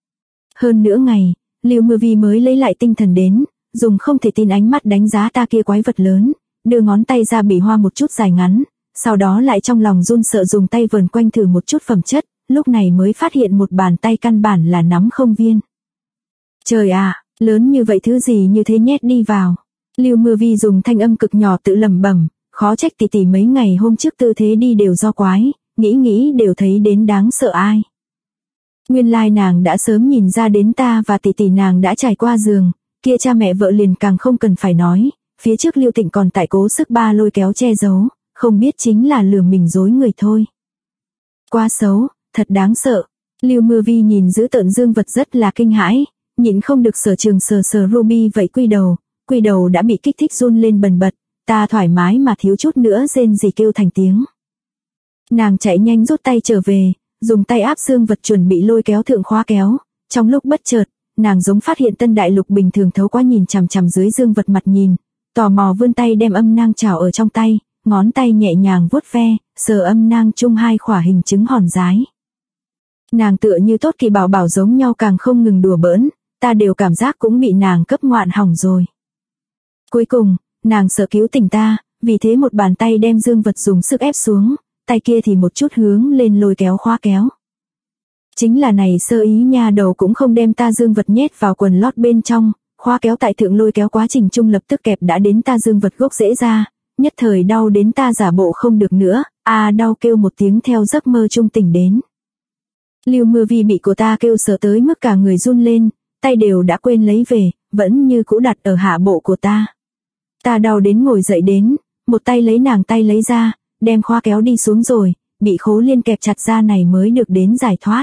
Speaker 1: Hơn nửa ngày, Lưu Mưa Vi mới lấy lại tinh thần đến, dùng không thể tin ánh mắt đánh giá ta kia quái vật lớn, đưa ngón tay ra bỉ hoa một chút dài ngắn, sau đó lại trong lòng run sợ dùng tay vờn quanh thử một chút phẩm chất, lúc này mới phát hiện một bàn tay căn bản là nắm không viên. Trời ạ, lớn như vậy thứ gì như thế nhét đi vào. Lưu Mưa Vi dùng thanh âm cực nhỏ tự lẩm bẩm, khó trách tỷ tỷ mấy ngày hôm trước tư thế đi đều do quái, nghĩ đều thấy đến đáng sợ ai. Nguyên lai nàng đã sớm nhìn ra đến ta và tỷ tỷ nàng đã trải qua giường, kia cha mẹ vợ liền càng không cần phải nói, phía trước Lưu Tịnh còn tại cố sức ba lôi kéo che giấu, không biết chính là lừa mình dối người thôi. Quá xấu, thật đáng sợ. Lưu Mưa Vi nhìn giữ tợn dương vật rất là kinh hãi, nhịn không được sở trường sờ Ruby vậy quy đầu đã bị kích thích run lên bần bật, ta thoải mái mà thiếu chút nữa rên rỉ kêu thành tiếng. Nàng chạy nhanh rút tay trở về, dùng tay áp dương vật chuẩn bị lôi kéo thượng khóa kéo, trong lúc bất chợt, nàng giống phát hiện tân đại lục bình thường thấu quá nhìn chằm chằm dưới dương vật mặt nhìn, tò mò vươn tay đem âm nang chảo ở trong tay, ngón tay nhẹ nhàng vuốt ve, sờ âm nang chung hai khỏa hình trứng hòn rái. Nàng tựa như tốt kỳ bảo bảo giống nhau càng không ngừng đùa bỡn, ta đều cảm giác cũng bị nàng cấp ngoạn hỏng rồi. Cuối cùng, nàng sợ cứu tình ta, vì thế một bàn tay đem dương vật dùng sức ép xuống, tay kia thì một chút hướng lên lôi kéo khóa kéo. Chính là này sơ ý nha đầu cũng không đem ta dương vật nhét vào quần lót bên trong, khóa kéo tại thượng lôi kéo quá trình chung lập tức kẹp đã đến ta dương vật gốc rễ ra, nhất thời đau đến ta giả bộ không được nữa, đau kêu một tiếng theo giấc mơ chung tỉnh đến. Lưu Mưa Vi bị của ta kêu sợ tới mức cả người run lên, tay đều đã quên lấy về, vẫn như cũ đặt ở hạ bộ của ta. Ta đau đến ngồi dậy đến, một tay lấy nàng tay lấy ra, đem khóa kéo đi xuống rồi, bị Khố Liên kẹp chặt ra này mới được đến giải thoát.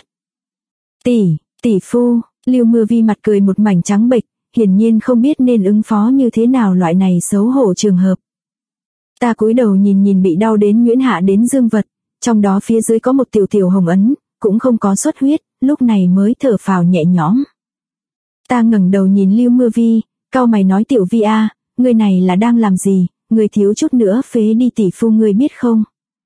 Speaker 1: Tỷ phu, Lưu Mưa Vi mặt cười một mảnh trắng bệch, hiển nhiên không biết nên ứng phó như thế nào loại này xấu hổ trường hợp. Ta cúi đầu nhìn bị đau đến nhuyễn hạ đến dương vật, trong đó phía dưới có một tiểu hồng ấn, cũng không có xuất huyết, lúc này mới thở phào nhẹ nhõm. Ta ngẩng đầu nhìn Lưu Mưa Vi, cau mày nói Tiểu Vi ngươi này là đang làm gì, ngươi thiếu chút nữa phế đi tỷ phu ngươi biết không?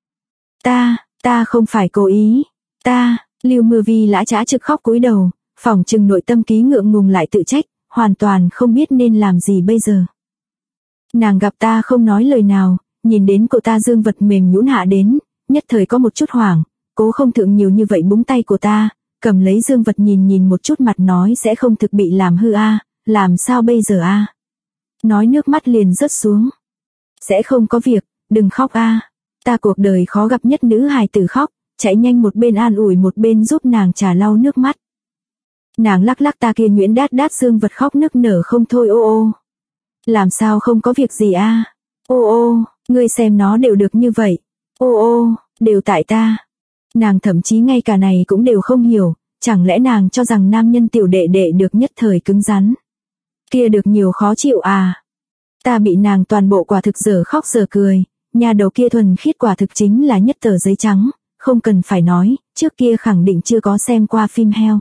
Speaker 1: Ta không phải cố ý, Lưu Mưa Vi lã chã trực khóc cúi đầu, phỏng chừng nội tâm ký ngượng ngùng lại tự trách, hoàn toàn không biết nên làm gì bây giờ. Nàng gặp ta không nói lời nào, nhìn đến cô ta dương vật mềm nhũn hạ đến, nhất thời có một chút hoảng, cố không thượng nhiều như vậy búng tay của ta, cầm lấy dương vật nhìn một chút mặt nói sẽ không thực bị làm hư làm sao bây giờ Nói nước mắt liền rớt xuống. Sẽ không có việc, đừng khóc Ta cuộc đời khó gặp nhất nữ hài tử khóc, chạy nhanh một bên an ủi một bên giúp nàng trà lau nước mắt. Nàng lắc ta kia nhuyễn đát dương vật khóc nức nở không thôi ô. Làm sao không có việc gì Ô, ngươi xem nó đều được như vậy. Ô, đều tại ta. Nàng thậm chí ngay cả này cũng đều không hiểu, chẳng lẽ nàng cho rằng nam nhân tiểu đệ đệ được nhất thời cứng rắn. Kia được nhiều khó chịu Ta bị nàng toàn bộ quả thực dở khóc dở cười, nhà đầu kia thuần khiết quả thực chính là nhất tờ giấy trắng, không cần phải nói, trước kia khẳng định chưa có xem qua phim heo.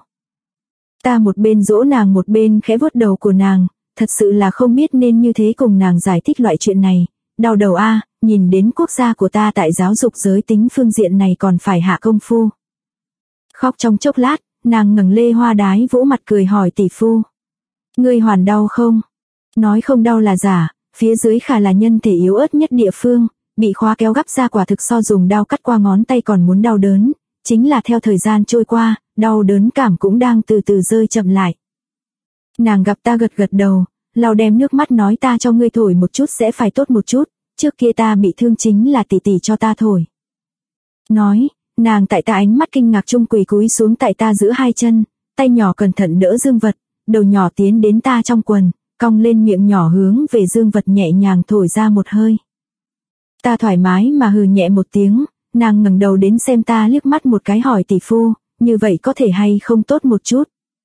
Speaker 1: Ta một bên dỗ nàng một bên khẽ vuốt đầu của nàng, thật sự là không biết nên như thế cùng nàng giải thích loại chuyện này, đau đầu nhìn đến quốc gia của ta tại giáo dục giới tính phương diện này còn phải hạ công phu. Khóc trong chốc lát, nàng ngẩng lê hoa đái vỗ mặt cười hỏi tỷ phu. Ngươi hoàn đau không? Nói không đau là giả, phía dưới khả là nhân thể yếu ớt nhất địa phương, bị khóa kéo gắp ra quả thực so dùng đao cắt qua ngón tay còn muốn đau đớn, chính là theo thời gian trôi qua, đau đớn cảm cũng đang từ từ rơi chậm lại. Nàng gặp ta gật đầu, lau đem nước mắt nói ta cho ngươi thổi một chút sẽ phải tốt một chút, trước kia ta bị thương chính là tỷ tỷ cho ta thổi. Nói, nàng tại ta ánh mắt kinh ngạc chung quỳ cúi xuống tại ta giữa hai chân, tay nhỏ cẩn thận đỡ dương vật, đầu nhỏ tiến đến ta trong quần, cong lên miệng nhỏ hướng về dương vật nhẹ nhàng thổi ra một hơi. Ta thoải mái mà hừ nhẹ một tiếng, nàng ngẩng đầu đến xem ta liếc mắt một cái hỏi tỷ phu, như vậy có thể hay không tốt một chút.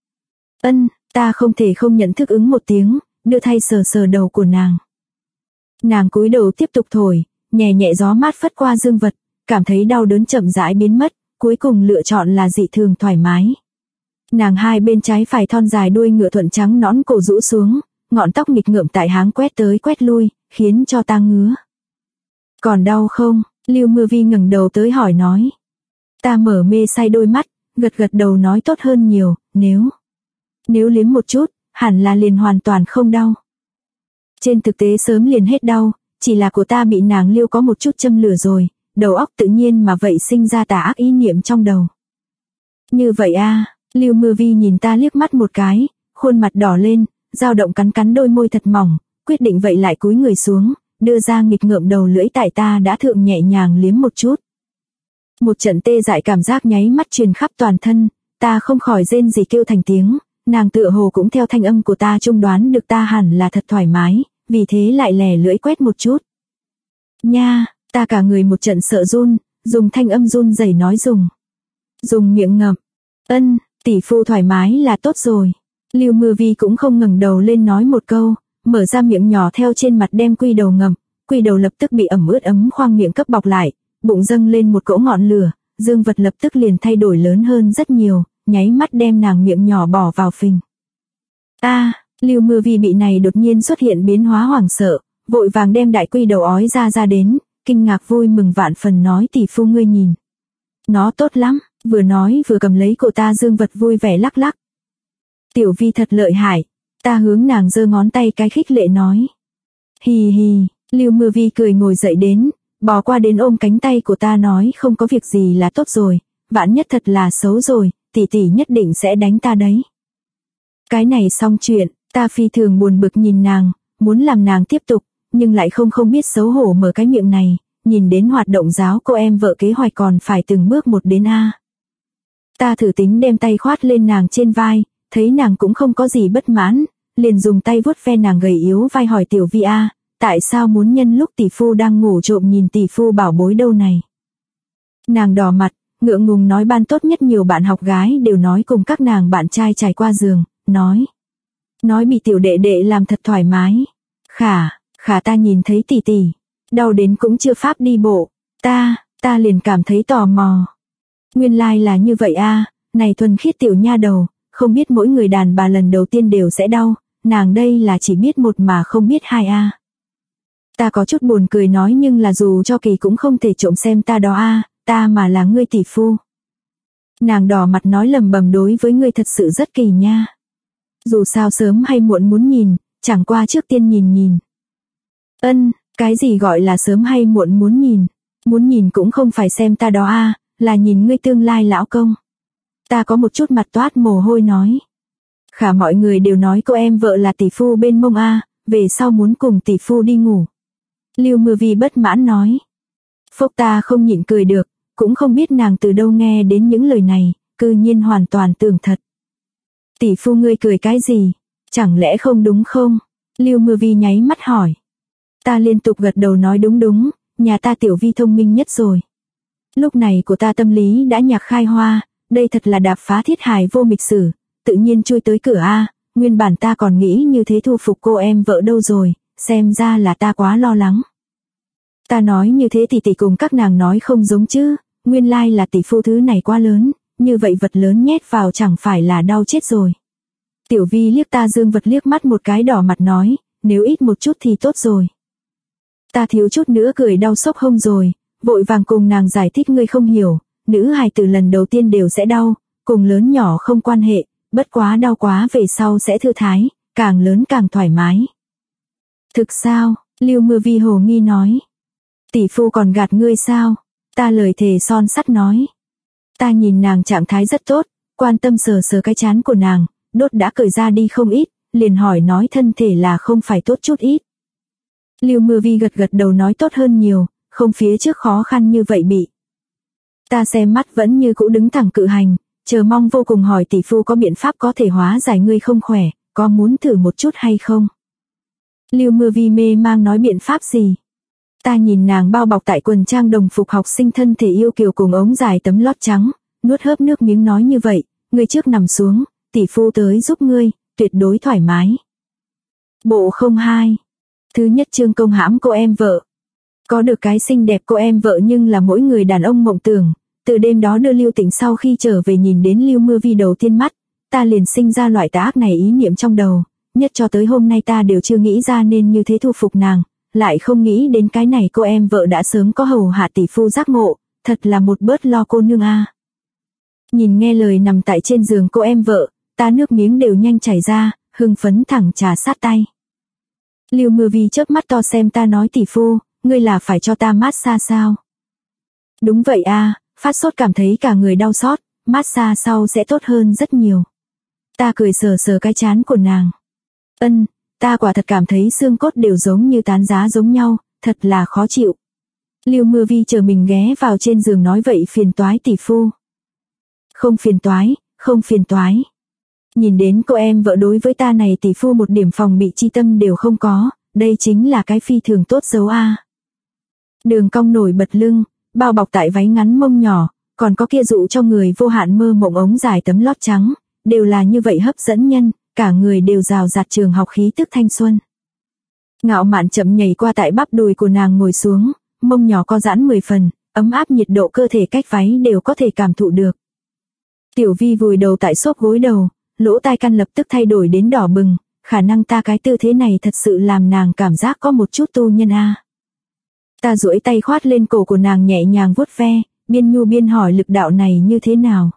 Speaker 1: Ta không thể không nhận thức ứng một tiếng, đưa thay sờ đầu của nàng. Nàng cúi đầu tiếp tục thổi, nhẹ nhẹ gió mát phất qua dương vật, cảm thấy đau đớn chậm rãi biến mất, cuối cùng lựa chọn là dị thường thoải mái. Nàng hai bên trái phải thon dài đuôi ngựa thuận trắng nõn cổ rũ xuống, ngọn tóc nghịch ngợm tại háng quét tới quét lui, khiến cho ta ngứa. Còn đau không? Lưu Mưa Vi ngẩng đầu tới hỏi nói. Ta mở mê say đôi mắt, gật đầu nói tốt hơn nhiều, nếu liếm một chút, hẳn là liền hoàn toàn không đau. Trên thực tế sớm liền hết đau, chỉ là của ta bị nàng Lưu có một chút châm lửa rồi, đầu óc tự nhiên mà vậy sinh ra tà ác ý niệm trong đầu. Như vậy Lưu Mưa Vi nhìn ta liếc mắt một cái, khuôn mặt đỏ lên, dao động cắn đôi môi thật mỏng, quyết định vậy lại cúi người xuống, đưa ra nghịch ngợm đầu lưỡi tại ta đã thượng nhẹ nhàng liếm một chút. Một trận tê dại cảm giác nháy mắt truyền khắp toàn thân, ta không khỏi rên rỉ kêu thành tiếng, nàng tựa hồ cũng theo thanh âm của ta trông đoán được ta hẳn là thật thoải mái, vì thế lại lè lưỡi quét một chút. Nha, ta cả người một trận sợ run, dùng thanh âm run rẩy nói dùng miệng ngậm. Tỷ phu thoải mái là tốt rồi. Lưu Mưa Vi cũng không ngẩng đầu lên nói một câu, mở ra miệng nhỏ theo trên mặt đem quy đầu ngậm, quy đầu lập tức bị ẩm ướt khoang miệng cấp bọc lại, bụng dâng lên một cỗ ngọn lửa, dương vật lập tức liền thay đổi lớn hơn rất nhiều, nháy mắt đem nàng miệng nhỏ bỏ vào phình. Lưu Mưa Vi bị này đột nhiên xuất hiện biến hóa hoảng sợ, vội vàng đem đại quy đầu ói ra đến, kinh ngạc vui mừng vạn phần nói tỷ phu ngươi nhìn. Nó tốt lắm, vừa nói vừa cầm lấy cổ ta dương vật vui vẻ lắc. Tiểu Vi thật lợi hại, ta hướng nàng giơ ngón tay cái khích lệ nói. Hì, Lưu Mưa Vi cười ngồi dậy đến, bò qua đến ôm cánh tay của ta nói không có việc gì là tốt rồi, vạn nhất thật là xấu rồi, tỷ tỷ nhất định sẽ đánh ta đấy. Cái này xong chuyện, ta phi thường buồn bực nhìn nàng, muốn làm nàng tiếp tục, nhưng lại không biết xấu hổ mở cái miệng này, nhìn đến hoạt động giáo cô em vợ kế hoạch còn phải từng bước một đến a. Ta thử tính đem tay khoát lên nàng trên vai, thấy nàng cũng không có gì bất mãn, liền dùng tay vuốt ve nàng gầy yếu vai hỏi Tiểu Vi a, tại sao muốn nhân lúc tỷ phu đang ngủ trộm nhìn tỷ phu bảo bối đâu này. Nàng đỏ mặt, ngượng ngùng nói ban tốt nhất nhiều bạn học gái đều nói cùng các nàng bạn trai trải qua giường, nói bị tiểu đệ đệ làm thật thoải mái. Khả ta nhìn thấy tỷ tỷ, đau đến cũng chưa pháp đi bộ, ta liền cảm thấy tò mò. Nguyên lai là như vậy a, này thuần khiết tiểu nha đầu, không biết mỗi người đàn bà lần đầu tiên đều sẽ đau, nàng đây là chỉ biết một mà không biết hai a. Ta có chút buồn cười nói nhưng là dù cho kỳ cũng không thể trộm xem ta đó a, ta mà là ngươi tỷ phu. Nàng đỏ mặt nói lầm bầm đối với ngươi thật sự rất kỳ nha. Dù sao sớm hay muộn muốn nhìn, chẳng qua trước tiên nhìn. Cái gì gọi là sớm hay muộn muốn nhìn cũng không phải xem ta đó a, là nhìn ngươi tương lai lão công. Ta có một chút mặt toát mồ hôi nói. Khả mọi người đều nói cô em vợ là tỷ phu bên mông a, về sau muốn cùng tỷ phu đi ngủ. Lưu Mưa Vi bất mãn nói. Phốc ta không nhịn cười được, cũng không biết nàng từ đâu nghe đến những lời này, cư nhiên hoàn toàn tưởng thật. Tỷ phu ngươi cười cái gì? Chẳng lẽ không đúng không? Lưu Mưa Vi nháy mắt hỏi. Ta liên tục gật đầu nói đúng, nhà ta Tiểu Vi thông minh nhất rồi. Lúc này của ta tâm lý đã nhạc khai hoa, đây thật là đạp phá thiết hài vô mịch sử, tự nhiên chui tới cửa a, nguyên bản ta còn nghĩ như thế thu phục cô em vợ đâu rồi, xem ra là ta quá lo lắng. Ta nói như thế thì tỷ cùng các nàng nói không giống chứ, nguyên lai là tỷ phu thứ này quá lớn, như vậy vật lớn nhét vào chẳng phải là đau chết rồi. Tiểu Vi liếc ta dương vật liếc mắt một cái đỏ mặt nói, nếu ít một chút thì tốt rồi. Ta thiếu chút nữa cười đau sốc hông rồi, vội vàng cùng nàng giải thích ngươi không hiểu, nữ hài từ lần đầu tiên đều sẽ đau, cùng lớn nhỏ không quan hệ, bất quá đau quá về sau sẽ thư thái, càng lớn càng thoải mái. Thực sao? Lưu Mưa Vi hồ nghi nói. Tỷ phu còn gạt ngươi sao? Ta lời thề son sắt nói. Ta nhìn nàng trạng thái rất tốt, quan tâm sờ cái trán của nàng, đốt đã cởi ra đi không ít, liền hỏi nói thân thể là không phải tốt chút ít. Lưu Mưa Vi gật đầu nói tốt hơn nhiều, không phía trước khó khăn như vậy bị. Ta xem mắt vẫn như cũ đứng thẳng cự hành, chờ mong vô cùng hỏi tỷ phu có biện pháp có thể hóa giải ngươi không khỏe, có muốn thử một chút hay không? Lưu Mưa Vi mê mang nói biện pháp gì? Ta nhìn nàng bao bọc tại quần trang đồng phục học sinh thân thể yêu kiều cùng ống dài tấm lót trắng, nuốt hớp nước miếng nói như vậy, ngươi trước nằm xuống, tỷ phu tới giúp ngươi, tuyệt đối thoải mái. Bộ 02. Thứ nhất chương công hãm cô em vợ. Có được cái xinh đẹp cô em vợ nhưng là mỗi người đàn ông mộng tưởng, từ đêm đó đưa Lưu Tĩnh sau khi trở về nhìn đến Lưu Mưa Vi đầu tiên mắt, ta liền sinh ra loại tà ác này ý niệm trong đầu, nhất cho tới hôm nay ta đều chưa nghĩ ra nên như thế thu phục nàng, lại không nghĩ đến cái này cô em vợ đã sớm có hầu hạ tỷ phu giác ngộ, thật là một bớt lo cô nương a. Nhìn nghe lời nằm tại trên giường cô em vợ, ta nước miếng đều nhanh chảy ra, hưng phấn thẳng trà sát tay. Lưu Mưa Vi chớp mắt to xem ta nói tỷ phu, ngươi là phải cho ta massage sao? Đúng vậy a, phát sốt cảm thấy cả người đau xót, massage sau sẽ tốt hơn rất nhiều. Ta cười sờ cái trán của nàng. Ta quả thật cảm thấy xương cốt đều giống như tán giá giống nhau, thật là khó chịu. Lưu Mưa Vi chờ mình ghé vào trên giường nói vậy phiền toái tỷ phu. Không phiền toái. Nhìn đến cô em vợ đối với ta này tỷ phu một điểm phòng bị chi tâm đều không có, đây chính là cái phi thường tốt dấu a. Đường cong nổi bật lưng, bao bọc tại váy ngắn mông nhỏ, còn có kia dụ cho người vô hạn mơ mộng ống dài tấm lót trắng, đều là như vậy hấp dẫn nhân, cả người đều rào rạt trường học khí tức thanh xuân. Ngạo mạn chậm nhảy qua tại bắp đùi của nàng ngồi xuống, mông nhỏ co giãn 10 phần, ấm áp nhiệt độ cơ thể cách váy đều có thể cảm thụ được. Tiểu Vi vùi đầu tại xốp gối đầu, lỗ tai căn lập tức thay đổi đến đỏ bừng, khả năng ta cái tư thế này thật sự làm nàng cảm giác có một chút tu nhân a. Ta duỗi tay khoát lên cổ của nàng nhẹ nhàng vuốt ve, biên nhu biên hỏi lực đạo này như thế nào.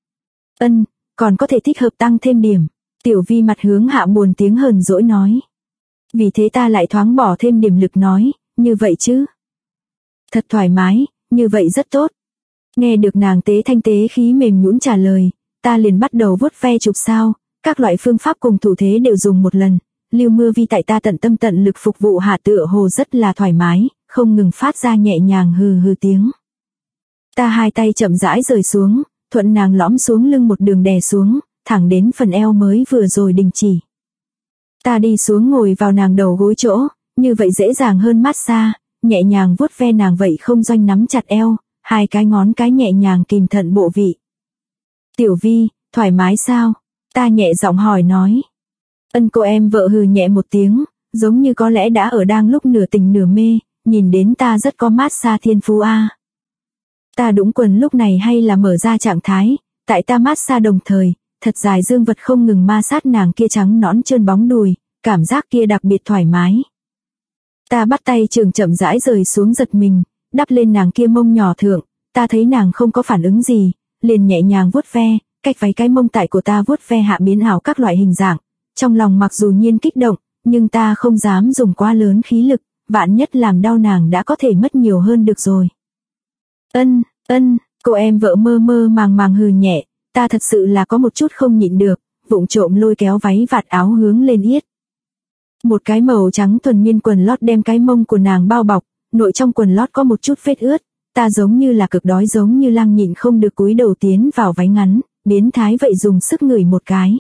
Speaker 1: Còn có thể thích hợp tăng thêm điểm. Tiểu Vi mặt hướng hạ buồn tiếng hờn dỗi nói. Vì thế ta lại thoáng bỏ thêm điểm lực nói, như vậy chứ. Thật thoải mái, như vậy rất tốt. Nghe được nàng tế thanh tế khí mềm nhũn trả lời, ta liền bắt đầu vuốt ve chụp sao, các loại phương pháp cùng thủ thế đều dùng một lần. Lưu Mưa Vi tại ta tận tâm tận lực phục vụ hạ tựa hồ rất là thoải mái, không ngừng phát ra nhẹ nhàng hừ hừ tiếng. Ta hai tay chậm rãi rời xuống, thuận nàng lõm xuống lưng một đường đè xuống, thẳng đến phần eo mới vừa rồi đình chỉ. Ta đi xuống ngồi vào nàng đầu gối chỗ, như vậy dễ dàng hơn massage, nhẹ nhàng vuốt ve nàng vậy không doanh nắm chặt eo, hai cái ngón cái nhẹ nhàng kìm thận bộ vị. Tiểu Vi, thoải mái sao? Ta nhẹ giọng hỏi nói. Ân, cô em vợ hừ nhẹ một tiếng, giống như có lẽ đã ở đang lúc nửa tỉnh nửa mê, nhìn đến ta rất có massage thiên phú a. Ta đũng quần lúc này hay là mở ra trạng thái, tại ta massage đồng thời, thật dài dương vật không ngừng ma sát nàng kia trắng nõn trơn bóng đùi, cảm giác kia đặc biệt thoải mái. Ta bắt tay trường chậm rãi rời xuống giật mình, đắp lên nàng kia mông nhỏ thượng, ta thấy nàng không có phản ứng gì, liền nhẹ nhàng vuốt ve, cách váy cái mông tại của ta vuốt ve hạ biến ảo các loại hình dạng. Trong lòng mặc dù nhiên kích động, nhưng ta không dám dùng quá lớn khí lực, vạn nhất làm đau nàng đã có thể mất nhiều hơn được rồi. Ân, cô em vợ mơ mơ màng hừ nhẹ, ta thật sự là có một chút không nhịn được, vụng trộm lôi kéo váy vạt áo hướng lên yết. Một cái màu trắng thuần miên quần lót đem cái mông của nàng bao bọc, nội trong quần lót có một chút vết ướt, ta giống như là cực đói giống như lang nhịn không được cúi đầu tiến vào váy ngắn, biến thái vậy dùng sức ngửi một cái.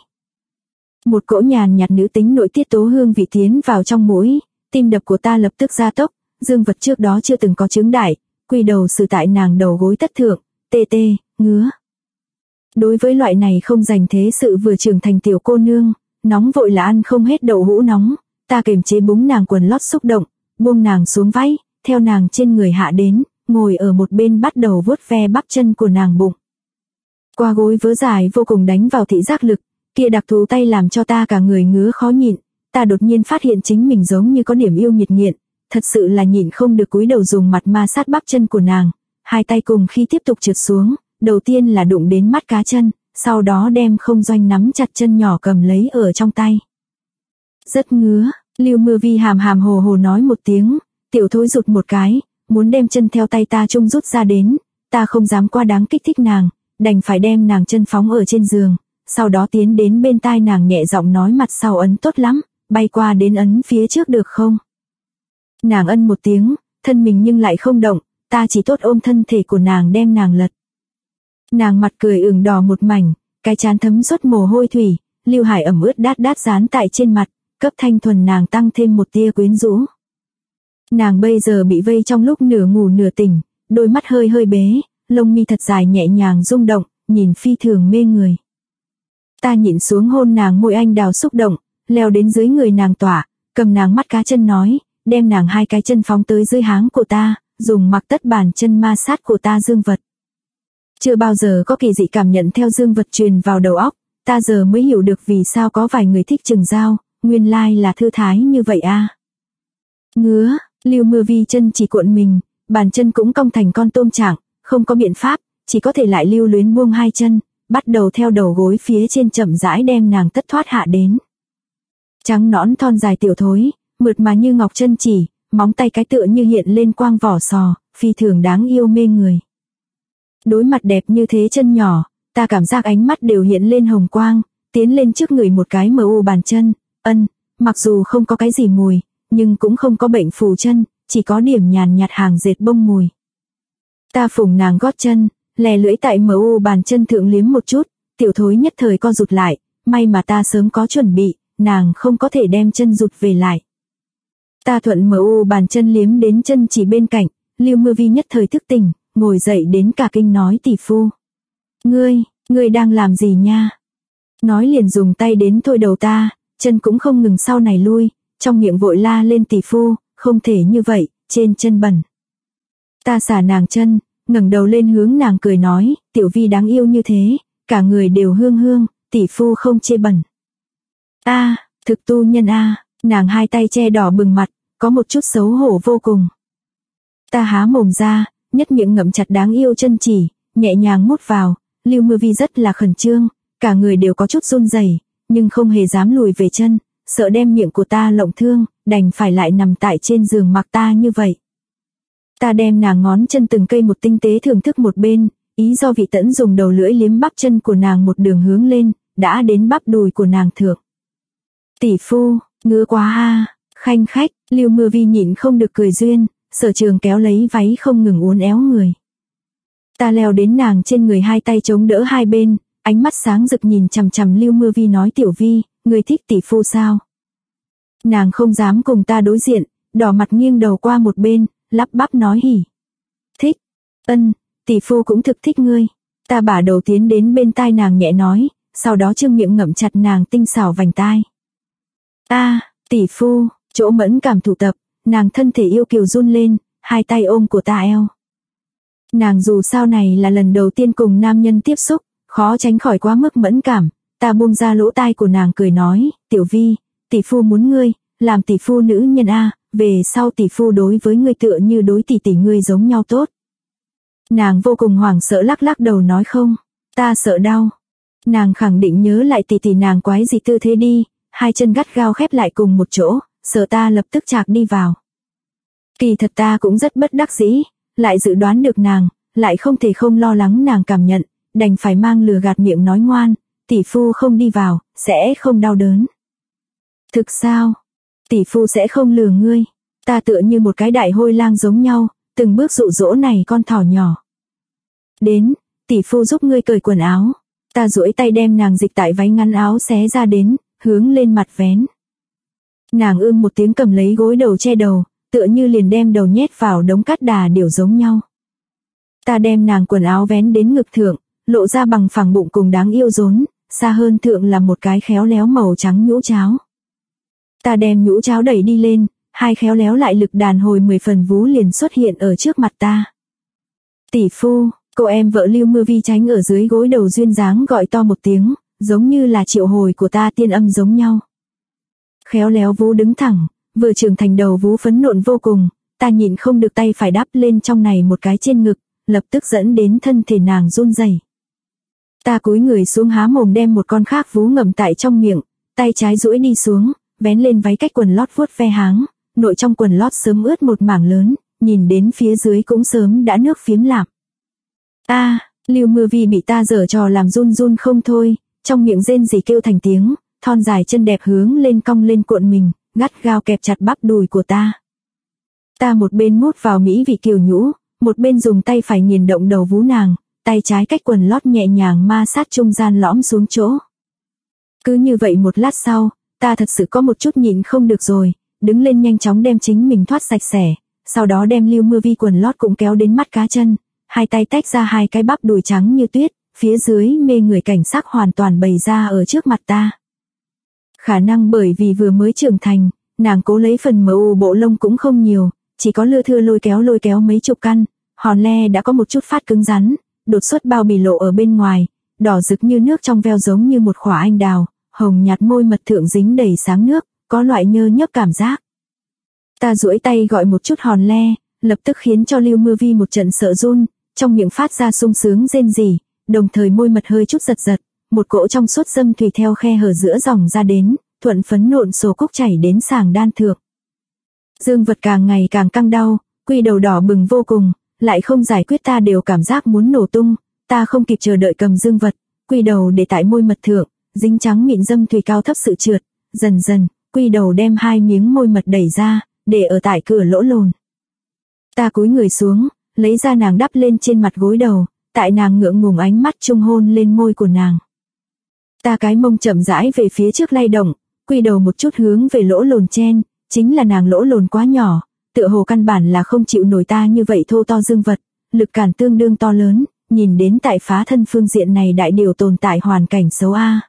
Speaker 1: Một cỗ nhàn nhạt nữ tính nội tiết tố hương vị tiến vào trong mũi, tim đập của ta lập tức gia tốc, dương vật trước đó chưa từng có chứng đại, quỳ đầu xử tại nàng đầu gối tất thượng, tê tê, ngứa. Đối với loại này không dành thế sự vừa trưởng thành tiểu cô nương, nóng vội là ăn không hết đậu hũ nóng, ta kiềm chế búng nàng quần lót xúc động, buông nàng xuống váy, theo nàng trên người hạ đến, ngồi ở một bên bắt đầu vuốt ve bắp chân của nàng bụng. Qua gối vớ dài vô cùng đánh vào thị giác lực, kia đặc thù tay làm cho ta cả người ngứa khó nhịn, ta đột nhiên phát hiện chính mình giống như có điểm yêu nhiệt nghiện, thật sự là nhịn không được cúi đầu dùng mặt ma sát bắp chân của nàng, hai tay cùng khi tiếp tục trượt xuống, đầu tiên là đụng đến mắt cá chân, sau đó đem không doanh nắm chặt chân nhỏ cầm lấy ở trong tay. Rất ngứa, Lưu Mưa Vi hàm hồ hồ nói một tiếng, tiểu thối rụt một cái, muốn đem chân theo tay ta chung rút ra đến, ta không dám quá đáng kích thích nàng, đành phải đem nàng chân phóng ở trên giường, sau đó tiến đến bên tai nàng nhẹ giọng nói mặt sau ấn tốt lắm, bay qua đến ấn phía trước được không? Nàng ân một tiếng, thân mình nhưng lại không động, ta chỉ tốt ôm thân thể của nàng đem nàng lật. Nàng mặt cười ửng đỏ một mảnh, cái trán thấm suốt mồ hôi thủy, Lưu Hải ẩm ướt đát dán tại trên mặt, cấp thanh thuần nàng tăng thêm một tia quyến rũ. Nàng bây giờ bị vây trong lúc nửa ngủ nửa tỉnh, đôi mắt hơi bế, lông mi thật dài nhẹ nhàng rung động, nhìn phi thường mê người. Ta nhịn xuống hôn nàng môi anh đào xúc động, leo đến dưới người nàng tỏa, cầm nàng mắt cá chân nói, đem nàng hai cái chân phóng tới dưới háng của ta, dùng mặc tất bàn chân ma sát của ta dương vật. Chưa bao giờ có kỳ dị cảm nhận theo dương vật truyền vào đầu óc, ta giờ mới hiểu được vì sao có vài người thích chừng dao, nguyên lai là thư thái như vậy a. Ngứa, Lưu Mưa Vi chân chỉ cuộn mình, bàn chân cũng cong thành con tôm trạng, không có biện pháp, chỉ có thể lại lưu luyến buông hai chân, bắt đầu theo đầu gối phía trên chậm rãi đem nàng tất thoát hạ đến. Trắng nõn thon dài tiểu thối, mượt mà như ngọc chân chỉ, móng tay cái tựa như hiện lên quang vỏ sò, phi thường đáng yêu mê người. Đối mặt đẹp như thế chân nhỏ, ta cảm giác ánh mắt đều hiện lên hồng quang, tiến lên trước người một cái mu bàn chân, mặc dù không có cái gì mùi, nhưng cũng không có bệnh phù chân, chỉ có điểm nhàn nhạt hàng dệt bông mùi. Ta phủng nàng gót chân, lè lưỡi tại mu bàn chân thượng liếm một chút, tiểu thối nhất thời co rụt lại, may mà ta sớm có chuẩn bị, nàng không có thể đem chân rụt về lại. Ta thuận mu bàn chân liếm đến chân chỉ bên cạnh, Lưu Mưa Vi nhất thời thức tỉnh, ngồi dậy đến cả kinh nói tỷ phu. Ngươi đang làm gì nha? Nói liền dùng tay đến thôi đầu ta, chân cũng không ngừng sau này lui, trong miệng vội la lên tỷ phu, không thể như vậy, trên chân bẩn. Ta xả nàng chân, ngẩng đầu lên hướng nàng cười nói, tiểu Vi đáng yêu như thế, cả người đều hương, tỷ phu không chê bẩn. Thực tu nhân nàng hai tay che đỏ bừng mặt, có một chút xấu hổ vô cùng. Ta há mồm ra, nhất miệng ngậm chặt đáng yêu chân chỉ, nhẹ nhàng mút vào, Lưu Mưa Vi rất là khẩn trương, cả người đều có chút run rẩy, nhưng không hề dám lùi về chân, sợ đem miệng của ta lộng thương, đành phải lại nằm tại trên giường mặc ta như vậy. Ta đem nàng ngón chân từng cây một tinh tế thưởng thức một bên, ý do Vị Tẫn dùng đầu lưỡi liếm bắp chân của nàng một đường hướng lên, đã đến bắp đùi của nàng thượng. Tỷ phu, ngứa quá ha, khanh khách, Lưu Mưa Vi nhịn không được cười duyên, Sở Trường kéo lấy váy không ngừng uốn éo người. Ta leo đến nàng trên người, hai tay chống đỡ hai bên, ánh mắt sáng rực nhìn chằm chằm Lưu Mưa Vi nói, Tiểu Vi, ngươi thích tỷ phu sao? Nàng không dám cùng ta đối diện, đỏ mặt nghiêng đầu qua một bên, lắp bắp nói hỉ. Thích, tỷ phu cũng thực thích ngươi. Ta bả đầu tiến đến bên tai nàng nhẹ nói, sau đó trương miệng ngậm chặt nàng tinh xảo vành tai. Tỷ phu, chỗ mẫn cảm tụ tập, nàng thân thể yêu kiều run lên, hai tay ôm của ta eo. Nàng dù sao này là lần đầu tiên cùng nam nhân tiếp xúc, khó tránh khỏi quá mức mẫn cảm, ta buông ra lỗ tai của nàng cười nói, Tiểu Vi, tỷ phu muốn ngươi, làm tỷ phu nữ nhân a, về sau tỷ phu đối với ngươi tựa như đối tỷ tỷ ngươi giống nhau tốt. Nàng vô cùng hoảng sợ lắc lắc đầu nói không, ta sợ đau. Nàng khẳng định nhớ lại tỷ tỷ nàng quái gì tư thế đi, hai chân gắt gao khép lại cùng một chỗ, sợ ta lập tức chạc đi vào. Kỳ thật ta cũng rất bất đắc dĩ, lại dự đoán được nàng, lại không thể không lo lắng nàng cảm nhận, đành phải mang lừa gạt miệng nói ngoan, tỷ phu không đi vào, sẽ không đau đớn. Thực sao? Tỷ phu sẽ không lừa ngươi. Ta tựa như một cái đại hôi lang giống nhau, từng bước dụ dỗ này con thỏ nhỏ. Đến, tỷ phu giúp ngươi cởi quần áo. Ta duỗi tay đem nàng dịch tại váy ngắn áo xé ra đến, hướng lên mặt vén. Nàng một tiếng cầm lấy gối đầu che đầu, tựa như liền đem đầu nhét vào đống cát đà điểu giống nhau. Ta đem nàng quần áo vén đến ngực thượng, lộ ra bằng phẳng bụng cùng đáng yêu rốn, xa hơn thượng là một cái khéo léo màu trắng nhũ cháo. Ta đem nhũ cháo đẩy đi lên, hai khéo léo lại lực đàn hồi 10 phần vú liền xuất hiện ở trước mặt ta. Tỷ phu, cô em vợ Lưu Mưa Vi tránh ở dưới gối đầu duyên dáng gọi to một tiếng, giống như là triệu hồi của ta tiên âm giống nhau. Khéo léo vú đứng thẳng, vừa trưởng thành đầu vú phấn nộn vô cùng, ta nhịn không được tay phải đắp lên trong này một cái trên ngực, lập tức dẫn đến thân thể nàng run rẩy. Ta cúi người xuống há mồm đem một con khác vú ngậm tại trong miệng, tay trái duỗi đi xuống, vén lên váy cách quần lót vuốt ve háng, nội trong quần lót sớm ướt một mảng lớn, nhìn đến phía dưới cũng sớm đã nước phiếm lạp. Lưu Mưa Vi bị ta giở trò làm run run không thôi, trong miệng rên rỉ kêu thành tiếng, thon dài chân đẹp hướng lên cong lên cuộn mình, gắt gao kẹp chặt bắp đùi của ta. Ta một bên mút vào mỹ vị kiều nhũ, một bên dùng tay phải nghiền động đầu vú nàng, tay trái cách quần lót nhẹ nhàng ma sát trung gian lõm xuống chỗ. Cứ như vậy một lát sau, ta thật sự có một chút nhịn không được rồi, đứng lên nhanh chóng đem chính mình thoát sạch sẽ, sau đó đem Lưu Mưa Vi quần lót cũng kéo đến mắt cá chân, hai tay tách ra hai cái bắp đùi trắng như tuyết, phía dưới mê người cảnh sắc hoàn toàn bày ra ở trước mặt ta. Khả năng bởi vì vừa mới trưởng thành, nàng cố lấy phần MU bộ lông cũng không nhiều, chỉ có lưa thưa lôi kéo mấy chục căn, hòn le đã có một chút phát cứng rắn, đột xuất bao bì lộ ở bên ngoài, đỏ rực như nước trong veo giống như một khỏa anh đào, hồng nhạt môi mật thượng dính đầy sáng nước, có loại nhơ nhớp cảm giác. Ta duỗi tay gọi một chút hòn le, lập tức khiến cho Lưu Mưa Vi một trận sợ run, trong miệng phát ra sung sướng rên rỉ, đồng thời môi mật hơi chút giật giật, một cỗ trong suốt dâm thủy theo khe hở giữa dòng ra đến, thuận phấn nộn sổ cúc chảy đến sàng đan thượng. Dương vật càng ngày càng căng đau, quy đầu đỏ bừng vô cùng, lại không giải quyết ta đều cảm giác muốn nổ tung, ta không kịp chờ đợi cầm dương vật, quy đầu để tại môi mật thượng, dính trắng mịn dâm thủy cao thấp sự trượt, dần dần, quy đầu đem hai miếng môi mật đẩy ra, để ở tại cửa lỗ lồn. Ta cúi người xuống, lấy ra nàng đắp lên trên mặt gối đầu, tại nàng ngượng ngùng ánh mắt trung hôn lên môi của nàng. Ta cái mông chậm rãi về phía trước lay động, quy đầu một chút hướng về lỗ lồn chen, chính là nàng lỗ lồn quá nhỏ, tựa hồ căn bản là không chịu nổi ta như vậy thô to dương vật, lực cản tương đương to lớn, nhìn đến tại phá thân phương diện này đại điều tồn tại hoàn cảnh xấu a.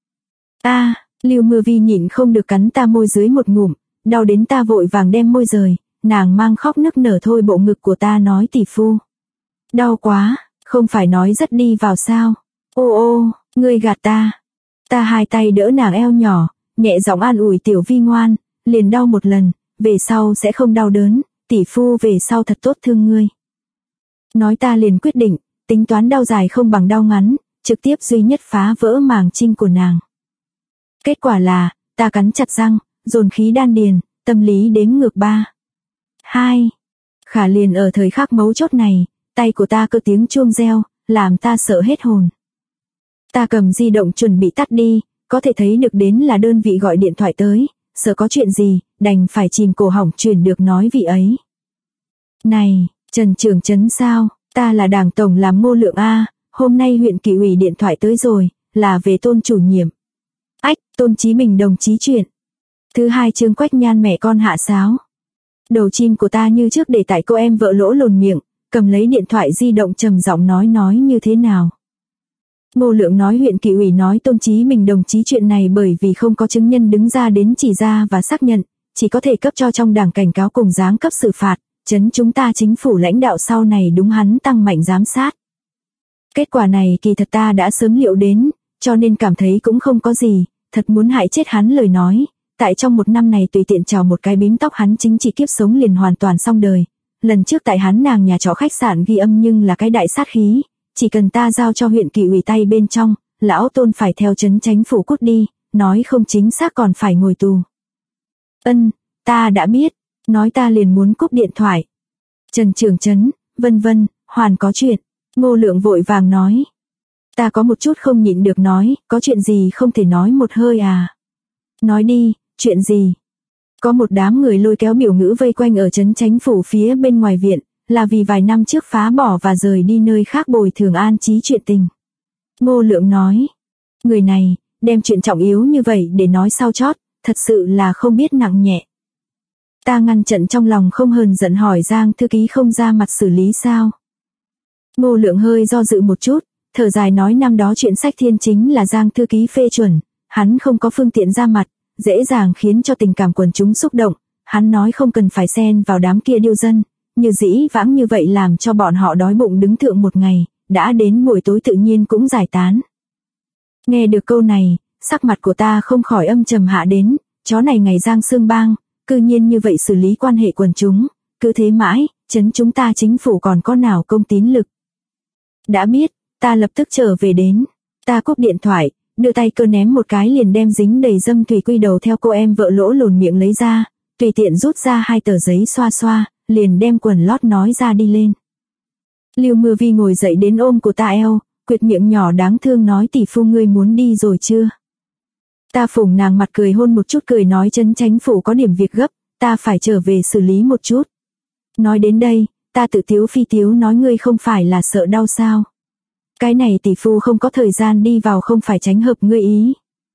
Speaker 1: Lưu Mưa Vi nhịn không được cắn ta môi dưới một ngụm, đau đến ta vội vàng đem môi rời, nàng mang khóc nức nở thôi bộ ngực của ta nói tỷ phu. Đau quá, không phải nói rất đi vào sao? Ô, ngươi gạt ta. Ta hai tay đỡ nàng eo nhỏ, nhẹ giọng an ủi Tiểu Vi ngoan, liền đau một lần, về sau sẽ không đau đớn, tỷ phu về sau thật tốt thương ngươi. Nói ta liền quyết định, tính toán đau dài không bằng đau ngắn, trực tiếp duy nhất phá vỡ màng trinh của nàng. Kết quả là, ta cắn chặt răng, dồn khí đan điền, tâm lý đếm ngược 3, 2. Khả liền ở thời khắc mấu chốt này, tay của ta cơ tiếng chuông reo, làm ta sợ hết hồn. Ta cầm di động chuẩn bị tắt đi, có thể thấy được đến là đơn vị gọi điện thoại tới, sợ có chuyện gì, đành phải chìm cổ họng truyền được nói vị ấy. Này, Trần Trường Chấn sao, ta là Đảng Tổng làm Ngô Lượng A, hôm nay huyện kỷ ủy điện thoại tới rồi, là về Tôn chủ nhiệm. Ách, Tôn Chí Bình đồng chí chuyện. Thứ hai Trương Quách Nhan mẹ con hạ sáo. Đầu chim của ta như trước để tại cô em vợ lỗ lồn miệng, cầm lấy điện thoại di động trầm giọng nói như thế nào. Ngô Lượng nói huyện kỷ ủy nói Tôn Chí Bình đồng chí chuyện này bởi vì không có chứng nhân đứng ra đến chỉ ra và xác nhận, chỉ có thể cấp cho trong đảng cảnh cáo cùng giáng cấp xử phạt, chấn chúng ta chính phủ lãnh đạo sau này đúng hắn tăng mạnh giám sát. Kết quả này kỳ thật ta đã sớm liệu đến, cho nên cảm thấy cũng không có gì, thật muốn hại chết hắn lời nói. Tại trong một năm này tùy tiện trào một cái bím tóc hắn chính trị kiếp sống liền hoàn toàn xong đời. Lần trước tại hắn nàng nhà trọ khách sạn ghi âm nhưng là cái đại sát khí. Chỉ cần ta giao cho huyện kỷ ủy tay bên trong, lão Tôn phải theo trấn chánh phủ cút đi, nói không chính xác còn phải ngồi tù. Ta đã biết, nói ta liền muốn cúp điện thoại. Trần Trường Chấn, vân vân, hoàn có chuyện. Ngô Lượng vội vàng nói. Ta có một chút không nhịn được nói, có chuyện gì không thể nói một hơi à? Nói đi, chuyện gì? Có một đám người lôi kéo biểu ngữ vây quanh ở trấn chánh phủ phía bên ngoài viện, là vì vài năm trước phá bỏ và rời đi nơi khác bồi thường an trí chuyện tình. Ngô Lượng nói, người này, đem chuyện trọng yếu như vậy để nói sau chót, thật sự là không biết nặng nhẹ. Ta ngăn chặn trong lòng không hờn giận hỏi Giang thư ký không ra mặt xử lý sao? Ngô Lượng hơi do dự một chút, thở dài nói năm đó chuyện sách thiên chính là Giang thư ký phê chuẩn, hắn không có phương tiện ra mặt, dễ dàng khiến cho tình cảm quần chúng xúc động, hắn nói không cần phải xen vào đám kia điêu dân, như dĩ vãng như vậy làm cho bọn họ đói bụng đứng thượng một ngày, đã đến buổi tối tự nhiên cũng giải tán. Nghe được câu này, sắc mặt của ta không khỏi âm trầm hạ đến, chó này ngày Giang Sương Bang, cư nhiên như vậy xử lý quan hệ quần chúng, cứ thế mãi, chấn chúng ta chính phủ còn có nào công tín lực. Đã biết, ta lập tức trở về đến, ta cúp điện thoại, đưa tay cơ ném một cái liền đem dính đầy dâm thủy quy đầu theo cô em vợ lỗ lồn miệng lấy ra, tùy tiện rút ra 2 tờ giấy xoa xoa, liền đem quần lót nói ra đi lên. Lưu Mưa Vi ngồi dậy đến ôm của ta eo, quyệt miệng nhỏ đáng thương nói tỷ phu ngươi muốn đi rồi chưa? Ta phủng nàng mặt cười hôn một chút cười nói trấn chánh phủ có điểm việc gấp, ta phải trở về xử lý một chút. Nói đến đây, ta tự tiếu phi tiếu nói ngươi không phải là sợ đau sao? Cái này tỷ phu không có thời gian đi vào không phải tránh hợp ngươi ý.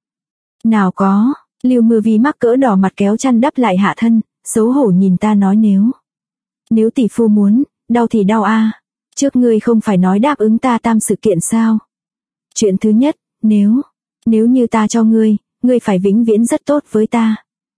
Speaker 1: Nào có, Lưu Mưa Vi mắc cỡ đỏ mặt kéo chăn đắp lại hạ thân, xấu hổ nhìn ta nói nếu tỷ phu muốn, đau thì đau a. Trước ngươi không phải nói đáp ứng ta tam sự kiện sao? Chuyện thứ nhất, nếu như ta cho ngươi phải vĩnh viễn rất tốt với ta.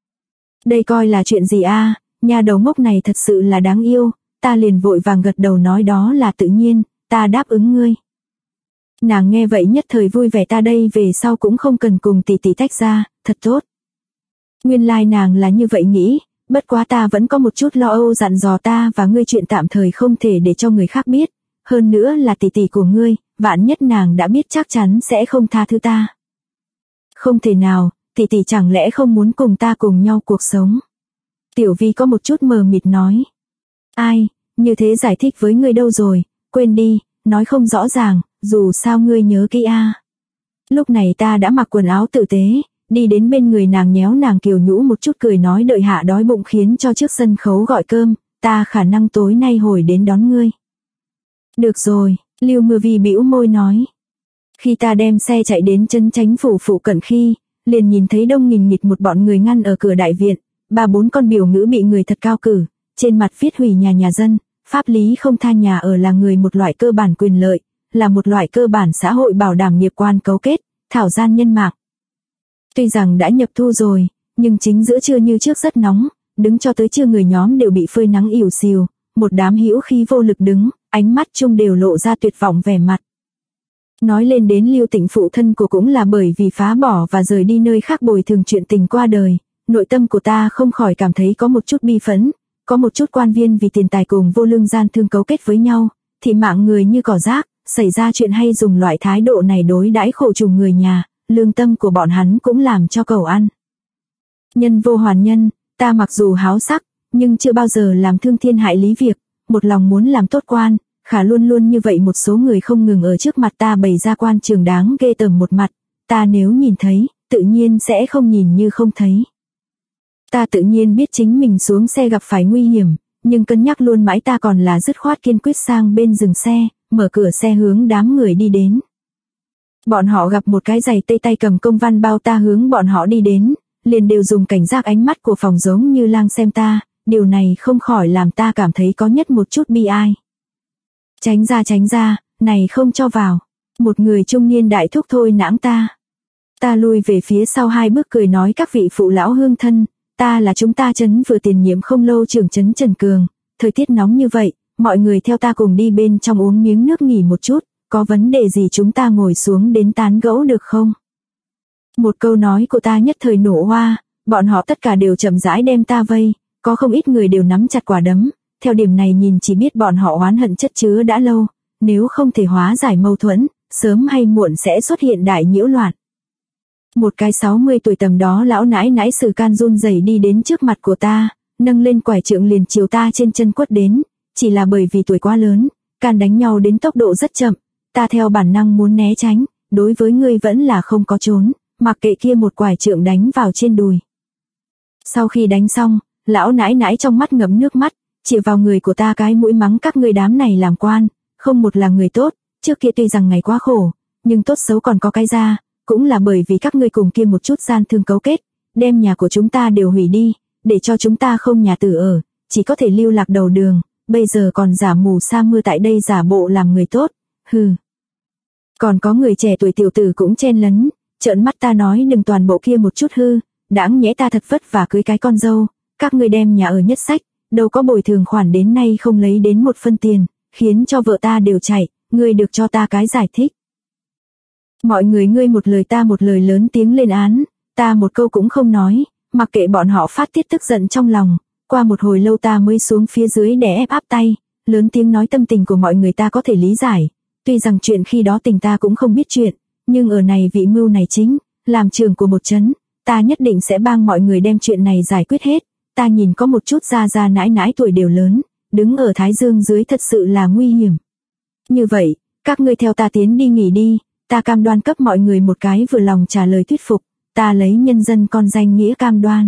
Speaker 1: Đây coi là chuyện gì a? Nhà đầu ngốc này thật sự là đáng yêu, ta liền vội vàng gật đầu nói đó là tự nhiên, ta đáp ứng ngươi. Nàng nghe vậy nhất thời vui vẻ ta đây về sau cũng không cần cùng tỷ tỷ tách ra, thật tốt. Nguyên lai nàng là như vậy nghĩ, bất quá ta vẫn có một chút lo âu dặn dò ta và ngươi chuyện tạm thời không thể để cho người khác biết, hơn nữa là tỷ tỷ của ngươi, vạn nhất nàng đã biết chắc chắn sẽ không tha thứ ta. Không thể nào, tỷ tỷ chẳng lẽ không muốn cùng ta cùng nhau cuộc sống. Tiểu Vi có một chút mờ mịt nói. Ai, như thế giải thích với ngươi đâu rồi, quên đi, nói không rõ ràng, dù sao ngươi nhớ kỹ a. Lúc này ta đã mặc quần áo tử tế, đi đến bên người nàng nhéo nàng kiều nhũ một chút cười nói đợi hạ đói bụng khiến cho trước sân khấu gọi cơm, ta khả năng tối nay hồi đến đón ngươi. Được rồi, Lưu Mưa Vi bĩu môi nói. Khi ta đem xe chạy đến trấn chánh phủ phụ cận khi, liền nhìn thấy đông nghìn nghịt một bọn người ngăn ở cửa đại viện, 3-4 con biểu ngữ bị người thật cao cử, trên mặt viết hủy nhà dân, pháp lý không tha nhà ở là người một loại cơ bản quyền lợi, là một loại cơ bản xã hội bảo đảm nghiệp quan cấu kết, thảo gian nhân mạng. Tuy rằng đã nhập thu rồi, nhưng chính giữa trưa như trước rất nóng, đứng cho tới trưa người nhóm đều bị phơi nắng ỉu xìu, một đám hữu khí vô lực đứng, ánh mắt chung đều lộ ra tuyệt vọng vẻ mặt. Nói lên đến Lưu Tịnh phụ thân của cũng là bởi vì phá bỏ và rời đi nơi khác bồi thường chuyện tình qua đời, nội tâm của ta không khỏi cảm thấy có một chút bi phẫn, có một chút quan viên vì tiền tài cùng vô lương gian thương cấu kết với nhau, thì mạng người như cỏ rác, xảy ra chuyện hay dùng loại thái độ này đối đãi khổ trùng người nhà, lương tâm của bọn hắn cũng làm cho cầu ăn. Nhân vô hoàn nhân, ta mặc dù háo sắc, nhưng chưa bao giờ làm thương thiên hại lý việc, một lòng muốn làm tốt quan, khả luôn luôn như vậy một số người không ngừng ở trước mặt ta bày ra quan trường đáng ghê tởm một mặt, ta nếu nhìn thấy, tự nhiên sẽ không nhìn như không thấy. Ta tự nhiên biết chính mình xuống xe gặp phải nguy hiểm, nhưng cân nhắc luôn mãi ta còn là dứt khoát kiên quyết sang bên dừng xe, mở cửa xe hướng đám người đi đến. Bọn họ gặp một cái giày tây tay cầm công văn bao ta hướng bọn họ đi đến, liền đều dùng cảnh giác ánh mắt của phòng giống như lang xem ta, điều này không khỏi làm ta cảm thấy có nhất một chút bi ai. Tránh ra, này không cho vào. Một người trung niên đại thúc thôi nãng ta. Ta lui về phía sau 2 bước cười nói các vị phụ lão hương thân, ta là chúng ta trấn vừa tiền nhiệm không lâu trưởng trấn Trần Cường, thời tiết nóng như vậy, mọi người theo ta cùng đi bên trong uống miếng nước nghỉ một chút, có vấn đề gì chúng ta ngồi xuống đến tán gẫu được không? Một câu nói của ta nhất thời nổ hoa, bọn họ tất cả đều chậm rãi đem ta vây, có không ít người đều nắm chặt quả đấm, theo điểm này nhìn chỉ biết bọn họ oán hận chất chứa đã lâu, nếu không thể hóa giải mâu thuẫn, sớm hay muộn sẽ xuất hiện đại nhiễu loạn. Một cái 60 tuổi tầm đó lão nãi nãi sử can run rẩy đi đến trước mặt của ta, nâng lên quải trượng liền chiều ta trên chân quất đến, chỉ là bởi vì tuổi quá lớn, can đánh nhau đến tốc độ rất chậm, ta theo bản năng muốn né tránh, đối với ngươi vẫn là không có trốn, mặc kệ kia một quải trượng đánh vào trên đùi. Sau khi đánh xong, lão nãi nãi trong mắt ngấm nước mắt, chỉ vào người của ta cái mũi mắng các ngươi đám này làm quan, không một là người tốt, trước kia tuy rằng ngày quá khổ, nhưng tốt xấu còn có cái ra, cũng là bởi vì các ngươi cùng kia một chút gian thương cấu kết, đem nhà của chúng ta đều hủy đi, để cho chúng ta không nhà tử ở, chỉ có thể lưu lạc đầu đường, bây giờ còn giả mù sa mưa tại đây giả bộ làm người tốt, hừ. Còn có người trẻ tuổi tiểu tử cũng chen lấn, trợn mắt ta nói đừng toàn bộ kia một chút hư, đáng nhẽ ta thật vất vả cưới cái con dâu, các ngươi đem nhà ở nhất sách, đâu có bồi thường khoản đến nay không lấy đến một phân tiền, khiến cho vợ ta đều chạy, ngươi được cho ta cái giải thích. Mọi người ngươi một lời ta một lời lớn tiếng lên án, ta một câu cũng không nói, mặc kệ bọn họ phát tiết tức giận trong lòng, qua một hồi lâu ta mới xuống phía dưới để ép áp tay, lớn tiếng nói tâm tình của mọi người ta có thể lý giải, tuy rằng chuyện khi đó tình ta cũng không biết chuyện, nhưng ở này vị mưu này chính, làm trưởng của một trấn, ta nhất định sẽ bang mọi người đem chuyện này giải quyết hết, ta nhìn có một chút ra nãi nãi tuổi đều lớn, đứng ở thái dương dưới thật sự là nguy hiểm. Như vậy, các ngươi theo ta tiến đi nghỉ đi, ta cam đoan cấp mọi người một cái vừa lòng trả lời thuyết phục, ta lấy nhân dân con danh nghĩa cam đoan.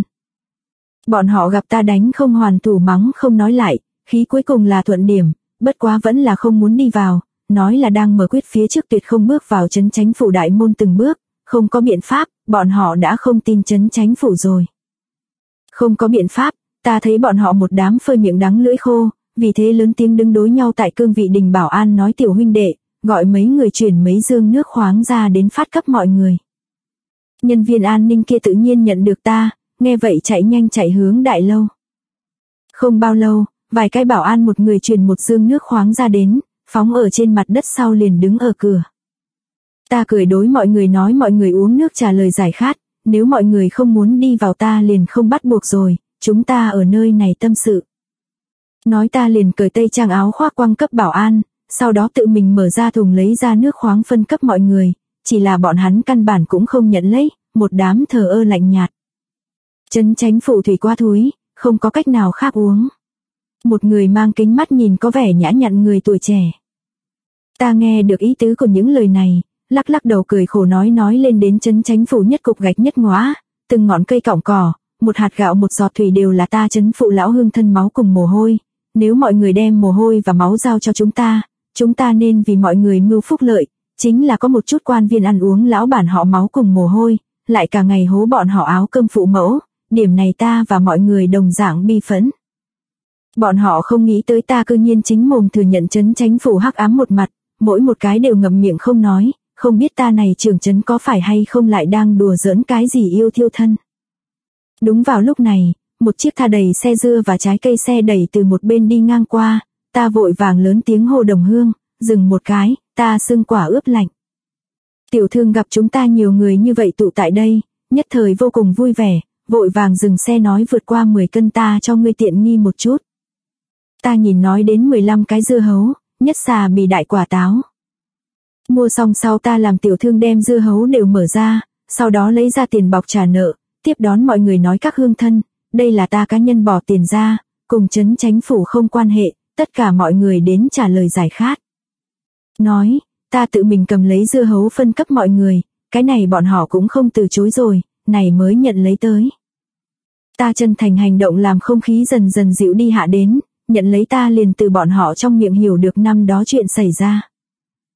Speaker 1: Bọn họ gặp ta đánh không hoàn thủ mắng không nói lại, khí cuối cùng là thuận điểm, bất quá vẫn là không muốn đi vào, nói là đang mở quyết phía trước tuyệt không bước vào trấn chánh phủ đại môn từng bước, không có biện pháp, bọn họ đã không tin trấn chánh phủ rồi. Không có biện pháp, ta thấy bọn họ một đám phơi miệng đắng lưỡi khô, vì thế lớn tiếng đứng đối nhau tại cương vị đình bảo an nói tiểu huynh đệ, gọi mấy người chuyển mấy dương nước khoáng ra đến phát cấp mọi người. Nhân viên an ninh kia tự nhiên nhận được ta, nghe vậy chạy nhanh chạy hướng đại lâu. Không bao lâu, vài cái bảo an một người truyền một dương nước khoáng ra đến, phóng ở trên mặt đất sau liền đứng ở cửa. Ta cười đối mọi người nói mọi người uống nước trả lời giải khát, nếu mọi người không muốn đi vào ta liền không bắt buộc rồi, chúng ta ở nơi này tâm sự. Nói ta liền cởi tây trang áo khoác quăng cấp bảo an, sau đó tự mình mở ra thùng lấy ra nước khoáng phân cấp mọi người, chỉ là bọn hắn căn bản cũng không nhận lấy, một đám thờ ơ lạnh nhạt. Trấn chánh phủ thủy qua thúi, không có cách nào khác uống. Một người mang kính mắt nhìn có vẻ nhã nhặn người tuổi trẻ. Ta nghe được ý tứ của những lời này, lắc lắc đầu cười khổ nói lên đến trấn chánh phủ nhất cục gạch nhất ngóa, từng ngọn cây cọng cỏ, một hạt gạo một giọt thủy đều là ta trấn phụ lão hương thân máu cùng mồ hôi, nếu mọi người đem mồ hôi và máu giao cho chúng ta nên vì mọi người mưu phúc lợi, chính là có một chút quan viên ăn uống lão bản họ máu cùng mồ hôi, lại cả ngày hố bọn họ áo cơm phụ mẫu, điểm này ta và mọi người đồng dạng bi phẫn. Bọn họ không nghĩ tới ta cư nhiên chính mồm thừa nhận trấn chánh phủ hắc ám một mặt, mỗi một cái đều ngậm miệng không nói, không biết ta này trưởng trấn có phải hay không lại đang đùa giỡn cái gì yêu thiêu thân. Đúng vào lúc này, một chiếc tha đầy xe dưa và trái cây xe đẩy từ một bên đi ngang qua, ta vội vàng lớn tiếng hô đồng hương, dừng một cái, ta xưng quả ướp lạnh. Tiểu thương gặp chúng ta nhiều người như vậy tụ tại đây, nhất thời vô cùng vui vẻ, vội vàng dừng xe nói vượt qua 10 cân ta cho ngươi tiện nghi một chút. Ta nhìn nói đến 15 cái dưa hấu, nhất xà bì đại quả táo. Mua xong sau ta làm tiểu thương đem dưa hấu đều mở ra, sau đó lấy ra tiền bọc trả nợ, tiếp đón mọi người nói các hương thân, đây là ta cá nhân bỏ tiền ra, cùng trấn chánh phủ không quan hệ, Tất cả mọi người đến trả lời giải khát. Nói, ta tự mình cầm lấy dưa hấu phân cấp mọi người, cái này bọn họ cũng không từ chối rồi, này mới nhận lấy tới. Ta chân thành hành động làm không khí dần dần dịu đi hạ đến, nhận lấy ta liền từ bọn họ trong miệng hiểu được năm đó chuyện xảy ra.